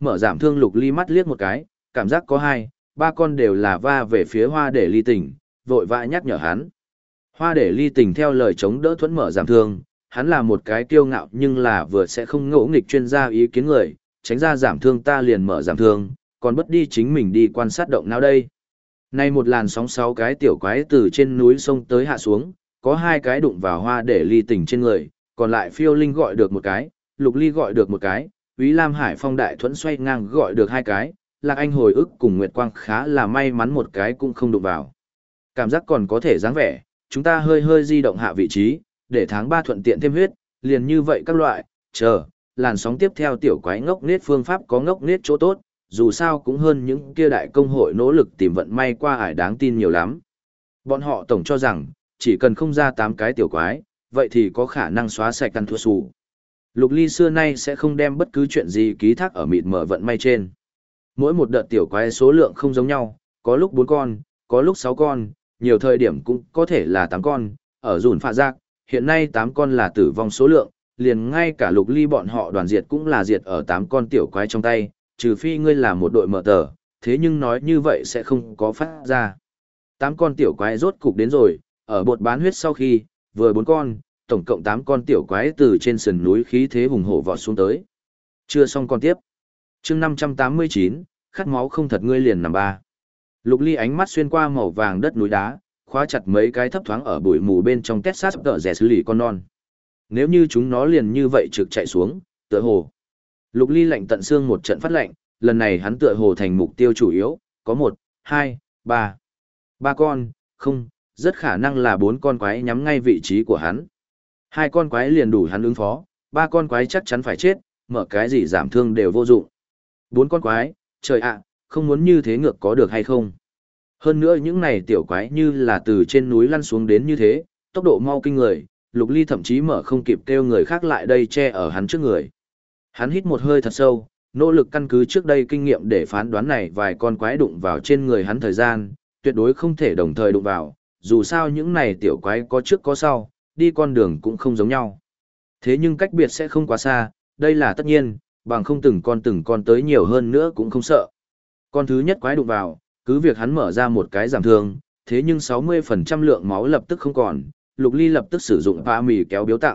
mở giảm thương Lục Ly mắt liếc một cái, cảm giác có hai, ba con đều là va về phía Hoa Để Ly Tình, vội vã nhắc nhở hắn. Hoa Để Ly Tình theo lời chống đỡ thuẫn mở giảm thương, hắn là một cái kiêu ngạo nhưng là vừa sẽ không ngỗ nghịch chuyên gia ý kiến người, tránh ra giảm thương ta liền mở giảm thương, còn bất đi chính mình đi quan sát động nào đây. Nay một làn sóng 6 cái tiểu quái từ trên núi sông tới hạ xuống, có 2 cái đụng vào Hoa Để Ly Tình trên người, còn lại Phiêu Linh gọi được một cái, Lục Ly gọi được một cái, Úy Lam Hải Phong đại thuẫn xoay ngang gọi được 2 cái, Lạc Anh hồi ức cùng Nguyệt Quang khá là may mắn một cái cũng không đụng vào. Cảm giác còn có thể dáng vẻ, chúng ta hơi hơi di động hạ vị trí, để tháng 3 thuận tiện thêm huyết, liền như vậy các loại, chờ, làn sóng tiếp theo tiểu quái ngốc nết phương pháp có ngốc nết chỗ tốt, dù sao cũng hơn những kia đại công hội nỗ lực tìm vận may qua ải đáng tin nhiều lắm. Bọn họ tổng cho rằng, chỉ cần không ra 8 cái tiểu quái, vậy thì có khả năng xóa sạch căn thua sù. Lục Ly xưa nay sẽ không đem bất cứ chuyện gì ký thác ở mịt mờ vận may trên. Mỗi một đợt tiểu quái số lượng không giống nhau, có lúc 4 con, có lúc 6 con, nhiều thời điểm cũng có thể là 8 con, ở dùn phạ giác, hiện nay 8 con là tử vong số lượng, liền ngay cả Lục Ly bọn họ đoàn diệt cũng là diệt ở 8 con tiểu quái trong tay, trừ phi ngươi là một đội mở tờ, thế nhưng nói như vậy sẽ không có phát ra. 8 con tiểu quái rốt cục đến rồi, ở bột bán huyết sau khi, vừa 4 con, tổng cộng 8 con tiểu quái từ trên sườn núi khí thế hùng hổ vọt xuống tới. Chưa xong con tiếp. Chương 589, khát máu không thật ngươi liền nằm ba. Lục Ly ánh mắt xuyên qua màu vàng đất núi đá, khóa chặt mấy cái thấp thoáng ở bụi mù bên trong Texas tợ rẻ xử lý con non. Nếu như chúng nó liền như vậy trực chạy xuống, tựa hồ. Lục Ly lạnh tận xương một trận phát lạnh, lần này hắn tựa hồ thành mục tiêu chủ yếu, có 1, 2, 3. 3 con, không, rất khả năng là 4 con quái nhắm ngay vị trí của hắn. 2 con quái liền đủ hắn ứng phó, 3 con quái chắc chắn phải chết, mở cái gì giảm thương đều vô dụng. 4 con quái, trời ạ, không muốn như thế ngược có được hay không. Hơn nữa những này tiểu quái như là từ trên núi lăn xuống đến như thế, tốc độ mau kinh người, Lục Ly thậm chí mở không kịp kêu người khác lại đây che ở hắn trước người. Hắn hít một hơi thật sâu, nỗ lực căn cứ trước đây kinh nghiệm để phán đoán này vài con quái đụng vào trên người hắn thời gian, tuyệt đối không thể đồng thời đụng vào, dù sao những này tiểu quái có trước có sau, đi con đường cũng không giống nhau. Thế nhưng cách biệt sẽ không quá xa, đây là tất nhiên, bằng không từng con tới nhiều hơn nữa cũng không sợ. Con thứ nhất quái đụng vào, cứ việc hắn mở ra một cái giảm thương, thế nhưng 60% lượng máu lập tức không còn, Lục Ly lập tức sử dụng pha mì kéo biếu tặng,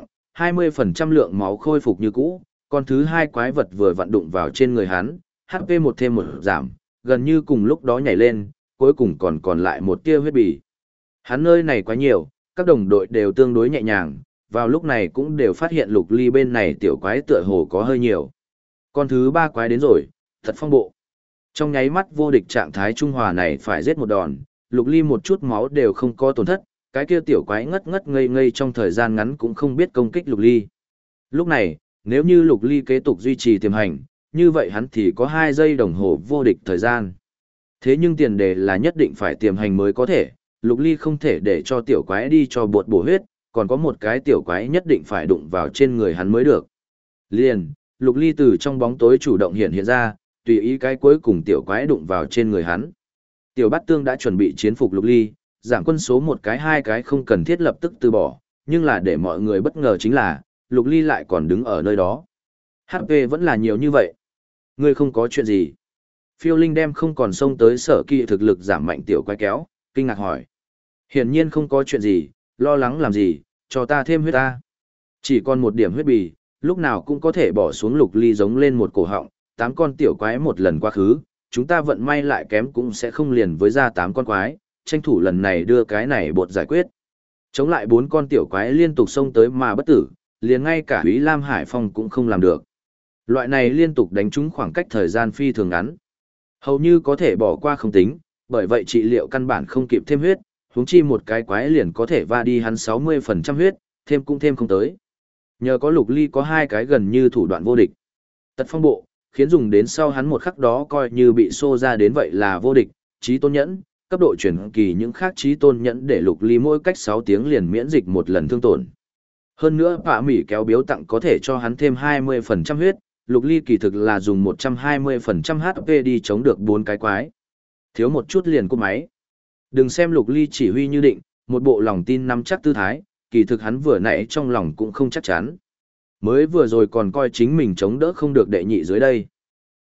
20% lượng máu khôi phục như cũ, con thứ hai quái vật vừa vặn đụng vào trên người hắn, HP một thêm một giảm, gần như cùng lúc đó nhảy lên, cuối cùng còn lại một tia huyết bì. Hắn nơi này quá nhiều, các đồng đội đều tương đối nhẹ nhàng, vào lúc này cũng đều phát hiện Lục Ly bên này tiểu quái tựa hồ có hơi nhiều. Con thứ ba quái đến rồi, thật phong bộ. Trong nháy mắt vô địch trạng thái trung hòa này phải giết một đòn, Lục Ly một chút máu đều không có tổn thất, cái kia tiểu quái ngất ngất ngây ngây trong thời gian ngắn cũng không biết công kích Lục Ly. Lúc này, nếu như Lục Ly kế tục duy trì tiềm hành, như vậy hắn thì có 2 giây đồng hồ vô địch thời gian. Thế nhưng tiền đề là nhất định phải tiềm hành mới có thể, Lục Ly không thể để cho tiểu quái đi cho bột bổ huyết, còn có một cái tiểu quái nhất định phải đụng vào trên người hắn mới được. Liền, Lục Ly từ trong bóng tối chủ động hiện ra, tùy ý cái cuối cùng tiểu quái đụng vào trên người hắn. Tiểu Bát Tương đã chuẩn bị chiến phục Lục Ly, giảm quân số một cái hai cái không cần thiết lập tức từ bỏ, nhưng là để mọi người bất ngờ chính là, Lục Ly lại còn đứng ở nơi đó. HP vẫn là nhiều như vậy. Ngươi không có chuyện gì. Phiêu Linh đem không còn xông tới sở kỳ thực lực giảm mạnh tiểu quái kéo, kinh ngạc hỏi. Hiển nhiên không có chuyện gì, lo lắng làm gì, cho ta thêm huyết ta. Chỉ còn một điểm huyết bì, lúc nào cũng có thể bỏ xuống Lục Ly giống lên một cổ họng, 8 con tiểu quái một lần quá khứ, chúng ta vận may lại kém cũng sẽ không liền với ra 8 con quái, tranh thủ lần này đưa cái này bột giải quyết. Chống lại 4 con tiểu quái liên tục xông tới mà bất tử, liền ngay cả Úy Lam Hải Phong cũng không làm được. Loại này liên tục đánh trúng khoảng cách thời gian phi thường ngắn. Hầu như có thể bỏ qua không tính, bởi vậy trị liệu căn bản không kịp thêm huyết, huống chi một cái quái liền có thể va đi hắn 60% huyết, thêm cũng thêm không tới. Nhờ có Lục Ly có 2 cái gần như thủ đoạn vô địch. Tật phong bộ, khiến dùng đến sau hắn một khắc đó coi như bị xô ra đến vậy là vô địch, trí tôn nhẫn, cấp độ chuyển kỳ những khác trí tôn nhẫn để Lục Ly mỗi cách 6 tiếng liền miễn dịch một lần thương tổn. Hơn nữa bạ mỉ kéo biếu tặng có thể cho hắn thêm 20% huyết, Lục Ly kỳ thực là dùng 120% HP đi chống được 4 cái quái. Thiếu một chút liền cúp máy. Đừng xem Lục Ly chỉ huy như định, một bộ lòng tin nắm chắc tư thái, kỳ thực hắn vừa nãy trong lòng cũng không chắc chắn. Mới vừa rồi còn coi chính mình chống đỡ không được đệ nhị dưới đây.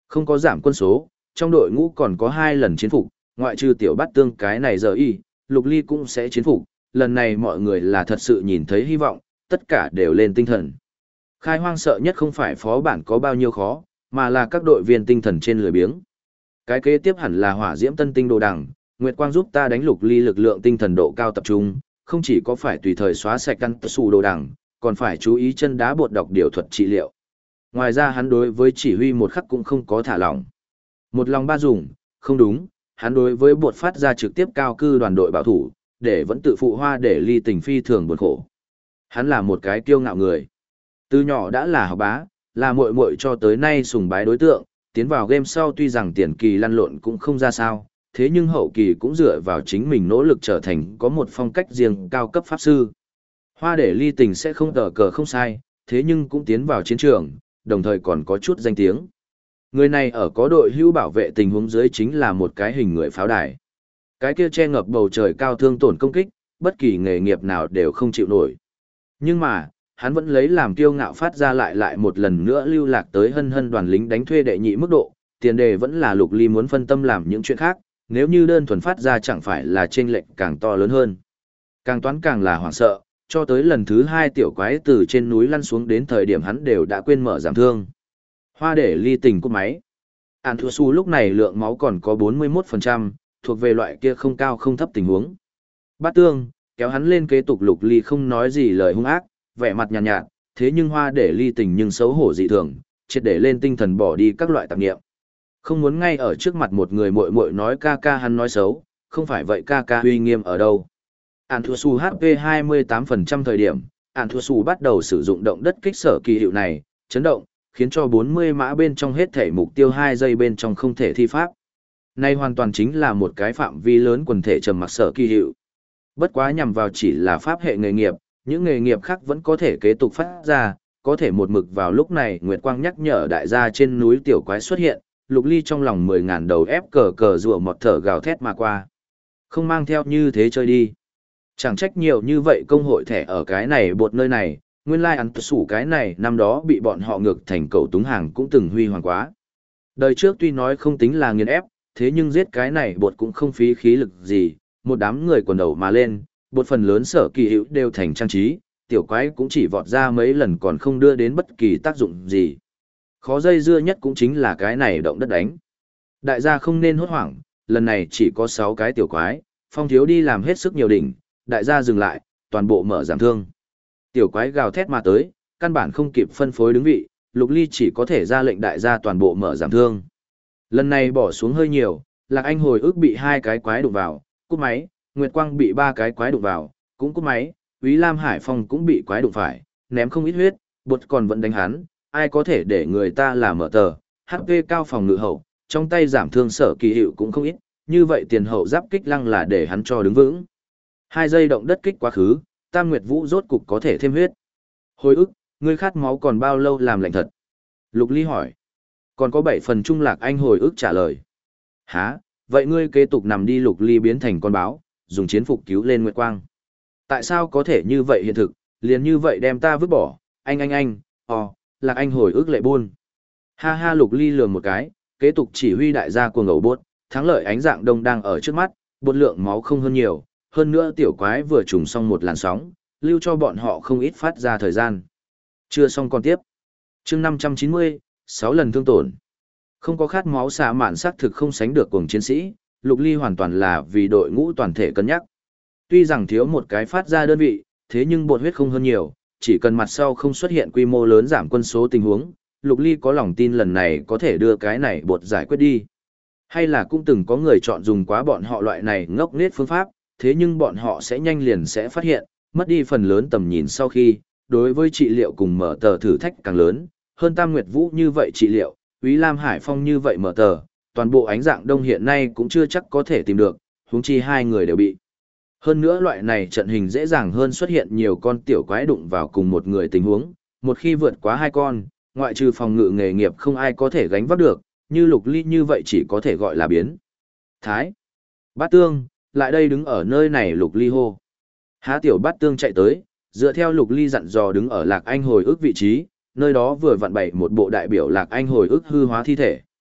Không có giảm quân số, trong đội ngũ còn có 2 lần chiến phục, ngoại trừ tiểu bát tương cái này giờ y, Lục Ly cũng sẽ chiến phục, lần này mọi người là thật sự nhìn thấy hy vọng, tất cả đều lên tinh thần. Khai hoang sợ nhất không phải phó bản có bao nhiêu khó, mà là các đội viên tinh thần trên lười biếng. Cái kế tiếp hẳn là hỏa diễm tân tinh đồ đằng, Nguyệt Quang giúp ta đánh Lục Ly lực lượng tinh thần độ cao tập trung, không chỉ có phải tùy thời xóa sạch căn sủ đồ đằng, còn phải chú ý chân đá bột đọc điều thuật trị liệu. Ngoài ra hắn đối với chỉ huy một khắc cũng không có thả lỏng. Một lòng ba dùng, không đúng, hắn đối với bột phát ra trực tiếp cao cư đoàn đội bảo thủ, để vẫn tự phụ Hoa Để Ly tình phi thường buồn khổ. Hắn là một cái kiêu ngạo người. Từ nhỏ đã là học bá, là muội muội cho tới nay sùng bái đối tượng, tiến vào game sau tuy rằng tiền kỳ lăn lộn cũng không ra sao, thế nhưng hậu kỳ cũng dựa vào chính mình nỗ lực trở thành có một phong cách riêng cao cấp pháp sư. Hoa Để Ly tình sẽ không tờ cờ không sai, thế nhưng cũng tiến vào chiến trường, đồng thời còn có chút danh tiếng. Người này ở có đội hữu bảo vệ tình huống dưới chính là một cái hình người pháo đài. Cái kia che ngập bầu trời cao thương tổn công kích, bất kỳ nghề nghiệp nào đều không chịu nổi. Nhưng mà, hắn vẫn lấy làm kiêu ngạo phát ra lại một lần nữa lưu lạc tới hân hân đoàn lính đánh thuê đệ nhị mức độ, tiền đề vẫn là Lục Ly muốn phân tâm làm những chuyện khác, nếu như đơn thuần phát ra chẳng phải là chênh lệch càng to lớn hơn. Càng toán càng là hoảng sợ, cho tới lần thứ 2 tiểu quái từ trên núi lăn xuống đến thời điểm hắn đều đã quên mở giảm thương. Hoa Để Ly tình cúp máy. Ản Thua Su lúc này lượng máu còn có 41%, thuộc về loại kia không cao không thấp tình huống. Bát Tương, kéo hắn lên kế tục. Lục Ly không nói gì lời hung ác, vẻ mặt nhàn nhạt, thế nhưng Hoa Để Ly tình nhưng xấu hổ dị thường, triệt để lên tinh thần bỏ đi các loại tạp niệm. Không muốn ngay ở trước mặt một người muội muội nói ca ca hắn nói xấu, không phải vậy ca ca uy nghiêm ở đâu. Ản Thua Su HP 28% thời điểm, Ản Thua Su bắt đầu sử dụng động đất kích sở kỳ hiệu này, chấn động, khiến cho 40 mã bên trong hết thể mục tiêu 2 giây bên trong không thể thi pháp. Này hoàn toàn chính là một cái phạm vi lớn quần thể trầm mặc sở kỳ hiệu. Bất quá nhằm vào chỉ là pháp hệ nghề nghiệp, những nghề nghiệp khác vẫn có thể kế tục phát ra, có thể một mực vào lúc này Nguyệt Quang nhắc nhở đại gia trên núi tiểu quái xuất hiện, Lục Ly trong lòng 10.000 đầu ép cờ cờ rùa một thở gào thét mà qua. Không mang theo như thế chơi đi. Chẳng trách nhiều như vậy công hội thẻ ở cái này bột nơi này, nguyên lai ăn sủ cái này năm đó bị bọn họ ngược thành cầu túng hàng cũng từng huy hoàng quá. Đời trước tuy nói không tính là nghiền ép, thế nhưng giết cái này bột cũng không phí khí lực gì, một đám người quần đầu mà lên, bột phần lớn sở kỳ hữu đều thành trang trí, tiểu quái cũng chỉ vọt ra mấy lần còn không đưa đến bất kỳ tác dụng gì. Khó dây dưa nhất cũng chính là cái này động đất đánh. Đại gia không nên hốt hoảng, lần này chỉ có 6 cái tiểu quái, Phong Thiếu đi làm hết sức nhiều đỉnh, đại gia dừng lại, toàn bộ mở giảm thương. Tiểu quái gào thét mà tới, căn bản không kịp phân phối đứng vị, Lục Ly chỉ có thể ra lệnh đại gia toàn bộ mở giảm thương. Lần này bỏ xuống hơi nhiều, Lạc Anh hồi ức bị 2 cái quái đụng vào, cúp máy, Nguyệt Quang bị 3 cái quái đụng vào, cũng cúp máy, Úy Lam Hải Phong cũng bị quái đụng phải, ném không ít huyết, bột còn vẫn đánh hắn, ai có thể để người ta làm mở tờ, HP cao phòng ngự hậu, trong tay giảm thương sở kỳ hiệu cũng không ít, như vậy tiền hậu giáp kích lăng là để hắn cho đứng vững. 2 giây động đất kích quá khứ, Tam Nguyệt Vũ rốt cục có thể thêm huyết. Hồi ức, ngươi khát máu còn bao lâu làm lạnh thật? Lục Ly hỏi. Còn có 7 phần trung. Lạc Anh hồi ức trả lời. Hả, vậy ngươi kế tục nằm đi. Lục Ly biến thành con báo, dùng chiến phục cứu lên Nguyệt Quang. Tại sao có thể như vậy hiện thực, liền như vậy đem ta vứt bỏ, anh, Lạc Anh hồi ức lệ buôn. Ha ha. Lục Ly lườm một cái, kế tục chỉ huy đại gia cuồng ẩu bốt, thắng lợi ánh dạng đông đang ở trước mắt, bột lượng máu không hơn nhiều, hơn nữa tiểu quái vừa trùng xong một làn sóng, lưu cho bọn họ không ít phát ra thời gian. Chưa xong còn tiếp. Chương 590, 6 lần thương tổn. Không có khát máu xạ mạn xác thực không sánh được cuồng chiến sĩ, Lục Ly hoàn toàn là vì đội ngũ toàn thể cân nhắc. Tuy rằng thiếu một cái phát ra đơn vị, thế nhưng bột huyết không hơn nhiều, chỉ cần mặt sau không xuất hiện quy mô lớn giảm quân số tình huống, Lục Ly có lòng tin lần này có thể đưa cái này bột giải quyết đi. Hay là cũng từng có người chọn dùng quá bọn họ loại này ngốc nghếch phương pháp, thế nhưng bọn họ sẽ nhanh liền sẽ phát hiện, mất đi phần lớn tầm nhìn sau khi, đối với trị liệu cùng mở tờ thử thách càng lớn, hơn Tam Nguyệt Vũ như vậy trị liệu, Úy Lam Hải Phong như vậy mở tờ, toàn bộ ánh dạng đông hiện nay cũng chưa chắc có thể tìm được, huống chi 2 người đều bị. Hơn nữa loại này trận hình dễ dàng hơn xuất hiện nhiều con tiểu quái đụng vào cùng một người tình huống, một khi vượt quá 2 con, ngoại trừ phòng ngự nghề nghiệp không ai có thể gánh vác được, như Lục Ly như vậy chỉ có thể gọi là biến thái. Bát Tương, lại đây đứng ở nơi này. Lục Ly hô. Há tiểu Bát Tương chạy tới, dựa theo Lục Ly dặn dò đứng ở Lạc Anh hồi ức vị trí, nơi đó vừa vặn bày một bộ đại biểu Lạc Anh hồi ức hư hóa thi thể.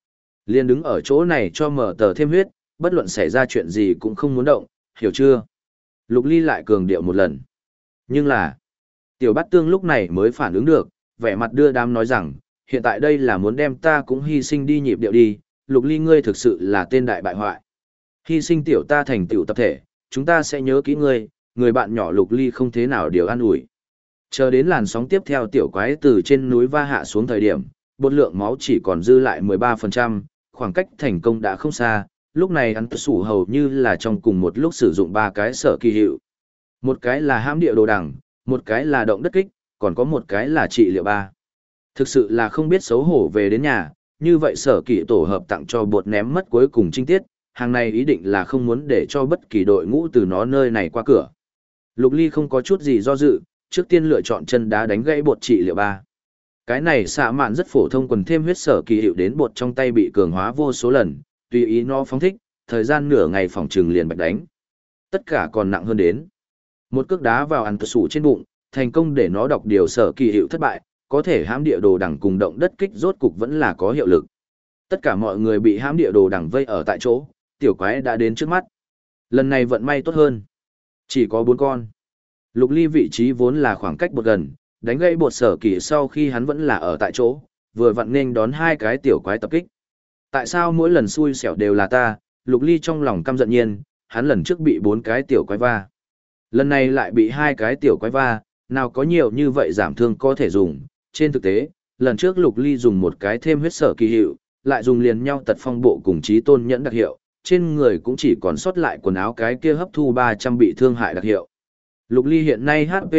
Liền đứng ở chỗ này cho mở tờ thêm huyết, bất luận xảy ra chuyện gì cũng không muốn động, hiểu chưa? Lục Ly lại cường điệu một lần. Nhưng là, tiểu bát tương lúc này mới phản ứng được, vẻ mặt đưa đám nói rằng, hiện tại đây là muốn đem ta cũng hy sinh đi nhịp điệu đi, Lục Ly ngươi thực sự là tên đại bại hoại. Hy sinh tiểu ta thành tiểu tập thể, chúng ta sẽ nhớ kỹ ngươi, người bạn nhỏ Lục Ly không thế nào điều an ủi. Chờ đến làn sóng tiếp theo tiểu quái từ trên núi va hạ xuống thời điểm, bột lượng máu chỉ còn dư lại 13%, khoảng cách thành công đã không xa, lúc này hắn sủ hầu như là trong cùng một lúc sử dụng ba cái sở kỳ hiệu. Một cái là hãm địa đồ đẳng, một cái là động đất kích, còn có một cái là trị liệu ba. Thực sự là không biết xấu hổ về đến nhà, như vậy sở kỳ tổ hợp tặng cho bột ném mất cuối cùng trinh tiết, hàng này ý định là không muốn để cho bất kỳ đội ngũ từ nó nơi này qua cửa. Lục Ly không có chút gì do dự, trước tiên lựa chọn chân đá đánh gãy bột trị liệu ba. Cái này xạ mạn rất phổ thông quần thêm huyết sở kỳ hiệu đến bột trong tay bị cường hóa vô số lần, tùy ý nó phóng thích, thời gian nửa ngày phòng trừng liền bạch đánh. Tất cả còn nặng hơn đến. Một cước đá vào ăn sủ trên bụng, thành công để nó đọc điều sở kỳ hiệu thất bại, có thể hãm địa đồ đẳng cùng động đất kích rốt cục vẫn là có hiệu lực. Tất cả mọi người bị hãm địa đồ đẳng vây ở tại chỗ, tiểu quái đã đến trước mắt. Lần này vận may tốt hơn. Chỉ có 4 con. Lục Ly vị trí vốn là khoảng cách bột gần, đánh gây bột sở kỳ sau khi hắn vẫn là ở tại chỗ, vừa vặn nên đón 2 cái tiểu quái tập kích. Tại sao mỗi lần xui xẻo đều là ta? Lục Ly trong lòng căm giận nhiên, hắn lần trước bị 4 cái tiểu quái va. Lần này lại bị 2 cái tiểu quái va, nào có nhiều như vậy giảm thương có thể dùng. Trên thực tế, lần trước Lục Ly dùng một cái thêm huyết sở kỳ hiệu, lại dùng liền nhau tật phong bộ cùng chí tôn nhẫn đặc hiệu, trên người cũng chỉ còn sót lại quần áo cái kia hấp thu 300 bị thương hại đặc hiệu. Lục Ly hiện nay HP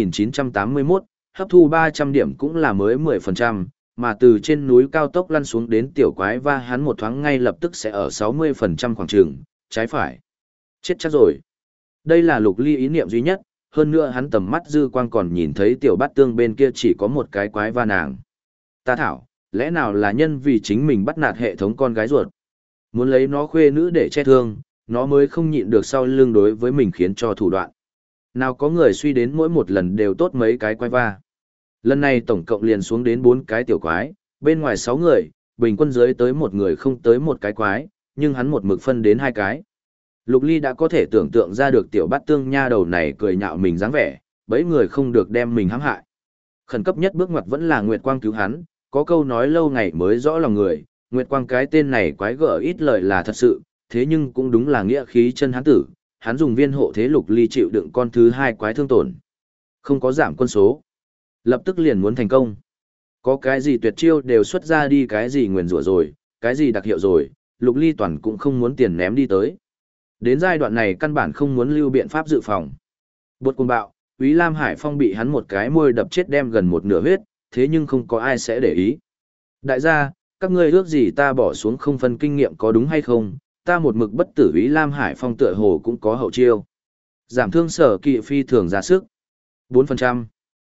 2981, hấp thu 300 điểm cũng là mới 10%, mà từ trên núi cao tốc lăn xuống đến tiểu quái va hắn một thoáng ngay lập tức sẽ ở 60% khoảng trường, trái phải. Chết chắc rồi. Đây là Lục Ly ý niệm duy nhất, hơn nữa hắn tầm mắt dư quang còn nhìn thấy tiểu bát tương bên kia chỉ có một cái quái va nàng. Ta thảo, lẽ nào là nhân vì chính mình bắt nạt hệ thống con gái ruột. Muốn lấy nó khuê nữ để che thương, nó mới không nhịn được sau lưng đối với mình khiến cho thủ đoạn. Nào có người suy đến mỗi một lần đều tốt mấy cái quái va. Lần này tổng cộng liền xuống đến 4 cái tiểu quái, bên ngoài 6 người, bình quân dưới tới một người không tới một cái quái, nhưng hắn một mực phân đến 2 cái. Lục Ly đã có thể tưởng tượng ra được tiểu bát tương nha đầu này cười nhạo mình dáng vẻ, bấy người không được đem mình hãm hại. Khẩn cấp nhất bước ngoặt vẫn là Nguyệt Quang cứu hắn, có câu nói lâu ngày mới rõ lòng người, Nguyệt Quang cái tên này quái gở ít lời là thật sự, thế nhưng cũng đúng là nghĩa khí chân hắn tử, hắn dùng viên hộ thế Lục Ly chịu đựng con thứ 2 quái thương tổn. Không có giảm quân số. Lập tức liền muốn thành công. Có cái gì tuyệt chiêu đều xuất ra đi, cái gì nguyền rủa rồi, cái gì đặc hiệu rồi, Lục Ly toàn cũng không muốn tiền ném đi tới. Đến giai đoạn này căn bản không muốn lưu biện pháp dự phòng. Bột cuồng bạo, Úy Lam Hải Phong bị hắn một cái môi đập chết đem gần một nửa huyết, thế nhưng không có ai sẽ để ý. Đại gia, các ngươi ước gì ta bỏ xuống không phân kinh nghiệm có đúng hay không, ta một mực bất tử Úy Lam Hải Phong tựa hồ cũng có hậu chiêu. Giảm thương sở kỵ phi thường ra sức. 4%,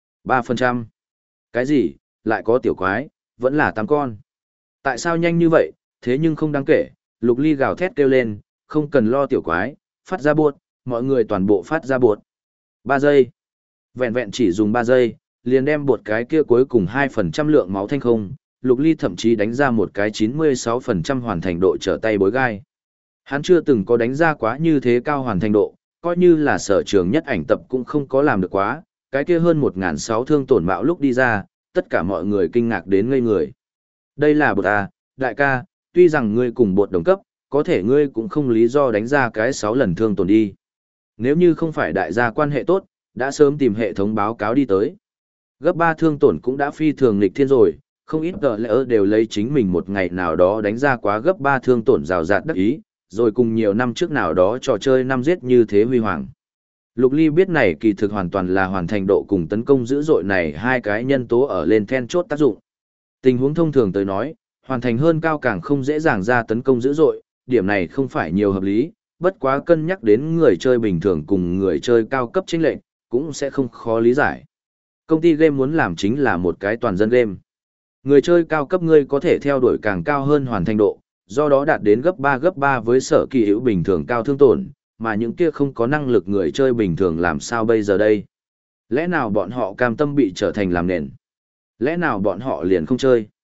3%. Cái gì, lại có tiểu quái, vẫn là 8 con. Tại sao nhanh như vậy, thế nhưng không đáng kể, Lục Ly gào thét kêu lên, không cần lo tiểu quái, phát ra bột, mọi người toàn bộ phát ra bột. 3 giây. Vẹn vẹn chỉ dùng 3 giây, liền đem bột cái kia cuối cùng 2% lượng máu thanh không, Lục Ly thậm chí đánh ra một cái 96% hoàn thành độ trở tay bối gai. Hắn chưa từng có đánh ra quá như thế cao hoàn thành độ, coi như là sở trường nhất ảnh tập cũng không có làm được quá, cái kia hơn 1.600 thương tổn bạo lúc đi ra, tất cả mọi người kinh ngạc đến ngây người. Đây là bột à, đại ca, tuy rằng ngươi cùng bột đồng cấp, có thể ngươi cũng không lý do đánh ra cái 6 lần thương tổn đi. Nếu như không phải đại gia quan hệ tốt, đã sớm tìm hệ thống báo cáo đi tới. Gấp 3 thương tổn cũng đã phi thường nghịch thiên rồi, không ít tờ lẽ đều lấy chính mình một ngày nào đó đánh ra quá gấp 3 thương tổn rào rạt đắc ý, rồi cùng nhiều năm trước nào đó trò chơi năm giết như thế huy hoàng. Lục Ly biết này kỳ thực hoàn toàn là hoàn thành độ cùng tấn công dữ dội này hai cái nhân tố ở lên then chốt tác dụng. Tình huống thông thường tới nói, hoàn thành hơn cao càng không dễ dàng ra tấn công dữ dội, điểm này không phải nhiều hợp lý, bất quá cân nhắc đến người chơi bình thường cùng người chơi cao cấp chênh lệch, cũng sẽ không khó lý giải. Công ty game muốn làm chính là một cái toàn dân game. Người chơi cao cấp ngươi có thể theo đuổi càng cao hơn hoàn thành độ, do đó đạt đến gấp 3 với sở kỳ hữu bình thường cao thương tổn, mà những kia không có năng lực người chơi bình thường làm sao bây giờ đây? Lẽ nào bọn họ cam tâm bị trở thành làm nền? Lẽ nào bọn họ liền không chơi?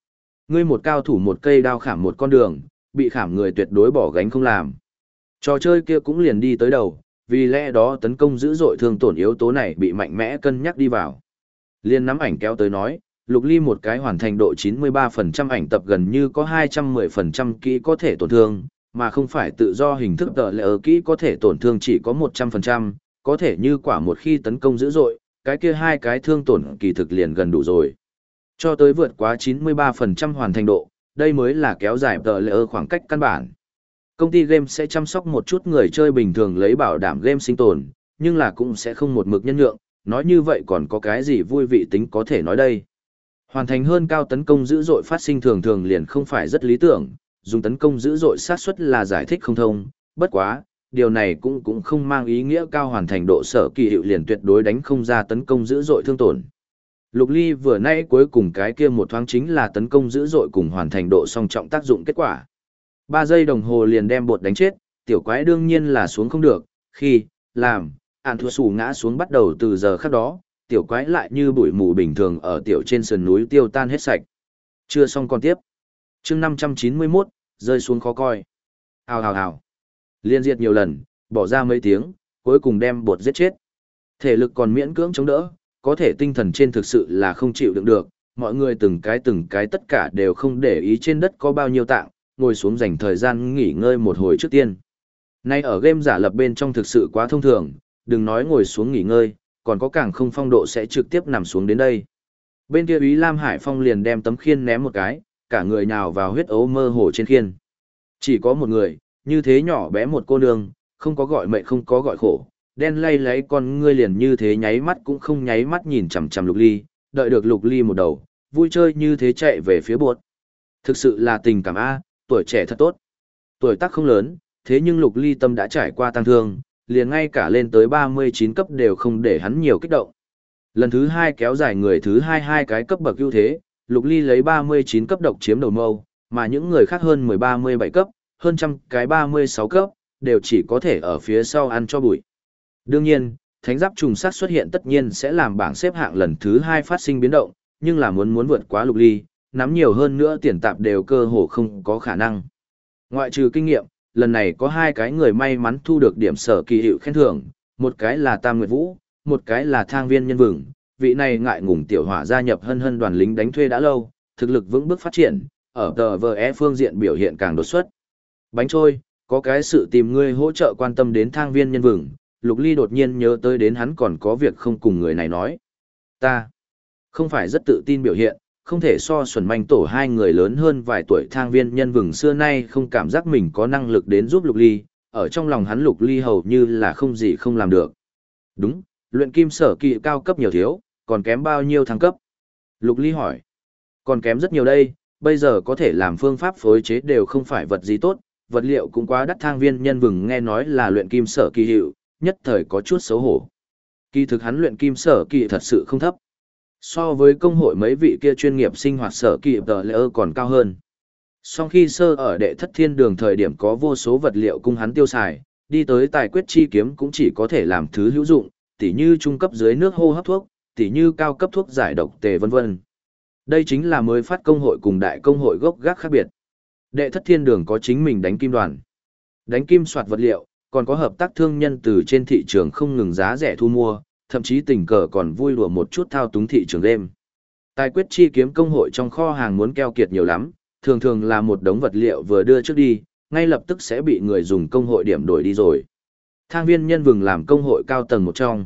Ngươi một cao thủ một cây đao khảm một con đường, bị khảm người tuyệt đối bỏ gánh không làm. Trò chơi kia cũng liền đi tới đầu, vì lẽ đó tấn công dữ dội thương tổn yếu tố này bị mạnh mẽ cân nhắc đi vào. Liên nắm ảnh kéo tới nói, Lục Ly một cái hoàn thành độ 93% ảnh tập gần như có 210% kỹ có thể tổn thương, mà không phải tự do hình thức tờ lệ ở kỹ có thể tổn thương chỉ có 100%, có thể như quả một khi tấn công dữ dội, cái kia hai cái thương tổn kỳ thực liền gần đủ rồi. Cho tới vượt quá 93% hoàn thành độ, đây mới là kéo dài tờ lệ ở khoảng cách căn bản. Công ty game sẽ chăm sóc một chút người chơi bình thường lấy bảo đảm game sinh tồn, nhưng là cũng sẽ không một mực nhân nhượng, nói như vậy còn có cái gì vui vị tính có thể nói đây. Hoàn thành hơn cao tấn công dữ dội phát sinh thường thường liền không phải rất lý tưởng, dùng tấn công dữ dội xác suất là giải thích không thông, bất quá, điều này cũng không mang ý nghĩa cao hoàn thành độ sở kỳ hiệu liền tuyệt đối đánh không ra tấn công dữ dội thương tổn. Lục Ly vừa nãy cuối cùng cái kia một thoáng chính là tấn công dữ dội cùng hoàn thành độ song trọng tác dụng kết quả. 3 giây đồng hồ liền đem bột đánh chết, tiểu quái đương nhiên là xuống không được, khi, làm, ản thua sủ ngã xuống bắt đầu từ giờ khắc đó, tiểu quái lại như bụi mù bình thường ở tiểu trên sườn núi tiêu tan hết sạch. Chưa xong còn tiếp. Chương 591, rơi xuống khó coi. Hào hào hào. Liên diệt nhiều lần, bỏ ra mấy tiếng, cuối cùng đem bột giết chết. Thể lực còn miễn cưỡng chống đỡ, có thể tinh thần trên thực sự là không chịu đựng được, mọi người từng cái tất cả đều không để ý trên đất có bao nhiêu tạng, ngồi xuống dành thời gian nghỉ ngơi một hồi trước tiên. Nay ở game giả lập bên trong thực sự quá thông thường, đừng nói ngồi xuống nghỉ ngơi, còn có càng không phong độ sẽ trực tiếp nằm xuống đến đây. Bên kia Úy Lam Hải Phong liền đem tấm khiên ném một cái, cả người nhào vào huyết ấu mơ hồ trên khiên. Chỉ có một người, như thế nhỏ bé một cô nương, không có gọi mệnh không có gọi khổ, đen lay lấy con ngươi liền như thế nháy mắt cũng không nháy mắt nhìn chằm chằm Lục Ly, đợi được Lục Ly một đầu, vui chơi như thế chạy về phía bột. Thực sự là tình cảm A, tuổi trẻ thật tốt. Tuổi tác không lớn, thế nhưng Lục Ly tâm đã trải qua tăng thương, liền ngay cả lên tới 39 cấp đều không để hắn nhiều kích động. Lần thứ 2 kéo dài người thứ 2 cái cấp bậc ưu thế, Lục Ly lấy 39 cấp độc chiếm đầu mâu, mà những người khác hơn 13-17 cấp, hơn trăm cái 36 cấp, đều chỉ có thể ở phía sau ăn cho bụi. Đương nhiên, thánh giáp trùng sát xuất hiện tất nhiên sẽ làm bảng xếp hạng lần thứ 2 phát sinh biến động, nhưng là muốn vượt quá Lục Ly, nắm nhiều hơn nữa tiền tạp đều cơ hồ không có khả năng. Ngoại trừ kinh nghiệm, lần này có 2 cái người may mắn thu được điểm sở kỳ hiệu khen thưởng, một cái là Tam Nguyệt Vũ, một cái là Thang Viên Nhân Vừng. Vị này ngại ngùng tiểu hỏa gia nhập hân hân đoàn lính đánh thuê đã lâu, thực lực vững bước phát triển, ở TVE phương diện biểu hiện càng đột xuất. Bánh trôi, có cái sự tìm ngươi hỗ trợ quan tâm đến Thang Viên Nhân Vừng, Lục Ly đột nhiên nhớ tới đến hắn còn có việc không cùng người này nói. Ta không phải rất tự tin biểu hiện, không thể so Xuân Manh Tổ 2 người lớn hơn vài tuổi. Thang Viên Nhân Vừng xưa nay không cảm giác mình có năng lực đến giúp Lục Ly, ở trong lòng hắn Lục Ly hầu như là không gì không làm được. Đúng, luyện kim sở kỳ cao cấp nhiều thiếu, còn kém bao nhiêu thăng cấp? Lục Ly hỏi. Còn kém rất nhiều đây, bây giờ có thể làm phương pháp phối chế đều không phải vật gì tốt, vật liệu cũng quá đắt. Thang Viên Nhân Vừng nghe nói là luyện kim sở kỳ hiệu, nhất thời có chút xấu hổ. Kỳ thực hắn luyện kim sở kỳ thật sự không thấp. So với công hội mấy vị kia chuyên nghiệp sinh hoạt sở kỳ tờ lệ còn cao hơn. Sau khi sơ ở đệ thất thiên đường thời điểm có vô số vật liệu cung hắn tiêu xài, đi tới tài quyết chi kiếm cũng chỉ có thể làm thứ hữu dụng, tỉ như trung cấp dưới nước hô hấp thuốc, tỉ như cao cấp thuốc giải độc tề vân vân. Đây chính là mới phát công hội cùng đại công hội gốc gác khác biệt. Đệ thất thiên đường có chính mình đánh kim đoàn, đánh kim soạt vật liệu, còn có hợp tác thương nhân từ trên thị trường không ngừng giá rẻ thu mua, thậm chí tình cờ còn vui đùa một chút thao túng thị trường game. Tài quyết chi kiếm công hội trong kho hàng muốn keo kiệt nhiều lắm, thường thường là một đống vật liệu vừa đưa trước đi, ngay lập tức sẽ bị người dùng công hội điểm đổi đi rồi. Thang Viên Nhân Vừng làm công hội cao tầng một trong.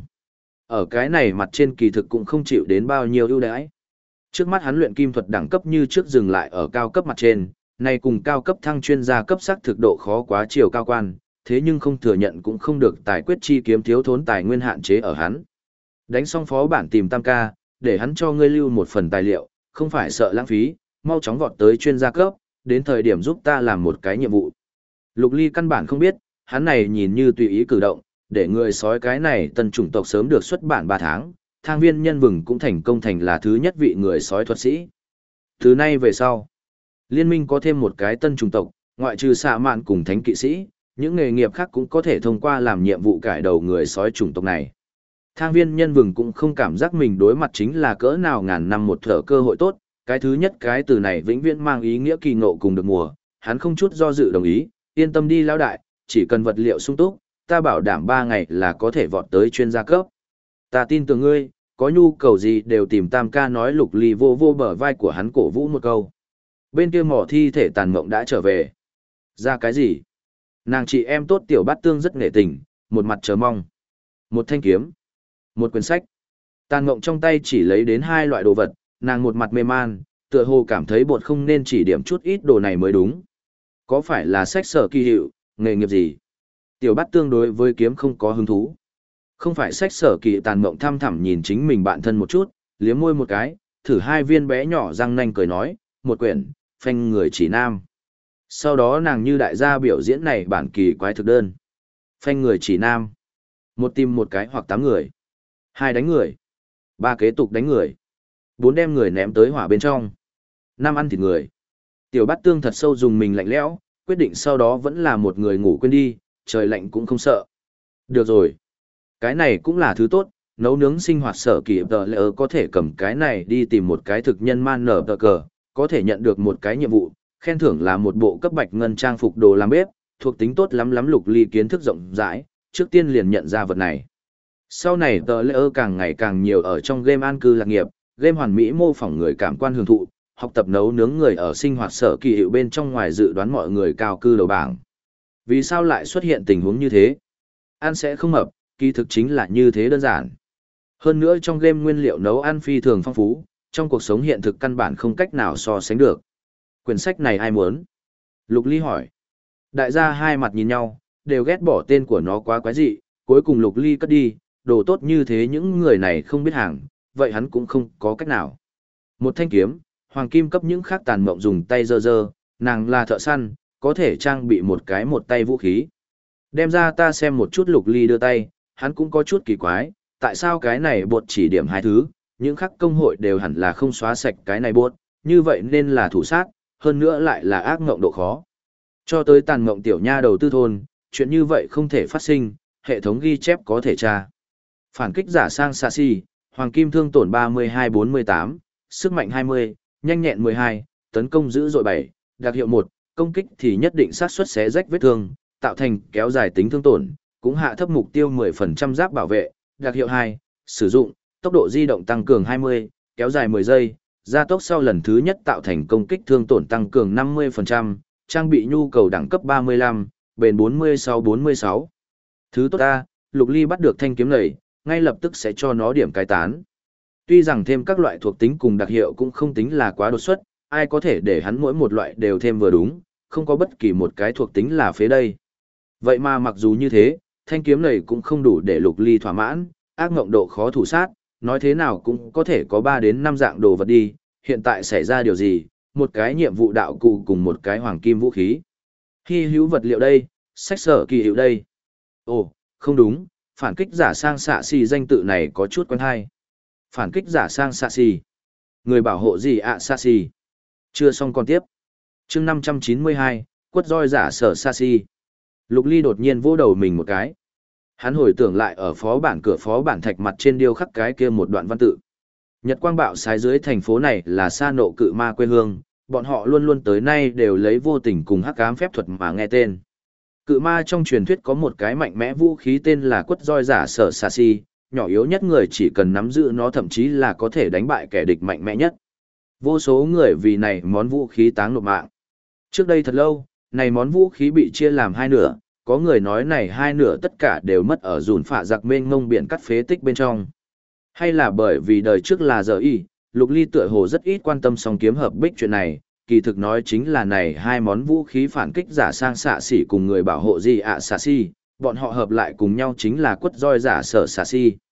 Ở cái này mặt trên kỳ thực cũng không chịu đến bao nhiêu ưu đãi. Trước mắt hắn luyện kim thuật đẳng cấp như trước dừng lại ở cao cấp mặt trên, này cùng cao cấp thăng chuyên gia cấp sắc thực độ khó quá chiều cao quan, thế nhưng không thừa nhận cũng không được tài quyết chi kiếm thiếu thốn tài nguyên hạn chế ở hắn. Đánh xong phó bản tìm tam ca, để hắn cho ngươi lưu một phần tài liệu, không phải sợ lãng phí, mau chóng vọt tới chuyên gia cấp, đến thời điểm giúp ta làm một cái nhiệm vụ. Lục Ly căn bản không biết, hắn này nhìn như tùy ý cử động, để người sói cái này tân chủng tộc sớm được xuất bản 3 tháng, Thang Viên Nhân Vừng cũng thành công thành là thứ nhất vị người sói thuật sĩ. Từ nay về sau, liên minh có thêm một cái tân chủng tộc, ngoại trừ xạ mạn cùng thánh kỵ sĩ, những nghề nghiệp khác cũng có thể thông qua làm nhiệm vụ cải đầu người sói chủng tộc này. Thang Viên Nhân Vừng cũng không cảm giác mình đối mặt chính là cỡ nào ngàn năm một thở cơ hội tốt, Cái thứ nhất cái từ này vĩnh viễn mang ý nghĩa kỳ ngộ cùng được mùa, hắn không chút do dự đồng ý, yên tâm đi lão đại, chỉ cần vật liệu sung túc, ta bảo đảm 3 ngày là có thể vọt tới chuyên gia cấp. Ta tin tưởng ngươi, có nhu cầu gì đều tìm Tam ca nói. Lục Ly vô vô bờ vai của hắn cổ vũ một câu. Bên kia mỏ thi thể tàn mộng đã trở về. Ra cái gì? Nàng chị em tốt tiểu bát tương rất nghệ tình, một mặt chờ mong. Một thanh kiếm, một quyển sách. Tàn mộng trong tay chỉ lấy đến 2 loại đồ vật, nàng một mặt mê man, tựa hồ cảm thấy bột không nên chỉ điểm chút ít đồ này mới đúng. Có phải là sách sở kỳ hiệu, nghề nghiệp gì? Tiểu bát tương đối với kiếm không có hứng thú. Không phải sách sở kỳ. Tàn mộng thăm thẳm nhìn chính mình bạn thân một chút, liếm môi một cái, thử 2 viên bé nhỏ răng nanh cười nói, một quyển, phanh người chỉ nam. Sau đó nàng như đại gia biểu diễn này bản kỳ quái thực đơn. Phanh người chỉ nam. Một tìm một cái hoặc 8 người. 2 đánh người. 3 kế tục đánh người. 4 đem người ném tới hỏa bên trong. 5 ăn thịt người. Tiểu bát tương thật sâu dùng mình lạnh lẽo, quyết định sau đó vẫn là một người ngủ quên đi, trời lạnh cũng không sợ. Được rồi. Cái này cũng là thứ tốt, nấu nướng sinh hoạt sở kỳ tờ lỡ có thể cầm cái này đi tìm một cái thực nhân man nở tờ cờ, có thể nhận được một cái nhiệm vụ, khen thưởng là một bộ cấp bạch ngân trang phục đồ làm bếp, thuộc tính tốt lắm lắm. Lục Ly kiến thức rộng rãi, trước tiên liền nhận ra vật này. Sau này tờ lỡ càng ngày càng nhiều ở trong game an cư lạc nghiệp, game hoàn mỹ mô phỏng người cảm quan hưởng thụ, học tập nấu nướng người ở sinh hoạt sở kỳ hiệu bên trong ngoài dự đoán mọi người cao cư đầu bảng. Vì sao lại xuất hiện tình huống như thế? Ăn sẽ không mập, kỳ thực chính là như thế đơn giản. Hơn nữa trong game nguyên liệu nấu ăn phi thường phong phú, trong cuộc sống hiện thực căn bản không cách nào so sánh được. Quyển sách này ai muốn? Lục Ly hỏi. Đại gia hai mặt nhìn nhau, đều ghét bỏ tên của nó quá quái dị, cuối cùng Lục Ly cất đi, đồ tốt như thế những người này không biết hàng, vậy hắn cũng không có cách nào. Một thanh kiếm, hoàng kim cấp những khác tàn mộng dùng tay dơ dơ, nàng là thợ săn, có thể trang bị một cái một tay vũ khí. Đem ra ta xem một chút. Lục Ly đưa tay, hắn cũng có chút kỳ quái, tại sao cái này bột chỉ điểm 2 thứ, những khắc công hội đều hẳn là không xóa sạch cái này bột, như vậy nên là thủ sát, hơn nữa lại là ác ngộng độ khó. Cho tới tàn ngộng tiểu nha đầu tư thôn, chuyện như vậy không thể phát sinh, hệ thống ghi chép có thể tra. Phản kích giả sang Sashi, hoàng kim thương tổn 32-48, sức mạnh 20, nhanh nhẹn 12, tấn công dữ dội 7, đặc hiệu 1, công kích thì nhất định sát suất xé rách vết thương, tạo thành kéo dài tính thương tổn, cũng hạ thấp mục tiêu 10% giáp bảo vệ, đặc hiệu 2, sử dụng, tốc độ di động tăng cường 20, kéo dài 10 giây, gia tốc sau lần thứ nhất tạo thành công kích thương tổn tăng cường 50%, trang bị nhu cầu đẳng cấp 35, bền 46-46. Thứ tốt ta, Lục Ly bắt được thanh kiếm này, ngay lập tức sẽ cho nó điểm cai tán. Tuy rằng thêm các loại thuộc tính cùng đặc hiệu cũng không tính là quá đột xuất, ai có thể để hắn mỗi một loại đều thêm vừa đúng, không có bất kỳ một cái thuộc tính là phế đây. Vậy mà mặc dù như thế, thanh kiếm này cũng không đủ để Lục Ly thỏa mãn, ác ngộng độ khó thủ sát, nói thế nào cũng có thể có 3 đến 5 dạng đồ vật đi, hiện tại xảy ra điều gì, một cái nhiệm vụ đạo cụ cùng một cái hoàng kim vũ khí. Hy hữu vật liệu đây, sách sở kỳ hiệu đây. Ồ, không đúng, phản kích giả sang xạ xì danh tự này có chút quen hay. Phản kích giả sang xạ xì. Người bảo hộ gì ạ xạ xì. Chưa xong còn tiếp. chương 592, quất roi giả sở xạ xì. Lục Ly đột nhiên vô đầu mình một cái. Hắn hồi tưởng lại ở phó bản cửa phó bản thạch mặt trên điêu khắc cái kia một đoạn văn tự. Nhật quang bạo sái dưới thành phố này là sa nộ cự ma quê hương, bọn họ luôn luôn tới nay đều lấy vô tình cùng hắc ám phép thuật mà nghe tên. Cự ma trong truyền thuyết có một cái mạnh mẽ vũ khí tên là quất roi giả sở xà si, nhỏ yếu nhất người chỉ cần nắm giữ nó thậm chí là có thể đánh bại kẻ địch mạnh mẽ nhất. Vô số người vì này món vũ khí táng nộp mạng. Trước đây thật lâu, này món vũ khí bị chia làm 2 nửa, có người nói này 2 nửa tất cả đều mất ở dùn phạ giặc mênh mông biển cắt phế tích bên trong. Hay là bởi vì đời trước là giờ y, Lục Ly tựa hồ rất ít quan tâm song kiếm hợp bích chuyện này, kỳ thực nói chính là này 2 món vũ khí phản kích giả sang xạ xỉ cùng người bảo hộ gì ạ xạ xỉ, bọn họ hợp lại cùng nhau chính là quất roi giả sở xạ xỉ.